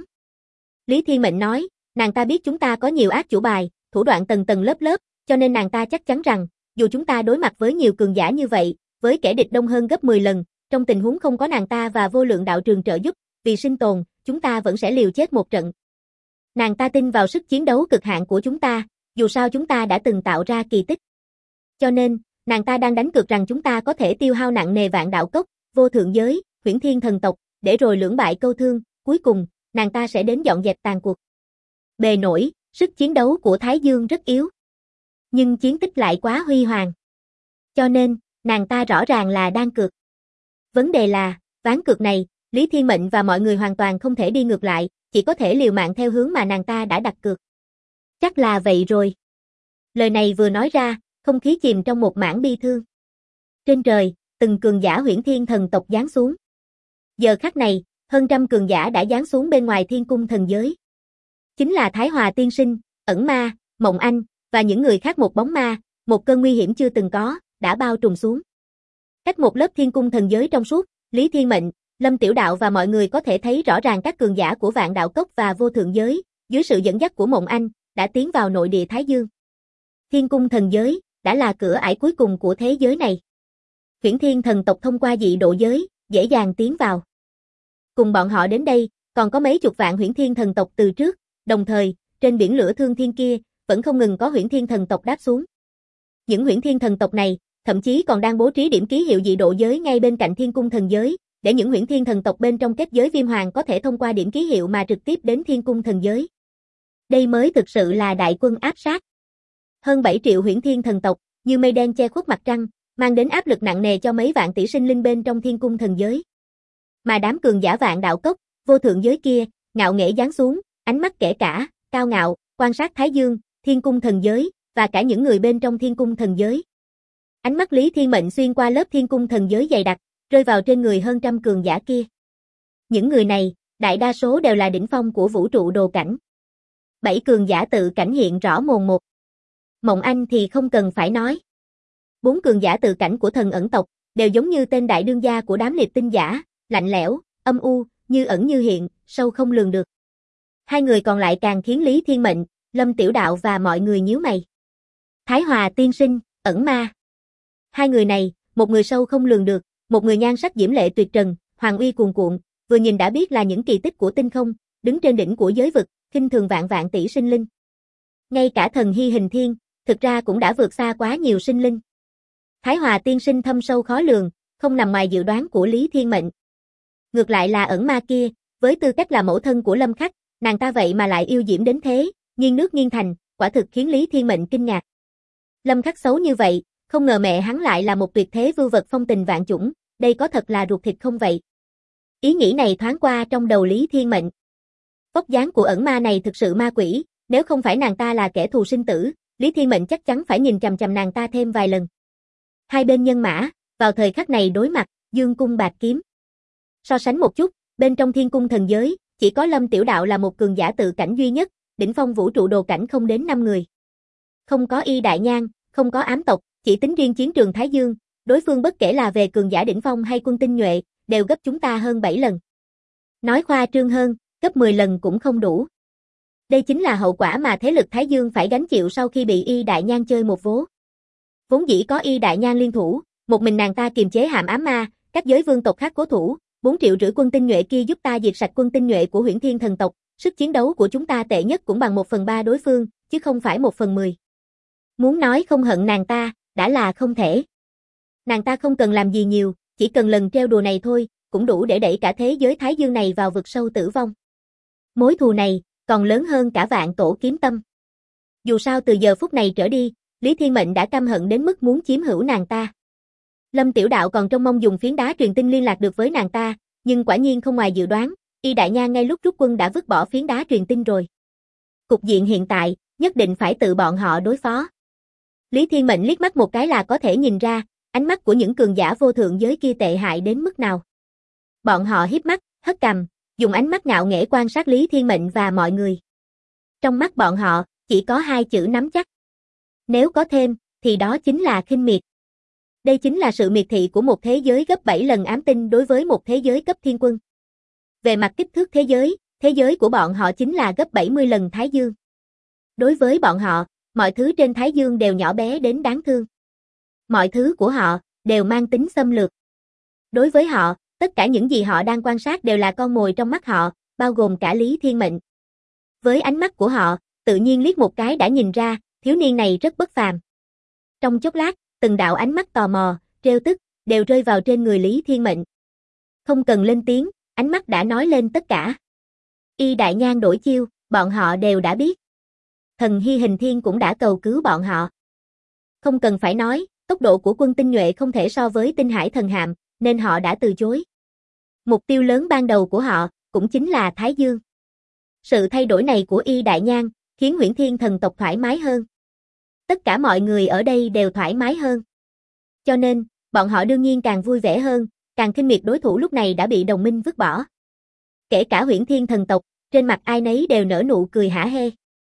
Lý Thiên Mệnh nói, nàng ta biết chúng ta có nhiều ác chủ bài, thủ đoạn tầng tầng lớp lớp, cho nên nàng ta chắc chắn rằng, dù chúng ta đối mặt với nhiều cường giả như vậy, với kẻ địch đông hơn gấp 10 lần, trong tình huống không có nàng ta và vô lượng đạo trường trợ giúp, vì sinh tồn, chúng ta vẫn sẽ liều chết một trận. Nàng ta tin vào sức chiến đấu cực hạn của chúng ta, dù sao chúng ta đã từng tạo ra kỳ tích. Cho nên, nàng ta đang đánh cược rằng chúng ta có thể tiêu hao nặng nề Vạn Đạo Cốc, Vô Thượng Giới, Huyễn Thiên thần tộc, để rồi lưỡng bại câu thương, cuối cùng, nàng ta sẽ đến dọn dẹp tàn cuộc. Bề nổi, sức chiến đấu của Thái Dương rất yếu. Nhưng chiến tích lại quá huy hoàng. Cho nên, nàng ta rõ ràng là đang cược. Vấn đề là, ván cược này, Lý Thiên Mệnh và mọi người hoàn toàn không thể đi ngược lại, chỉ có thể liều mạng theo hướng mà nàng ta đã đặt cược. Chắc là vậy rồi. Lời này vừa nói ra, không khí chìm trong một mảng bi thương. Trên trời, từng cường giả Huyễn Thiên thần tộc giáng xuống. Giờ khắc này, hơn trăm cường giả đã giáng xuống bên ngoài Thiên Cung thần giới. Chính là Thái Hòa Tiên Sinh, Ẩn Ma, Mộng Anh, và những người khác. Một bóng ma, một cơn nguy hiểm chưa từng có, đã bao trùm xuống. Cách một lớp Thiên Cung thần giới trong suốt, Lý Thiên Mệnh, Lâm Tiểu Đạo và mọi người có thể thấy rõ ràng các cường giả của Vạn Đạo Cốc và Vô Thượng Giới, dưới sự dẫn dắt của Mộng Anh, đã tiến vào nội địa Thái Dương. Thiên Cung thần giới, đã là cửa ải cuối cùng của thế giới này. Huyễn Thiên thần tộc thông qua dị độ giới, dễ dàng tiến vào. Cùng bọn họ đến đây, còn có mấy chục vạn Huyễn Thiên thần tộc từ trước, đồng thời, trên biển lửa thương thiên kia, vẫn không ngừng có Huyễn Thiên thần tộc đáp xuống. Những Huyễn Thiên thần tộc này, thậm chí còn đang bố trí điểm ký hiệu dị độ giới ngay bên cạnh Thiên Cung thần giới, để những Huyễn Thiên thần tộc bên trong kết giới Viêm Hoàng có thể thông qua điểm ký hiệu mà trực tiếp đến Thiên Cung thần giới. Đây mới thực sự là đại quân áp sát. Hơn 7 triệu Huyễn Thiên thần tộc, như mây đen che khuất mặt trăng, mang đến áp lực nặng nề cho mấy vạn tỷ sinh linh bên trong Thiên Cung thần giới. Mà đám cường giả Vạn Đạo Cốc, Vô Thượng Giới kia, ngạo nghễ giáng xuống, ánh mắt kể cả, cao ngạo, quan sát Thái Dương, Thiên Cung thần giới, và cả những người bên trong Thiên Cung thần giới. Ánh mắt Lý Thiên Mệnh xuyên qua lớp Thiên Cung thần giới dày đặc, rơi vào trên người hơn trăm cường giả kia. Những người này, đại đa số đều là đỉnh phong của vũ trụ đồ cảnh. 7 cường giả tự cảnh hiện rõ mồn một. Mộng Anh thì không cần phải nói. 4 cường giả tự cảnh của thần ẩn tộc, đều giống như tên đại đương gia của đám liệt tinh giả, lạnh lẽo, âm u, như ẩn như hiện, sâu không lường được. 2 người còn lại càng khiến Lý Thiên Mệnh, Lâm Tiểu Đạo và mọi người nhíu mày. Thái Hòa Tiên Sinh, Ẩn Ma. 2 người này, một người sâu không lường được, một người nhan sắc diễm lệ tuyệt trần, hoàng uy cuồn cuộn, vừa nhìn đã biết là những kỳ tích của tinh không, đứng trên đỉnh của giới vực, khinh thường vạn vạn tỷ sinh linh. Ngay cả thần Hy Hình Thiên, thực ra cũng đã vượt xa quá nhiều sinh linh. Thái Hòa Tiên Sinh thâm sâu khó lường, không nằm ngoài dự đoán của Lý Thiên Mệnh. Ngược lại là Ẩn Ma kia, với tư cách là mẫu thân của Lâm Khắc, nàng ta vậy mà lại yêu diễm đến thế, nghiêng nước nghiêng thành, quả thực khiến Lý Thiên Mệnh kinh ngạc. Lâm Khắc xấu như vậy, không ngờ mẹ hắn lại là một tuyệt thế vưu vật phong tình vạn chủng, đây có thật là ruột thịt không vậy? Ý nghĩ này thoáng qua trong đầu Lý Thiên Mệnh. Vóc dáng của Ẩn Ma này thực sự ma quỷ, nếu không phải nàng ta là kẻ thù sinh tử, Lý Thiên Mệnh chắc chắn phải nhìn chằm chằm nàng ta thêm vài lần. Hai bên nhân mã, vào thời khắc này đối mặt, dương cung bạt kiếm. So sánh một chút, bên trong Thiên Cung thần giới, chỉ có Lâm Tiểu Đạo là một cường giả tự cảnh duy nhất, đỉnh phong vũ trụ đồ cảnh không đến 5 người. Không có Y Đại Nhang, không có ám tộc, chỉ tính riêng chiến trường Thái Dương, đối phương bất kể là về cường giả đỉnh phong hay quân tinh nhuệ, đều gấp chúng ta hơn 7 lần. Nói khoa trương hơn, gấp 10 lần cũng không đủ. Đây chính là hậu quả mà thế lực Thái Dương phải gánh chịu sau khi bị Y Đại Nhan chơi một vố. Vốn dĩ có Y Đại Nhan liên thủ, một mình nàng ta kiềm chế Hàm Ám Ma, các giới vương tộc khác cố thủ, 4 triệu rưỡi quân tinh nhuệ kia giúp ta diệt sạch quân tinh nhuệ của Huyễn Thiên thần tộc, sức chiến đấu của chúng ta tệ nhất cũng bằng 1/3 đối phương, chứ không phải 1/10. Muốn nói không hận nàng ta, đã là không thể. Nàng ta không cần làm gì nhiều, chỉ cần lần treo đùa này thôi, cũng đủ để đẩy cả thế giới Thái Dương này vào vực sâu tử vong. Mối thù này, còn lớn hơn cả vạn tổ kiếm tâm. Dù sao từ giờ phút này trở đi, Lý Thiên Mệnh đã căm hận đến mức muốn chiếm hữu nàng ta. Lâm Tiểu Đạo còn trông mong dùng phiến đá truyền tin liên lạc được với nàng ta, nhưng quả nhiên không ngoài dự đoán, Y Đại Nha ngay lúc rút quân đã vứt bỏ phiến đá truyền tin rồi. Cục diện hiện tại, nhất định phải tự bọn họ đối phó. Lý Thiên Mệnh liếc mắt một cái là có thể nhìn ra, ánh mắt của những cường giả vô thượng giới kia tệ hại đến mức nào. Bọn họ híp mắt, hất cằm, dùng ánh mắt ngạo nghễ quan sát Lý Thiên Mệnh và mọi người. Trong mắt bọn họ, chỉ có 2 chữ nắm chắc. Nếu có thêm, thì đó chính là khinh miệt. Đây chính là sự miệt thị của một thế giới gấp 7 lần ám tinh đối với một thế giới cấp thiên quân. Về mặt kích thước thế giới của bọn họ chính là gấp 70 lần Thái Dương. Đối với bọn họ, mọi thứ trên Thái Dương đều nhỏ bé đến đáng thương. Mọi thứ của họ, đều mang tính xâm lược. Đối với họ, tất cả những gì họ đang quan sát đều là con mồi trong mắt họ, bao gồm cả Lý Thiên Mệnh. Với ánh mắt của họ, tự nhiên liếc một cái đã nhìn ra, thiếu niên này rất bất phàm. Trong chốc lát, từng đạo ánh mắt tò mò, trêu tức, đều rơi vào trên người Lý Thiên Mệnh. Không cần lên tiếng, ánh mắt đã nói lên tất cả. Y Đại Nhan đổi chiêu, bọn họ đều đã biết. Thần Hy Hình Thiên cũng đã cầu cứu bọn họ. Không cần phải nói, tốc độ của quân tinh nhuệ không thể so với Tinh Hải Thần Hạm, nên họ đã từ chối. Mục tiêu lớn ban đầu của họ, cũng chính là Thái Dương. Sự thay đổi này của Y Đại Nhan, khiến Huyễn Thiên thần tộc thoải mái hơn. Tất cả mọi người ở đây đều thoải mái hơn. Cho nên, bọn họ đương nhiên càng vui vẻ hơn, càng khinh miệt đối thủ lúc này đã bị đồng minh vứt bỏ. Kể cả Huyễn Thiên thần tộc, trên mặt ai nấy đều nở nụ cười hả hê.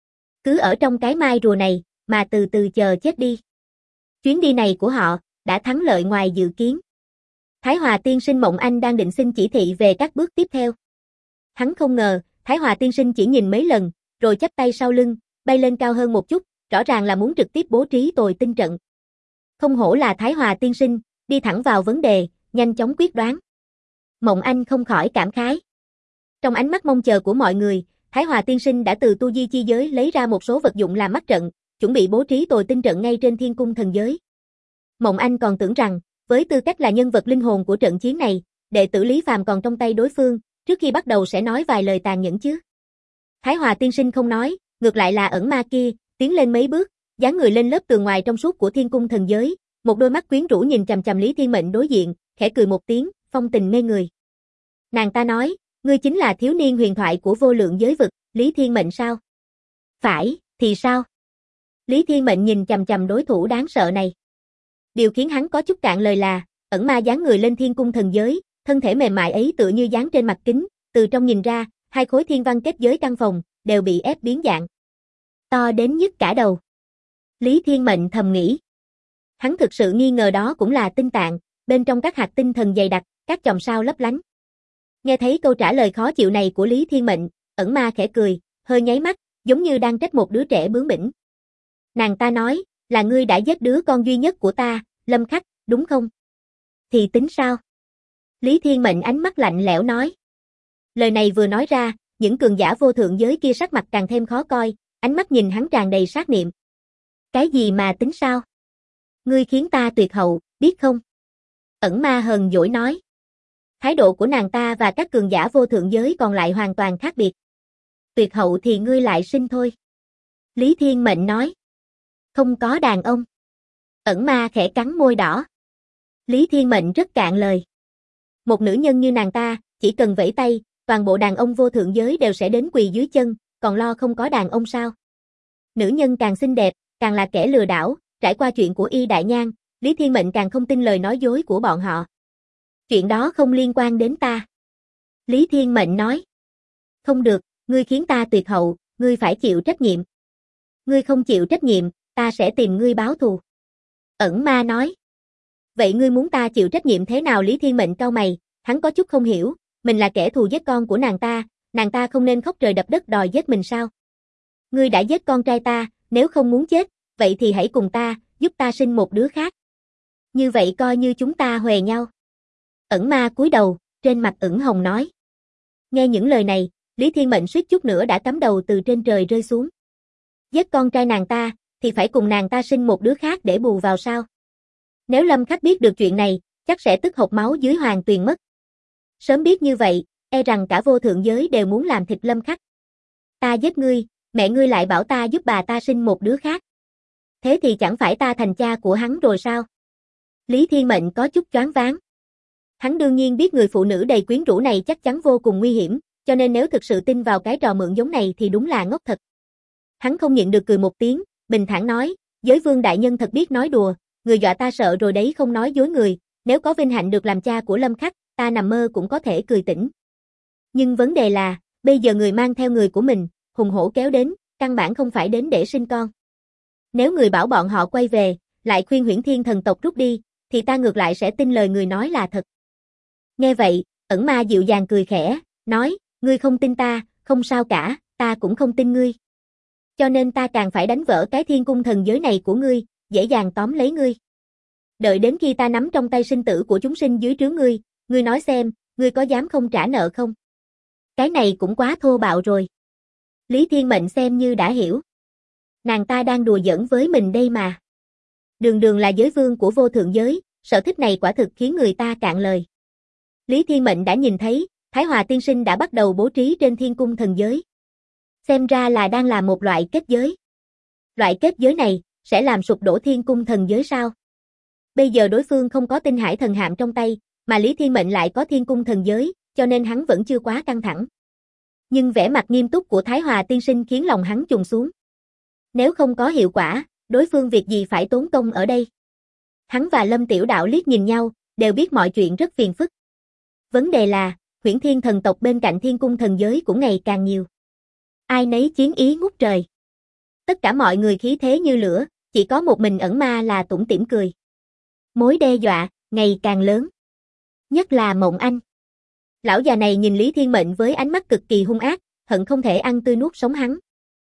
Cứ ở trong cái mai rùa này, mà từ từ chờ chết đi. Chuyến đi này của họ, đã thắng lợi ngoài dự kiến. Thái Hòa tiên sinh Mộng Anh đang định xin chỉ thị về các bước tiếp theo. Hắn không ngờ, Thái Hòa tiên sinh chỉ nhìn mấy lần, rồi chắp tay sau lưng, bay lên cao hơn một chút, rõ ràng là muốn trực tiếp bố trí tồi tinh trận. Không hổ là Thái Hòa tiên sinh, đi thẳng vào vấn đề, nhanh chóng quyết đoán. Mộng Anh không khỏi cảm khái. Trong ánh mắt mong chờ của mọi người, Thái Hòa tiên sinh đã từ tu di chi giới lấy ra một số vật dụng làm mắt trận, chuẩn bị bố trí tồi tinh trận ngay trên thiên cung thần giới. Mộng Anh còn tưởng rằng, với tư cách là nhân vật linh hồn của trận chiến này, đệ tử Lý Phàm còn trong tay đối phương, trước khi bắt đầu sẽ nói vài lời tàn nhẫn chứ. Thái Hòa tiên sinh không nói, ngược lại là ẩn ma kia, tiến lên mấy bước, dán người lên lớp tường ngoài trong suốt của thiên cung thần giới, một đôi mắt quyến rũ nhìn chằm chằm Lý Thiên Mệnh đối diện, khẽ cười một tiếng, phong tình mê người. Nàng ta nói, ngươi chính là thiếu niên huyền thoại của vô lượng giới vực, Lý Thiên Mệnh sao? Phải, thì sao? Lý Thiên Mệnh nhìn chằm chằm đối thủ đáng sợ này. Điều khiến hắn có chút cạn lời là, ẩn ma dán người lên thiên cung thần giới, thân thể mềm mại ấy tựa như dán trên mặt kính, từ trong nhìn ra, 2 khối thiên văn kết giới căn phòng, đều bị ép biến dạng. To đến nhức cả đầu. Lý Thiên Mệnh thầm nghĩ. Hắn thực sự nghi ngờ đó cũng là tinh tạng, bên trong các hạt tinh thần dày đặc, các chòm sao lấp lánh. Nghe thấy câu trả lời khó chịu này của Lý Thiên Mệnh, ẩn ma khẽ cười, hơi nháy mắt, giống như đang trách một đứa trẻ bướng bỉnh. Nàng ta nói, là ngươi đã giết đứa con duy nhất của ta, Lâm Khắc, đúng không? Thì tính sao? Lý Thiên Mệnh ánh mắt lạnh lẽo nói. Lời này vừa nói ra, những cường giả vô thượng giới kia sắc mặt càng thêm khó coi, ánh mắt nhìn hắn tràn đầy sát niệm. Cái gì mà tính sao? Ngươi khiến ta tuyệt hậu, biết không? Ẩn ma hờn dỗi nói. Thái độ của nàng ta và các cường giả vô thượng giới còn lại hoàn toàn khác biệt. Tuyệt hậu thì ngươi lại sinh thôi. Lý Thiên Mệnh nói. Không có đàn ông. Ẩn ma khẽ cắn môi đỏ. Lý Thiên Mệnh rất cạn lời. Một nữ nhân như nàng ta, chỉ cần vẫy tay, toàn bộ đàn ông vô thượng giới đều sẽ đến quỳ dưới chân, còn lo không có đàn ông sao? Nữ nhân càng xinh đẹp, càng là kẻ lừa đảo, trải qua chuyện của Y Đại Nhan, Lý Thiên Mệnh càng không tin lời nói dối của bọn họ. Chuyện đó không liên quan đến ta. Lý Thiên Mệnh nói. Không được, ngươi khiến ta tuyệt hậu, ngươi phải chịu trách nhiệm. Ngươi không chịu trách nhiệm, ta sẽ tìm ngươi báo thù. Ẩn ma nói. Vậy ngươi muốn ta chịu trách nhiệm thế nào? Lý Thiên Mệnh cau mày, Hắn có chút không hiểu, mình là kẻ thù giết con của nàng ta không nên khóc trời đập đất đòi giết mình sao? Ngươi đã giết con trai ta, nếu không muốn chết, vậy thì hãy cùng ta, giúp ta sinh một đứa khác. Như vậy coi như chúng ta huề nhau. Ẩn ma cúi đầu, trên mặt ửng hồng nói. Nghe những lời này, Lý Thiên Mệnh suýt chút nữa đã cắm đầu từ trên trời rơi xuống. Giết con trai nàng ta, thì phải cùng nàng ta sinh một đứa khác để bù vào sao? Nếu Lâm Khách biết được chuyện này, chắc sẽ tức hộc máu dưới hoàng tuyền mất. Sớm biết như vậy, e rằng cả vô thượng giới đều muốn làm thịt Lâm Khách. Ta giết ngươi, mẹ ngươi lại bảo ta giúp bà ta sinh một đứa khác. Thế thì chẳng phải ta thành cha của hắn rồi sao? Lý Thiên Mệnh có chút choáng váng. Hắn đương nhiên biết người phụ nữ đầy quyến rũ này chắc chắn vô cùng nguy hiểm, cho nên nếu thực sự tin vào cái trò mượn giống này thì đúng là ngốc thật. Hắn không nhịn được cười một tiếng, bình thản nói, Giới Vương đại nhân thật biết nói đùa, người dọa ta sợ rồi đấy, không nói dối người, nếu có vinh hạnh được làm cha của Lâm Khắc, ta nằm mơ cũng có thể cười tỉnh. Nhưng vấn đề là, bây giờ người mang theo người của mình, hùng hổ kéo đến, căn bản không phải đến để sinh con. Nếu người bảo bọn họ quay về, lại khuyên Huyễn Thiên thần tộc rút đi, thì ta ngược lại sẽ tin lời người nói là thật. Nghe vậy, Ẩn Ma dịu dàng cười khẽ, nói, ngươi không tin ta, không sao cả, ta cũng không tin ngươi. Cho nên ta càng phải đánh vỡ cái thiên cung thần giới này của ngươi, dễ dàng tóm lấy ngươi. Đợi đến khi ta nắm trong tay sinh tử của chúng sinh dưới trướng ngươi nói xem, ngươi có dám không trả nợ không? Cái này cũng quá thô bạo rồi. Lý Thiên Mệnh xem như đã hiểu. Nàng ta đang đùa giỡn với mình đây mà. Đường đường là giới vương của vô thượng giới, sở thích này quả thực khiến người ta cạn lời. Lý Thiên Mệnh đã nhìn thấy, Thái Hòa tiên sinh đã bắt đầu bố trí trên thiên cung thần giới. Xem ra là đang làm một loại kết giới. Loại kết giới này, sẽ làm sụp đổ thiên cung thần giới sao? Bây giờ đối phương không có tinh hải thần hạm trong tay, mà Lý Thiên Mệnh lại có thiên cung thần giới, cho nên hắn vẫn chưa quá căng thẳng. Nhưng vẻ mặt nghiêm túc của Thái Hòa tiên sinh khiến lòng hắn trùng xuống. Nếu không có hiệu quả, đối phương việc gì phải tốn công ở đây? Hắn và Lâm Tiểu Đạo liếc nhìn nhau, đều biết mọi chuyện rất phiền phức. Vấn đề là, Huyễn Thiên thần tộc bên cạnh thiên cung thần giới cũng ngày càng nhiều. Ai nấy chiến ý ngút trời. Tất cả mọi người khí thế như lửa, chỉ có một mình Ẩn Ma là tủm tỉm cười. Mối đe dọa, ngày càng lớn. Nhất là Mộng Anh. Lão già này nhìn Lý Thiên Mệnh với ánh mắt cực kỳ hung ác, hận không thể ăn tươi nuốt sống hắn.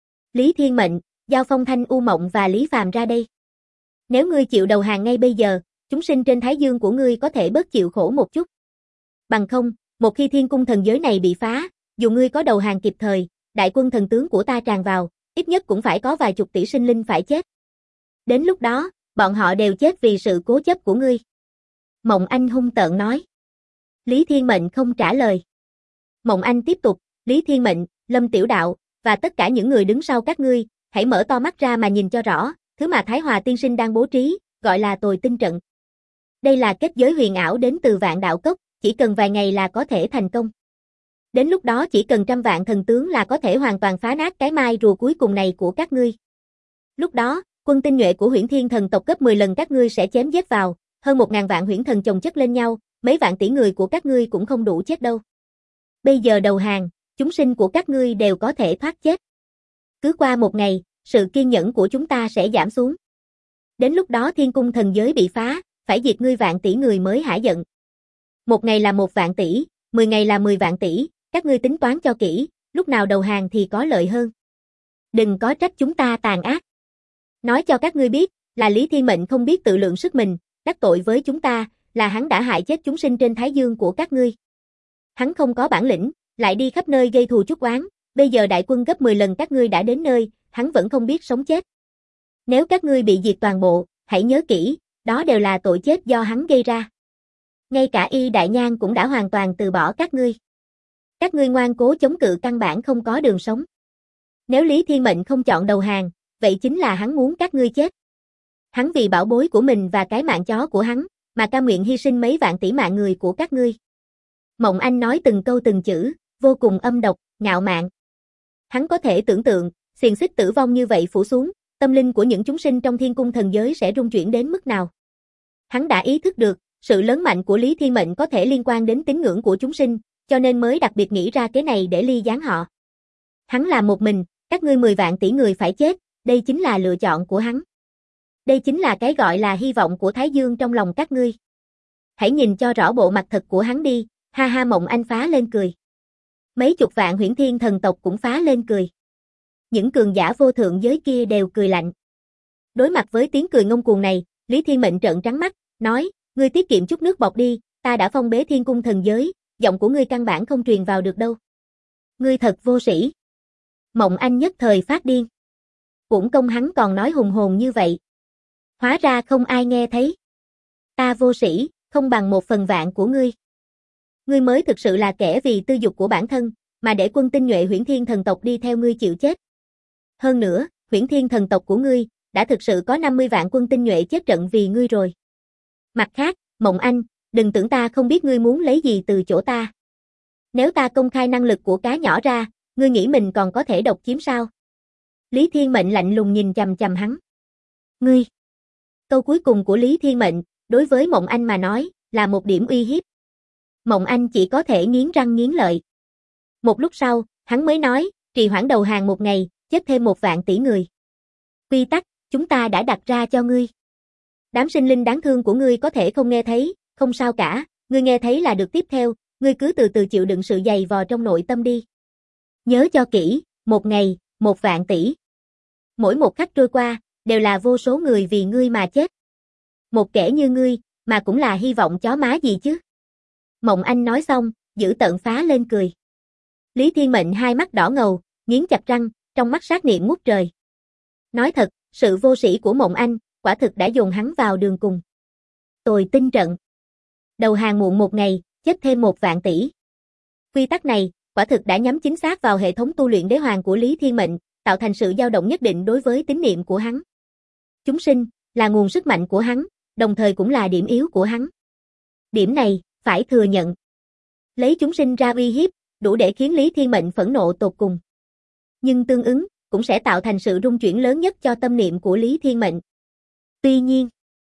Lý Thiên Mệnh, giao Phong Thanh U Mộng và Lý Phàm ra đây. Nếu ngươi chịu đầu hàng ngay bây giờ, chúng sinh trên Thái Dương của ngươi có thể bớt chịu khổ một chút. Bằng không, một khi thiên cung thần giới này bị phá, dù ngươi có đầu hàng kịp thời, đại quân thần tướng của ta tràn vào, ít nhất cũng phải có vài chục tỷ sinh linh phải chết. Đến lúc đó, bọn họ đều chết vì sự cố chấp của ngươi. Mộng Anh hung tợn nói. Lý Thiên Mệnh không trả lời. Mộng Anh tiếp tục, Lý Thiên Mệnh, Lâm Tiểu Đạo, và tất cả những người đứng sau các ngươi, hãy mở to mắt ra mà nhìn cho rõ, thứ mà Thái Hòa tiên sinh đang bố trí, gọi là Tồi Tinh trận. Đây là kết giới huyền ảo đến từ Vạn Đạo Cốc, chỉ cần vài ngày là có thể thành công. Đến lúc đó chỉ cần trăm vạn thần tướng là có thể hoàn toàn phá nát cái mai rùa cuối cùng này của các ngươi. Lúc đó, quân tinh nhuệ của Huyễn Thiên thần tộc gấp 10 lần các ngươi sẽ chém giết vào, hơn 1000 vạn huyễn thần chồng chất lên nhau, mấy vạn tỷ người của các ngươi cũng không đủ chết đâu. Bây giờ đầu hàng, chúng sinh của các ngươi đều có thể thoát chết. Cứ qua một ngày, sự kiên nhẫn của chúng ta sẽ giảm xuống. Đến lúc đó thiên cung thần giới bị phá, phải diệt ngươi vạn tỷ người mới hả giận. Một ngày là 1 vạn tỷ, 10 ngày là 10 vạn tỷ, các ngươi tính toán cho kỹ, lúc nào đầu hàng thì có lợi hơn. Đừng có trách chúng ta tàn ác. Nói cho các ngươi biết, là Lý Thiên Mệnh không biết tự lượng sức mình, đắc tội với chúng ta, là hắn đã hại chết chúng sinh trên Thái Dương của các ngươi. Hắn không có bản lĩnh, lại đi khắp nơi gây thù chuốc oán, bây giờ đại quân gấp 10 lần các ngươi đã đến nơi, hắn vẫn không biết sống chết. Nếu các ngươi bị diệt toàn bộ, hãy nhớ kỹ, đó đều là tội chết do hắn gây ra. Ngay cả Y Đại Nhan cũng đã hoàn toàn từ bỏ các ngươi. Các ngươi ngoan cố chống cự căn bản không có đường sống. Nếu Lý Thiên Mệnh không chọn đầu hàng, vậy chính là hắn muốn các ngươi chết. Hắn vì bảo bối của mình và cái mạng chó của hắn, mà cam nguyện hy sinh mấy vạn tỷ mạng người của các ngươi. Mộng Anh nói từng câu từng chữ, vô cùng âm độc, ngạo mạn. Hắn có thể tưởng tượng, xiềng xích tử vong như vậy phủ xuống, tâm linh của những chúng sinh trong thiên cung thần giới sẽ rung chuyển đến mức nào. Hắn đã ý thức được, sự lớn mạnh của Lý Thiên Mệnh có thể liên quan đến tín ngưỡng của chúng sinh, cho nên mới đặc biệt nghĩ ra kế này để ly gián họ. Hắn làm một mình, các ngươi 10 vạn tỷ người phải chết, đây chính là lựa chọn của hắn. Đây chính là cái gọi là hy vọng của Thái Dương trong lòng các ngươi. Hãy nhìn cho rõ bộ mặt thật của hắn đi, Ha ha, Mộng Anh phá lên cười. Mấy chục vạn Huyễn Thiên thần tộc cũng phá lên cười. Những cường giả vô thượng giới kia đều cười lạnh. Đối mặt với tiếng cười ngông cuồng này, Lý Thiên Mệnh trợn trắng mắt, nói, ngươi tiết kiệm chút nước bọt đi, ta đã phong bế thiên cung thần giới, giọng của ngươi căn bản không truyền vào được đâu. Ngươi thật vô sĩ. Mộng Anh nhất thời phát điên. Uổng công hắn còn nói hùng hồn như vậy. Hóa ra không ai nghe thấy. Ta vô sĩ, không bằng 1/1000 của ngươi. Ngươi mới thực sự là kẻ vì tư dục của bản thân, mà để quân tinh nhuệ Huyễn Thiên thần tộc đi theo ngươi chịu chết. Hơn nữa, Huyễn Thiên thần tộc của ngươi, đã thực sự có 50 vạn quân tinh nhuệ chết trận vì ngươi rồi. Mặt khác, Mộng Anh, đừng tưởng ta không biết ngươi muốn lấy gì từ chỗ ta. Nếu ta công khai năng lực của cá nhỏ ra, ngươi nghĩ mình còn có thể độc chiếm sao? Lý Thiên Mệnh lạnh lùng nhìn chằm chằm hắn. Ngươi. Câu cuối cùng của Lý Thiên Mệnh, đối với Mộng Anh mà nói, là một điểm uy hiếp. Mộng Anh chỉ có thể nghiến răng nghiến lợi. Một lúc sau, hắn mới nói, trì hoãn đầu hàng 1 ngày, chết thêm 1 vạn tỷ người. Quy tắc, chúng ta đã đặt ra cho ngươi. Đám sinh linh đáng thương của ngươi có thể không nghe thấy, không sao cả, ngươi nghe thấy là được tiếp theo, ngươi cứ từ từ chịu đựng sự dày vò trong nội tâm đi. Nhớ cho kỹ, 1 ngày, 1 vạn tỷ. Mỗi một khắc trôi qua, đều là vô số người vì ngươi mà chết. Một kẻ như ngươi, mà cũng là hy vọng chó má gì chứ. Mộng Anh nói xong, giữ tợn phá lên cười. Lý Thiên Mệnh hai mắt đỏ ngầu, nghiến chặt răng, trong mắt sát niệm ngút trời. Nói thật, sự vô sĩ của Mộng Anh, quả thực đã dồn hắn vào đường cùng. Tồi tinh trận. Đầu hàng muộn 1 ngày, chết thêm 1 vạn tỷ. Quy tắc này, quả thực đã nhắm chính xác vào hệ thống tu luyện đế hoàng của Lý Thiên Mệnh, tạo thành sự dao động nhất định đối với tín niệm của hắn. Chúng sinh, là nguồn sức mạnh của hắn, đồng thời cũng là điểm yếu của hắn. Điểm này, phải thừa nhận. Lấy chúng sinh ra uy hiếp, đủ để khiến Lý Thiên Mệnh phẫn nộ tột cùng. Nhưng tương ứng, cũng sẽ tạo thành sự rung chuyển lớn nhất cho tâm niệm của Lý Thiên Mệnh. Tuy nhiên,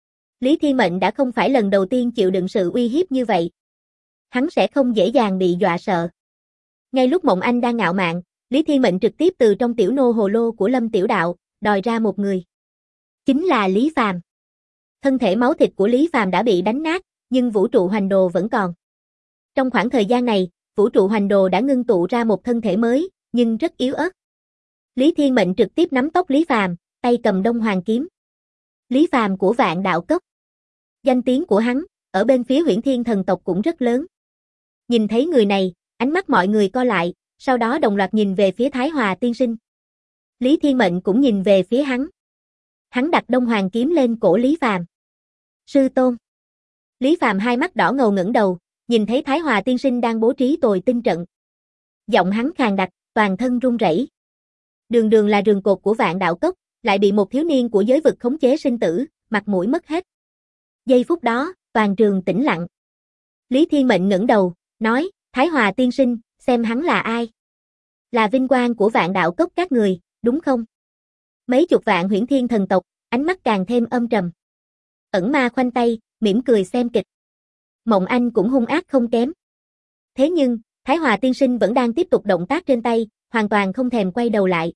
Lý Thiên Mệnh đã không phải lần đầu tiên chịu đựng sự uy hiếp như vậy. Hắn sẽ không dễ dàng bị dọa sợ. Ngay lúc Mộng Anh đang ngạo mạn, Lý Thiên Mệnh trực tiếp từ trong tiểu nô hồ lô của Lâm Tiểu Đạo, đòi ra một người. Chính là Lý Phàm. Thân thể máu thịt của Lý Phàm đã bị đánh nát, nhưng vũ trụ hoành đồ vẫn còn. Trong khoảng thời gian này, vũ trụ hoành đồ đã ngưng tụ ra một thân thể mới, nhưng rất yếu ớt. Lý Thiên Mệnh trực tiếp nắm tóc Lý Phàm, tay cầm Đông Hoàng kiếm. Lý Phàm của Vạn Đạo Cốc. Danh tiếng của hắn, ở bên phía Huyễn Thiên thần tộc cũng rất lớn. Nhìn thấy người này, ánh mắt mọi người co lại, sau đó đồng loạt nhìn về phía Thái Hòa tiên sinh. Lý Thiên Mệnh cũng nhìn về phía hắn. Hắn đặt Đông Hoàng kiếm lên cổ Lý Phàm. Sư tôn. Lý Phàm hai mắt đỏ ngầu ngẩng đầu, nhìn thấy Thái Hòa tiên sinh đang bố trí tồi tinh trận. Giọng hắn khàn đặc, toàn thân run rẩy. Đường Đường là rường cột của Vạn Đạo Cốc, lại bị một thiếu niên của giới vực khống chế sinh tử, mặt mũi mất hết. Giây phút đó, toàn trường tĩnh lặng. Lý Thiên Mệnh ngẩng đầu, nói, Thái Hòa tiên sinh, xem hắn là ai? Là vinh quang của Vạn Đạo Cốc các người, đúng không? Mấy chục vạn Huyễn Thiên thần tộc, ánh mắt càng thêm âm trầm. Ẩn Ma khoanh tay, mỉm cười xem kịch. Mộng Anh cũng hung ác không kém. Thế nhưng, Thái Hòa tiên sinh vẫn đang tiếp tục động tác trên tay, hoàn toàn không thèm quay đầu lại.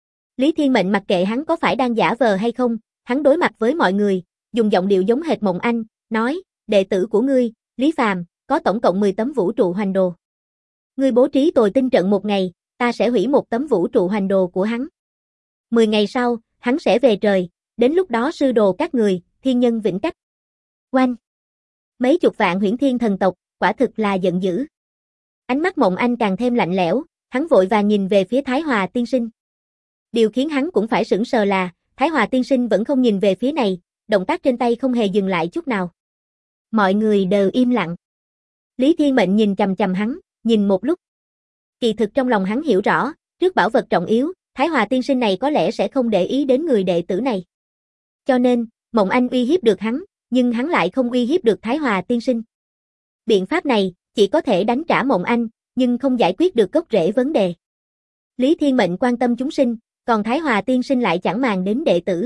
Lý Thiên Mệnh mặc kệ hắn có phải đang giả vờ hay không, hắn đối mặt với mọi người, dùng giọng điệu giống hệt Mộng Anh, nói, đệ tử của ngươi, Lý Phàm, có tổng cộng 10 tấm vũ trụ hoành đồ. Ngươi bố trí tồi tinh trận 1 ngày, ta sẽ hủy 1 tấm vũ trụ hoành đồ của hắn. 10 ngày sau, hắn sẽ về trời, đến lúc đó sư đồ các người, thiên nhân vĩnh cách. Oanh! Mấy chục vạn Huyễn Thiên thần tộc, quả thực là giận dữ. Ánh mắt Mộng Anh càng thêm lạnh lẽo, hắn vội vàng nhìn về phía Thái Hòa tiên sinh. Điều khiến hắn cũng phải sững sờ là, Thái Hòa tiên sinh vẫn không nhìn về phía này, động tác trên tay không hề dừng lại chút nào. Mọi người đều im lặng. Lý Thiên Mệnh nhìn chằm chằm hắn, nhìn một lúc. Kỳ thực trong lòng hắn hiểu rõ, trước bảo vật trọng yếu, Thái Hòa tiên sinh này có lẽ sẽ không để ý đến người đệ tử này. Cho nên, Mộng Anh uy hiếp được hắn, nhưng hắn lại không uy hiếp được Thái Hòa tiên sinh. Biện pháp này, chỉ có thể đánh trả Mộng Anh, nhưng không giải quyết được gốc rễ vấn đề. Lý Thiên Mệnh quan tâm chúng sinh, còn Thái Hòa tiên sinh lại chẳng màng đến đệ tử.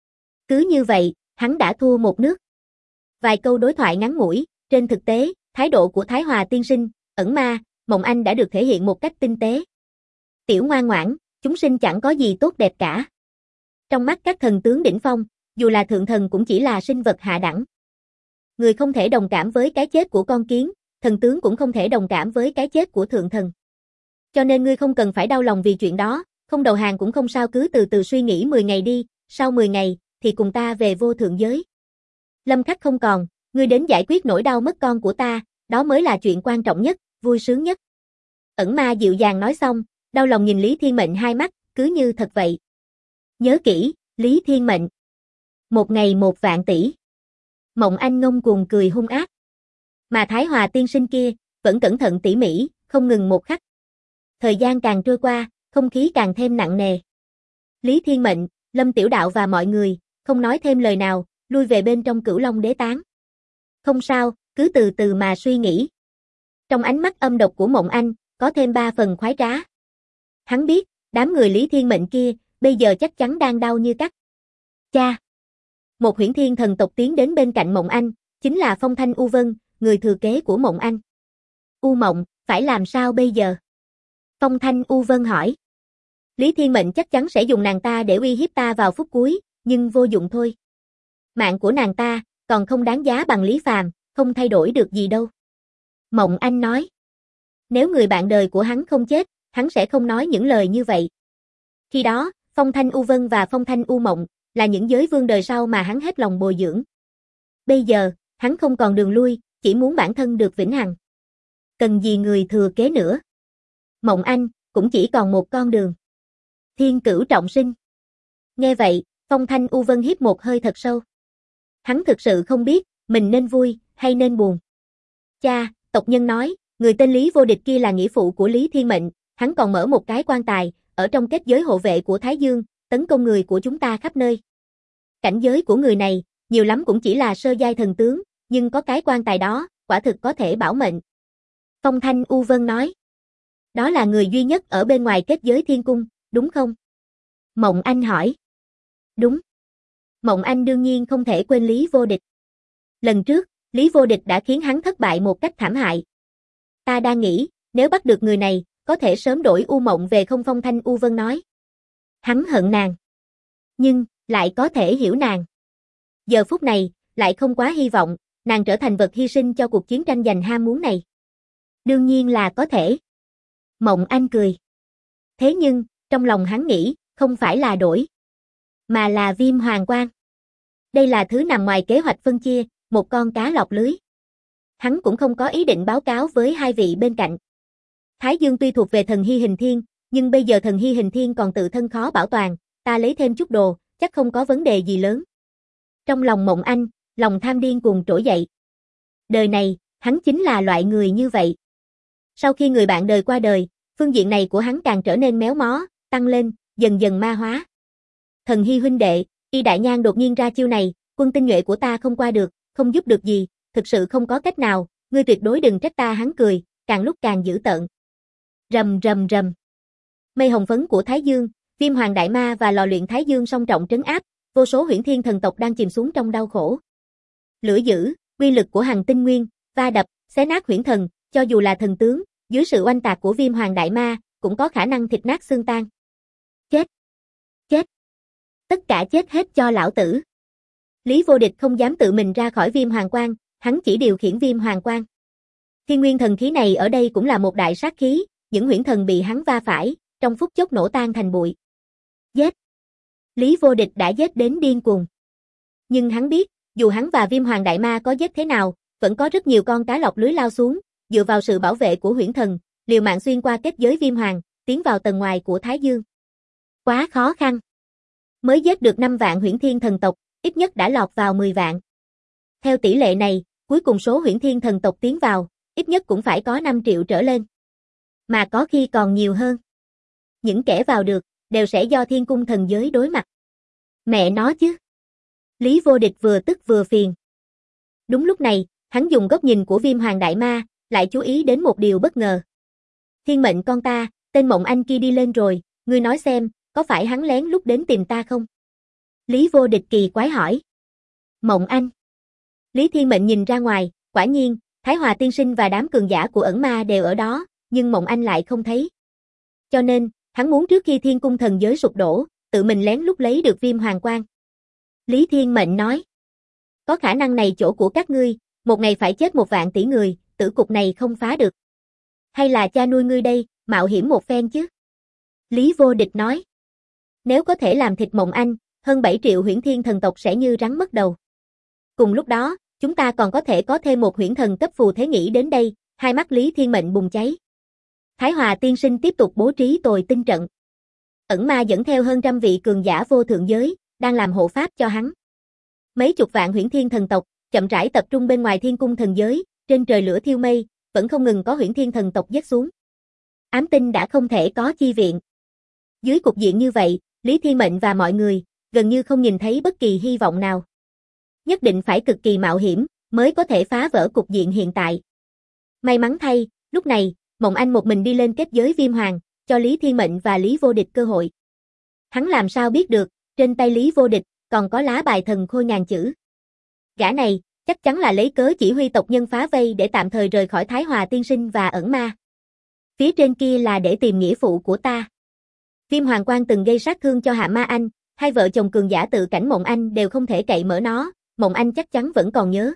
Cứ như vậy, hắn đã thua một nước. Vài câu đối thoại ngắn ngủi, trên thực tế, thái độ của Thái Hòa tiên sinh, Ẩn Ma, Mộng Anh đã được thể hiện một cách tinh tế. Tiểu ngoan ngoãn, chúng sinh chẳng có gì tốt đẹp cả. Trong mắt các thần tướng đỉnh phong, dù là thượng thần cũng chỉ là sinh vật hạ đẳng. Người không thể đồng cảm với cái chết của con kiến, thần tướng cũng không thể đồng cảm với cái chết của thượng thần. Cho nên ngươi không cần phải đau lòng vì chuyện đó, không đầu hàng cũng không sao, cứ từ từ suy nghĩ 10 ngày đi, sau 10 ngày, thì cùng ta về vô thượng giới. Lâm Khắc không còn, ngươi đến giải quyết nỗi đau mất con của ta, đó mới là chuyện quan trọng nhất, vui sướng nhất. Ẩn ma dịu dàng nói xong, đau lòng nhìn Lý Thiên Mệnh hai mắt, cứ như thật vậy. Nhớ kỹ, Lý Thiên Mệnh. 1 ngày 1 vạn tỷ. Mộng Anh ngông cuồng cười hung ác. Mà Thái Hòa tiên sinh kia, vẫn cẩn thận tỉ mỉ, không ngừng một khắc. Thời gian càng trôi qua, không khí càng thêm nặng nề. Lý Thiên Mệnh, Lâm Tiểu Đạo và mọi người, không nói thêm lời nào, lui về bên trong Cửu Long Đế Tán. Không sao, cứ từ từ mà suy nghĩ. Trong ánh mắt âm độc của Mộng Anh, có thêm 3 phần khoái trá. Hắn biết, đám người Lý Thiên Mệnh kia, bây giờ chắc chắn đang đau như cắt. Cha! Một huyễn thiên thần tộc tiến đến bên cạnh Mộng Anh, chính là Phong Thanh U Vân, người thừa kế của Mộng Anh. U Mộng, phải làm sao bây giờ? Phong Thanh U Vân hỏi. Lý Thiên Mệnh chắc chắn sẽ dùng nàng ta để uy hiếp ta vào phút cuối, nhưng vô dụng thôi. Mạng của nàng ta, còn không đáng giá bằng Lý Phàm, không thay đổi được gì đâu. Mộng Anh nói. Nếu người bạn đời của hắn không chết, hắn sẽ không nói những lời như vậy. Khi đó, Phong Thanh U Vân và Phong Thanh U Mộng, là những giới vương đời sau mà hắn hết lòng bồi dưỡng. Bây giờ, hắn không còn đường lui, chỉ muốn bản thân được vĩnh hằng. Cần gì người thừa kế nữa? Mộng Anh, cũng chỉ còn một con đường. Thiên cửu trọng sinh. Nghe vậy, Phong Thanh U Vân hít một hơi thật sâu. Hắn thực sự không biết, mình nên vui, hay nên buồn. Cha, tộc nhân nói, người tên Lý Vô Địch kia là nghĩa phụ của Lý Thiên Mệnh, hắn còn mở một cái quan tài, ở trong kết giới hộ vệ của Thái Dương, tấn công người của chúng ta khắp nơi. Cảnh giới của người này, nhiều lắm cũng chỉ là sơ giai thần tướng, nhưng có cái quan tài đó, quả thực có thể bảo mệnh. Phong Thanh U Vân nói. Đó là người duy nhất ở bên ngoài kết giới thiên cung, đúng không? Mộng Anh hỏi. Đúng. Mộng Anh đương nhiên không thể quên Lý Vô Địch. Lần trước, Lý Vô Địch đã khiến hắn thất bại một cách thảm hại. Ta đang nghĩ, nếu bắt được người này, có thể sớm đổi U Mộng về không? Phong Thanh U Vân nói. Hắn hận nàng. Nhưng, lại có thể hiểu nàng. Giờ phút này, lại không quá hy vọng, nàng trở thành vật hy sinh cho cuộc chiến tranh giành ham muốn này. Đương nhiên là có thể. Mộng Anh cười. Thế nhưng, trong lòng hắn nghĩ, không phải là đổi, mà là Viêm Hoàng Quang. Đây là thứ nằm ngoài kế hoạch phân chia, một con cá lọt lưới. Hắn cũng không có ý định báo cáo với hai vị bên cạnh. Thái Dương tuy thuộc về thần Hy Hình Thiên, nhưng bây giờ thần Hy Hình Thiên còn tự thân khó bảo toàn, ta lấy thêm chút đồ, chắc không có vấn đề gì lớn. Trong lòng Mộng Anh, lòng tham điên cuồng trỗi dậy. Đời này, hắn chính là loại người như vậy. Sau khi người bạn đời qua đời, phương diện này của hắn càng trở nên méo mó, tăng lên, dần dần ma hóa. Thần Hy huynh đệ, Y Đại Nhan đột nhiên ra chiêu này, quân tinh nhuệ của ta không qua được, không giúp được gì, thực sự không có cách nào, ngươi tuyệt đối đừng trách ta. Hắn cười, càng lúc càng dữ tợn. Rầm rầm rầm. Mây hồng phấn của Thái Dương, Viêm Hoàng Đại Ma và lò luyện Thái Dương song trọng trấn áp, vô số huyễn thiên thần tộc đang chìm xuống trong đau khổ. Lửa dữ, uy lực của Hằng Tinh Nguyên, va đập, xé nát huyễn thần, cho dù là thần tướng, dưới sự oanh tạc của Viêm Hoàng Đại Ma, cũng có khả năng thịt nát xương tan. Chết! Chết! Tất cả chết hết cho lão tử! Lý Vô Địch không dám tự mình ra khỏi Viêm Hoàng Quang, hắn chỉ điều khiển Viêm Hoàng Quang. Thiên nguyên thần khí này ở đây cũng là một đại sát khí, những huyễn thần bị hắn va phải, trong phút chốc nổ tan thành bụi. Giết! Lý Vô Địch đã giết đến điên cuồng. Nhưng hắn biết, dù hắn và Viêm Hoàng Đại Ma có giết thế nào, vẫn có rất nhiều con cá lọt lưới lao xuống, dựa vào sự bảo vệ của huyễn thần, liều mạng xuyên qua kết giới Viêm Hoàng, tiến vào tầng ngoài của Thái Dương. Quá khó khăn. Mới giết được 5 vạn huyễn thiên thần tộc, ít nhất đã lọt vào 10 vạn. Theo tỷ lệ này, cuối cùng số huyễn thiên thần tộc tiến vào, ít nhất cũng phải có 5 triệu trở lên. Mà có khi còn nhiều hơn. Những kẻ vào được, đều sẽ do thiên cung thần giới đối mặt. Mẹ nó chứ. Lý Vô Địch vừa tức vừa phiền. Đúng lúc này, hắn dùng góc nhìn của Viêm Hoàng Đại Ma, lại chú ý đến một điều bất ngờ. Thiên Mệnh con ta, tên Mộng Anh kia đi lên rồi, ngươi nói xem, có phải hắn lén lút đến tìm ta không? Lý Vô Địch kỳ quái hỏi. Mộng Anh. Lý Thiên Mệnh nhìn ra ngoài, quả nhiên, Thái Hòa tiên sinh và đám cường giả của ẩn ma đều ở đó, nhưng Mộng Anh lại không thấy. Cho nên, hắn muốn trước khi thiên cung thần giới sụp đổ, tự mình lén lút lấy được Viêm Hoàng Quang. Lý Thiên Mệnh nói. Có khả năng này chỗ của các ngươi, một ngày phải chết 1 vạn tỷ người, tử cục này không phá được. Hay là cha nuôi ngươi đây, mạo hiểm một phen chứ? Lý Vô Địch nói. Nếu có thể làm thịt Mộng Anh, hơn 7 triệu huyễn thiên thần tộc sẽ như rắn mất đầu. Cùng lúc đó, chúng ta còn có thể có thêm một huyễn thần cấp phù thế nghĩ đến đây, hai mắt Lý Thiên Mệnh bùng cháy. Thái Hòa tiên sinh tiếp tục bố trí tồi tinh trận. Ẩn Ma dẫn theo hơn trăm vị cường giả vô thượng giới, đang làm hộ pháp cho hắn. Mấy chục vạn huyễn thiên thần tộc, chậm rãi tập trung bên ngoài thiên cung thần giới, trên trời lửa thiêu mây, vẫn không ngừng có huyễn thiên thần tộc giết xuống. Ám tinh đã không thể có chi viện. Dưới cục diện như vậy, Lý Thiên Mệnh và mọi người, gần như không nhìn thấy bất kỳ hy vọng nào. Nhất định phải cực kỳ mạo hiểm, mới có thể phá vỡ cục diện hiện tại. May mắn thay, lúc này, Mộng Anh một mình đi lên kết giới Viêm Hoàng, cho Lý Thiên Mệnh và Lý Vô Địch cơ hội. Hắn làm sao biết được, trên tay Lý Vô Địch, còn có lá bài thần khôi ngàn chữ. Gã này, chắc chắn là lấy cớ chỉ huy tộc nhân phá vây để tạm thời rời khỏi Thái Hòa tiên sinh và Ẩn Ma. Phía trên kia là để tìm nghĩa phụ của ta. Viêm Hoàng Quang từng gây sát thương cho Hạ Ma Anh, hai vợ chồng cường giả tự cảnh Mộng Anh đều không thể cậy mở nó, Mộng Anh chắc chắn vẫn còn nhớ.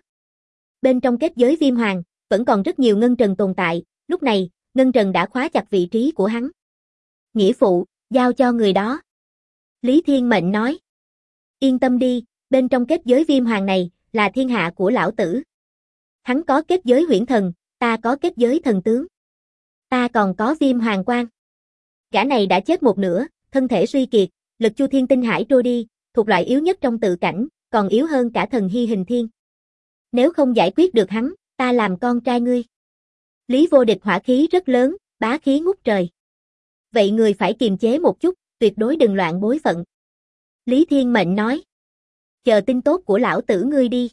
Bên trong kết giới Viêm Hoàng, vẫn còn rất nhiều ngân trần tồn tại, lúc này, ngân trần đã khóa chặt vị trí của hắn. Nghĩa phụ, giao cho người đó. Lý Thiên Mệnh nói. Yên tâm đi, bên trong kết giới Viêm Hoàng này, là thiên hạ của lão tử. Hắn có kết giới huyễn thần, ta có kết giới thần tướng. Ta còn có Viêm Hoàng Quang. Gã này đã chết một nửa, thân thể suy kiệt, lực chu thiên tinh hải trôi đi, thuộc loại yếu nhất trong tự cảnh, còn yếu hơn cả thần hy hình thiên. Nếu không giải quyết được hắn, ta làm con trai ngươi. Lý Vô Địch hỏa khí rất lớn, bá khí ngút trời. Vậy người phải kiềm chế một chút, tuyệt đối đừng loạn bối phận. Lý Thiên Mệnh nói. Chờ tin tốt của lão tử ngươi đi.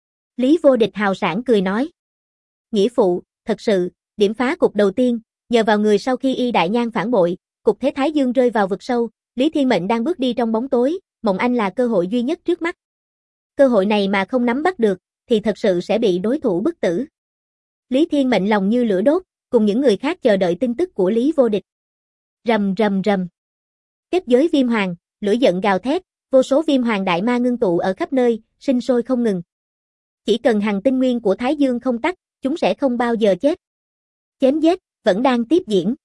Lý Vô Địch hào sảng cười nói. Nghĩa phụ, thật sự, điểm phá cục đầu tiên, nhờ vào người sau khi Y Đại Nhan phản bội, cục thế Thái Dương rơi vào vực sâu, Lý Thiên Mệnh đang bước đi trong bóng tối, Mộng Anh là cơ hội duy nhất trước mắt. Cơ hội này mà không nắm bắt được, thì thật sự sẽ bị đối thủ bức tử. Lý Thiên Mệnh lòng như lửa đốt, cùng những người khác chờ đợi tin tức của Lý Vô Địch. Rầm rầm rầm. Kết giới Viêm Hoàng, lửa giận gào thét, vô số Viêm Hoàng đại ma ngưng tụ ở khắp nơi, sinh sôi không ngừng. Chỉ cần hằng tinh nguyên của Thái Dương không tắt, chúng sẽ không bao giờ chết. Chém giết vẫn đang tiếp diễn,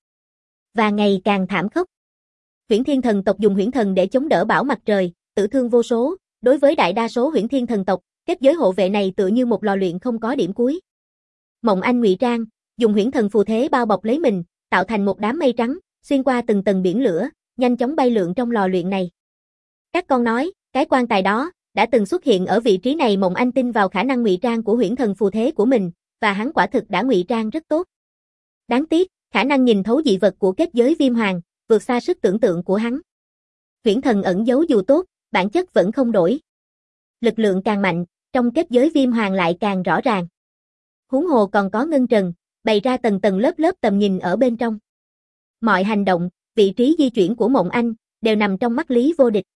và ngày càng thảm khốc. Huyễn Thiên thần tộc dùng huyễn thần để chống đỡ bão mặt trời, tử thương vô số. Đối với đại đa số Huyễn Thiên thần tộc, kết giới hộ vệ này tựa như một lò luyện không có điểm cuối. Mộng Anh ngụy trang, dùng huyễn thần phù thế bao bọc lấy mình, tạo thành một đám mây trắng, xuyên qua từng tầng biển lửa, nhanh chóng bay lượn trong lò luyện này. Các con nói, cái quan tài đó đã từng xuất hiện ở vị trí này. Mộng Anh tin vào khả năng ngụy trang của huyễn thần phù thế của mình, và hắn quả thực đã ngụy trang rất tốt. Đáng tiếc, khả năng nhìn thấu dị vật của kết giới Viêm Hoàng vượt xa sức tưởng tượng của hắn. Huyễn thần ẩn giấu dù tốt, bản chất vẫn không đổi. Lực lượng càng mạnh, trong kết giới Viêm Hoàng lại càng rõ ràng. Huống hồ còn có ngân trần, bày ra tầng tầng lớp lớp tầm nhìn ở bên trong. Mọi hành động, vị trí di chuyển của Mộng Anh đều nằm trong mắt Lý Vô Địch.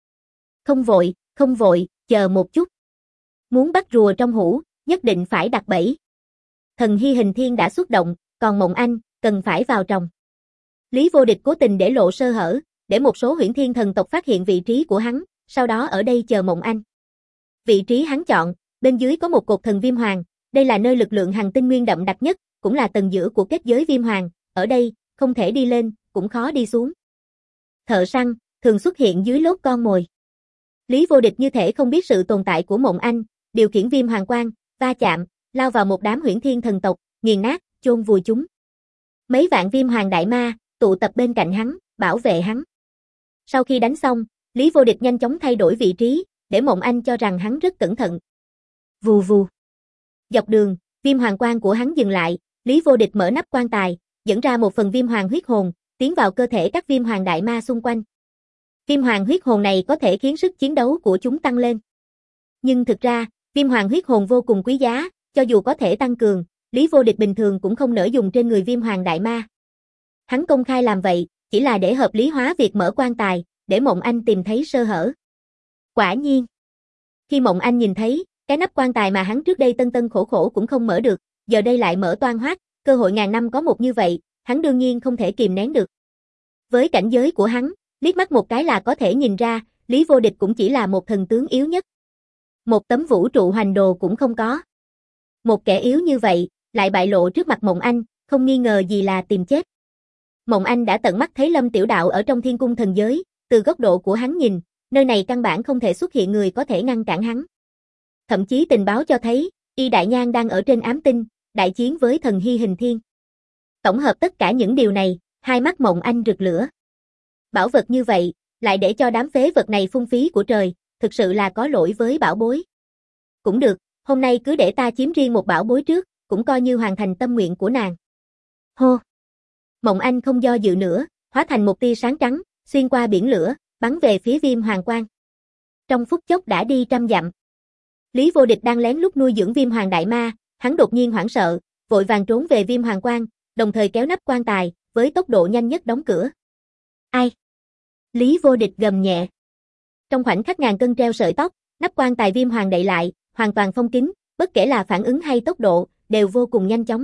Không vội, chờ một chút. Muốn bắt rùa trong hũ, nhất định phải đặt bẫy. Thần hy hình thiên đã xuất động, còn Mộng Anh cần phải vào trong. Lý Vô Địch cố tình để lộ sơ hở, để một số Huyễn Thiên thần tộc phát hiện vị trí của hắn, sau đó ở đây chờ Mộng Anh. Vị trí hắn chọn, bên dưới có một cột thần Viêm Hoàng, đây là nơi lực lượng hằng tinh nguyên đậm đặc nhất, cũng là tầng giữa của kết giới Viêm Hoàng, ở đây, không thể đi lên, cũng khó đi xuống. Thợ săn, thường xuất hiện dưới lốt con mồi. Lý Vô Địch như thể không biết sự tồn tại của Mộng Anh, điều khiển Viêm Hoàng Quang, va chạm, lao vào một đám Huyễn Thiên thần tộc, nghiền nát, chôn vùi chúng. Mấy vạn Viêm Hoàng đại ma, tụ tập bên cạnh hắn, bảo vệ hắn. Sau khi đánh xong, Lý Vô Địch nhanh chóng thay đổi vị trí, để Mộng Anh cho rằng hắn rất cẩn thận. Vù vù. Dọc đường, Viêm Hoàng Quang của hắn dừng lại, Lý Vô Địch mở nắp quan tài, dẫn ra một phần Viêm Hoàng huyết hồn, tiến vào cơ thể các Viêm Hoàng đại ma xung quanh. Viêm Hoàng huyết hồn này có thể khiến sức chiến đấu của chúng tăng lên. Nhưng thực ra, Viêm Hoàng huyết hồn vô cùng quý giá, cho dù có thể tăng cường, Lý Vô Địch bình thường cũng không nỡ dùng trên người Viêm Hoàng đại ma. Hắn công khai làm vậy, chỉ là để hợp lý hóa việc mở quan tài, để Mộng Anh tìm thấy sơ hở. Quả nhiên, khi Mộng Anh nhìn thấy, cái nắp quan tài mà hắn trước đây tân tân khổ khổ cũng không mở được, giờ đây lại mở toang hoác, cơ hội ngàn năm có một như vậy, hắn đương nhiên không thể kìm nén được. Với cảnh giới của hắn, liếc mắt một cái là có thể nhìn ra, Lý Vô Địch cũng chỉ là một thần tướng yếu nhất. Một tấm vũ trụ hoành đồ cũng không có. Một kẻ yếu như vậy, lại bại lộ trước mặt Mộng Anh, không nghi ngờ gì là tìm chết. Mộng Anh đã tận mắt thấy Lâm Tiểu Đạo ở trong thiên cung thần giới, từ góc độ của hắn nhìn, nơi này căn bản không thể xuất hiện người có thể ngăn cản hắn. Thậm chí tình báo cho thấy, Y Đại Nhan đang ở trên ám tinh, đại chiến với thần Hy Hình Thiên. Tổng hợp tất cả những điều này, hai mắt Mộng Anh rực lửa. Bảo vật như vậy, lại để cho đám phế vật này phung phí của trời, thực sự là có lỗi với bảo bối. Cũng được, hôm nay cứ để ta chiếm riêng một bảo bối trước, cũng coi như hoàn thành tâm nguyện của nàng. Hô! Mộng Anh không do dự nữa, hóa thành một tia sáng trắng, xuyên qua biển lửa, bắn về phía Viêm Hoàng Quang. Trong phút chốc đã đi trăm dặm. Lý Vô Địch đang lén lút nuôi dưỡng Viêm Hoàng Đại Ma, hắn đột nhiên hoảng sợ, vội vàng trốn về Viêm Hoàng Quang, đồng thời kéo nắp quan tài, với tốc độ nhanh nhất đóng cửa. Ai? Lý Vô Địch gầm nhẹ. Trong khoảnh khắc ngàn cân treo sợi tóc, nắp quan tài Viêm Hoàng đậy lại, hoàn toàn phong kín, bất kể là phản ứng hay tốc độ, đều vô cùng nhanh chóng.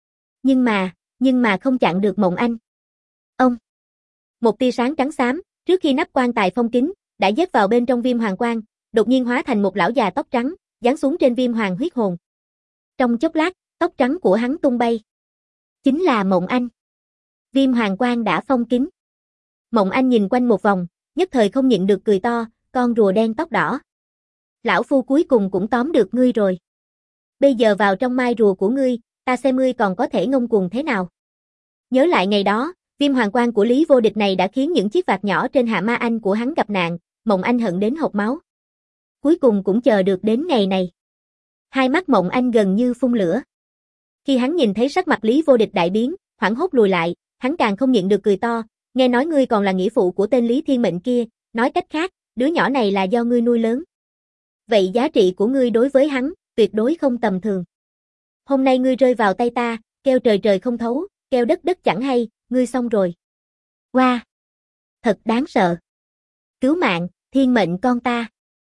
Nhưng mà không chặn được Mộng Anh. Ông! Một tia sáng trắng xám, trước khi nắp quan tài phong kín, đã dết vào bên trong Viêm Hoàng Quang, đột nhiên hóa thành một lão già tóc trắng, giáng xuống trên Viêm Hoàng huyết hồn. Trong chốc lát, tóc trắng của hắn tung bay. Chính là Mộng Anh. Viêm Hoàng Quang đã phong kín. Mộng Anh nhìn quanh một vòng, nhất thời không nhịn được cười to, con rùa đen tóc đỏ. Lão phu cuối cùng cũng tóm được ngươi rồi. Bây giờ vào trong mai rùa của ngươi, ta xem ngươi còn có thể ngông cuồng thế nào. Nhớ lại ngày đó, Viêm Hoàng Quang của Lý Vô Địch này đã khiến những chiếc vạt nhỏ trên Hạ Ma Anh của hắn gặp nạn, Mộng Anh hận đến hộc máu. Cuối cùng cũng chờ được đến ngày này. Hai mắt Mộng Anh gần như phun lửa. Khi hắn nhìn thấy sắc mặt Lý Vô Địch đại biến, hoảng hốt lùi lại, hắn càng không nhịn được cười to, nghe nói ngươi còn là nghĩa phụ của tên Lý Thiên Mệnh kia, nói cách khác, đứa nhỏ này là do ngươi nuôi lớn. Vậy giá trị của ngươi đối với hắn, tuyệt đối không tầm thường. Hôm nay ngươi rơi vào tay ta, kêu trời trời không thấu, kêu đất đất chẳng hay, ngươi xong rồi. Wow! Thật đáng sợ. Cứu mạng, Thiên Mệnh con ta.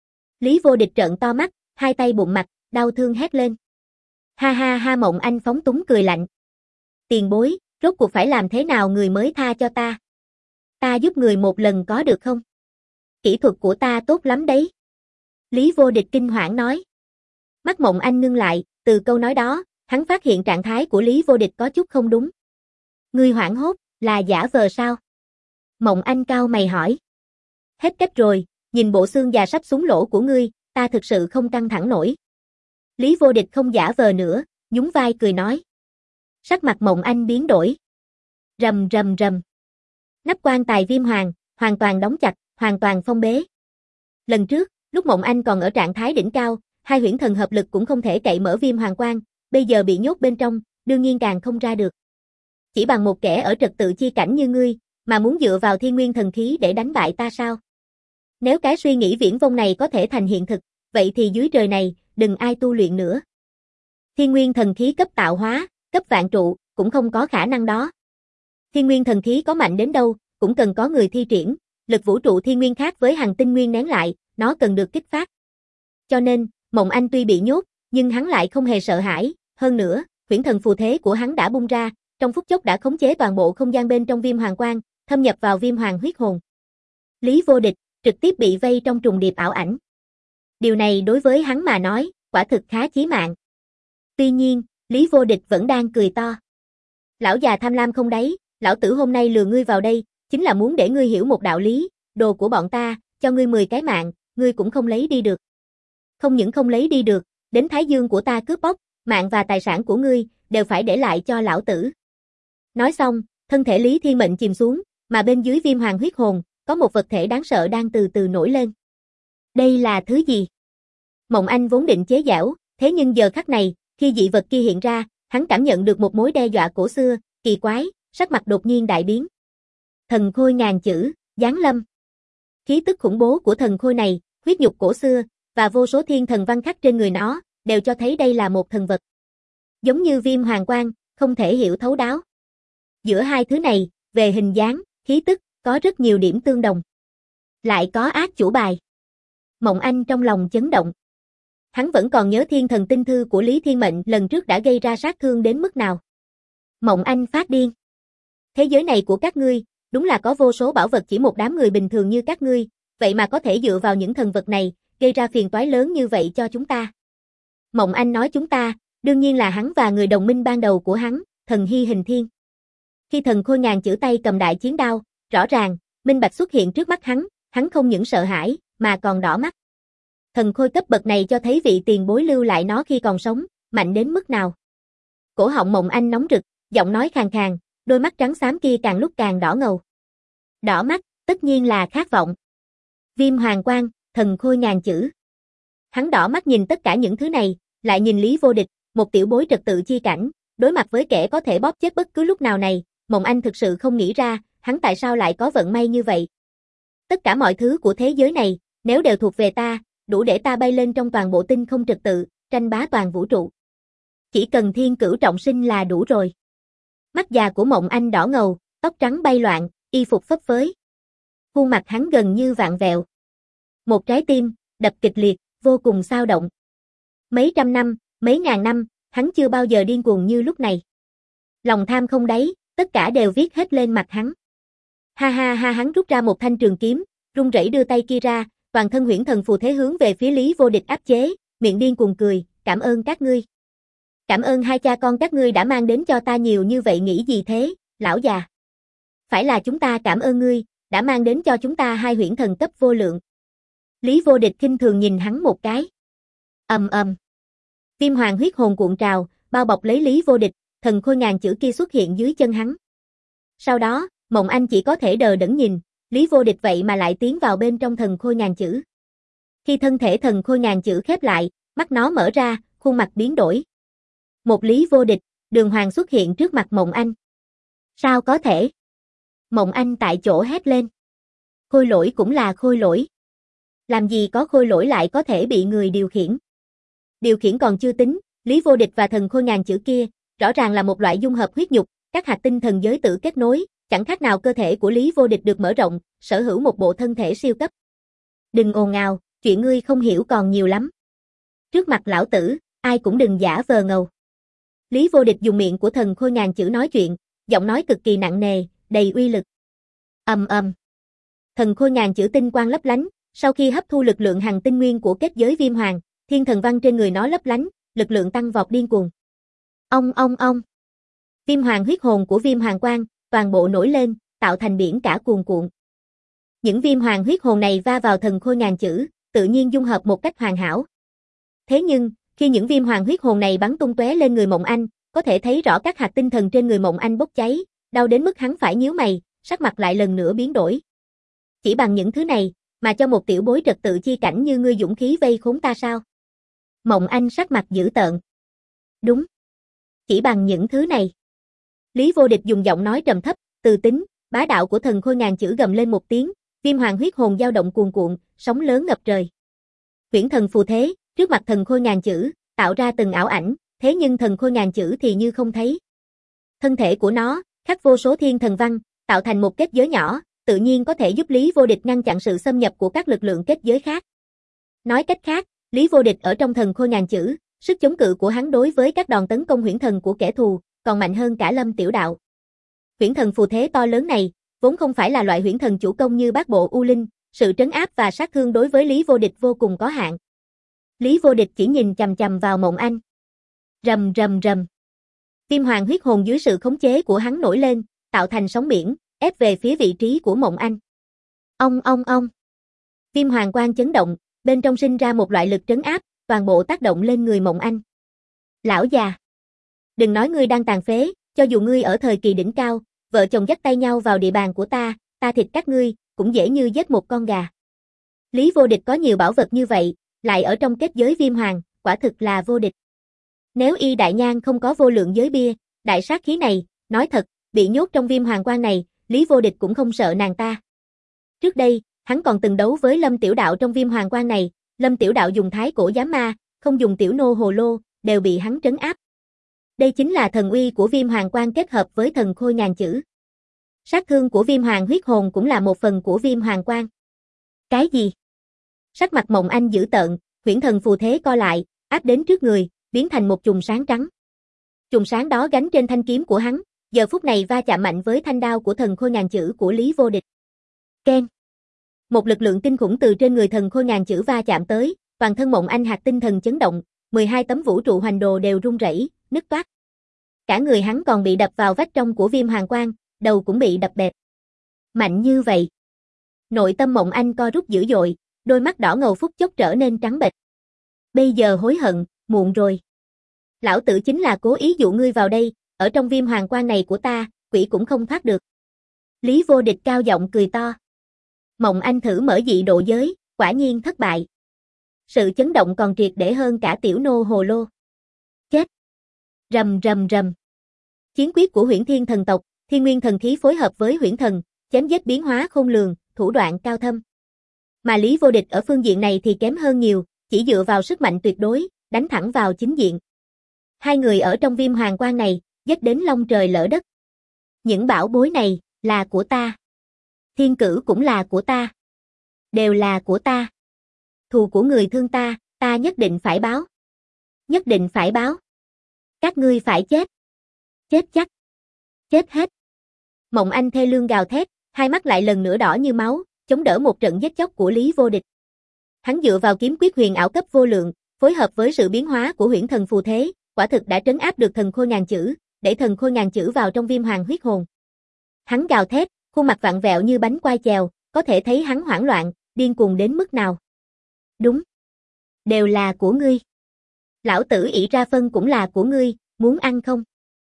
Lý Vô Địch trợn to mắt, hai tay bụng mặt, đau thương hét lên. Ha ha ha, Mộng Anh phóng túng cười lạnh. Tiền bối, rốt cuộc phải làm thế nào người mới tha cho ta? Ta giúp người một lần có được không? Kỹ thuật của ta tốt lắm đấy. Lý Vô Địch kinh hoảng nói. Mắt Mộng Anh ngưng lại, từ câu nói đó, hắn phát hiện trạng thái của Lý Vô Địch có chút không đúng. Ngươi hoảng hốt, là giả vờ sao? Mộng Anh cau mày hỏi. Hết cách rồi, nhìn bộ xương già sắp súng lỗ của ngươi, ta thực sự không căng thẳng nổi. Lý Vô Địch không giả vờ nữa, nhún vai cười nói. Sắc mặt Mộng Anh biến đổi. Rầm rầm rầm. Nắp quan tài Viêm Hoàng, hoàn toàn đóng chặt, hoàn toàn phong bế. Lần trước, lúc Mộng Anh còn ở trạng thái đỉnh cao, hai huyễn thần hợp lực cũng không thể cậy mở Viêm Hoàng Quang, bây giờ bị nhốt bên trong, đương nhiên càng không ra được. Chỉ bằng một kẻ ở trật tự chi cảnh như ngươi, mà muốn dựa vào thiên nguyên thần khí để đánh bại ta sao? Nếu cái suy nghĩ viển vông này có thể thành hiện thực, vậy thì dưới trời này, đừng ai tu luyện nữa. Thiên nguyên thần khí cấp tạo hóa, cấp vạn trụ, cũng không có khả năng đó. Thiên nguyên thần khí có mạnh đến đâu, cũng cần có người thi triển, lực vũ trụ thiên nguyên khác với hành tinh nguyên nén lại, nó cần được kích phát. Cho nên, Mộng Anh tuy bị nhốt, nhưng hắn lại không hề sợ hãi, hơn nữa, huyễn thần phù thế của hắn đã bung ra, trong phút chốc đã khống chế toàn bộ không gian bên trong Viêm Hoàng Quang, thâm nhập vào Viêm Hoàng huyết hồn. Lý Vô Địch trực tiếp bị vây trong trùng điệp ảo ảnh. Điều này đối với hắn mà nói, quả thực khá chí mạng. Tuy nhiên, Lý Vô Địch vẫn đang cười to. Lão già tham lam không đáy, lão tử hôm nay lừa ngươi vào đây, chính là muốn để ngươi hiểu một đạo lý, đồ của bọn ta, cho ngươi 10 cái mạng, ngươi cũng không lấy đi được. Không những không lấy đi được, đến Thái Dương của ta cướp bóc, mạng và tài sản của ngươi, đều phải để lại cho lão tử. Nói xong, thân thể Lý Thiên Mệnh chìm xuống, mà bên dưới Viêm Hoàng huyết hồn, có một vật thể đáng sợ đang từ từ nổi lên. Đây là thứ gì? Mộng Anh vốn định chế giễu, thế nhưng giờ khắc này, khi dị vật kia hiện ra, hắn cảm nhận được một mối đe dọa cổ xưa, kỳ quái, sắc mặt đột nhiên đại biến. Thần khôi ngàn chữ, giáng lâm. Khí tức khủng bố của thần khôi này, huyết nhục cổ xưa, và vô số thiên thần văn khắc trên người nó, đều cho thấy đây là một thần vật. Giống như Viêm Hoàng Quang, không thể hiểu thấu đáo. Giữa hai thứ này, về hình dáng, khí tức, có rất nhiều điểm tương đồng. Lại có ác chủ bài. Mộng Anh trong lòng chấn động. Hắn vẫn còn nhớ thiên thần tinh thư của Lý Thiên Mệnh lần trước đã gây ra sát thương đến mức nào. Mộng Anh phát điên. Thế giới này của các ngươi, đúng là có vô số bảo vật chỉ một đám người bình thường như các ngươi, vậy mà có thể dựa vào những thần vật này, gây ra phiền toái lớn như vậy cho chúng ta. Mộng Anh nói chúng ta, Đương nhiên là hắn và người đồng minh ban đầu của hắn, thần Hy Hình Thiên. Khi thần Khôi Ngàn Chữ tay cầm đại chiến đao, rõ ràng, minh bạch xuất hiện trước mắt hắn không những sợ hãi, mà còn đỏ mắt. Thần Khôi cấp bậc này cho thấy vị tiền bối lưu lại nó khi còn sống, mạnh đến mức nào. Cổ họng Mộng Anh nóng rực, giọng nói khàn khàn, đôi mắt trắng xám kia càng lúc càng đỏ ngầu. Đỏ mắt, tất nhiên là khát vọng. Viêm Hoàng Quang, thần Khôi Ngàn Chữ. Hắn đỏ mắt nhìn tất cả những thứ này, lại nhìn Lý Vô Địch, một tiểu bối trật tự chi cảnh, đối mặt với kẻ có thể bóp chết bất cứ lúc nào này, Mộng Anh thực sự không nghĩ ra, hắn tại sao lại có vận may như vậy. Tất cả mọi thứ của thế giới này, nếu đều thuộc về ta, đủ để ta bay lên trong toàn bộ tinh không trật tự, tranh bá toàn vũ trụ. Chỉ cần thiên cửu trọng sinh là đủ rồi. Mắt già của Mộng Anh đỏ ngầu, tóc trắng bay loạn, y phục phấp phới. Khuôn mặt hắn gần như vặn vẹo. Một trái tim, đập kịch liệt, vô cùng xao động. Mấy trăm năm, mấy ngàn năm, hắn chưa bao giờ điên cuồng như lúc này. Lòng tham không đáy, tất cả đều viết hết lên mặt hắn. Ha ha ha, hắn rút ra một thanh trường kiếm, run rẩy đưa tay kia ra, toàn thân huyễn thần phù thế hướng về phía Lý Vô Địch áp chế, miệng điên cuồng cười, cảm ơn các ngươi. Cảm ơn hai cha con các ngươi đã mang đến cho ta nhiều như vậy, nghĩ gì thế, lão già. Phải là chúng ta cảm ơn ngươi, đã mang đến cho chúng ta hai huyễn thần cấp vô lượng. Lý Vô Địch khinh thường nhìn hắn một cái. Ầm ầm. Viêm hoàng huyết hồn cuộn trào, bao bọc lấy Lý Vô Địch, thần Khôi Ngàn Chữ kia xuất hiện dưới chân hắn. Sau đó, Mộng Anh chỉ có thể đờ đẫn nhìn, Lý Vô Địch vậy mà lại tiến vào bên trong thần Khôi Ngàn Chữ. Khi thân thể thần Khôi Ngàn Chữ khép lại, mắt nó mở ra, khuôn mặt biến đổi. Một Lý Vô Địch, đường hoàng xuất hiện trước mặt Mộng Anh. Sao có thể? Mộng Anh tại chỗ hét lên. Khôi lỗi cũng là khôi lỗi. Làm gì có khôi lỗi lại có thể bị người điều khiển? Điều khiển còn chưa tính, Lý Vô Địch và thần Khôi Ngàn Chữ kia, rõ ràng là một loại dung hợp huyết nhục, các hạt tinh thần giới tử kết nối, chẳng khác nào cơ thể của Lý Vô Địch được mở rộng, sở hữu một bộ thân thể siêu cấp. Đừng ồn ào, chuyện ngươi không hiểu còn nhiều lắm. Trước mặt lão tử, ai cũng đừng giả vờ ngầu. Lý Vô Địch dùng miệng của thần Khôi Ngàn Chữ nói chuyện, giọng nói cực kỳ nặng nề, đầy uy lực. Ầm ầm. Thần Khôi Ngàn Chữ tinh quang lấp lánh, sau khi hấp thu lực lượng hằng tinh nguyên của kết giới Viêm Hoàng, thiên thần văn trên người nó lấp lánh, lực lượng tăng vọt điên cuồng. Ong. Viêm Hoàng huyết hồn của Viêm Hoàng Quang, toàn bộ nổi lên, tạo thành biển cả cuồn cuộn. Những Viêm Hoàng huyết hồn này va vào thần Khôi Ngàn Chữ, tự nhiên dung hợp một cách hoàn hảo. Thế nhưng, khi những Viêm Hoàng huyết hồn này bắn tung tóe lên người Mộng Anh, có thể thấy rõ các hạt tinh thần trên người Mộng Anh bốc cháy, đau đến mức hắn phải nhíu mày, sắc mặt lại lần nữa biến đổi. Chỉ bằng những thứ này, mà cho một tiểu bối trật tự chi cảnh như ngươi dũng khí vây khốn ta sao? Mộng Anh sắc mặt dữ tợn. Đúng. Chỉ bằng những thứ này. Lý Vô Địch dùng giọng nói trầm thấp, từ tính, bá đạo của thần Khôi Ngàn Chữ gầm lên một tiếng, Viêm Hoàng huyết hồn dao động cuồn cuộn, sóng lớn ngập trời. Huyễn thần phù thế, trước mặt thần Khôi Ngàn Chữ, tạo ra từng ảo ảnh, thế nhưng thần Khôi Ngàn Chữ thì như không thấy. Thân thể của nó, khắc vô số thiên thần văn, tạo thành một kết giới nhỏ, tự nhiên có thể giúp Lý Vô Địch ngăn chặn sự xâm nhập của các lực lượng kết giới khác. Nói cách khác, Lý Vô Địch ở trong thần Khôi Ngàn Chữ, sức chống cự của hắn đối với các đòn tấn công huyễn thần của kẻ thù, còn mạnh hơn cả Lâm Tiểu Đạo. Huyễn thần phù thế to lớn này, vốn không phải là loại huyễn thần chủ công như Bát Bộ U Linh, sự trấn áp và sát thương đối với Lý Vô Địch vô cùng có hạn. Lý Vô Địch chỉ nhìn chằm chằm vào Mộng Anh. Rầm. Viêm Hoàng huyết hồn dưới sự khống chế của hắn nổi lên, tạo thành sóng biển, ép về phía vị trí của Mộng Anh. Ong. Viêm Hoàng quang chấn động, bên trong sinh ra một loại lực trấn áp, toàn bộ tác động lên người Mộng Anh. Lão già, đừng nói ngươi đang tàn phế, cho dù ngươi ở thời kỳ đỉnh cao, vợ chồng dắt tay nhau vào địa bàn của ta thịt các ngươi, cũng dễ như giết một con gà. Lý Vô Địch có nhiều bảo vật như vậy, lại ở trong kết giới Viêm Hoàng, quả thực là vô địch. Nếu Y Đại Nhan không có vô lượng giới bia, đại sát khí này, nói thật, bị nhốt trong Viêm Hoàng quang này, Lý Vô Địch cũng không sợ nàng ta. Trước đây, hắn còn từng đấu với Lâm Tiểu Đạo trong Viêm Hoàng quang này, Lâm Tiểu Đạo dùng thái cổ giám ma, không dùng tiểu nô hồ lô, đều bị hắn trấn áp. Đây chính là thần uy của Viêm Hoàng quang kết hợp với thần Khôi Ngàn Chữ. Sát thương của Viêm Hoàng huyết hồn cũng là một phần của Viêm Hoàng quang. Cái gì? Sắc mặt Mộng Anh dữ tợn, huyễn thần phù thế co lại, áp đến trước người, biến thành một chùm sáng trắng. Chùm sáng đó gánh trên thanh kiếm của hắn, giờ phút này va chạm mạnh với thanh đao của thần Khôi Ngàn Chữ của Lý Vô Địch. Keng. Một lực lượng kinh khủng từ trên người thần Khôi Ngàn Chữ va chạm tới, toàn thân Mộng Anh hạt tinh thần chấn động, 12 tấm vũ trụ hoành đồ đều rung rẩy, nứt toác. Cả người hắn còn bị đập vào vách trong của Viêm Hoàng Quang, đầu cũng bị đập bẹp. Mạnh như vậy. Nội tâm Mộng Anh co rút dữ dội, đôi mắt đỏ ngầu phút chốc trở nên trắng bệch. Bây giờ hối hận, muộn rồi. Lão tử chính là cố ý dụ ngươi vào đây, ở trong Viêm Hoàng Quang này của ta, quỷ cũng không thoát được. Lý Vô Địch cao giọng cười to. Mộng Anh thử mở dị độ giới, quả nhiên thất bại. Sự chấn động còn triệt để hơn cả tiểu nô hồ lô. Chết. Rầm rầm rầm. Chiến quyết của Huyễn Thiên thần tộc, Thiên Nguyên thần khí phối hợp với Huyễn thần, chém giết biến hóa khôn lường, thủ đoạn cao thâm. Mà Lý Vô Địch ở phương diện này thì kém hơn nhiều, chỉ dựa vào sức mạnh tuyệt đối, đánh thẳng vào chính diện. Hai người ở trong Viêm Hoàng Quang này, giết đến long trời lỡ đất. Những bảo bối này, là của ta. Thiên cử cũng là của ta. Đều là của ta. Thù của người thương ta, ta nhất định phải báo. Nhất định phải báo. Các ngươi phải chết. Chết chắc. Chết hết. Mộng Anh thê lương gào thét, hai mắt lại lần nữa đỏ như máu, chống đỡ một trận giết chóc của Lý Vô Địch. Hắn dựa vào kiếm quyết huyền ảo cấp vô lượng, phối hợp với sự biến hóa của Huyễn thần phù thế, quả thực đã trấn áp được thần khôi ngàn chữ, để thần khôi ngàn chữ vào trong Viêm Hoàng huyết hồn. Hắn gào thét, khuôn mặt vặn vẹo như bánh quai chèo, có thể thấy hắn hoảng loạn, điên cuồng đến mức nào. Đúng. Đều là của ngươi. Lão tử ỷ ra phân cũng là của ngươi, muốn ăn không?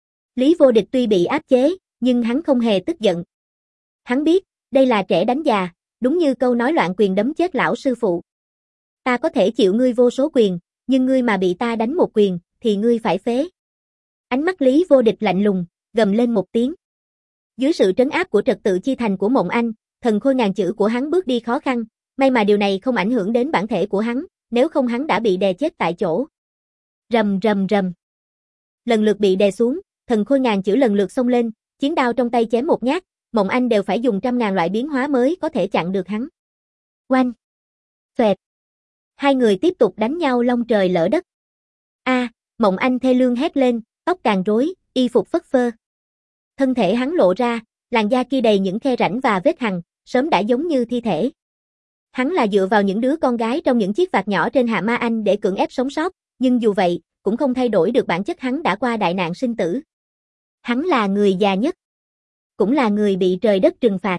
Lý Vô Địch tuy bị áp chế, nhưng hắn không hề tức giận. Hắn biết, đây là trẻ đánh già, đúng như câu nói loạn quyền đấm chết lão sư phụ. Ta có thể chịu ngươi vô số quyền, nhưng ngươi mà bị ta đánh một quyền, thì ngươi phải phế. Ánh mắt Lý Vô Địch lạnh lùng, gầm lên một tiếng. Dưới sự trấn áp của trật tự chi thành của Mộng Anh, thần khôi ngàn chữ của hắn bước đi khó khăn, may mà điều này không ảnh hưởng đến bản thể của hắn, nếu không hắn đã bị đè chết tại chỗ. Rầm rầm rầm. Lần lượt bị đè xuống, thần khôi ngàn chữ lần lượt xông lên, chiến đao trong tay chém một nhát, Mộng Anh đều phải dùng trăm ngàn loại biến hóa mới có thể chặn được hắn. Oanh! Xoẹt! Hai người tiếp tục đánh nhau long trời lỡ đất. Mộng Anh thê lương hét lên, tóc càng rối, y phục phất phơ. Thân thể hắn lộ ra, làn da kia đầy những khe rãnh và vết hằn, sớm đã giống như thi thể. Hắn là dựa vào những đứa con gái trong những chiếc vạt nhỏ trên Hạ Ma Anh để cưỡng ép sống sót, nhưng dù vậy, cũng không thay đổi được bản chất hắn đã qua đại nạn sinh tử. Hắn là người già nhất, cũng là người bị trời đất trừng phạt.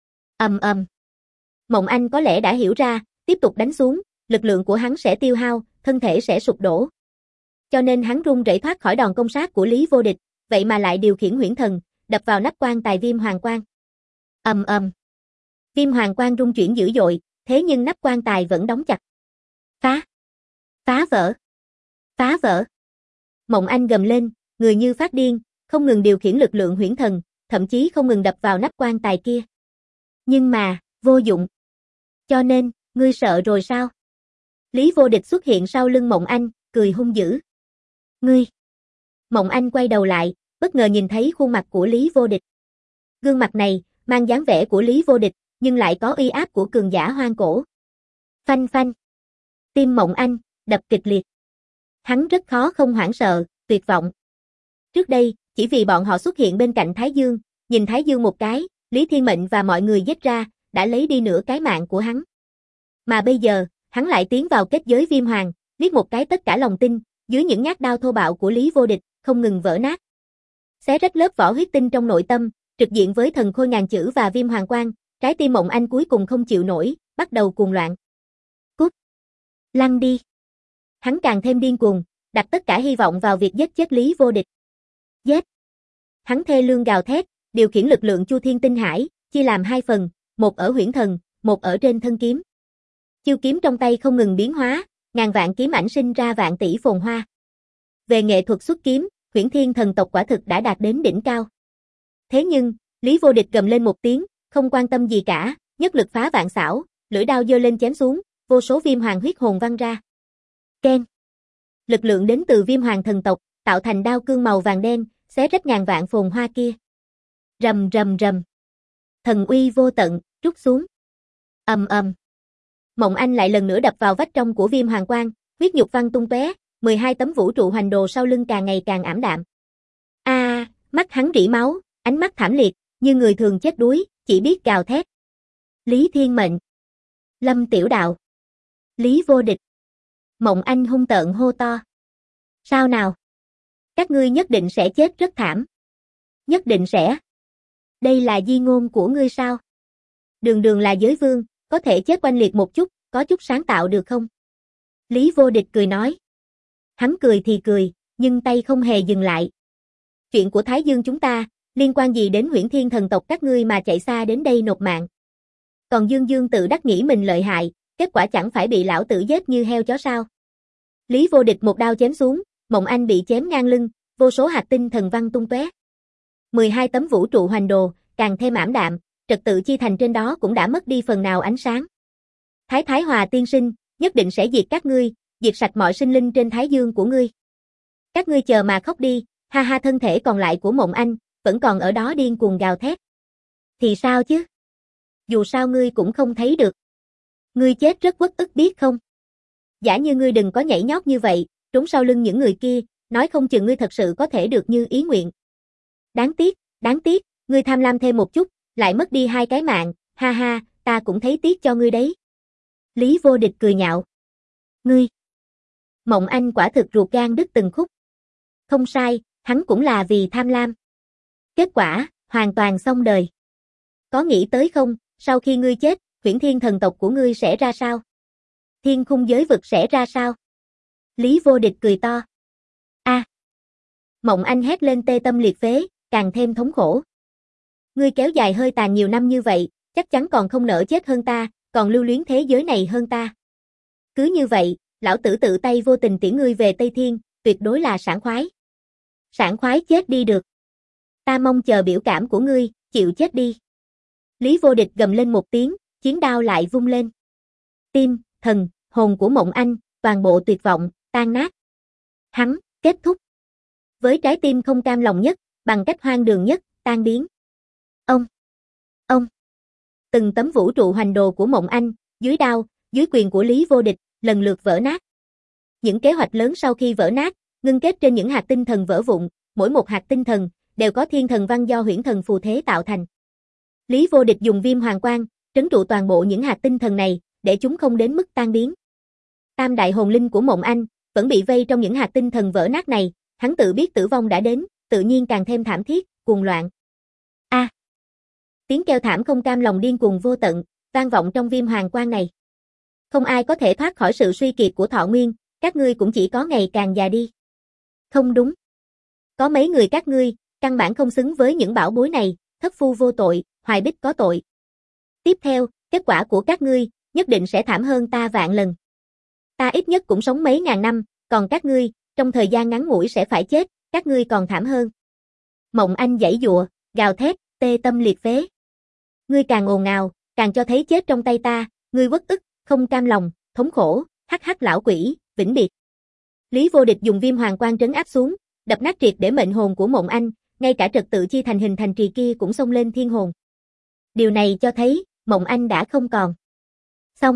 Ầm ầm. Mộng Anh có lẽ đã hiểu ra, tiếp tục đánh xuống, lực lượng của hắn sẽ tiêu hao, thân thể sẽ sụp đổ. Cho nên hắn run rẩy thoát khỏi đòn công sát của Lý Vô Địch, vậy mà lại điều khiển Huyễn thần, đập vào nắp quan tài Viêm Hoàng Quang. Ầm ầm. Viêm Hoàng Quang rung chuyển dữ dội, thế nhưng nắp quan tài vẫn đóng chặt. Phá! Phá vỡ! Phá vỡ! Mộng Anh gầm lên, người như phát điên, không ngừng điều khiển lực lượng Huyễn thần, thậm chí không ngừng đập vào nắp quan tài kia. Nhưng mà, vô dụng. Cho nên, ngươi sợ rồi sao? Lý Vô Địch xuất hiện sau lưng Mộng Anh, cười hung dữ. Ngươi! Mộng Anh quay đầu lại, bất ngờ nhìn thấy khuôn mặt của Lý Vô Địch. Gương mặt này, mang dáng vẻ của Lý Vô Địch, nhưng lại có uy áp của cường giả hoang cổ. Phanh phanh. Tim Mộng Anh, đập kịch liệt. Hắn rất khó không hoảng sợ, tuyệt vọng. Trước đây, chỉ vì bọn họ xuất hiện bên cạnh Thái Dương, nhìn Thái Dương một cái, Lý Thiên Mệnh và mọi người giết ra, đã lấy đi nửa cái mạng của hắn. Mà bây giờ, hắn lại tiến vào kết giới Viêm Hoàng, liếc một cái tất cả lòng tin, dưới những nhát đao thô bạo của Lý Vô Địch, không ngừng vỡ nát. Xé rách lớp vỏ huyết tinh trong nội tâm, trực diện với thần khôi ngàn chữ và Viêm Hoàng Quang, trái tim Mộng Anh cuối cùng không chịu nổi, bắt đầu cuồng loạn. Cút! Lăn đi! Hắn càng thêm điên cuồng, đặt tất cả hy vọng vào việc giết chết Lý Vô Địch. Giết! Hắn thê lương gào thét, điều khiển lực lượng Chu Thiên Tinh Hải, chia làm hai phần, một ở Huyễn thần, một ở trên thân kiếm. Chiêu kiếm trong tay không ngừng biến hóa, ngàn vạn kiếm ảnh sinh ra vạn tỷ phồn hoa. Về nghệ thuật xuất kiếm, Huyễn Thiên thần tộc quả thực đã đạt đến đỉnh cao. Thế nhưng, Lý Vô Địch gầm lên một tiếng, không quan tâm gì cả, nhất lực phá vạn xảo, lưỡi đao giơ lên chém xuống, vô số viêm hoàng huyết hồn văng ra. Keng. Lực lượng đến từ Viêm Hoàng thần tộc, tạo thành đao cương màu vàng đen, xé rách ngàn vạn phồn hoa kia. Rầm rầm rầm. Thần uy vô tận, trút xuống. Ầm ầm. Mộng Anh lại lần nữa đập vào vách trong của Viêm Hoàng Quang, huyết nhục văng tung tóe, 12 tấm vũ trụ hoành đồ sau lưng càng ngày càng ảm đạm. Mắt hắn rỉ máu, ánh mắt thảm liệt, như người thường chết đuối, chỉ biết gào thét. Lý Thiên Mệnh, Lâm Tiểu Đạo, Lý Vô Địch. Mộng Anh hung tợn hô to. Sao nào? Các ngươi nhất định sẽ chết rất thảm. Nhất định sẽ. Đây là di ngôn của ngươi sao? Đường Đường là giới vương, có thể chết oanh liệt một chút, có chút sáng tạo được không? Lý Vô Địch cười nói. Hắn cười thì cười, nhưng tay không hề dừng lại. Chuyện của Thái Dương chúng ta, liên quan gì đến Huyễn Thiên thần tộc các ngươi mà chạy xa đến đây nộp mạng? Còn Dương Dương tự đắc nghĩ mình lợi hại, kết quả chẳng phải bị lão tử giết như heo chó sao? Lý Vô Địch một đao chém xuống, Mộng Anh bị chém ngang lưng, vô số hạt tinh thần văn tung tóe. 12 tấm vũ trụ hoành đồ, càng thêm ảm đạm, trật tự chi thành trên đó cũng đã mất đi phần nào ánh sáng. Thái Thái Hòa tiên sinh, nhất định sẽ diệt các ngươi, diệt sạch mọi sinh linh trên Thái Dương của ngươi. Các ngươi chờ mà khóc đi, ha ha. Thân thể còn lại của Mộng Anh vẫn còn ở đó điên cuồng gào thét. Thì sao chứ? Dù sao ngươi cũng không thấy được. Ngươi chết rất uất ức biết không? Giả như ngươi đừng có nhảy nhót như vậy, trốn sau lưng những người kia, nói không chừng ngươi thật sự có thể được như ý nguyện. Đáng tiếc, ngươi tham lam thêm một chút, lại mất đi 2 cái mạng, ha ha, ta cũng thấy tiếc cho ngươi đấy. Lý Vô Địch cười nhạo. Ngươi. Mộng Anh quả thực ruột gan đứt từng khúc. Không sai, hắn cũng là vì tham lam. Kết quả, hoàn toàn xong đời. Có nghĩ tới không, sau khi ngươi chết, Huyễn Thiên thần tộc của ngươi sẽ ra sao? Thiên khung giới vực sẽ ra sao? Lý Vô Địch cười to. A. Mộng Anh hét lên tê tâm liệt phế, càng thêm thống khổ. Ngươi kéo dài hơi tàn nhiều năm như vậy, chắc chắn còn không nỡ chết hơn ta, còn lưu luyến thế giới này hơn ta. Cứ như vậy, lão tử tự tay vô tình tiễn ngươi về Tây Thiên, tuyệt đối là sảng khoái. Sảng khoái chết đi được. Ta mong chờ biểu cảm của ngươi, chịu chết đi. Lý Vô Địch gầm lên một tiếng, chiến đao lại vung lên. Tim, thần, hồn của Mộng Anh, toàn bộ tuyệt vọng, tan nát. Hắn, kết thúc. Với trái tim không cam lòng nhất, bằng cách hoang đường nhất, tan biến. Ông. Từng tấm vũ trụ hoành đồ của Mộng Anh, dưới đao, dưới quyền của Lý Vô Địch, lần lượt vỡ nát. Những kế hoạch lớn sau khi vỡ nát, ngưng kết trên những hạt tinh thần vỡ vụn, mỗi một hạt tinh thần đều có thiên thần văn do huyễn thần phù thế tạo thành. Lý Vô Địch dùng viêm hoàng quang, trấn trụ toàn bộ những hạt tinh thần này, để chúng không đến mức tan biến. Tam đại hồn linh của Mộng Anh vẫn bị vây trong những hạt tinh thần vỡ nát này, hắn tự biết tử vong đã đến, tự nhiên càng thêm thảm thiết, cuồng loạn. A. Tiếng kêu thảm không cam lòng điên cuồng vô tận, vang vọng trong viêm hoàng quang này. Không ai có thể thoát khỏi sự suy kiệt của thọ nguyên, các ngươi cũng chỉ có ngày càng già đi. Không đúng. Có mấy người các ngươi, căn bản không xứng với những bảo bối này, thất phu vô tội, hoài bích có tội. Tiếp theo, kết quả của các ngươi, nhất định sẽ thảm hơn ta vạn lần. Ta ít nhất cũng sống mấy ngàn năm, còn các ngươi, trong thời gian ngắn ngủi sẽ phải chết, các ngươi còn thảm hơn. Mộng Anh giãy giụa, gào thét, tê tâm liệt phế. Ngươi càng ồn ào, càng cho thấy chết trong tay ta, ngươi uất ức, không cam lòng, thống khổ, hắc hắc lão quỷ, vĩnh biệt. Lý Vô Địch dùng viêm hoàng quang trấn áp xuống, đập nát triệt để mệnh hồn của Mộng Anh, ngay cả trật tự chi thành hình thành trì kia cũng xông lên thiên hồn. Điều này cho thấy, Mộng Anh đã không còn. Xong.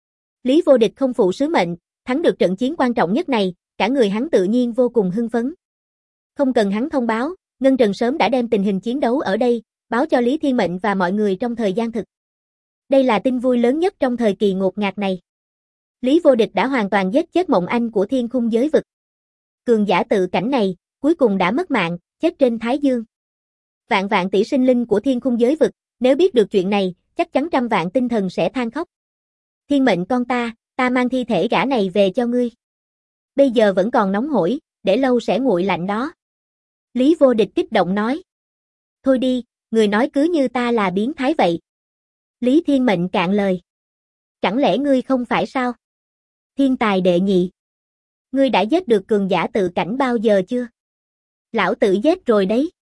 Lý Vô Địch không phụ sứ mệnh, thắng được trận chiến quan trọng nhất này, cả người hắn tự nhiên vô cùng hưng phấn. Không cần hắn thông báo, Ngân Trần sớm đã đem tình hình chiến đấu ở đây, báo cho Lý Thiên Mệnh và mọi người trong thời gian thực. Đây là tin vui lớn nhất trong thời kỳ ngột ngạt này. Lý Vô Địch đã hoàn toàn giết chết Mộng Anh của thiên khung giới vực. Cường giả tự cảnh này, cuối cùng đã mất mạng, chết trên Thái Dương. Vạn vạn tỷ sinh linh của thiên khung giới vực, nếu biết được chuyện này, chắc chắn trăm vạn tinh thần sẽ than khóc. Thiên Mệnh con ta mang thi thể gã này về cho ngươi. Bây giờ vẫn còn nóng hổi, để lâu sẽ nguội lạnh đó. Lý Vô Địch kích động nói. Thôi đi, người nói cứ như ta là biến thái vậy. Lý Thiên Mệnh cạn lời. Chẳng lẽ ngươi không phải sao? Thiên tài đệ nhị. Ngươi đã giết được cường giả tự cảnh bao giờ chưa? Lão tử giết rồi đấy.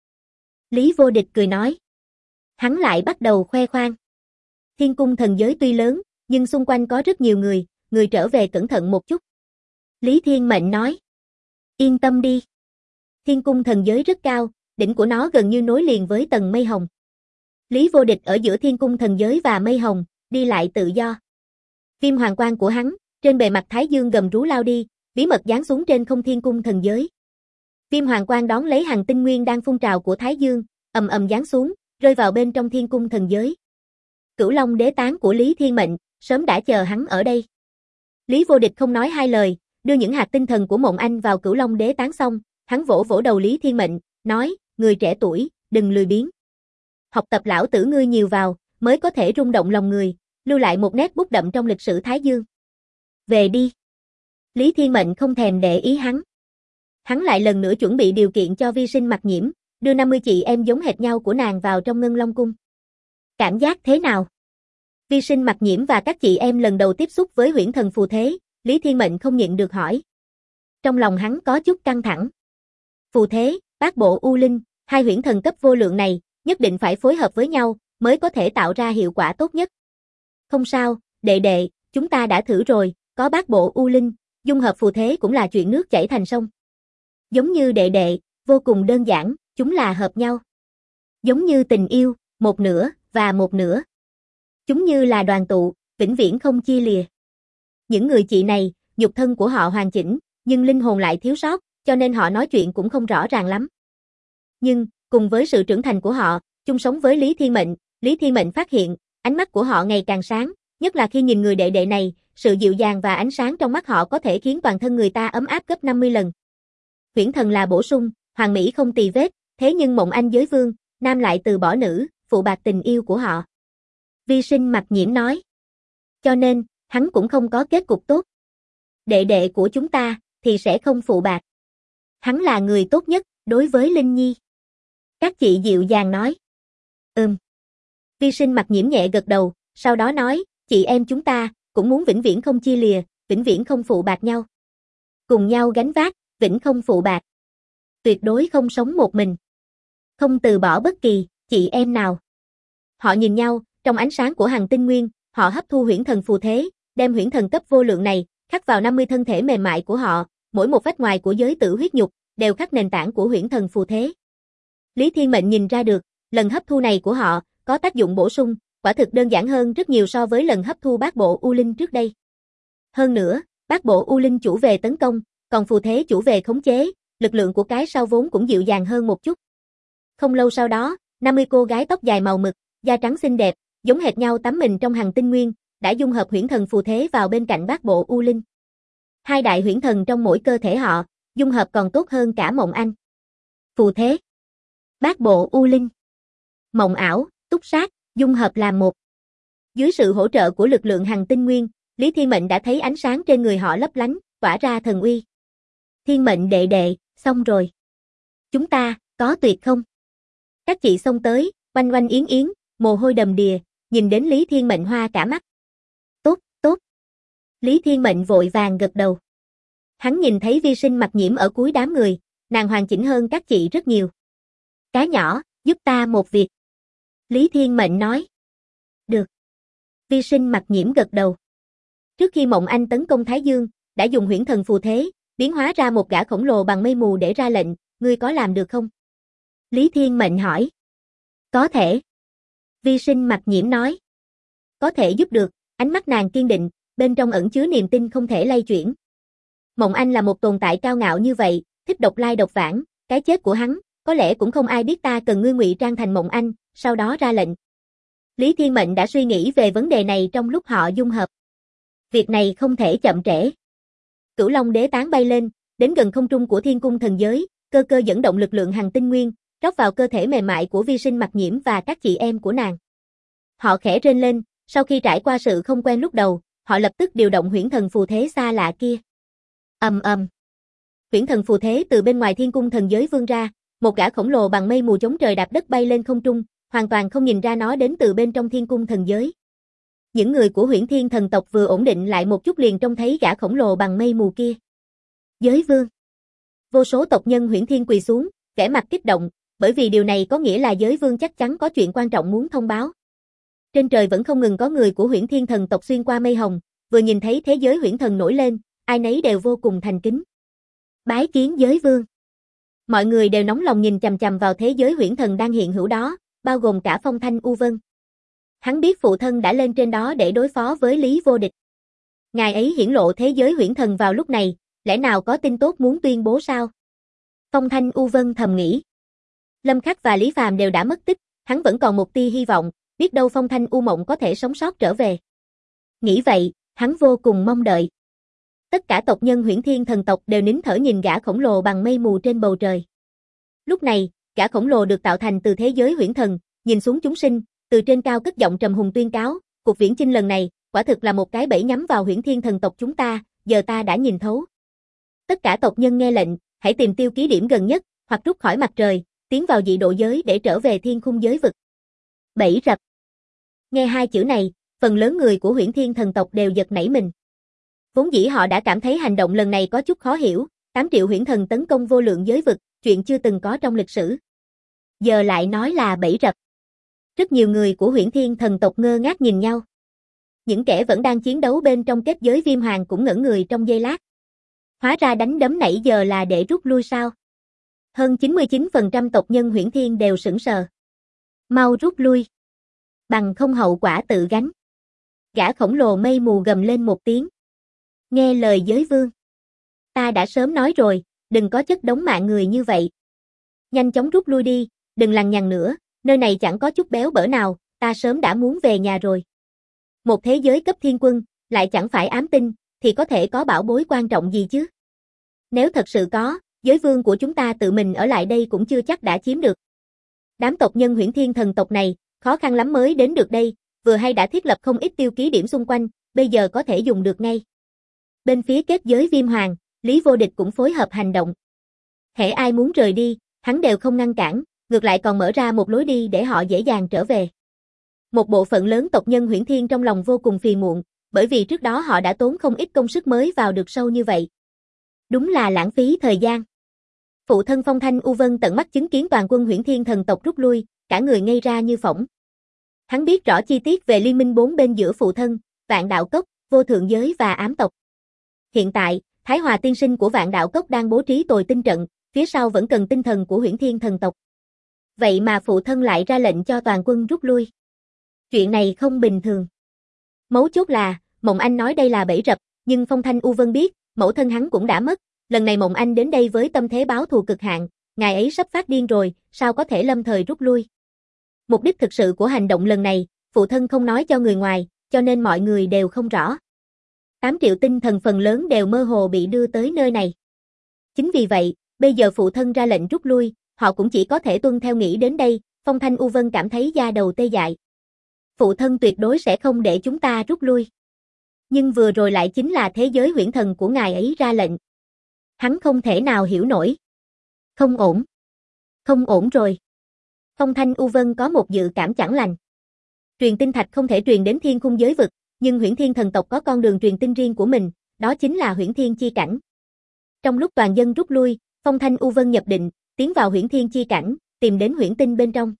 Lý Vô Địch cười nói. Hắn lại bắt đầu khoe khoang. Thiên cung thần giới tuy lớn, nhưng xung quanh có rất nhiều người trở về cẩn thận một chút. Lý Thiên Mệnh nói. Yên tâm đi. Thiên cung thần giới rất cao, đỉnh của nó gần như nối liền với tầng mây hồng. Lý Vô Địch ở giữa thiên cung thần giới và mây hồng, đi lại tự do. Viêm hoàng quang của hắn, trên bề mặt Thái Dương gầm rú lao đi, bí mật giáng xuống trên không thiên cung thần giới. Viêm hoàng quang đón lấy hàng tinh nguyên đang phun trào của Thái Dương, ầm ầm giáng xuống, rơi vào bên trong thiên cung thần giới. Cửu Long đế tán của Lý Thiên Mệnh, sớm đã chờ hắn ở đây. Lý Vô Địch không nói hai lời, đưa những hạt tinh thần của Mộng Anh vào Cửu Long Đế tán xong, hắn vỗ vỗ đầu Lý Thiên Mệnh, nói, người trẻ tuổi, đừng lười biếng. Học tập lão tử ngươi nhiều vào, mới có thể rung động lòng người, lưu lại một nét bút đậm trong lịch sử Thái Dương. Về đi. Lý Thiên Mệnh không thèm để ý hắn. Hắn lại lần nữa chuẩn bị điều kiện cho Vi Sinh Mặc Nhiễm, đưa 50 chị em giống hệt nhau của nàng vào trong Ngân Long Cung. Cảm giác thế nào? Vi Sinh Mặc Nhiễm và các chị em lần đầu tiếp xúc với huyễn thần phù thế, Lý Thiên Mệnh không nhịn được hỏi. Trong lòng hắn có chút căng thẳng. Phù thế, bát bộ U Linh, hai huyễn thần cấp vô lượng này, nhất định phải phối hợp với nhau, mới có thể tạo ra hiệu quả tốt nhất. Không sao, đệ đệ, chúng ta đã thử rồi, có bát bộ U Linh, dung hợp phù thế cũng là chuyện nước chảy thành sông. Giống như đệ đệ, vô cùng đơn giản, chúng là hợp nhau. Giống như tình yêu, một nửa, và một nửa. Chúng như là đoàn tụ, vĩnh viễn không chia lìa. Những người chị này, nhục thân của họ hoàn chỉnh, nhưng linh hồn lại thiếu sót, cho nên họ nói chuyện cũng không rõ ràng lắm. Nhưng, cùng với sự trưởng thành của họ, chung sống với Lý Thiên Mệnh phát hiện, ánh mắt của họ ngày càng sáng, nhất là khi nhìn người đệ đệ này, sự dịu dàng và ánh sáng trong mắt họ có thể khiến toàn thân người ta ấm áp gấp 50 lần. Huyễn thần là bổ sung, hoàn mỹ không tì vết, thế nhưng Mộng Anh giới vương, nam lại từ bỏ nữ, phụ bạc tình yêu của họ. Vi Sinh Mặc Nhiễm nói. Cho nên, hắn cũng không có kết cục tốt. Đệ đệ của chúng ta, thì sẽ không phụ bạc. Hắn là người tốt nhất, đối với Linh Nhi. Các chị dịu dàng nói. Vi Sinh Mặc Nhiễm nhẹ gật đầu, sau đó nói, chị em chúng ta, cũng muốn vĩnh viễn không chia lìa, vĩnh viễn không phụ bạc nhau. Cùng nhau gánh vác, vĩnh không phụ bạc. Tuyệt đối không sống một mình. Không từ bỏ bất kỳ, chị em nào. Họ nhìn nhau, trong ánh sáng của hằng tinh nguyên, họ hấp thu huyễn thần phù thế, đem huyễn thần cấp vô lượng này, khắc vào 50 thân thể mềm mại của họ, mỗi một vách ngoài của giới tử huyết nhục, đều khắc nền tảng của huyễn thần phù thế. Lý Thiên Mệnh nhìn ra được, lần hấp thu này của họ, có tác dụng bổ sung, quả thực đơn giản hơn rất nhiều so với lần hấp thu bát bộ U Linh trước đây. Hơn nữa, bát bộ U Linh chủ về tấn công, còn phù thế chủ về khống chế, lực lượng của cái sau vốn cũng dịu dàng hơn một chút. Không lâu sau đó, 50 cô gái tóc dài màu mực, da trắng xinh đẹp, giống hệt nhau tắm mình trong hằng tinh nguyên, đã dung hợp huyễn thần phù thế vào bên cạnh bát bộ U Linh. Hai đại huyễn thần trong mỗi cơ thể họ, dung hợp còn tốt hơn cả Mộng Anh. Phù thế, bát bộ U Linh, mộng ảo, túc sát, dung hợp làm một. Dưới sự hỗ trợ của lực lượng hằng tinh nguyên, Lý Thiên Mệnh đã thấy ánh sáng trên người họ lấp lánh, tỏa ra thần uy. Thiên Mệnh đệ đệ, xong rồi. Chúng ta, có tuyệt không? Các chị xông tới, oanh oanh yến yến, mồ hôi đầm đìa, nhìn đến Lý Thiên Mệnh hoa cả mắt. Tốt, tốt. Lý Thiên Mệnh vội vàng gật đầu. Hắn nhìn thấy Vi Sinh Mặc Nhiễm ở cuối đám người, nàng hoàn chỉnh hơn các chị rất nhiều. Cá nhỏ, giúp ta một việc. Lý Thiên Mệnh nói. Được. Vi Sinh Mặc Nhiễm gật đầu. Trước khi Mộng Anh tấn công Thái Dương, đã dùng huyễn thần phù thế, biến hóa ra một gã khổng lồ bằng mây mù để ra lệnh, ngươi có làm được không? Lý Thiên Mệnh hỏi. Có thể. Vi Sinh Mặc Nhiễm nói. Có thể giúp được, ánh mắt nàng kiên định, bên trong ẩn chứa niềm tin không thể lay chuyển. Mộng Anh là một tồn tại cao ngạo như vậy, thích độc lai độc vãng, cái chết của hắn, có lẽ cũng không ai biết ta cần ngươi ngụy trang thành Mộng Anh, sau đó ra lệnh. Lý Thiên Mệnh đã suy nghĩ về vấn đề này trong lúc họ dung hợp. Việc này không thể chậm trễ. Cửu Long Đế tán bay lên, đến gần không trung của Thiên Cung thần giới, cơ cơ dẫn động lực lượng hằng tinh nguyên, rót vào cơ thể mềm mại của Vi Sinh Mặc Nhiễm và các chị em của nàng. Họ khẽ rên lên, sau khi trải qua sự không quen lúc đầu, họ lập tức điều động huyễn thần phù thế xa lạ kia. Ầm ầm. Huyễn thần phù thế từ bên ngoài Thiên Cung thần giới vươn ra, một gã khổng lồ bằng mây mù chống trời đạp đất bay lên không trung, hoàn toàn không nhìn ra nó đến từ bên trong Thiên Cung thần giới. Những người của Huyễn Thiên thần tộc vừa ổn định lại một chút liền trông thấy gã khổng lồ bằng mây mù kia. Giới vương. Vô số tộc nhân Huyễn Thiên quỳ xuống, vẻ mặt kích động, bởi vì điều này có nghĩa là giới vương chắc chắn có chuyện quan trọng muốn thông báo. Trên trời vẫn không ngừng có người của Huyễn Thiên thần tộc xuyên qua mây hồng, vừa nhìn thấy thế giới huyễn thần nổi lên, ai nấy đều vô cùng thành kính. Bái kiến giới vương. Mọi người đều nóng lòng nhìn chằm chằm vào thế giới huyễn thần đang hiện hữu đó, bao gồm cả Phong Thanh U Vân. Hắn biết phụ thân đã lên trên đó để đối phó với Lý Vô Địch. Ngài ấy hiển lộ thế giới huyễn thần vào lúc này, lẽ nào có tin tốt muốn tuyên bố sao? Phong Thanh U Vân thầm nghĩ. Lâm Khắc và Lý Phàm đều đã mất tích, hắn vẫn còn một tia hy vọng, biết đâu Phong Thanh U Mộng có thể sống sót trở về. Nghĩ vậy, hắn vô cùng mong đợi. Tất cả tộc nhân Huyễn Thiên thần tộc đều nín thở nhìn gã khổng lồ bằng mây mù trên bầu trời. Lúc này, gã khổng lồ được tạo thành từ thế giới huyễn thần, nhìn xuống chúng sinh, từ trên cao cất giọng trầm hùng tuyên cáo, cuộc viễn chinh lần này, quả thực là một cái bẫy nhắm vào Huyễn Thiên thần tộc chúng ta, giờ ta đã nhìn thấu. Tất cả tộc nhân nghe lệnh, hãy tìm tiêu ký điểm gần nhất, hoặc rút khỏi mặt trời, tiến vào dị độ giới để trở về thiên khung giới vực. Bẫy rập. Nghe hai chữ này, phần lớn người của Huyễn Thiên thần tộc đều giật nảy mình. Vốn dĩ họ đã cảm thấy hành động lần này có chút khó hiểu, 8 triệu huyễn thần tấn công vô lượng giới vực, chuyện chưa từng có trong lịch sử. Giờ lại nói là bẫy rập. Rất nhiều người của Huyễn Thiên thần tộc ngơ ngác nhìn nhau. Những kẻ vẫn đang chiến đấu bên trong kết giới viêm hoàng cũng ngẩn người trong giây lát. Hóa ra đánh đấm nãy giờ là để rút lui sao? Hơn 99% tộc nhân Huyễn Thiên đều sững sờ. Mau rút lui. Bằng không hậu quả tự gánh. Gã khổng lồ mây mù gầm lên một tiếng. Nghe lời giới vương. Ta đã sớm nói rồi, đừng có chất đống mạng người như vậy. Nhanh chóng rút lui đi, đừng lằng nhằng nữa, nơi này chẳng có chút béo bở nào, ta sớm đã muốn về nhà rồi. Một thế giới cấp thiên quân, lại chẳng phải ám tinh, thì có thể có bảo bối quan trọng gì chứ? Nếu thật sự có, giới vương của chúng ta tự mình ở lại đây cũng chưa chắc đã chiếm được. Đám tộc nhân Huyễn Thiên thần tộc này, khó khăn lắm mới đến được đây, vừa hay đã thiết lập không ít tiêu ký điểm xung quanh, bây giờ có thể dùng được ngay. Bên phía kết giới viêm hoàng, Lý Vô Địch cũng phối hợp hành động. Hễ ai muốn rời đi, hắn đều không ngăn cản, ngược lại còn mở ra một lối đi để họ dễ dàng trở về. Một bộ phận lớn tộc nhân Huyễn Thiên trong lòng vô cùng phiền muộn, bởi vì trước đó họ đã tốn không ít công sức mới vào được sâu như vậy. Đúng là lãng phí thời gian. Phụ thân Phong Thanh U Vân tận mắt chứng kiến toàn quân Huyễn Thiên thần tộc rút lui, cả người ngây ra như phỗng. Hắn biết rõ chi tiết về liên minh bốn bên giữa phụ thân, Vạn Đạo Cốc, Vô Thượng Giới và ám tộc. Hiện tại, Thái Hòa tiên sinh của Vạn Đạo Cốc đang bố trí tồi tinh trận, phía sau vẫn cần tinh thần của Huyễn Thiên thần tộc. Vậy mà phụ thân lại ra lệnh cho toàn quân rút lui. Chuyện này không bình thường. Mấu chốt là, Mộng Anh nói đây là bẫy rập, nhưng Phong Thanh U Vân biết, mẫu thân hắn cũng đã mất. Lần này Mộng Anh đến đây với tâm thế báo thù cực hạn, ngài ấy sắp phát điên rồi, sao có thể lâm thời rút lui. Mục đích thực sự của hành động lần này, phụ thân không nói cho người ngoài, cho nên mọi người đều không rõ. 8 triệu tinh thần phần lớn đều mơ hồ bị đưa tới nơi này. Chính vì vậy, bây giờ phụ thân ra lệnh rút lui, họ cũng chỉ có thể tuân theo nghĩ đến đây, Phong Thanh U Vân cảm thấy da đầu tê dại. Phụ thân tuyệt đối sẽ không để chúng ta rút lui. Nhưng vừa rồi lại chính là thế giới huyễn thần của ngài ấy ra lệnh. Hắn không thể nào hiểu nổi. Không ổn. Không ổn rồi. Phong Thanh U Vân có một dự cảm chẳng lành. Truyền tinh thạch không thể truyền đến thiên khung giới vực, nhưng Huyễn Thiên thần tộc có con đường truyền tinh riêng của mình, đó chính là Huyễn Thiên chi cảnh. Trong lúc toàn dân rút lui, Phong Thanh U Vân nhập định, tiến vào Huyễn Thiên chi cảnh, tìm đến huyễn tinh bên trong.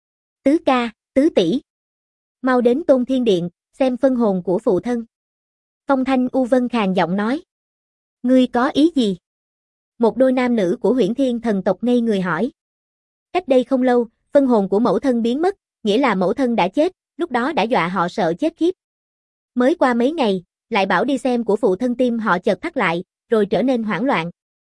Tứ ca, tứ tỷ, mau đến Tôn Thiên Điện, xem phân hồn của phụ thân. Phong Thanh U Vân khàn giọng nói. Ngươi có ý gì? Một đôi nam nữ của Huyễn Thiên thần tộc ngây người hỏi. Cách đây không lâu, phân hồn của mẫu thân biến mất, nghĩa là mẫu thân đã chết, lúc đó đã dọa họ sợ chết khiếp. Mới qua mấy ngày, lại bảo đi xem của phụ thân tim họ chợt thắt lại, rồi trở nên hoảng loạn.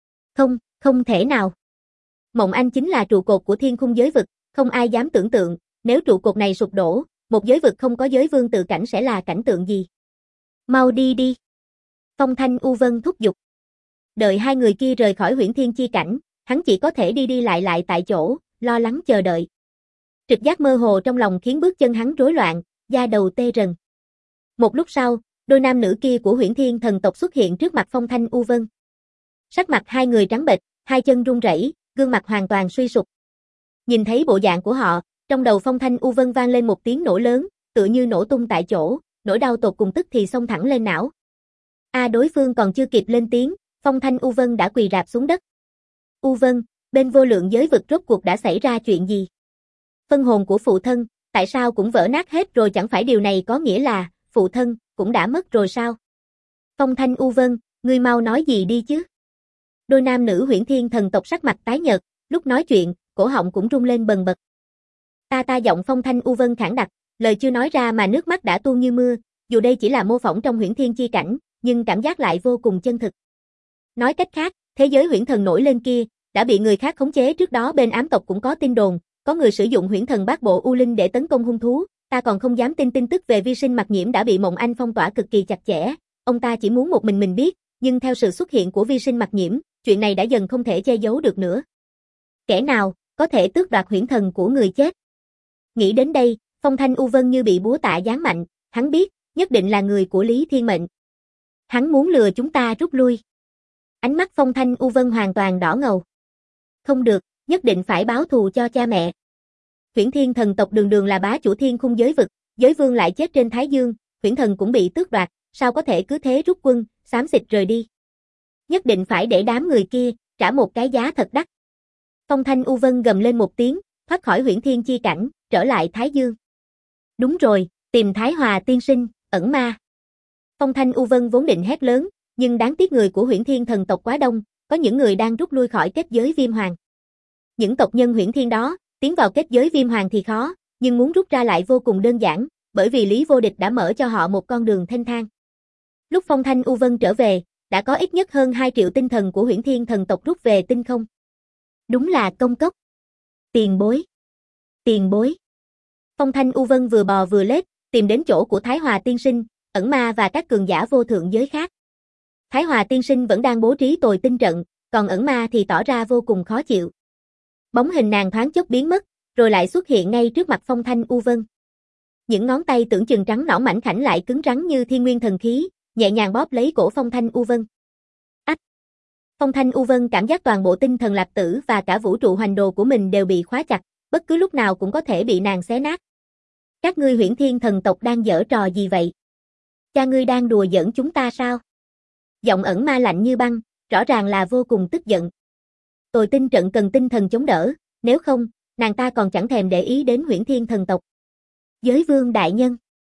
Không thể nào. Mộng Anh chính là trụ cột của thiên khung giới vực, không ai dám tưởng tượng, nếu trụ cột này sụp đổ, một giới vực không có giới vương tự cảnh sẽ là cảnh tượng gì. Mau đi đi. Phong Thanh U Vân thúc giục. Đợi hai người kia rời khỏi Huyễn Thiên chi cảnh, hắn chỉ có thể đi đi lại tại chỗ, lo lắng chờ đợi. Trực giác mơ hồ trong lòng khiến bước chân hắn rối loạn, da đầu tê rần. Một lúc sau, đôi nam nữ kia của Huyễn Thiên thần tộc xuất hiện trước mặt Phong Thanh U Vân. Sắc mặt hai người trắng bệch, hai chân run rẩy, gương mặt hoàn toàn suy sụp. Nhìn thấy bộ dạng của họ, trong đầu Phong Thanh U Vân vang lên một tiếng nổ lớn, tựa như nổ tung tại chỗ, nỗi đau tột cùng tức thì xông thẳng lên não. Đối phương còn chưa kịp lên tiếng, Phong Thanh U Vân đã quỳ rạp xuống đất. U Vân, bên vô lượng giới vực rốt cuộc đã xảy ra chuyện gì? Phân hồn của phụ thân, tại sao cũng vỡ nát hết rồi, chẳng phải điều này có nghĩa là phụ thân cũng đã mất rồi sao? Phong Thanh U Vân, ngươi mau nói gì đi chứ? Đôi nam nữ Huyễn Thiên thần tộc sắc mặt tái nhợt, lúc nói chuyện, cổ họng cũng rung lên bần bật. Ta giọng Phong Thanh U Vân khản đặc, lời chưa nói ra mà nước mắt đã tuôn như mưa, dù đây chỉ là mô phỏng trong Huyễn Thiên chi cảnh, nhưng cảm giác lại vô cùng chân thực. Nói cách khác, thế giới huyễn thần nổi lên kia, đã bị người khác khống chế, trước đó bên ám tộc cũng có tin đồn, có người sử dụng huyễn thần bát bộ U Linh để tấn công hung thú, ta còn không dám tin tin tức về Vi Sinh Mặc Nhiễm đã bị Mộng Anh phong tỏa cực kỳ chặt chẽ, ông ta chỉ muốn một mình biết, nhưng theo sự xuất hiện của vi sinh mặc nhiễm, chuyện này đã dần không thể che giấu được nữa. Kẻ nào có thể tước đoạt huyễn thần của người chết? Nghĩ đến đây, Phong Thanh U Vân như bị búa tạ giáng mạnh, hắn biết, nhất định là người của Lý Thiên Mệnh. Hắn muốn lừa chúng ta rút lui. Ánh mắt Phong Thanh U Vân hoàn toàn đỏ ngầu. Không được, nhất định phải báo thù cho cha mẹ. Huyễn Thiên thần tộc đường đường là bá chủ thiên khung giới vực, giới vương lại chết trên Thái Dương, huyễn thần cũng bị tước đoạt, sao có thể cứ thế rút quân, xám xịt rời đi. Nhất định phải để đám người kia trả một cái giá thật đắt. Phong Thanh U Vân gầm lên một tiếng, thoát khỏi Huyễn Thiên chi cảnh, trở lại Thái Dương. Đúng rồi, tìm Thái Hòa tiên sinh, ẩn ma. Phong Thanh U Vân vốn định hét lớn, nhưng đáng tiếc người của Huyễn Thiên thần tộc quá đông, có những người đang rút lui khỏi kết giới Viêm Hoàng. Những tộc nhân Huyễn Thiên đó, tiến vào kết giới Viêm Hoàng thì khó, nhưng muốn rút ra lại vô cùng đơn giản, bởi vì Lý Vô Địch đã mở cho họ một con đường thênh thang. Lúc Phong Thanh U Vân trở về, đã có ít nhất hơn 2 triệu tinh thần của Huyễn Thiên thần tộc rút về tinh không. Đúng là công cốc. Tiền bối. Tiền bối. Phong Thanh U Vân vừa bò vừa lết, tìm đến chỗ của Thái Hòa tiên sinh, ẩn ma và các cường giả vô thượng giới khác. Thái Hòa tiên sinh vẫn đang bố trí tồi tinh trận, còn ẩn ma thì tỏ ra vô cùng khó chịu. Bóng hình nàng thoáng chốc biến mất, rồi lại xuất hiện ngay trước mặt Phong Thanh U Vân. Những ngón tay tưởng chừng trắng nõn mảnh khảnh lại cứng rắn như thiên nguyên thần khí, nhẹ nhàng bóp lấy cổ Phong Thanh U Vân. Ách! Phong Thanh U Vân cảm giác toàn bộ tinh thần lạc tử và cả vũ trụ hoành đồ của mình đều bị khóa chặt, bất cứ lúc nào cũng có thể bị nàng xé nát. Các ngươi Huyễn Thiên thần tộc đang giở trò gì vậy? Cha ngươi đang đùa giỡn chúng ta sao? Giọng ẩn ma lạnh như băng, rõ ràng là vô cùng tức giận. Tồi tinh trận cần tinh thần chống đỡ, nếu không, nàng ta còn chẳng thèm để ý đến Huyễn Thiên thần tộc. Giới vương đại nhân.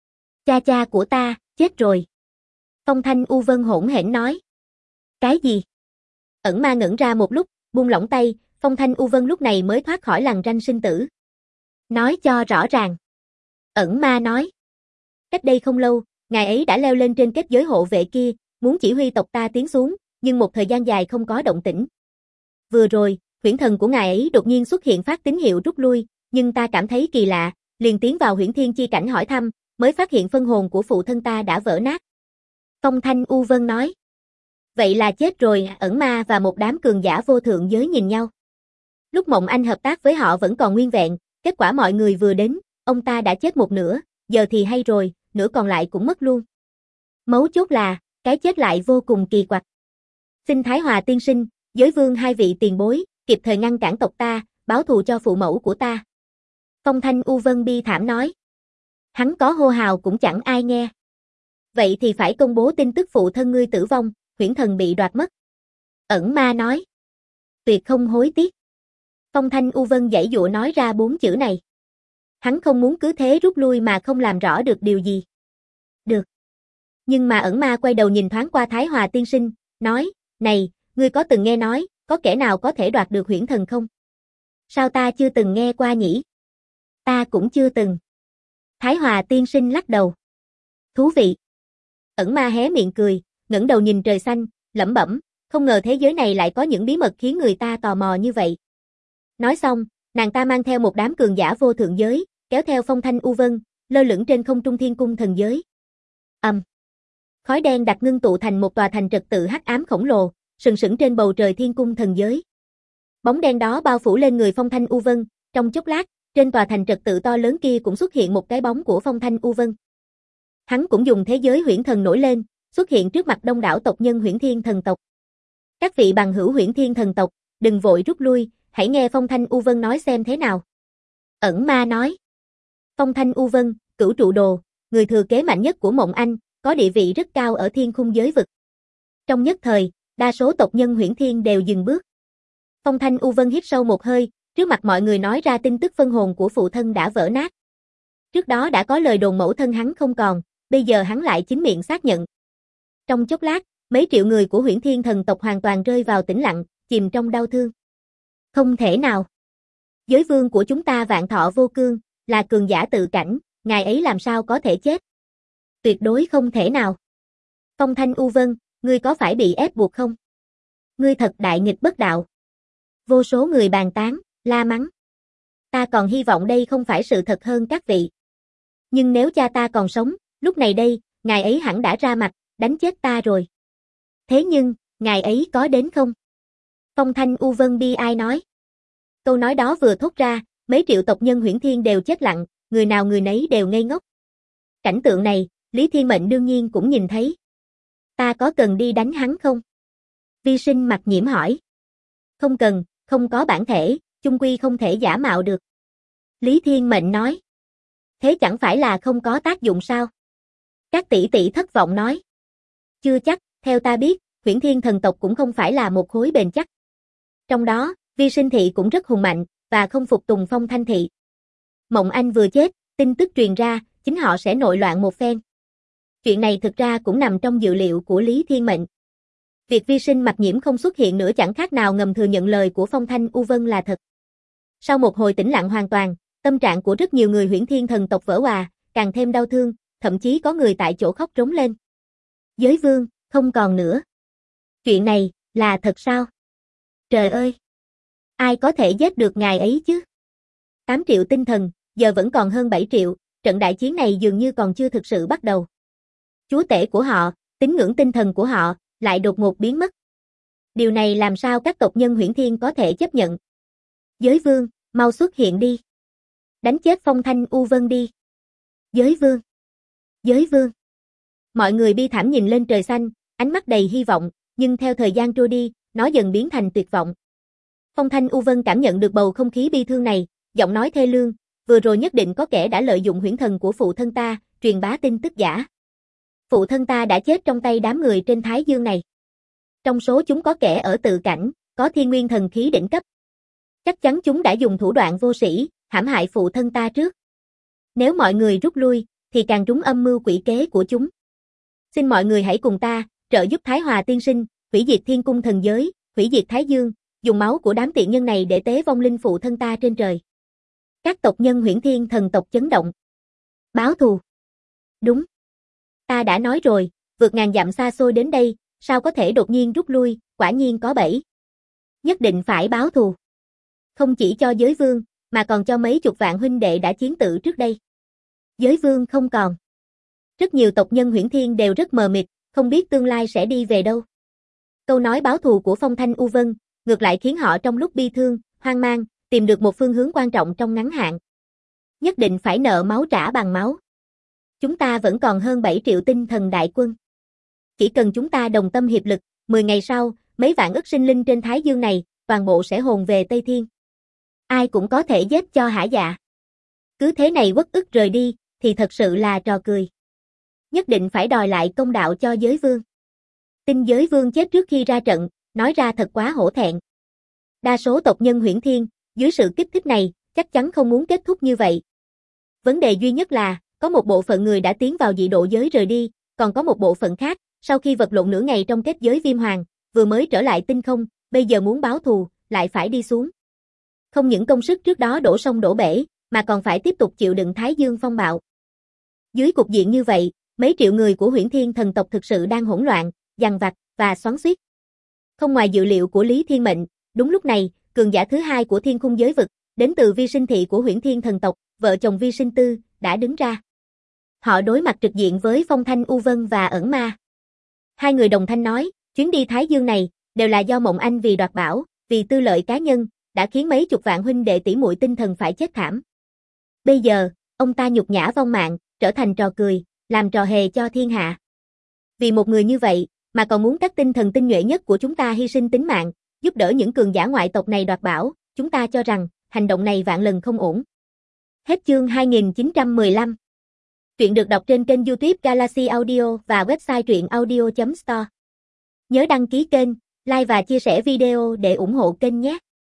Cha của ta, chết rồi. Phong Thanh U Vân hỗn hển nói. Cái gì? Ẩn ma ngẩn ra một lúc, buông lỏng tay, Phong Thanh U Vân lúc này mới thoát khỏi lằn ranh sinh tử. Nói cho rõ ràng. Ẩn ma nói. Cách đây không lâu, ngài ấy đã leo lên trên kết giới hộ vệ kia, muốn chỉ huy tộc ta tiến xuống, nhưng một thời gian dài không có động tĩnh. Vừa rồi, huyễn thần của ngài ấy đột nhiên xuất hiện phát tín hiệu rút lui, nhưng ta cảm thấy kỳ lạ, liền tiến vào Huyễn Thiên chi cảnh hỏi thăm, mới phát hiện phân hồn của phụ thân ta đã vỡ nát. Phong Thanh U Vân nói. Vậy là chết rồi, ẩn ma và một đám cường giả vô thượng giới nhìn nhau. Lúc Mộng Anh hợp tác với họ vẫn còn nguyên vẹn, kết quả mọi người vừa đến, ông ta đã chết một nửa, giờ thì hay rồi, nửa còn lại cũng mất luôn. Mấu chốt là, cái chết lại vô cùng kỳ quặc. Xin Thái Hòa tiên sinh, giới vương hai vị tiền bối, kịp thời ngăn cản tộc ta, báo thù cho phụ mẫu của ta. Phong Thanh U Vân bi thảm nói. Hắn có hô hào cũng chẳng ai nghe. Vậy thì phải công bố tin tức phụ thân ngươi tử vong, huyễn thần bị đoạt mất. Ẩn ma nói. Tuyệt không hối tiếc. Phong Thanh U Vân giãy giụa nói ra 4 chữ này. Hắn không muốn cứ thế rút lui mà không làm rõ được điều gì. Được. Nhưng mà ẩn ma quay đầu nhìn thoáng qua Thái Hòa tiên sinh, nói, này, ngươi có từng nghe nói, có kẻ nào có thể đoạt được huyễn thần không? Sao ta chưa từng nghe qua nhỉ? Ta cũng chưa từng. Thái Hòa tiên sinh lắc đầu. Thú vị. Ẩn ma hé miệng cười, ngẩng đầu nhìn trời xanh, lẩm bẩm, không ngờ thế giới này lại có những bí mật khiến người ta tò mò như vậy. Nói xong, nàng ta mang theo một đám cường giả vô thượng giới, kéo theo Phong Thanh U Vân, lơ lửng trên không trung thiên cung thần giới. Khói đen đặc ngưng tụ thành một tòa thành trật tự hắc ám khổng lồ, sừng sững trên bầu trời thiên cung thần giới. Bóng đen đó bao phủ lên người Phong Thanh U Vân, trong chốc lát, trên tòa thành trật tự to lớn kia cũng xuất hiện một cái bóng của Phong Thanh U Vân. Hắn cũng dùng thế giới huyễn thần nổi lên, xuất hiện trước mặt đông đảo tộc nhân Huyễn Thiên thần tộc. Các vị bằng hữu Huyễn Thiên thần tộc, đừng vội rút lui, hãy nghe Phong Thanh U Vân nói xem thế nào. Ẩn ma nói. Phong Thanh U Vân, cửu trụ đồ, người thừa kế mạnh nhất của Mộng Anh, có địa vị rất cao ở thiên khung giới vực. Trong nhất thời, đa số tộc nhân Huyễn Thiên đều dừng bước. Phong Thanh U Vân hít sâu một hơi, trước mặt mọi người nói ra tin tức phân hồn của phụ thân đã vỡ nát. Trước đó đã có lời đồn mẫu thân hắn không còn, bây giờ hắn lại chính miệng xác nhận. Trong chốc lát, mấy triệu người của Huyễn Thiên thần tộc hoàn toàn rơi vào tĩnh lặng, chìm trong đau thương. Không thể nào. Giới vương của chúng ta Vạn Thọ Vô Cương, là cường giả tự cảnh, ngài ấy làm sao có thể chết? Tuyệt đối không thể nào. Phong Thanh U Vân, ngươi có phải bị ép buộc không? Ngươi thật đại nghịch bất đạo. Vô số người bàn tán, la mắng. Ta còn hy vọng đây không phải sự thật hơn các vị. Nhưng nếu cha ta còn sống, lúc này đây, ngài ấy hẳn đã ra mặt, đánh chết ta rồi. Thế nhưng, ngài ấy có đến không? Phong Thanh U Vân bi ai nói. Câu nói đó vừa thốt ra, mấy triệu tộc nhân Huyễn Thiên đều chết lặng, người nào người nấy đều ngây ngốc. Cảnh tượng này, Lý Thiên Mệnh đương nhiên cũng nhìn thấy. Ta có cần đi đánh hắn không? Vi Sinh mặt nhiễm hỏi. Không cần, không có bản thể, chung quy không thể giả mạo được. Lý Thiên Mệnh nói. Thế chẳng phải là không có tác dụng sao? Các tỷ tỷ thất vọng nói. Chưa chắc, theo ta biết, Huyễn Thiên thần tộc cũng không phải là một khối bền chắc. Trong đó, Vi Sinh thị cũng rất hùng mạnh, và không phục tùng Phong Thanh thị. Mộng Anh vừa chết, tin tức truyền ra, chính họ sẽ nội loạn một phen. Chuyện này thực ra cũng nằm trong dự liệu của Lý Thiên Mệnh. Việc Vi Sinh Mặc Nhiễm không xuất hiện nữa chẳng khác nào ngầm thừa nhận lời của Phong Thanh U Vân là thật. Sau một hồi tĩnh lặng hoàn toàn, tâm trạng của rất nhiều người Huyễn Thiên thần tộc vỡ òa, càng thêm đau thương, thậm chí có người tại chỗ khóc rống lên. Giới vương, không còn nữa. Chuyện này, là thật sao? Trời ơi! Ai có thể giết được ngài ấy chứ? 8 triệu tinh thần, giờ vẫn còn hơn 7 triệu, trận đại chiến này dường như còn chưa thực sự bắt đầu. Chúa tể của họ, tín ngưỡng tinh thần của họ, lại đột ngột biến mất. Điều này làm sao các tộc nhân Huyễn Thiên có thể chấp nhận? Giới vương, mau xuất hiện đi. Đánh chết Phong Thanh U Vân đi. Giới vương. Giới vương. Mọi người bi thảm nhìn lên trời xanh, ánh mắt đầy hy vọng, nhưng theo thời gian trôi đi, nó dần biến thành tuyệt vọng. Phong Thanh U Vân cảm nhận được bầu không khí bi thương này, giọng nói thê lương, vừa rồi nhất định có kẻ đã lợi dụng huyễn thần của phụ thân ta, truyền bá tin tức giả. Phụ thân ta đã chết trong tay đám người trên Thái Dương này. Trong số chúng có kẻ ở tự cảnh, có thiên nguyên thần khí đỉnh cấp. Chắc chắn chúng đã dùng thủ đoạn vô sĩ, hãm hại phụ thân ta trước. Nếu mọi người rút lui, thì càng trúng âm mưu quỷ kế của chúng. Xin mọi người hãy cùng ta, trợ giúp Thái Hòa tiên sinh, hủy diệt thiên cung thần giới, hủy diệt Thái Dương, dùng máu của đám tiện nhân này để tế vong linh phụ thân ta trên trời. Các tộc nhân Huyễn Thiên thần tộc chấn động. Báo thù. Đúng. Ta đã nói rồi, vượt ngàn dặm xa xôi đến đây, sao có thể đột nhiên rút lui, quả nhiên có bẫy. Nhất định phải báo thù. Không chỉ cho giới vương, mà còn cho mấy chục vạn huynh đệ đã chiến tử trước đây. Giới vương không còn. Rất nhiều tộc nhân Huyễn Thiên đều rất mờ mịt, không biết tương lai sẽ đi về đâu. Câu nói báo thù của Phong Thanh U Vân, ngược lại khiến họ trong lúc bi thương, hoang mang, tìm được một phương hướng quan trọng trong ngắn hạn. Nhất định phải nợ máu trả bằng máu. Chúng ta vẫn còn hơn 7 triệu tinh thần đại quân. Chỉ cần chúng ta đồng tâm hiệp lực, 10 ngày sau, mấy vạn ức sinh linh trên Thái Dương này, toàn bộ sẽ hồn về Tây Thiên. Ai cũng có thể giết cho hả dạ. Cứ thế này uất ức rời đi, thì thật sự là trò cười. Nhất định phải đòi lại công đạo cho giới vương. Tin giới vương chết trước khi ra trận, nói ra thật quá hổ thẹn. Đa số tộc nhân Huyễn Thiên, dưới sự kích thích này, chắc chắn không muốn kết thúc như vậy. Vấn đề duy nhất là, có một bộ phận người đã tiến vào dị độ giới rời đi, còn có một bộ phận khác, sau khi vật lộn nửa ngày trong kết giới viêm hoàng, vừa mới trở lại tinh không, bây giờ muốn báo thù, lại phải đi xuống. Không những công sức trước đó đổ sông đổ bể, mà còn phải tiếp tục chịu đựng Thái Dương phong bạo. Dưới cục diện như vậy, mấy triệu người của Huyễn Thiên thần tộc thực sự đang hỗn loạn, giằng vặt và xoắn xuýt. Không ngoài dự liệu của Lý Thiên Mệnh, đúng lúc này, cường giả thứ hai của thiên khung giới vực, đến từ Vi Sinh thị của Huyễn Thiên thần tộc, vợ chồng Vi Sinh Tư, đã đứng ra. Họ đối mặt trực diện với Phong Thanh U Vân và Ẩn Ma. Hai người đồng thanh nói, chuyến đi Thái Dương này, đều là do Mộng Anh vì đoạt bảo, vì tư lợi cá nhân, đã khiến mấy chục vạn huynh đệ tỷ muội tinh thần phải chết thảm. Bây giờ, ông ta nhục nhã vong mạng, trở thành trò cười, làm trò hề cho thiên hạ. Vì một người như vậy, mà còn muốn các tinh thần tinh nhuệ nhất của chúng ta hy sinh tính mạng, giúp đỡ những cường giả ngoại tộc này đoạt bảo, chúng ta cho rằng, hành động này vạn lần không ổn. Hết chương 2915. Truyện được đọc trên kênh YouTube Galaxy Audio và website truyệnaudio.store. Nhớ đăng ký kênh, like và chia sẻ video để ủng hộ kênh nhé.